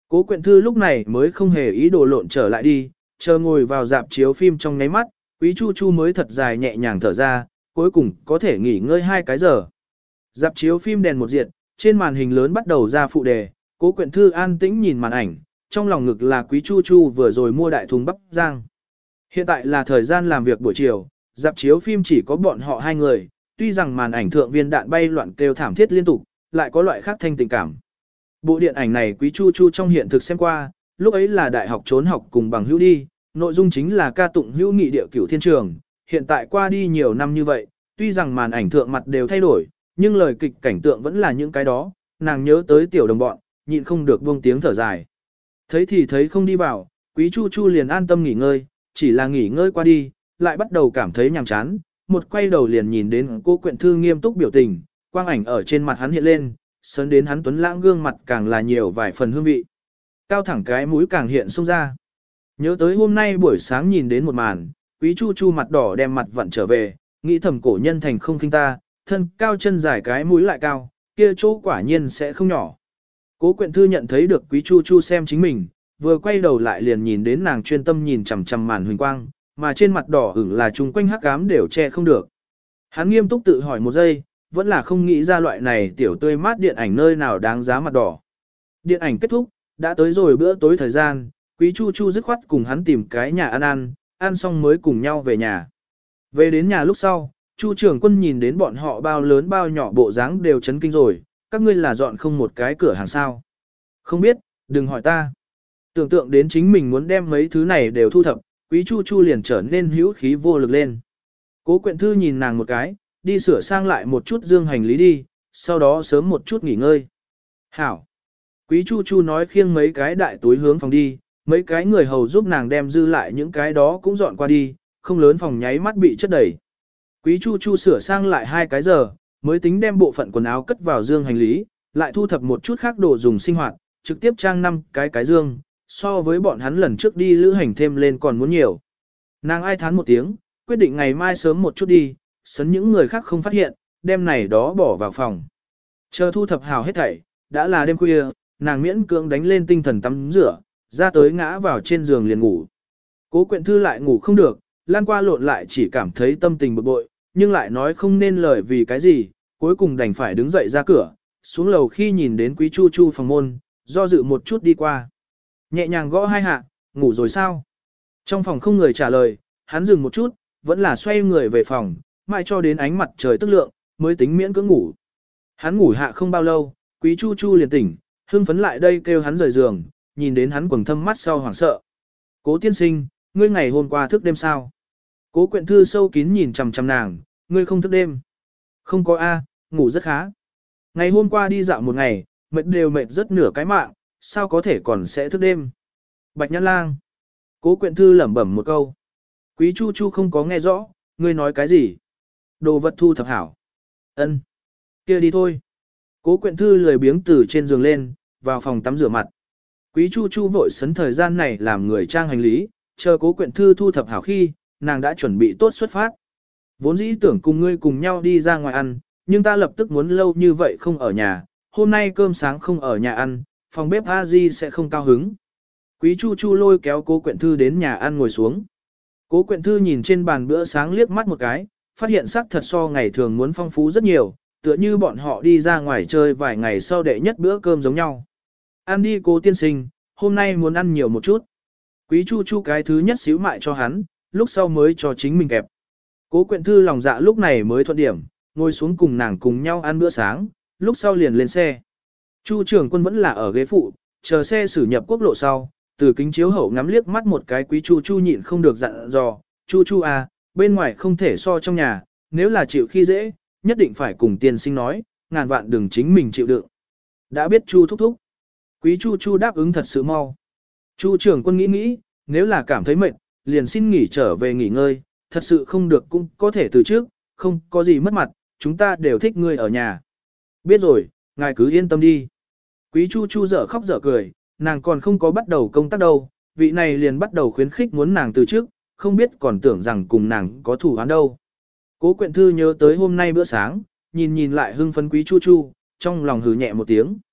Cố Quyện Thư lúc này mới không hề ý đồ lộn trở lại đi, chờ ngồi vào dạp chiếu phim trong nháy mắt, Quý Chu Chu mới thật dài nhẹ nhàng thở ra, cuối cùng có thể nghỉ ngơi 2 cái giờ. Dạp chiếu phim đèn một diệt, trên màn hình lớn bắt đầu ra phụ đề, Cố Quyện Thư an tĩnh nhìn màn ảnh, trong lòng ngực là Quý Chu Chu vừa rồi mua đại thùng bắp rang. Hiện tại là thời gian làm việc buổi chiều, dạp chiếu phim chỉ có bọn họ 2 người, tuy rằng màn ảnh thượng viên đạn bay loạn kêu thảm thiết liên tục, lại có loại khác thanh tình cảm. Bộ điện ảnh này Quý Chu Chu trong hiện thực xem qua, lúc ấy là đại học trốn học cùng bằng hữu đi, nội dung chính là ca tụng hữu nghị địa cửu thiên trường, hiện tại qua đi nhiều năm như vậy, tuy rằng màn ảnh thượng mặt đều thay đổi, nhưng lời kịch cảnh tượng vẫn là những cái đó, nàng nhớ tới tiểu đồng bọn, nhịn không được buông tiếng thở dài. Thấy thì thấy không đi vào, Quý Chu Chu liền an tâm nghỉ ngơi, chỉ là nghỉ ngơi qua đi, lại bắt đầu cảm thấy nhàm chán, một quay đầu liền nhìn đến Cố Quyện Thư nghiêm túc biểu tình, quang ảnh ở trên mặt hắn hiện lên, sớn đến hắn tuấn lãng gương mặt càng là nhiều vài phần hương vị. Cao thẳng cái mũi càng hiện xông ra. Nhớ tới hôm nay buổi sáng nhìn đến một màn, Quý Chu Chu mặt đỏ đem mặt vặn trở về, nghĩ thầm cổ nhân thành không khinh ta, thân cao chân dài cái mũi lại cao, kia chỗ quả nhiên sẽ không nhỏ. Cố Quyện Thư nhận thấy được Quý Chu Chu xem chính mình, vừa quay đầu lại liền nhìn đến nàng chuyên tâm nhìn chằm chằm màn huỳnh quang, mà trên mặt đỏ ửng là chung quanh hắc ám đều che không được. Hắn nghiêm túc tự hỏi một giây, vẫn là không nghĩ ra loại này tiểu tươi mát điện ảnh nơi nào đáng giá mặt đỏ. Điện ảnh kết thúc, đã tới rồi bữa tối thời gian, Quý Chu Chu dứt khoát cùng hắn tìm cái nhà ăn xong mới cùng nhau về nhà. Về đến nhà lúc sau, Chu trưởng quân nhìn đến bọn họ bao lớn bao nhỏ bộ dáng đều chấn kinh rồi, các ngươi là dọn không một cái cửa hàng sao. Không biết, đừng hỏi ta. Tưởng tượng đến chính mình muốn đem mấy thứ này đều thu thập, Quý Chu Chu liền trở nên hữu khí vô lực lên. Cố Quyện Thư nhìn nàng một cái, đi sửa sang lại một chút dương hành lý đi, sau đó sớm một chút nghỉ ngơi. Hảo. Quý Chu Chu nói khiêng mấy cái đại túi hướng phòng đi, mấy cái người hầu giúp nàng đem dư lại những cái đó cũng dọn qua đi, không lớn phòng nháy mắt bị chất đầy. Quý Chu Chu sửa sang lại 2 cái giờ, mới tính đem bộ phận quần áo cất vào dương hành lý, lại thu thập một chút khác đồ dùng sinh hoạt, trực tiếp trang 5 cái dương, so với bọn hắn lần trước đi lữ hành thêm lên còn muốn nhiều. Nàng ai thán một tiếng, quyết định ngày mai sớm một chút đi, sấn những người khác không phát hiện, đem này đó bỏ vào phòng. Chờ thu thập hào hết thảy, đã là đêm khuya, nàng miễn cưỡng đánh lên tinh thần tắm rửa, ra tới ngã vào trên giường liền ngủ. Cố Quyện Thư lại ngủ không được, lan qua lộn lại chỉ cảm thấy tâm tình bực bội, nhưng lại nói không nên lời vì cái gì, cuối cùng đành phải đứng dậy ra cửa, xuống lầu khi nhìn đến Quý Chu Chu phòng môn, do dự một chút đi qua. Nhẹ nhàng gõ 2 hạ, ngủ rồi sao? Trong phòng không người trả lời, hắn dừng một chút, vẫn là xoay người về phòng, mãi cho đến ánh mặt trời tức lượng, mới tính miễn cưỡng ngủ. Hắn ngủ hạ không bao lâu, Quý Chu Chu liền tỉnh, hưng phấn lại đây kêu hắn rời giường, nhìn đến hắn quầng thâm mắt sau hoảng sợ. Cố tiên sinh, ngươi ngày hôm qua thức đêm sao? Cố Quyện Thư sâu kín nhìn chằm chằm nàng, ngươi không thức đêm. Không có A, ngủ rất khá. Ngày hôm qua đi dạo một ngày, mệt đều mệt rất nửa cái mạng, sao có thể còn sẽ thức đêm? Bạch Nhãn Lang. Cố Quyện Thư lẩm bẩm một câu. Quý Chu Chu không có nghe rõ, ngươi nói cái gì? Đồ vật thu thập hảo. Ân, kia đi thôi. Cố Quyện Thư lười biếng từ trên giường lên, vào phòng tắm rửa mặt. Quý Chu Chu vội sấn thời gian này làm người trang hành lý, chờ Cố Quyện Thư thu thập hảo khi, nàng đã chuẩn bị tốt xuất phát. Vốn dĩ tưởng cùng ngươi cùng nhau đi ra ngoài ăn, nhưng ta lập tức muốn lâu như vậy không ở nhà, hôm nay cơm sáng không ở nhà ăn, phòng bếp A-di sẽ không cao hứng. Quý Chu Chu lôi kéo Cố Quyện Thư đến nhà ăn ngồi xuống. Cố Quyện Thư nhìn trên bàn bữa sáng liếc mắt một cái, phát hiện sắc thật so ngày thường muốn phong phú rất nhiều, tựa như bọn họ đi ra ngoài chơi vài ngày sau đệ nhất bữa cơm giống nhau. Ăn đi Cố tiên sinh, hôm nay muốn ăn nhiều một chút. Quý Chu Chu cái thứ nhất xíu mại cho hắn, lúc sau mới cho chính mình kẹp. Cố Quyện Thư lòng dạ lúc này mới thuận điểm, ngồi xuống cùng nàng cùng nhau ăn bữa sáng, lúc sau liền lên xe. Chu trưởng quân vẫn là ở ghế phụ, chờ xe xử nhập quốc lộ sau, từ kính chiếu hậu ngắm liếc mắt một cái Quý Chu Chu nhịn không được dặn dò, Chu Chu à, bên ngoài không thể so trong nhà, nếu là chịu khi dễ, nhất định phải cùng tiên sinh nói, ngàn vạn đừng chính mình chịu đựng. Đã biết Chu thúc thúc. Quý Chu Chu đáp ứng thật sự mau. Chu trưởng quân nghĩ, nếu là cảm thấy mệt, liền xin nghỉ trở về nghỉ ngơi, thật sự không được cũng có thể từ trước, không có gì mất mặt, chúng ta đều thích ngươi ở nhà. Biết rồi, ngài cứ yên tâm đi. Quý Chu Chu dở khóc dở cười, nàng còn không có bắt đầu công tác đâu, vị này liền bắt đầu khuyến khích muốn nàng từ trước, không biết còn tưởng rằng cùng nàng có thủ án đâu. Cố Quyện Thư nhớ tới hôm nay bữa sáng, nhìn lại hưng phấn Quý Chu Chu, trong lòng hừ nhẹ một tiếng.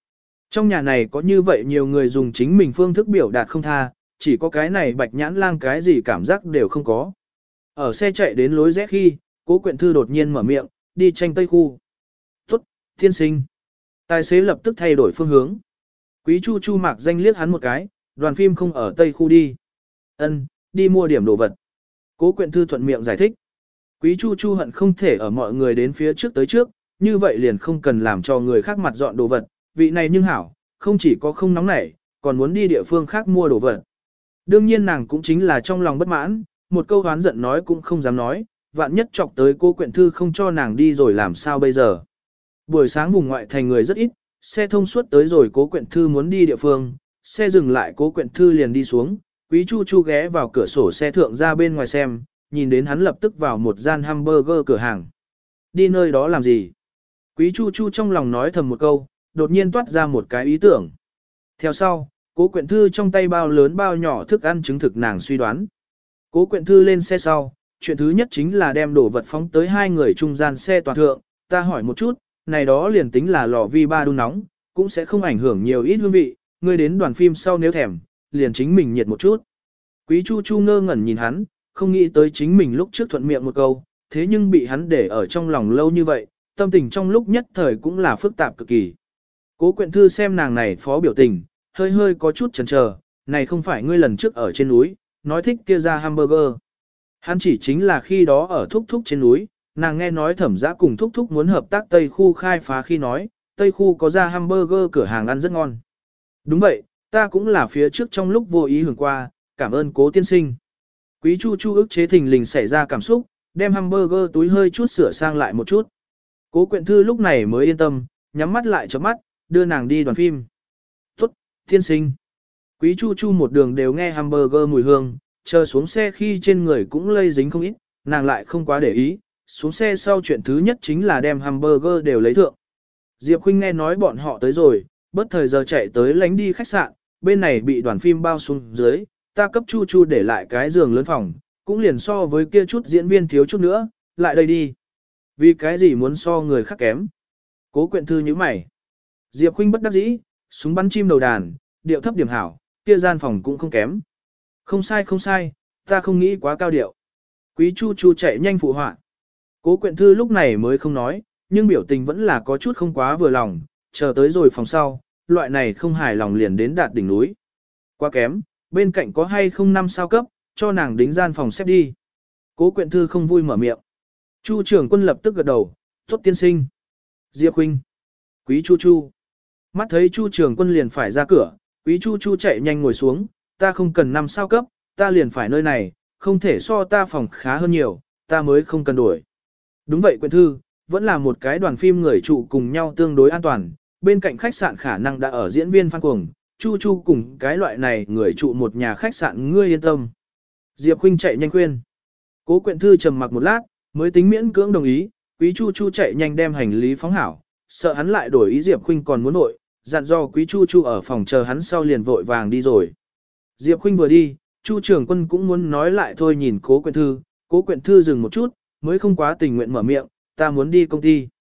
Trong nhà này có như vậy nhiều người dùng chính mình phương thức biểu đạt không tha, chỉ có cái này Bạch Nhãn Lang cái gì cảm giác đều không có. Ở xe chạy đến lối rẽ khi, Cố Quyện Thư đột nhiên mở miệng, đi tranh Tây khu. Tốt, tiên sinh. Tài xế lập tức thay đổi phương hướng. Quý Chu Chu mạc danh liếc hắn một cái, đoàn phim không ở Tây khu đi. Ân, đi mua điểm đồ vật. Cố Quyện Thư thuận miệng giải thích. Quý Chu Chu hận không thể ở mọi người đến phía trước tới trước, như vậy liền không cần làm cho người khác mặt dọn đồ vật. Vị này nhưng hảo, không chỉ có không nóng nảy, còn muốn đi địa phương khác mua đồ vật. Đương nhiên nàng cũng chính là trong lòng bất mãn, một câu oán giận nói cũng không dám nói, vạn nhất chọc tới Cố Quyện Thư không cho nàng đi rồi làm sao bây giờ. Buổi sáng vùng ngoại thành người rất ít, xe thông suốt tới rồi Cố Quyện Thư muốn đi địa phương, xe dừng lại Cố Quyện Thư liền đi xuống, Quý Chu Chu ghé vào cửa sổ xe thượng ra bên ngoài xem, nhìn đến hắn lập tức vào một gian hamburger cửa hàng. Đi nơi đó làm gì? Quý Chu Chu trong lòng nói thầm một câu, đột nhiên toát ra một cái ý tưởng. Theo sau, Cố Quyện Thư trong tay bao lớn bao nhỏ thức ăn chứng thực nàng suy đoán. Cố Quyện Thư lên xe sau, chuyện thứ nhất chính là đem đồ vật phóng tới hai người trung gian xe toàn thượng, ta hỏi một chút, này đó liền tính là lò vi ba đun nóng, cũng sẽ không ảnh hưởng nhiều ít hương vị, ngươi đến đoàn phim sau nếu thèm, liền chính mình nhiệt một chút. Quý Chu Chu ngơ ngẩn nhìn hắn, không nghĩ tới chính mình lúc trước thuận miệng một câu, thế nhưng bị hắn để ở trong lòng lâu như vậy, tâm tình trong lúc nhất thời cũng là phức tạp cực kỳ. Cố Quyện Thư xem nàng này phó biểu tình, hơi hơi có chút chần chờ, này không phải ngươi lần trước ở trên núi, nói thích kia ra hamburger. Hắn chỉ chính là khi đó ở Thúc Thúc trên núi, nàng nghe nói Thẩm Dã cùng Thúc Thúc muốn hợp tác Tây khu khai phá khi nói, Tây khu có ra hamburger cửa hàng ăn rất ngon. Đúng vậy, ta cũng là phía trước trong lúc vô ý hưởng qua, cảm ơn Cố tiên sinh. Quý Chu Chu ức chế thình lình xảy ra cảm xúc, đem hamburger túi hơi chút sửa sang lại một chút. Cố Quyện Thư lúc này mới yên tâm, nhắm mắt lại chớp mắt, đưa nàng đi đoàn phim. Tốt, tiên sinh. Quý Chu Chu một đường đều nghe hamburger mùi hương, chờ xuống xe khi trên người cũng lây dính không ít, nàng lại không quá để ý, xuống xe sau chuyện thứ nhất chính là đem hamburger đều lấy thượng. Diệp Khuynh nghe nói bọn họ tới rồi, bất thời giờ chạy tới lánh đi khách sạn, bên này bị đoàn phim bao xuống dưới, ta cấp Chu Chu để lại cái giường lớn phòng, cũng liền so với kia chút diễn viên thiếu chút nữa, lại đây đi. Vì cái gì muốn so người khác kém? Cố Quyện Thư như mày. Diệp Khuynh bất đắc dĩ, súng bắn chim đầu đàn, điệu thấp điểm hảo, kia gian phòng cũng không kém. Không sai không sai, ta không nghĩ quá cao điệu. Quý Chu Chu chạy nhanh phụ họa. Cố Quyện Thư lúc này mới không nói, nhưng biểu tình vẫn là có chút không quá vừa lòng, chờ tới rồi phòng sau, loại này không hài lòng liền đến đạt đỉnh núi. Quá kém, bên cạnh có hay không 5 sao cấp, cho nàng đính gian phòng xếp đi. Cố Quyện Thư không vui mở miệng. Chu trưởng quân lập tức gật đầu, tốt tiên sinh. Diệp Khuynh. Quý Chu Chu. Mắt thấy Chu trưởng quân liền phải ra cửa, Quý Chu Chu chạy nhanh ngồi xuống, ta không cần 5 sao cấp, ta liền phải nơi này, không thể so ta phòng khá hơn nhiều, ta mới không cần đổi. Đúng vậy Quyện Thư, vẫn là một cái đoàn phim người trụ cùng nhau tương đối an toàn, bên cạnh khách sạn khả năng đã ở diễn viên Phan Cuồng, Chu Chu cùng cái loại này người trụ một nhà khách sạn ngươi yên tâm. Diệp Khuynh chạy nhanh khuyên. Cố Quyện Thư trầm mặc một lát, mới tính miễn cưỡng đồng ý, Quý Chu Chu chạy nhanh đem hành lý phóng hảo, sợ hắn lại đổi ý Diệp Khuynh còn muốn nội, dặn dò Quý Chu Chu ở phòng chờ hắn sau liền vội vàng đi rồi. Diệp Khuynh vừa đi, Chu trưởng quân cũng muốn nói lại thôi nhìn Cố Quyện Thư, Cố Quyện Thư dừng một chút, mới không quá tình nguyện mở miệng, ta muốn đi công ty.